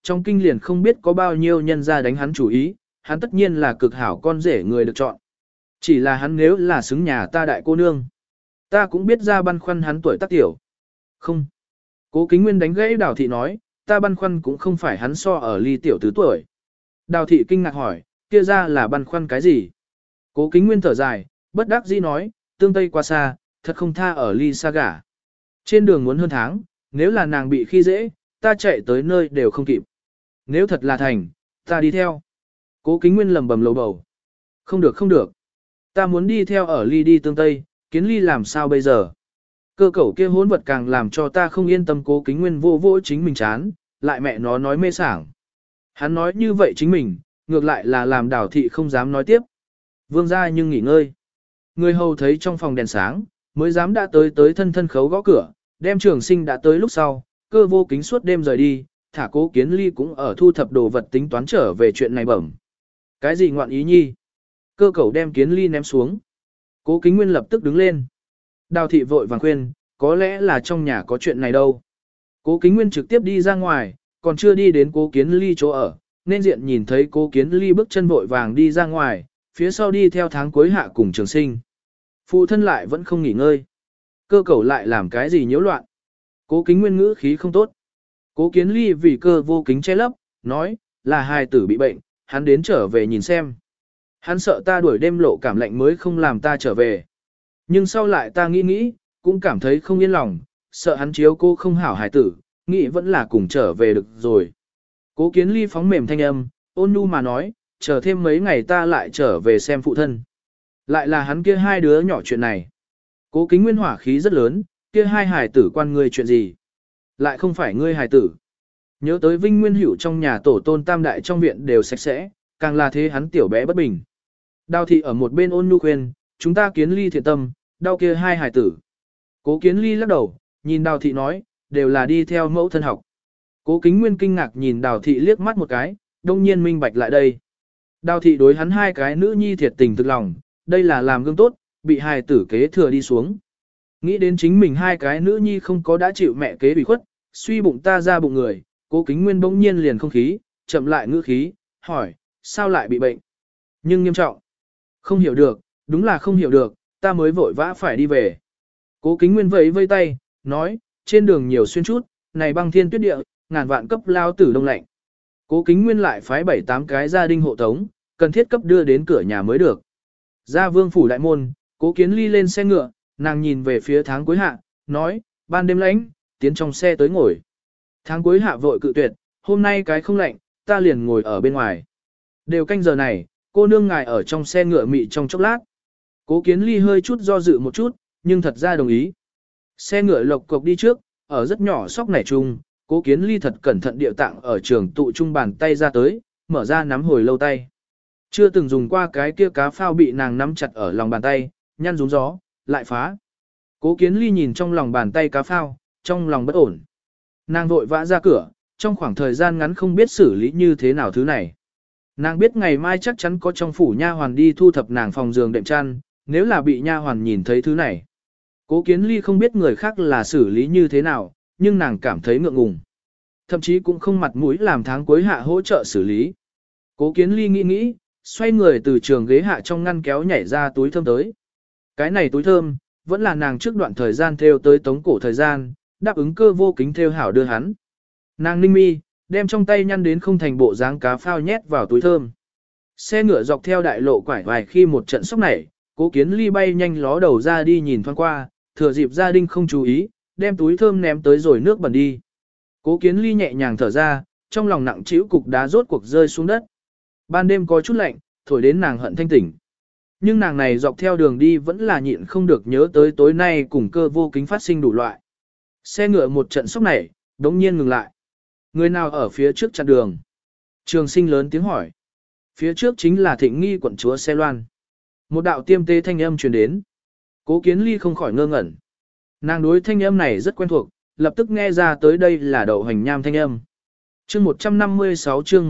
trong kinh liền không biết có bao nhiêu nhân ra đánh hắn chủ ý, hắn tất nhiên là cực hảo con rể người được chọn. Chỉ là hắn nếu là xứng nhà ta đại cô nương, ta cũng biết ra băn khoăn hắn tuổi tác tiểu. Không. Cố Kính Nguyên đánh gãy Đào thị nói, ta băn khoăn cũng không phải hắn so ở ly tiểu tứ tuổi. Đào thị kinh ngạc hỏi, kia ra là băn khoăn cái gì? Cố Kính Nguyên thở dài, bất đắc dĩ nói, tương tây qua xa, thật không tha ở ly xa gả. Trên đường muốn hơn tháng, nếu là nàng bị khi dễ, ta chạy tới nơi đều không kịp. Nếu thật là thành, ta đi theo. Cố Kính Nguyên lầm bầm lầu bầu. Không được không được. Ta muốn đi theo ở ly đi tương tây, kiến ly làm sao bây giờ? Cơ cẩu kia hỗn vật càng làm cho ta không yên tâm. Cố Kính Nguyên vô vô chính mình chán, lại mẹ nó nói mê sảng. Hắn nói như vậy chính mình, ngược lại là làm Đào thị không dám nói tiếp. Vương gia nhưng nghỉ ngơi. Người hầu thấy trong phòng đèn sáng, mới dám đã tới thân thân khấu gõ cửa, đem Trường Sinh đã tới lúc sau, Cơ Vô Kính suốt đêm rời đi, thả Cố Kiến Ly cũng ở thu thập đồ vật tính toán trở về chuyện này bẩm. Cái gì ngoạn ý nhi? Cơ cẩu đem Kiến Ly ném xuống. Cố Kính Nguyên lập tức đứng lên. Đào thị vội vàng khuyên, có lẽ là trong nhà có chuyện này đâu. Cố Kính Nguyên trực tiếp đi ra ngoài, còn chưa đi đến Cố Kiến Ly chỗ ở, nên diện nhìn thấy Cố Kiến Ly bước chân vội vàng đi ra ngoài, phía sau đi theo Tháng Cuối Hạ cùng Trường Sinh. Phụ thân lại vẫn không nghỉ ngơi. Cơ cẩu lại làm cái gì nhiễu loạn. Cố Kính Nguyên ngữ khí không tốt. Cố Kiến Ly vì Cơ Vô Kính che lấp, nói, là hài tử bị bệnh, hắn đến trở về nhìn xem. Hắn sợ ta đuổi đêm lộ cảm lạnh mới không làm ta trở về. Nhưng sau lại ta nghĩ, cũng cảm thấy không yên lòng, sợ hắn chiếu cô không hảo hài tử, nghĩ vẫn là cùng trở về được rồi. Cố Kiến Ly phóng mềm thanh âm, ôn nhu mà nói, chờ thêm mấy ngày ta lại trở về xem phụ thân. Lại là hắn kia hai đứa nhỏ chuyện này. Cố Kính Nguyên hỏa khí rất lớn, kia hai hài tử quan ngươi chuyện gì? Lại không phải ngươi hài tử. Nhớ tới Vinh Nguyên Hữu trong nhà tổ tôn tam đại trong viện đều sạch sẽ, càng là thế hắn tiểu bé bất bình. Đào thị ở một bên ôn nhu khuyên, chúng ta Kiến Ly thiện tâm, đau kia hai hài tử. Cố Kiến Ly lắc đầu, nhìn Đào thị nói, đều là đi theo mẫu thân học. Cố Kính Nguyên kinh ngạc nhìn Đào thị liếc mắt một cái, đông nhiên minh bạch lại đây. Đào thị đối hắn hai cái nữ nhi thiệt tình thực lòng, đây là làm gương tốt, bị hài tử kế thừa đi xuống. Nghĩ đến chính mình hai cái nữ nhi không có đã chịu mẹ kế bị khuất, suy bụng ta ra bụng người, Cố Kính Nguyên bỗng nhiên liền không khí, chậm lại ngữ khí, hỏi, sao lại bị bệnh? Nhưng nghiêm trọng. Không hiểu được, đúng là không hiểu được, ta mới vội vã phải đi về. Cố Kính Nguyên vẫy vây tay, nói, trên đường nhiều xuyên chút, này băng thiên tuyết địa, ngàn vạn cấp lao tử đông lạnh. Cố Kính Nguyên lại phái 7-8 cái gia đình hộ tống, cần thiết cấp đưa đến cửa nhà mới được. Ra Vương phủ đại môn, Cố Kiến Ly lên xe ngựa, nàng nhìn về phía Tháng Cuối Hạ, nói, ban đêm lạnh, tiến trong xe tới ngồi. Tháng Cuối Hạ vội cự tuyệt, hôm nay cái không lạnh, ta liền ngồi ở bên ngoài. Đều canh giờ này, cô nương ngài ở trong xe ngựa mị trong chốc lát. Cố Kiến Ly hơi chút do dự một chút, nhưng thật ra đồng ý. Xe ngựa lộc cộc đi trước, ở rất nhỏ sóc nảy chung, Cố Kiến Ly thật cẩn thận điệu tạng ở trường tụ trung bàn tay ra tới, mở ra nắm hồi lâu tay. Chưa từng dùng qua cái kia cá phao bị nàng nắm chặt ở lòng bàn tay, nhăn rúng gió, lại phá. Cố Kiến Ly nhìn trong lòng bàn tay cá phao, trong lòng bất ổn. Nàng vội vã ra cửa, trong khoảng thời gian ngắn không biết xử lý như thế nào thứ này. Nàng biết ngày mai chắc chắn có trong phủ nha hoàn đi thu thập nàng phòng giường đệm chăn, nếu là bị nha hoàn nhìn thấy thứ này. Cố Kiến Ly không biết người khác là xử lý như thế nào, nhưng nàng cảm thấy ngượng ngùng. Thậm chí cũng không mặt mũi làm Tháng Cuối Hạ hỗ trợ xử lý. Cố Kiến Ly nghĩ, xoay người từ trường ghế hạ trong ngăn kéo nhảy ra túi thơm tới. Cái này túi thơm, vẫn là nàng trước đoạn thời gian theo tới tống cổ thời gian, đáp ứng Cơ Vô Kính theo hảo đưa hắn. Nàng ninh mi, đem trong tay nhăn đến không thành bộ dáng cá phao nhét vào túi thơm. Xe ngựa dọc theo đại lộ quải vài khi một trận sốc nảy, Cố Kiến Ly bay nhanh ló đầu ra đi nhìn thoáng qua, thừa dịp gia đình không chú ý, đem túi thơm ném tới rồi nước bẩn đi. Cố Kiến Ly nhẹ nhàng thở ra, trong lòng nặng trĩu cục đá rốt cuộc rơi xuống đất. Ban đêm có chút lạnh, thổi đến nàng hận thanh tỉnh. Nhưng nàng này dọc theo đường đi vẫn là nhịn không được nhớ tới tối nay cùng Cơ Vô Kính phát sinh đủ loại. Xe ngựa một trận sốc nảy, đống nhiên ngừng lại. Người nào ở phía trước chặn đường? Trường Sinh lớn tiếng hỏi. Phía trước chính là Thịnh Nghi quận chúa xe loan. Một đạo tiêm tê thanh âm truyền đến. Cố Kiến Ly không khỏi ngơ ngẩn. Nàng đối thanh âm này rất quen thuộc, lập tức nghe ra tới đây là Đậu Hành Nham thanh âm. Chương 156 chương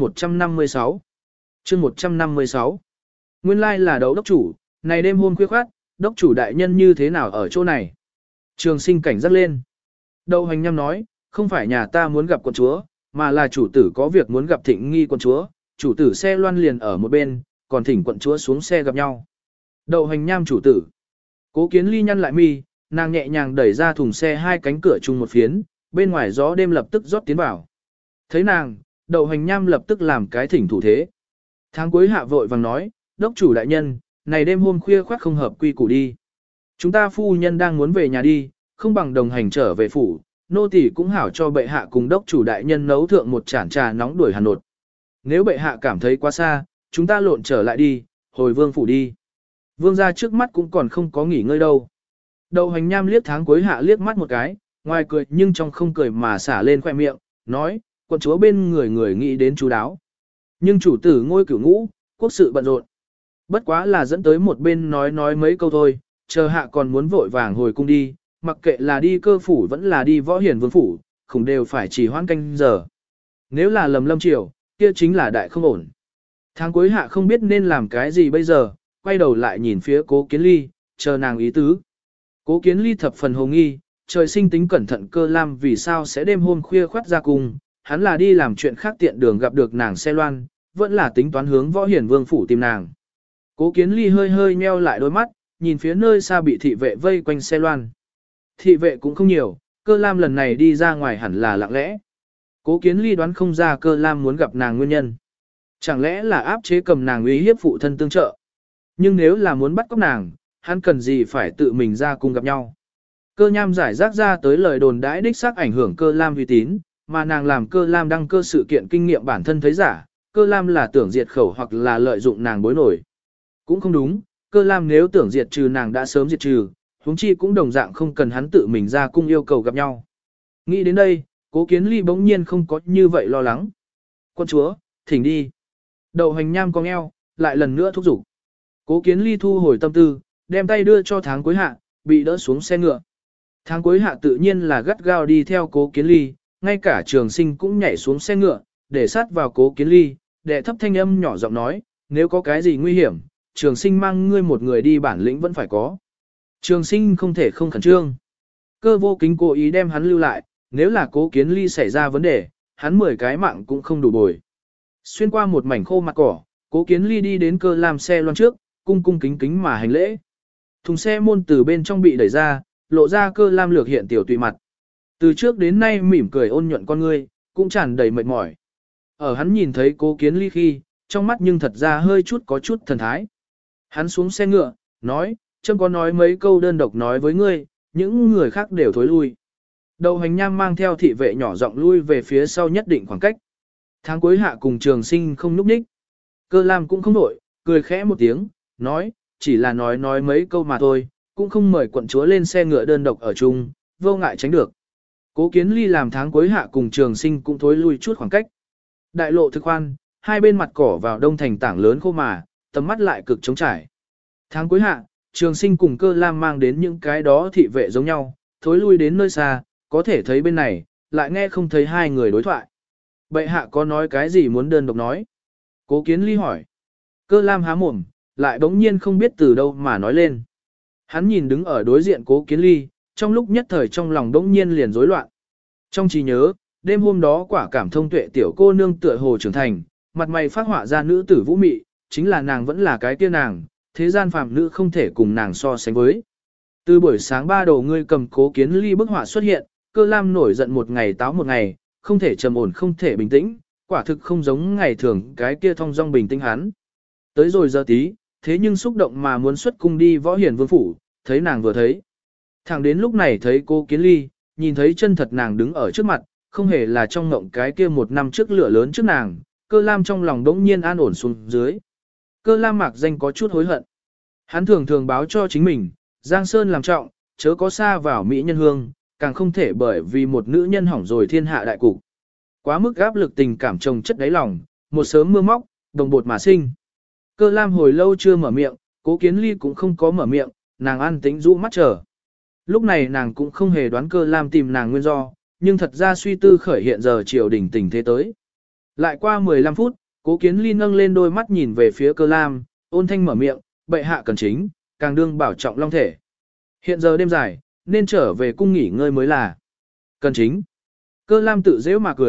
156 chương 156 Nguyên lai là Đậu đốc chủ, này đêm hôm khuya khoát, đốc chủ đại nhân như thế nào ở chỗ này? Trường Sinh cảnh giác lên. Đậu Hành Nham nói, không phải nhà ta muốn gặp quận chúa, mà là chủ tử có việc muốn gặp Thịnh Nghi quận chúa, chủ tử xe loan liền ở một bên, còn thỉnh quận chúa xuống xe gặp nhau. Đậu Hành Nham chủ tử. Cố Kiến Ly nhăn lại mi, nàng nhẹ nhàng đẩy ra thùng xe hai cánh cửa chung một phiến, bên ngoài gió đêm lập tức rót tiến vào. Thấy nàng, Đậu Hành Nham lập tức làm cái thỉnh thủ thế. Tháng cuối hạ vội vàng nói, đốc chủ đại nhân, này đêm hôm khuya khoắt không hợp quy củ đi. Chúng ta phu nhân đang muốn về nhà đi, không bằng đồng hành trở về phủ, nô tỳ cũng hảo cho bệ hạ cùng đốc chủ đại nhân nấu thượng một chản trà nóng đuổi Hà Nội. Nếu bệ hạ cảm thấy quá xa, chúng ta lộn trở lại đi, hồi vương phủ đi. Vương gia trước mắt cũng còn không có nghỉ ngơi đâu. Đậu Hành Nham liếc tháng cuối hạ liếc mắt một cái, ngoài cười nhưng trong không cười mà xả lên khoẻ miệng, nói, quận chúa bên người người nghĩ đến chú đáo. Nhưng chủ tử ngôi cửu ngũ, quốc sự bận rộn. Bất quá là dẫn tới một bên nói mấy câu thôi, chờ hạ còn muốn vội vàng hồi cung đi, mặc kệ là đi cơ phủ vẫn là đi võ hiền vương phủ, không đều phải chỉ hoãn canh giờ. Nếu là lầm lâm triều, kia chính là đại không ổn. Tháng cuối hạ không biết nên làm cái gì bây giờ, quay đầu lại nhìn phía Cố Kiến Ly, chờ nàng ý tứ. Cố Kiến Ly thập phần hồ nghi, trời sinh tính cẩn thận Cơ Lam vì sao sẽ đêm hôm khuya khoắt ra cung, hắn là đi làm chuyện khác tiện đường gặp được nàng xe loan, vẫn là tính toán hướng võ hiển vương phủ tìm nàng. Cố Kiến Ly hơi hơi nheo lại đôi mắt, nhìn phía nơi xa bị thị vệ vây quanh xe loan. Thị vệ cũng không nhiều, Cơ Lam lần này đi ra ngoài hẳn là lặng lẽ. Cố Kiến Ly đoán không ra Cơ Lam muốn gặp nàng nguyên nhân. Chẳng lẽ là áp chế cầm nàng uy hiếp phụ thân tương trợ. Nhưng nếu là muốn bắt cóc nàng, hắn cần gì phải tự mình ra cùng gặp nhau. Cơ Nham giải rác ra tới lời đồn đãi đích xác ảnh hưởng Cơ Lam uy tín, mà nàng làm Cơ Lam đăng cơ sự kiện kinh nghiệm bản thân thấy giả, Cơ Lam là tưởng diệt khẩu hoặc là lợi dụng nàng bối nổi. Cũng không đúng, Cơ Lam nếu tưởng diệt trừ nàng đã sớm diệt trừ, huống chi cũng đồng dạng không cần hắn tự mình ra cung yêu cầu gặp nhau. Nghĩ đến đây, Cố Kiến Ly bỗng nhiên không có như vậy lo lắng. Quân chúa, thỉnh đi. Đậu Hành Nham cong eo, lại lần nữa thúc giục. Cố Kiến Ly thu hồi tâm tư, đem tay đưa cho tháng cuối hạ, bị đỡ xuống xe ngựa. Tháng cuối hạ tự nhiên là gắt gao đi theo Cố Kiến Ly, ngay cả Trường Sinh cũng nhảy xuống xe ngựa, để sát vào Cố Kiến Ly, đệ thấp thanh âm nhỏ giọng nói, nếu có cái gì nguy hiểm, Trường Sinh mang ngươi một người đi bản lĩnh vẫn phải có. Trường Sinh không thể không khẩn trương. Cơ Vô Kính cố ý đem hắn lưu lại, nếu là Cố Kiến Ly xảy ra vấn đề, hắn 10 cái mạng cũng không đủ bồi. Xuyên qua một mảnh khô mặt cỏ, Cố Kiến Ly đi đến Cơ Lam xe loan trước, cung cung kính kính mà hành lễ. Thùng xe môn từ bên trong bị đẩy ra, lộ ra Cơ Lam lược hiện tiểu tùy mặt. Từ trước đến nay mỉm cười ôn nhuận con ngươi, cũng tràn đầy mệt mỏi. Ở hắn nhìn thấy Cố Kiến Ly khi, trong mắt nhưng thật ra hơi chút có chút thần thái. Hắn xuống xe ngựa, nói, trâm có nói mấy câu đơn độc nói với ngươi, những người khác đều thối lui. Đậu Hành Nham mang theo thị vệ nhỏ giọng lui về phía sau nhất định khoảng cách. Tháng cuối hạ cùng Trường Sinh không núp ních. Cơ Lam cũng không nổi, cười khẽ một tiếng, nói, chỉ là nói mấy câu mà thôi, cũng không mời quận chúa lên xe ngựa đơn độc ở chung, vô ngại tránh được. Cố Kiến Ly làm tháng cuối hạ cùng Trường Sinh cũng thối lui chút khoảng cách. Đại lộ thực khoan, hai bên mặt cỏ vào đông thành tảng lớn khô mà, tầm mắt lại cực trống trải. Tháng cuối hạ, Trường Sinh cùng Cơ Lam mang đến những cái đó thị vệ giống nhau, thối lui đến nơi xa, có thể thấy bên này, lại nghe không thấy hai người đối thoại. Bệ hạ có nói cái gì muốn đơn độc nói? Cố Kiến Ly hỏi. Cơ Lam há mồm, lại bỗng nhiên không biết từ đâu mà nói lên. Hắn nhìn đứng ở đối diện Cố Kiến Ly, trong lúc nhất thời trong lòng bỗng nhiên liền rối loạn. Trong trí nhớ, đêm hôm đó quả cảm thông tuệ tiểu cô nương tựa hồ trưởng thành, mặt mày phát họa ra nữ tử vũ mị, chính là nàng vẫn là cái kia nàng, thế gian phàm nữ không thể cùng nàng so sánh với. Từ buổi sáng 3 đầu ngươi cầm Cố Kiến Ly bức họa xuất hiện, Cơ Lam nổi giận một ngày táo một ngày, không thể trầm ổn không thể bình tĩnh, quả thực không giống ngày thường cái kia thong dong bình tĩnh hắn. Tới rồi giờ tí, thế nhưng xúc động mà muốn xuất cung đi võ hiển vương phủ, thấy nàng vừa thấy. Thẳng đến lúc này thấy Cố Kiến Ly, nhìn thấy chân thật nàng đứng ở trước mặt, không hề là trong ngộng cái kia một năm trước lửa lớn trước nàng, Cơ Lam trong lòng đống nhiên an ổn xuống dưới. Cơ Lam mạc danh có chút hối hận. Hắn thường thường báo cho chính mình, Giang Sơn làm trọng, chớ có xa vào Mỹ nhân hương, càng không thể bởi vì một nữ nhân hỏng rồi thiên hạ đại cục. Quá mức áp lực tình cảm chồng chất đáy lòng, một sớm mưa móc, đồng bột mà sinh. Cơ Lam hồi lâu chưa mở miệng, Cố Kiến Ly cũng không có mở miệng, nàng an tĩnh rũ mắt chờ. Lúc này nàng cũng không hề đoán Cơ Lam tìm nàng nguyên do, nhưng thật ra suy tư khởi hiện giờ triều đình tình thế tới. Lại qua 15 phút, Cố Kiến Ly nâng lên đôi mắt nhìn về phía Cơ Lam, ôn thanh mở miệng, bệ hạ cần chính, càng đương bảo trọng long thể. Hiện giờ đêm dài, nên trở về cung nghỉ ngơi mới là. Cần chính. Cơ Lam tự dễ mà cười,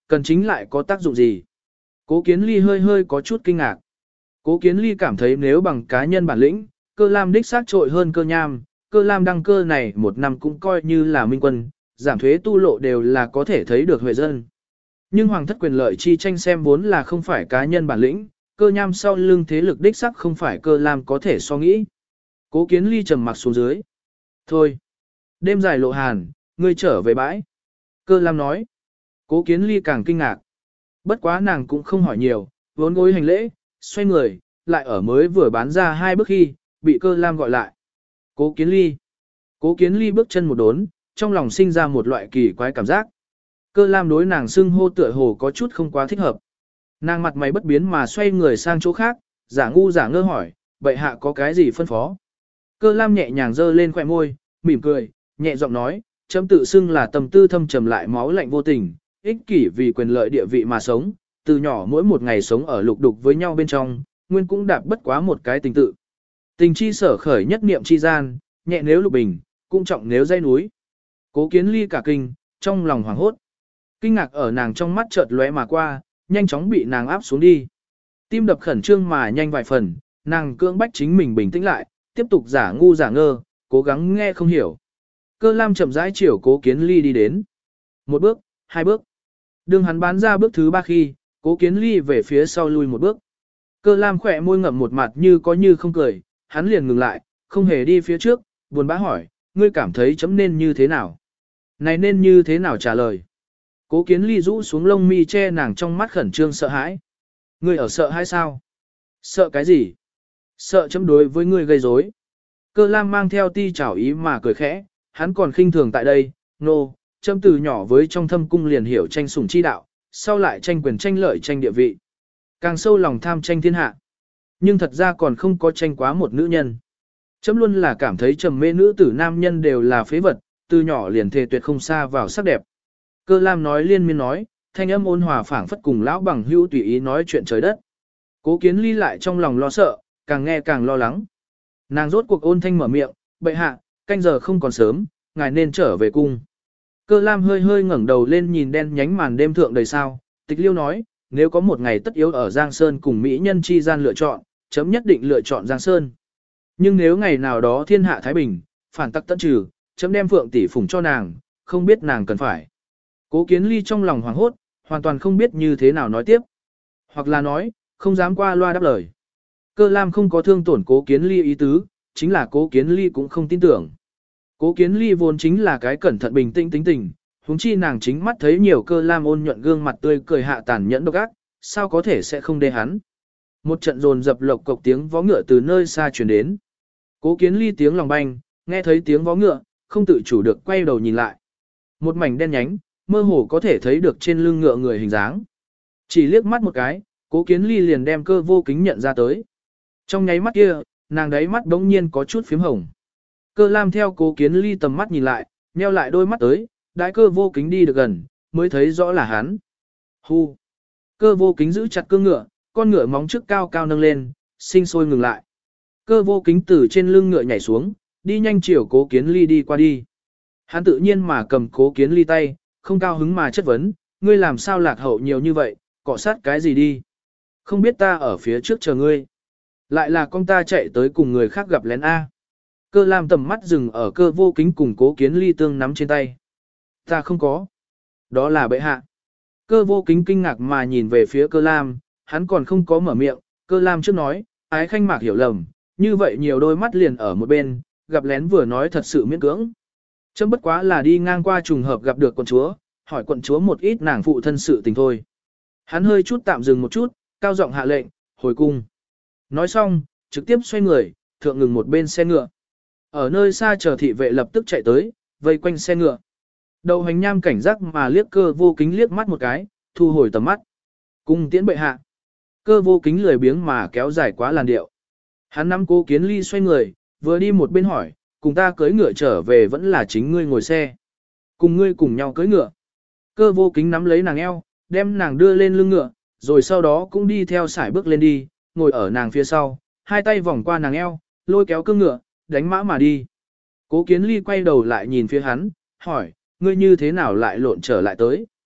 cần chính lại có tác dụng gì? Cố Kiến Ly hơi hơi có chút kinh ngạc. Cố Kiến Ly cảm thấy nếu bằng cá nhân bản lĩnh, Cơ Lam đích xác trội hơn Cơ Nham, Cơ Lam đăng cơ này một năm cũng coi như là minh quân, giảm thuế tu lộ đều là có thể thấy được huệ dân. Nhưng hoàng thất quyền lợi chi tranh xem vốn là không phải cá nhân bản lĩnh, Cơ Nham sau lưng thế lực đích sắc không phải Cơ Lam có thể so nghĩ. Cố Kiến Ly trầm mặc xuống dưới. Thôi, đêm dài lộ hàn, ngươi trở về bãi. Cơ Lam nói. Cố Kiến Ly càng kinh ngạc. Bất quá nàng cũng không hỏi nhiều, vốn gối hành lễ, xoay người, lại ở mới vừa bán ra 2 bước khi, bị Cơ Lam gọi lại. Cố Kiến Ly. Cố Kiến Ly bước chân một đốn, trong lòng sinh ra một loại kỳ quái cảm giác. Cơ Lam đối nàng xưng hô tựa hồ có chút không quá thích hợp. Nàng mặt mày bất biến mà xoay người sang chỗ khác, giả ngu giả ngơ hỏi, bệ hạ có cái gì phân phó? Cơ Lam nhẹ nhàng giơ lên khóe môi, mỉm cười, nhẹ giọng nói, chấm tự xưng là tâm tư thâm trầm lại máu lạnh vô tình, ích kỷ vì quyền lợi địa vị mà sống, từ nhỏ mỗi một ngày sống ở lục đục với nhau bên trong, nguyên cũng đạp bất quá một cái tình tự. Tình chi sở khởi nhất niệm chi gian, nhẹ nếu lục bình, cũng trọng nếu dây núi. Cố Kiến Ly cả kinh, trong lòng hoảng hốt. Kinh ngạc ở nàng trong mắt chợt lóe mà qua, nhanh chóng bị nàng áp xuống đi. Tim đập khẩn trương mà nhanh vài phần, nàng cưỡng bách chính mình bình tĩnh lại, tiếp tục giả ngu giả ngơ, cố gắng nghe không hiểu. Cơ Lam chậm rãi chiều Cố Kiến Ly đi đến. 1 bước, 2 bước. Đường hắn bán ra bước thứ 3 khi, Cố Kiến Ly về phía sau lui 1 bước. Cơ Lam khỏe môi ngậm một mặt như có như không cười, hắn liền ngừng lại, không hề đi phía trước, buồn bã hỏi, ngươi cảm thấy chấm nên như thế nào? Này nên như thế nào trả lời? Cố Kiến Ly rũ xuống lông mi che nàng trong mắt khẩn trương sợ hãi. Ngươi ở sợ hãi sao? Sợ cái gì? Sợ chấm đối với ngươi gây rối. Cơ Lam mang theo ti chảo ý mà cười khẽ, hắn còn khinh thường tại đây, nô, chấm từ nhỏ với trong thâm cung liền hiểu tranh sủng chi đạo, sau lại tranh quyền tranh lợi tranh địa vị. Càng sâu lòng tham tranh thiên hạ. Nhưng thật ra còn không có tranh quá một nữ nhân. Chấm luôn là cảm thấy trầm mê nữ tử nam nhân đều là phế vật, từ nhỏ liền thề tuyệt không xa vào sắc đẹp. Cơ Lam nói liên miên nói, thanh âm ôn hòa phảng phất cùng lão bằng hữu tùy ý nói chuyện trời đất. Cố Kiến Ly lại trong lòng lo sợ, càng nghe càng lo lắng. Nàng rốt cuộc ôn thanh mở miệng, bệ hạ, canh giờ không còn sớm, ngài nên trở về cung. Cơ Lam hơi hơi ngẩng đầu lên nhìn đen nhánh màn đêm thượng đầy sao, Tịch Liêu nói, nếu có một ngày tất yếu ở Giang Sơn cùng Mỹ nhân chi gian lựa chọn, chấm nhất định lựa chọn Giang Sơn. Nhưng nếu ngày nào đó thiên hạ Thái Bình, phản tắc tận trừ, chấm đem Phượng tỷ phủng cho nàng, không biết nàng cần phải. Cố Kiến Ly trong lòng hoảng hốt, hoàn toàn không biết như thế nào nói tiếp. Hoặc là nói, không dám qua loa đáp lời. Cơ Lam không có thương tổn Cố Kiến Ly ý tứ, chính là Cố Kiến Ly cũng không tin tưởng. Cố Kiến Ly vốn chính là cái cẩn thận bình tĩnh tính tình, huống chi nàng chính mắt thấy nhiều Cơ Lam ôn nhuận gương mặt tươi cười hạ tàn nhẫn độc ác, sao có thể sẽ không đê hắn. Một trận dồn dập lộc cộc tiếng vó ngựa từ nơi xa truyền đến. Cố Kiến Ly tiếng lòng banh, nghe thấy tiếng vó ngựa, không tự chủ được quay đầu nhìn lại. Một mảnh đen nhánh, mơ hồ có thể thấy được trên lưng ngựa người hình dáng. Chỉ liếc mắt một cái, Cố Kiến Ly liền đem Cơ Vô Kính nhận ra tới. Trong nháy mắt kia, nàng đáy mắt bỗng nhiên có chút phím hồng. Cơ Lam theo Cố Kiến Ly tầm mắt nhìn lại, nheo lại đôi mắt tới, đại Cơ Vô Kính đi được gần, mới thấy rõ là hắn. Hu! Cơ Vô Kính giữ chặt cương ngựa, con ngựa móng trước cao cao nâng lên, sinh sôi ngừng lại. Cơ Vô Kính từ trên lưng ngựa nhảy xuống, đi nhanh chiều Cố Kiến Ly đi qua đi. Hắn tự nhiên mà cầm Cố Kiến Ly tay, không cao hứng mà chất vấn, ngươi làm sao lạc hậu nhiều như vậy, cọ sát cái gì đi. Không biết ta ở phía trước chờ ngươi. Lại là con ta chạy tới cùng người khác gặp lén A. Cơ Lam tầm mắt dừng ở Cơ Vô Kính cùng Cố Kiến Ly tương nắm trên tay. Ta không có. Đó là bệ hạ. Cơ Vô Kính kinh ngạc mà nhìn về phía Cơ Lam, hắn còn không có mở miệng. Cơ Lam trước nói, ái khanh mạc hiểu lầm, như vậy nhiều đôi mắt liền ở một bên, gặp lén vừa nói thật sự miễn cưỡng. Chấm bất quá là đi ngang qua trùng hợp gặp được quận chúa, hỏi quận chúa một ít nàng phụ thân sự tình thôi. Hắn hơi chút tạm dừng một chút, cao giọng hạ lệnh, hồi cung. Nói xong, trực tiếp xoay người, thượng ngừng một bên xe ngựa. Ở nơi xa chờ thị vệ lập tức chạy tới, vây quanh xe ngựa. Đầu hành nham cảnh giác mà liếc Cơ Vô Kính liếc mắt một cái, thu hồi tầm mắt. Cung tiễn bệ hạ. Cơ Vô Kính lười biếng mà kéo dài quá làn điệu. Hắn nắm Cố Kiến Ly xoay người, vừa đi một bên hỏi, cùng ta cưỡi ngựa trở về vẫn là chính ngươi ngồi xe. Cùng ngươi cùng nhau cưỡi ngựa. Cơ Vô Kính nắm lấy nàng eo, đem nàng đưa lên lưng ngựa, rồi sau đó cũng đi theo sải bước lên đi, ngồi ở nàng phía sau, hai tay vòng qua nàng eo, lôi kéo cương ngựa, đánh mã mà đi. Cố Kiến Ly quay đầu lại nhìn phía hắn, hỏi, ngươi như thế nào lại lộn trở lại tới?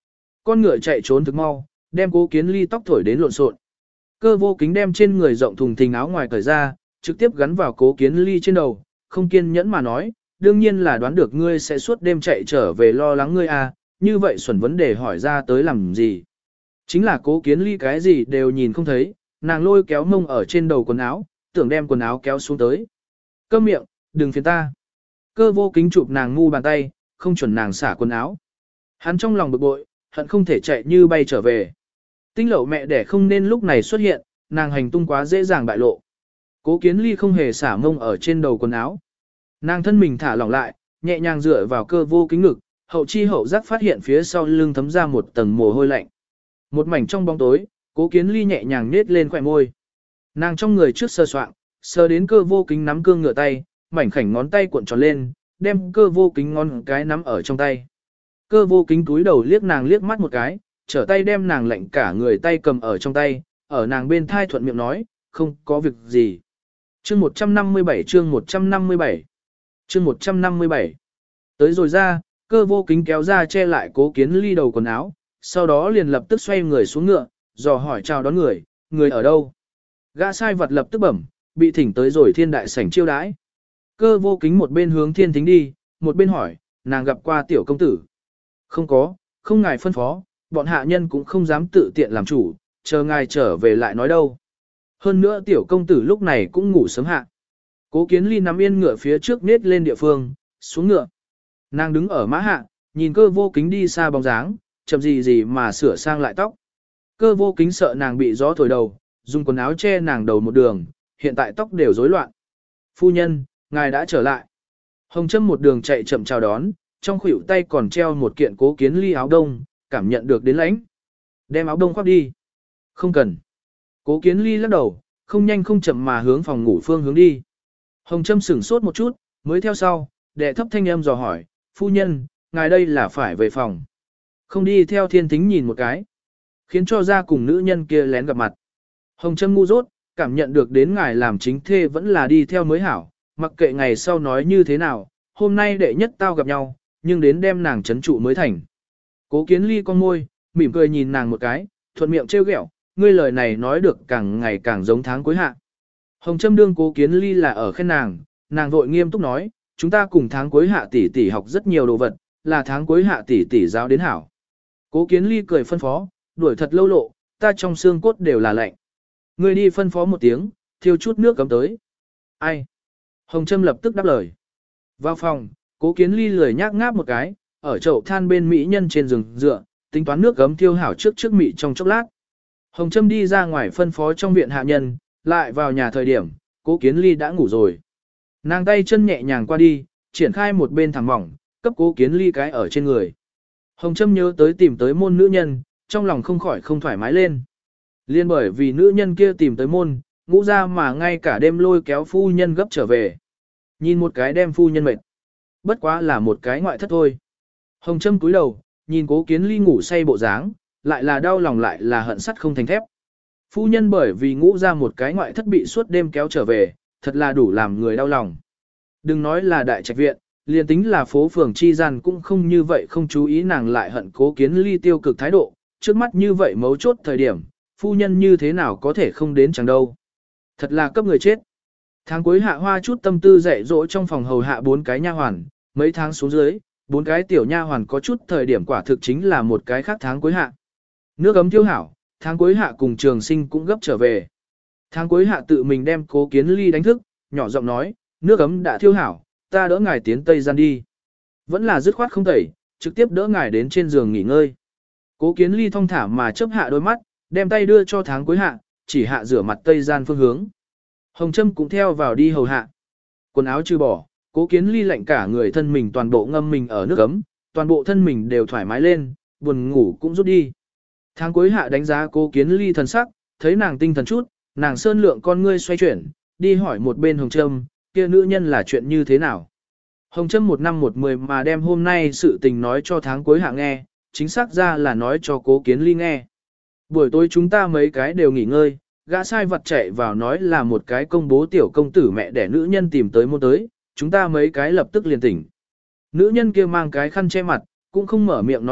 con ngựa chạy trốn thực mau, đem Cố Kiến Ly tóc thổi đến lộn xộn. Cơ vô kính đem trên người rộng thùng thình áo ngoài cởi ra, trực tiếp gắn vào Cố Kiến Ly trên đầu, không kiên nhẫn mà nói, đương nhiên là đoán được ngươi sẽ suốt đêm chạy trở về lo lắng ngươi à, như vậy xuẩn vấn đề hỏi ra tới làm gì. Chính là Cố Kiến Ly cái gì đều nhìn không thấy, nàng lôi kéo mông ở trên đầu quần áo, tưởng đem quần áo kéo xuống tới. Câm miệng, đừng phiền ta. Cơ vô kính chụp nàng ngu bàn tay, không chuẩn nàng xả quần áo. Hắn trong lòng bực bội, hận không thể chạy như bay trở về. Tinh lậu mẹ đẻ không nên lúc này xuất hiện, nàng hành tung quá dễ dàng bại lộ. Cố Kiến Ly không hề xả mông ở trên đầu quần áo. Nàng thân mình thả lỏng lại, nhẹ nhàng dựa vào cơ vô kính ngực, hậu chi hậu giác phát hiện phía sau lưng thấm ra một tầng mồ hôi lạnh. Một mảnh trong bóng tối, Cố Kiến Ly nhẹ nhàng nết lên khỏe môi. Nàng trong người trước sơ soạn, sờ đến cơ vô kính nắm cương ngựa tay, mảnh khảnh ngón tay cuộn tròn lên, đem cơ vô kính ngón cái nắm ở trong tay. Cơ vô kính túi đầu liếc nàng liếc mắt một cái, trở tay đem nàng lạnh cả người tay cầm ở trong tay, ở nàng bên thai thuận miệng nói, không có việc gì. Chương 157 chương 157 chương 157 Tới rồi ra, cơ vô kính kéo ra che lại Cố Kiến Ly đầu quần áo, sau đó liền lập tức xoay người xuống ngựa, dò hỏi chào đón người ở đâu. Gã sai vật lập tức bẩm, bị thỉnh tới rồi thiên đại sảnh chiêu đãi. Cơ vô kính một bên hướng thiên thính đi, một bên hỏi, nàng gặp qua tiểu công tử. Không có, không ngài phân phó, bọn hạ nhân cũng không dám tự tiện làm chủ, chờ ngài trở về lại nói đâu. Hơn nữa tiểu công tử lúc này cũng ngủ sớm hạ. Cố Kiến Ly nắm yên ngựa phía trước nết lên địa phương, xuống ngựa. Nàng đứng ở mã hạ, nhìn cơ vô kính đi xa bóng dáng, chậm gì mà sửa sang lại tóc. Cơ vô kính sợ nàng bị gió thổi đầu, dùng quần áo che nàng đầu một đường, hiện tại tóc đều rối loạn. Phu nhân, ngài đã trở lại. Hồng Trâm một đường chạy chậm chào đón, trong khuỷu tay còn treo một kiện Cố Kiến Ly áo đông, cảm nhận được đến lãnh. Đem áo đông khoác đi. Không cần. Cố Kiến Ly lắc đầu, không nhanh không chậm mà hướng phòng ngủ phương hướng đi. Hồng Trâm sửng sốt một chút, mới theo sau, đệ thấp thanh âm dò hỏi, phu nhân, ngài đây là phải về phòng. Không đi theo thiên tính nhìn một cái. Khiến cho ra cùng nữ nhân kia lén gặp mặt. Hồng Trâm ngu dốt, cảm nhận được đến ngài làm chính thê vẫn là đi theo mới hảo, mặc kệ ngày sau nói như thế nào, hôm nay đệ nhất tao gặp nhau, nhưng đến đem nàng chấn trụ mới thành. Cố Kiến Ly con môi, mỉm cười nhìn nàng một cái, thuận miệng trêu ghẹo, ngươi lời này nói được càng ngày càng giống tháng cuối hạ. Hồng Trâm đương Cố Kiến Ly là ở khen nàng vội nghiêm túc nói, chúng ta cùng tháng cuối hạ tỷ tỷ học rất nhiều đồ vật, là tháng cuối hạ tỷ tỷ giáo đến hảo. Cố Kiến Ly cười phân phó, đuổi thật lâu lộ, ta trong xương cốt đều là lạnh. Ngươi đi phân phó một tiếng, thiêu chút nước cấm tới. Ai? Hồng Trâm lập tức đáp lời. Vào phòng, Cố Kiến Ly lười nhác ngáp một cái, ở chậu than bên mỹ nhân trên giường dựa, tính toán nước cấm thiêu hảo trước mị trong chốc lát. Hồng Trâm đi ra ngoài phân phó trong viện hạ nhân, lại vào nhà thời điểm, Cố Kiến Ly đã ngủ rồi. Nàng tay chân nhẹ nhàng qua đi, triển khai một bên thẳng mỏng, cấp Cố Kiến Ly cái ở trên người. Hồng Trâm nhớ tới tìm tới môn nữ nhân, trong lòng không khỏi không thoải mái lên. Liên bởi vì nữ nhân kia tìm tới môn, ngũ ra mà ngay cả đêm lôi kéo phu nhân gấp trở về. Nhìn một cái đem phu nhân mệt. Bất quá là một cái ngoại thất thôi. Hồng Trâm cúi đầu, nhìn Cố Kiến Ly ngủ say bộ dáng, lại là đau lòng lại là hận sắt không thành thép. Phu nhân bởi vì ngũ ra một cái ngoại thất bị suốt đêm kéo trở về, thật là đủ làm người đau lòng. Đừng nói là đại trạch viện, liền tính là phố phường chi gian cũng không như vậy không chú ý nàng lại hận Cố Kiến Ly tiêu cực thái độ, trước mắt như vậy mấu chốt thời điểm, phu nhân như thế nào có thể không đến chẳng đâu. Thật là cấp người chết. Tháng cuối hạ hoa chút tâm tư dạy dỗ trong phòng hầu hạ 4 cái nha hoàn, mấy tháng xuống dưới, 4 cái tiểu nha hoàn có chút thời điểm quả thực chính là một cái khác tháng cuối hạ. Nước ấm thiêu hảo, tháng cuối hạ cùng Trường Sinh cũng gấp trở về. Tháng cuối hạ tự mình đem Cố Kiến Ly đánh thức, nhỏ giọng nói, nước ấm đã thiêu hảo, ta đỡ ngài tiến tây gian đi. Vẫn là dứt khoát không tẩy, trực tiếp đỡ ngài đến trên giường nghỉ ngơi. Cố Kiến Ly thong thả mà chớp hạ đôi mắt, đem tay đưa cho tháng cuối hạ, chỉ hạ rửa mặt tây gian phương hướng. Hồng Trâm cũng theo vào đi hầu hạ. Quần áo trừ bỏ, Cố Kiến Ly lạnh cả người thân mình toàn bộ ngâm mình ở nước ấm, toàn bộ thân mình đều thoải mái lên, buồn ngủ cũng rút đi. Tháng cuối hạ đánh giá Cố Kiến Ly thần sắc, thấy nàng tinh thần chút, nàng sơn lượng con ngươi xoay chuyển, đi hỏi một bên Hồng Trâm, kia nữ nhân là chuyện như thế nào. Hồng Trâm một năm một mười mà đem hôm nay sự tình nói cho tháng cuối hạ nghe, chính xác ra là nói cho Cố Kiến Ly nghe. Buổi tối chúng ta mấy cái đều nghỉ ngơi, gã sai vật chạy vào nói là một cái công bố tiểu công tử mẹ đẻ nữ nhân tìm tới môn tới, chúng ta mấy cái lập tức liền tỉnh. Nữ nhân kia mang cái khăn che mặt, cũng không mở miệng nói chuyện,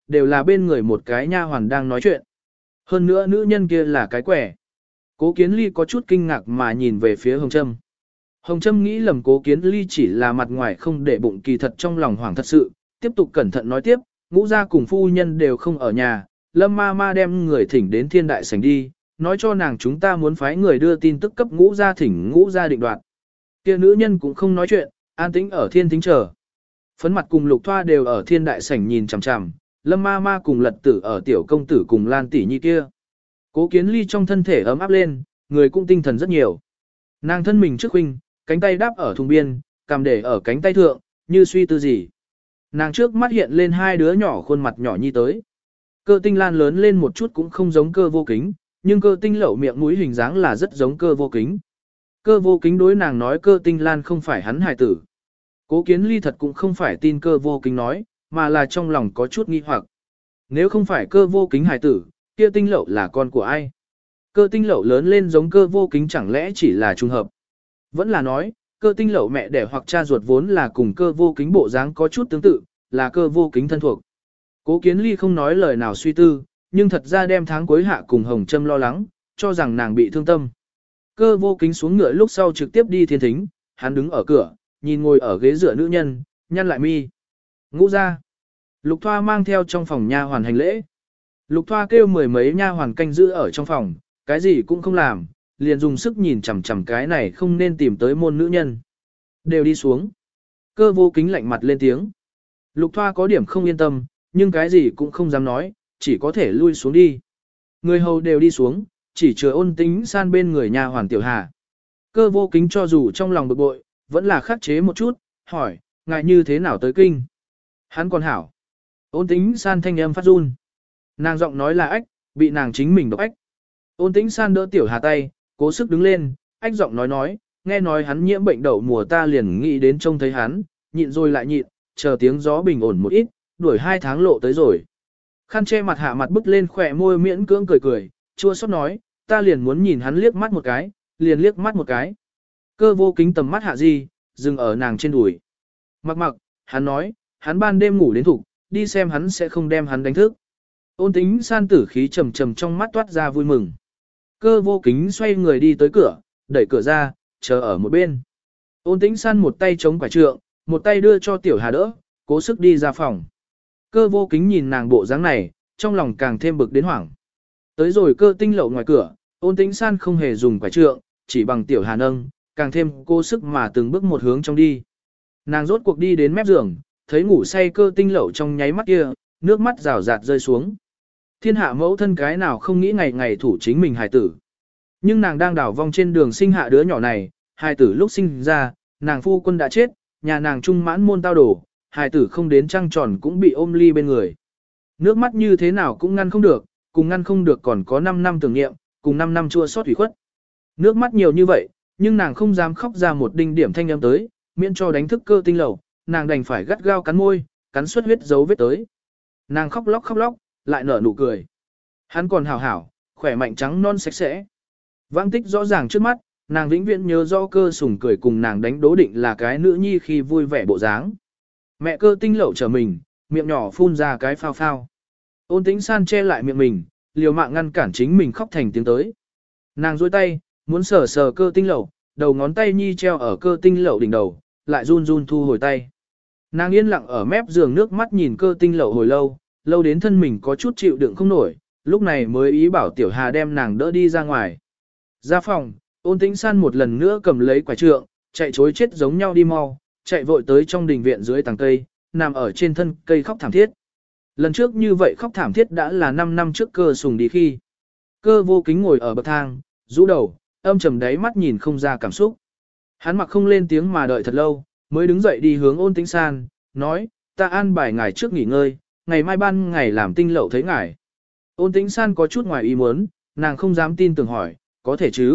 đều là bên người một cái nha hoàn đang nói chuyện. Hơn nữa nữ nhân kia là cái quẻ. Cố Kiến Ly có chút kinh ngạc mà nhìn về phía Hồng Trâm. Hồng Trâm nghĩ lầm Cố Kiến Ly chỉ là mặt ngoài không để bụng, kỳ thật trong lòng hoảng thật sự, tiếp tục cẩn thận nói tiếp, ngũ gia cùng phu nhân đều không ở nhà, Lâm ma ma đem người thỉnh đến thiên đại sảnh đi, nói cho nàng chúng ta muốn phái người đưa tin tức cấp ngũ gia thỉnh ngũ gia định đoạt. Kia nữ nhân cũng không nói chuyện, an tĩnh ở thiên thính chờ. Phấn mặt cùng Lục Thoa đều ở thiên đại sảnh nhìn chằm chằm, Lâm ma ma cùng Lật Tử ở tiểu công tử cùng Lan tỷ nhi kia. Cố Kiến Ly trong thân thể ấm áp lên, người cũng tinh thần rất nhiều. Nàng thân mình trước huynh, cánh tay đáp ở thùng biên, cầm để ở cánh tay thượng, như suy tư gì. Nàng trước mắt hiện lên hai đứa nhỏ khuôn mặt nhỏ nhi tới. Cơ Tinh Lan lớn lên một chút cũng không giống Cơ Vô Kính, nhưng Cơ Tinh Lậu miệng mũi hình dáng là rất giống Cơ Vô Kính. Cơ Vô Kính đối nàng nói Cơ Tinh Lan không phải hắn hài tử. Cố Kiến Ly thật cũng không phải tin Cơ Vô Kính nói, mà là trong lòng có chút nghi hoặc. Nếu không phải Cơ Vô Kính hài tử, kia Tinh Lậu là con của ai? Cơ Tinh Lậu lớn lên giống Cơ Vô Kính chẳng lẽ chỉ là trùng hợp? Vẫn là nói, Cơ Tinh Lậu mẹ đẻ hoặc cha ruột vốn là cùng Cơ Vô Kính bộ dáng có chút tương tự, là Cơ Vô Kính thân thuộc. Cố Kiến Ly không nói lời nào suy tư, nhưng thật ra đem tháng cuối hạ cùng Hồng Trâm lo lắng, cho rằng nàng bị thương tâm. Cơ Vô Kính xuống ngựa lúc sau trực tiếp đi thiên thính, hắn đứng ở cửa, nhìn ngồi ở ghế dựa nữ nhân, nhăn lại mi. Ngũ ra. Lục Thoa mang theo trong phòng nha hoàn hành lễ. Lục Thoa kêu mười mấy nha hoàn canh giữ ở trong phòng, cái gì cũng không làm, liền dùng sức nhìn chằm chằm cái này không nên tìm tới môn nữ nhân. Đều đi xuống. Cơ Vô Kính lạnh mặt lên tiếng. Lục Thoa có điểm không yên tâm, nhưng cái gì cũng không dám nói, chỉ có thể lui xuống đi. Người hầu đều đi xuống, chỉ chừa Ôn Tĩnh San bên người nhà hoàn Tiểu Hà. Cơ Vô Kính cho dù trong lòng bực bội, vẫn là khắc chế một chút, hỏi, ngài như thế nào tới kinh? Hắn còn hảo. Ôn Tĩnh San thanh âm phát run. Nàng giọng nói là ách, bị nàng chính mình độc ách. Ôn Tĩnh San đỡ Tiểu Hà tay, cố sức đứng lên, ách giọng nói, nghe nói hắn nhiễm bệnh đậu mùa ta liền nghĩ đến trông thấy hắn, nhịn rồi lại nhịn, chờ tiếng gió bình ổn một ít, đuổi 2 tháng lộ tới rồi. Khăn che mặt hạ mặt bứt lên khỏe môi miễn cưỡng cười, chua xót nói, ta liền muốn nhìn hắn liếc mắt một cái, liền liếc mắt một cái. Cơ Vô Kính tầm mắt hạ di, dừng ở nàng trên đùi. Mặc, hắn nói, hắn ban đêm ngủ đến thục, đi xem hắn sẽ không đem hắn đánh thức. Ôn Tĩnh San tử khí trầm trầm trong mắt toát ra vui mừng. Cơ Vô Kính xoay người đi tới cửa, đẩy cửa ra, chờ ở một bên. Ôn Tĩnh San một tay chống quả trượng, một tay đưa cho Tiểu Hà đỡ, cố sức đi ra phòng. Cơ Vô Kính nhìn nàng bộ dáng này, trong lòng càng thêm bực đến hoảng. Tới rồi Cơ Tinh Lậu ngoài cửa, Ôn Tĩnh San không hề dùng quả trượng, chỉ bằng Tiểu Hà nâng, càng thêm cố sức mà từng bước một hướng trong đi. Nàng rốt cuộc đi đến mép giường, thấy ngủ say Cơ Tinh Lậu trong nháy mắt kia, nước mắt rào rạt rơi xuống. Thiên hạ mẫu thân cái nào không nghĩ ngày ngày thủ chính mình hài tử. Nhưng nàng đang đảo vong trên đường sinh hạ đứa nhỏ này, hài tử lúc sinh ra, nàng phu quân đã chết, nhà nàng trung mãn môn tao đổ, hài tử không đến trăng tròn cũng bị ôm ly bên người. Nước mắt như thế nào cũng ngăn không được, cùng ngăn không được còn có 5 năm tưởng niệm, cùng 5 năm chua xót ủy khuất. Nước mắt nhiều như vậy, nhưng nàng không dám khóc ra một đinh điểm thanh âm tới, miễn cho đánh thức Cơ Tinh Lậu, nàng đành phải gắt gao cắn môi, cắn xuất huyết dấu vết tới. Nàng khóc lóc, lại nở nụ cười. Hắn còn hảo, khỏe mạnh trắng non sạch sẽ. Vãng tích rõ ràng trước mắt, nàng vĩnh viễn nhớ rõ Cơ Sủng cười cùng nàng đánh đố định là cái nữ nhi khi vui vẻ bộ dáng. Mẹ Cơ Tinh Lậu trở mình, miệng nhỏ phun ra cái phao phao. Ôn Tĩnh San che lại miệng mình, liều mạng ngăn cản chính mình khóc thành tiếng tới. Nàng duỗi tay, muốn sờ sờ Cơ Tinh Lậu, đầu ngón tay nhi treo ở Cơ Tinh Lậu đỉnh đầu, lại run run thu hồi tay. Nàng yên lặng ở mép giường nước mắt nhìn Cơ Tinh Lậu hồi lâu, lâu đến thân mình có chút chịu đựng không nổi, lúc này mới ý bảo Tiểu Hà đem nàng đỡ đi ra ngoài. Ra phòng, Ôn Tĩnh San một lần nữa cầm lấy quả trượng, chạy chối chết giống nhau đi mau, chạy vội tới trong đình viện dưới tàng cây, nằm ở trên thân cây khóc thảm thiết. Lần trước như vậy khóc thảm thiết đã là 5 năm trước Cơ Sùng đi khi. Cơ Vô Kính ngồi ở bậc thang, rũ đầu, âm trầm đáy mắt nhìn không ra cảm xúc. Hắn mặc không lên tiếng mà đợi thật lâu, mới đứng dậy đi hướng Ôn Tĩnh San, nói, ta an bài ngài trước nghỉ ngơi, ngày mai ban ngày làm Tinh Lậu thấy ngài. Ôn Tĩnh San có chút ngoài ý muốn, nàng không dám tin tưởng hỏi, có thể chứ?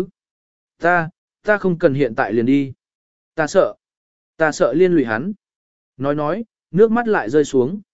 Ta không cần hiện tại liền đi. Ta sợ liên lụy hắn. Nói, nước mắt lại rơi xuống.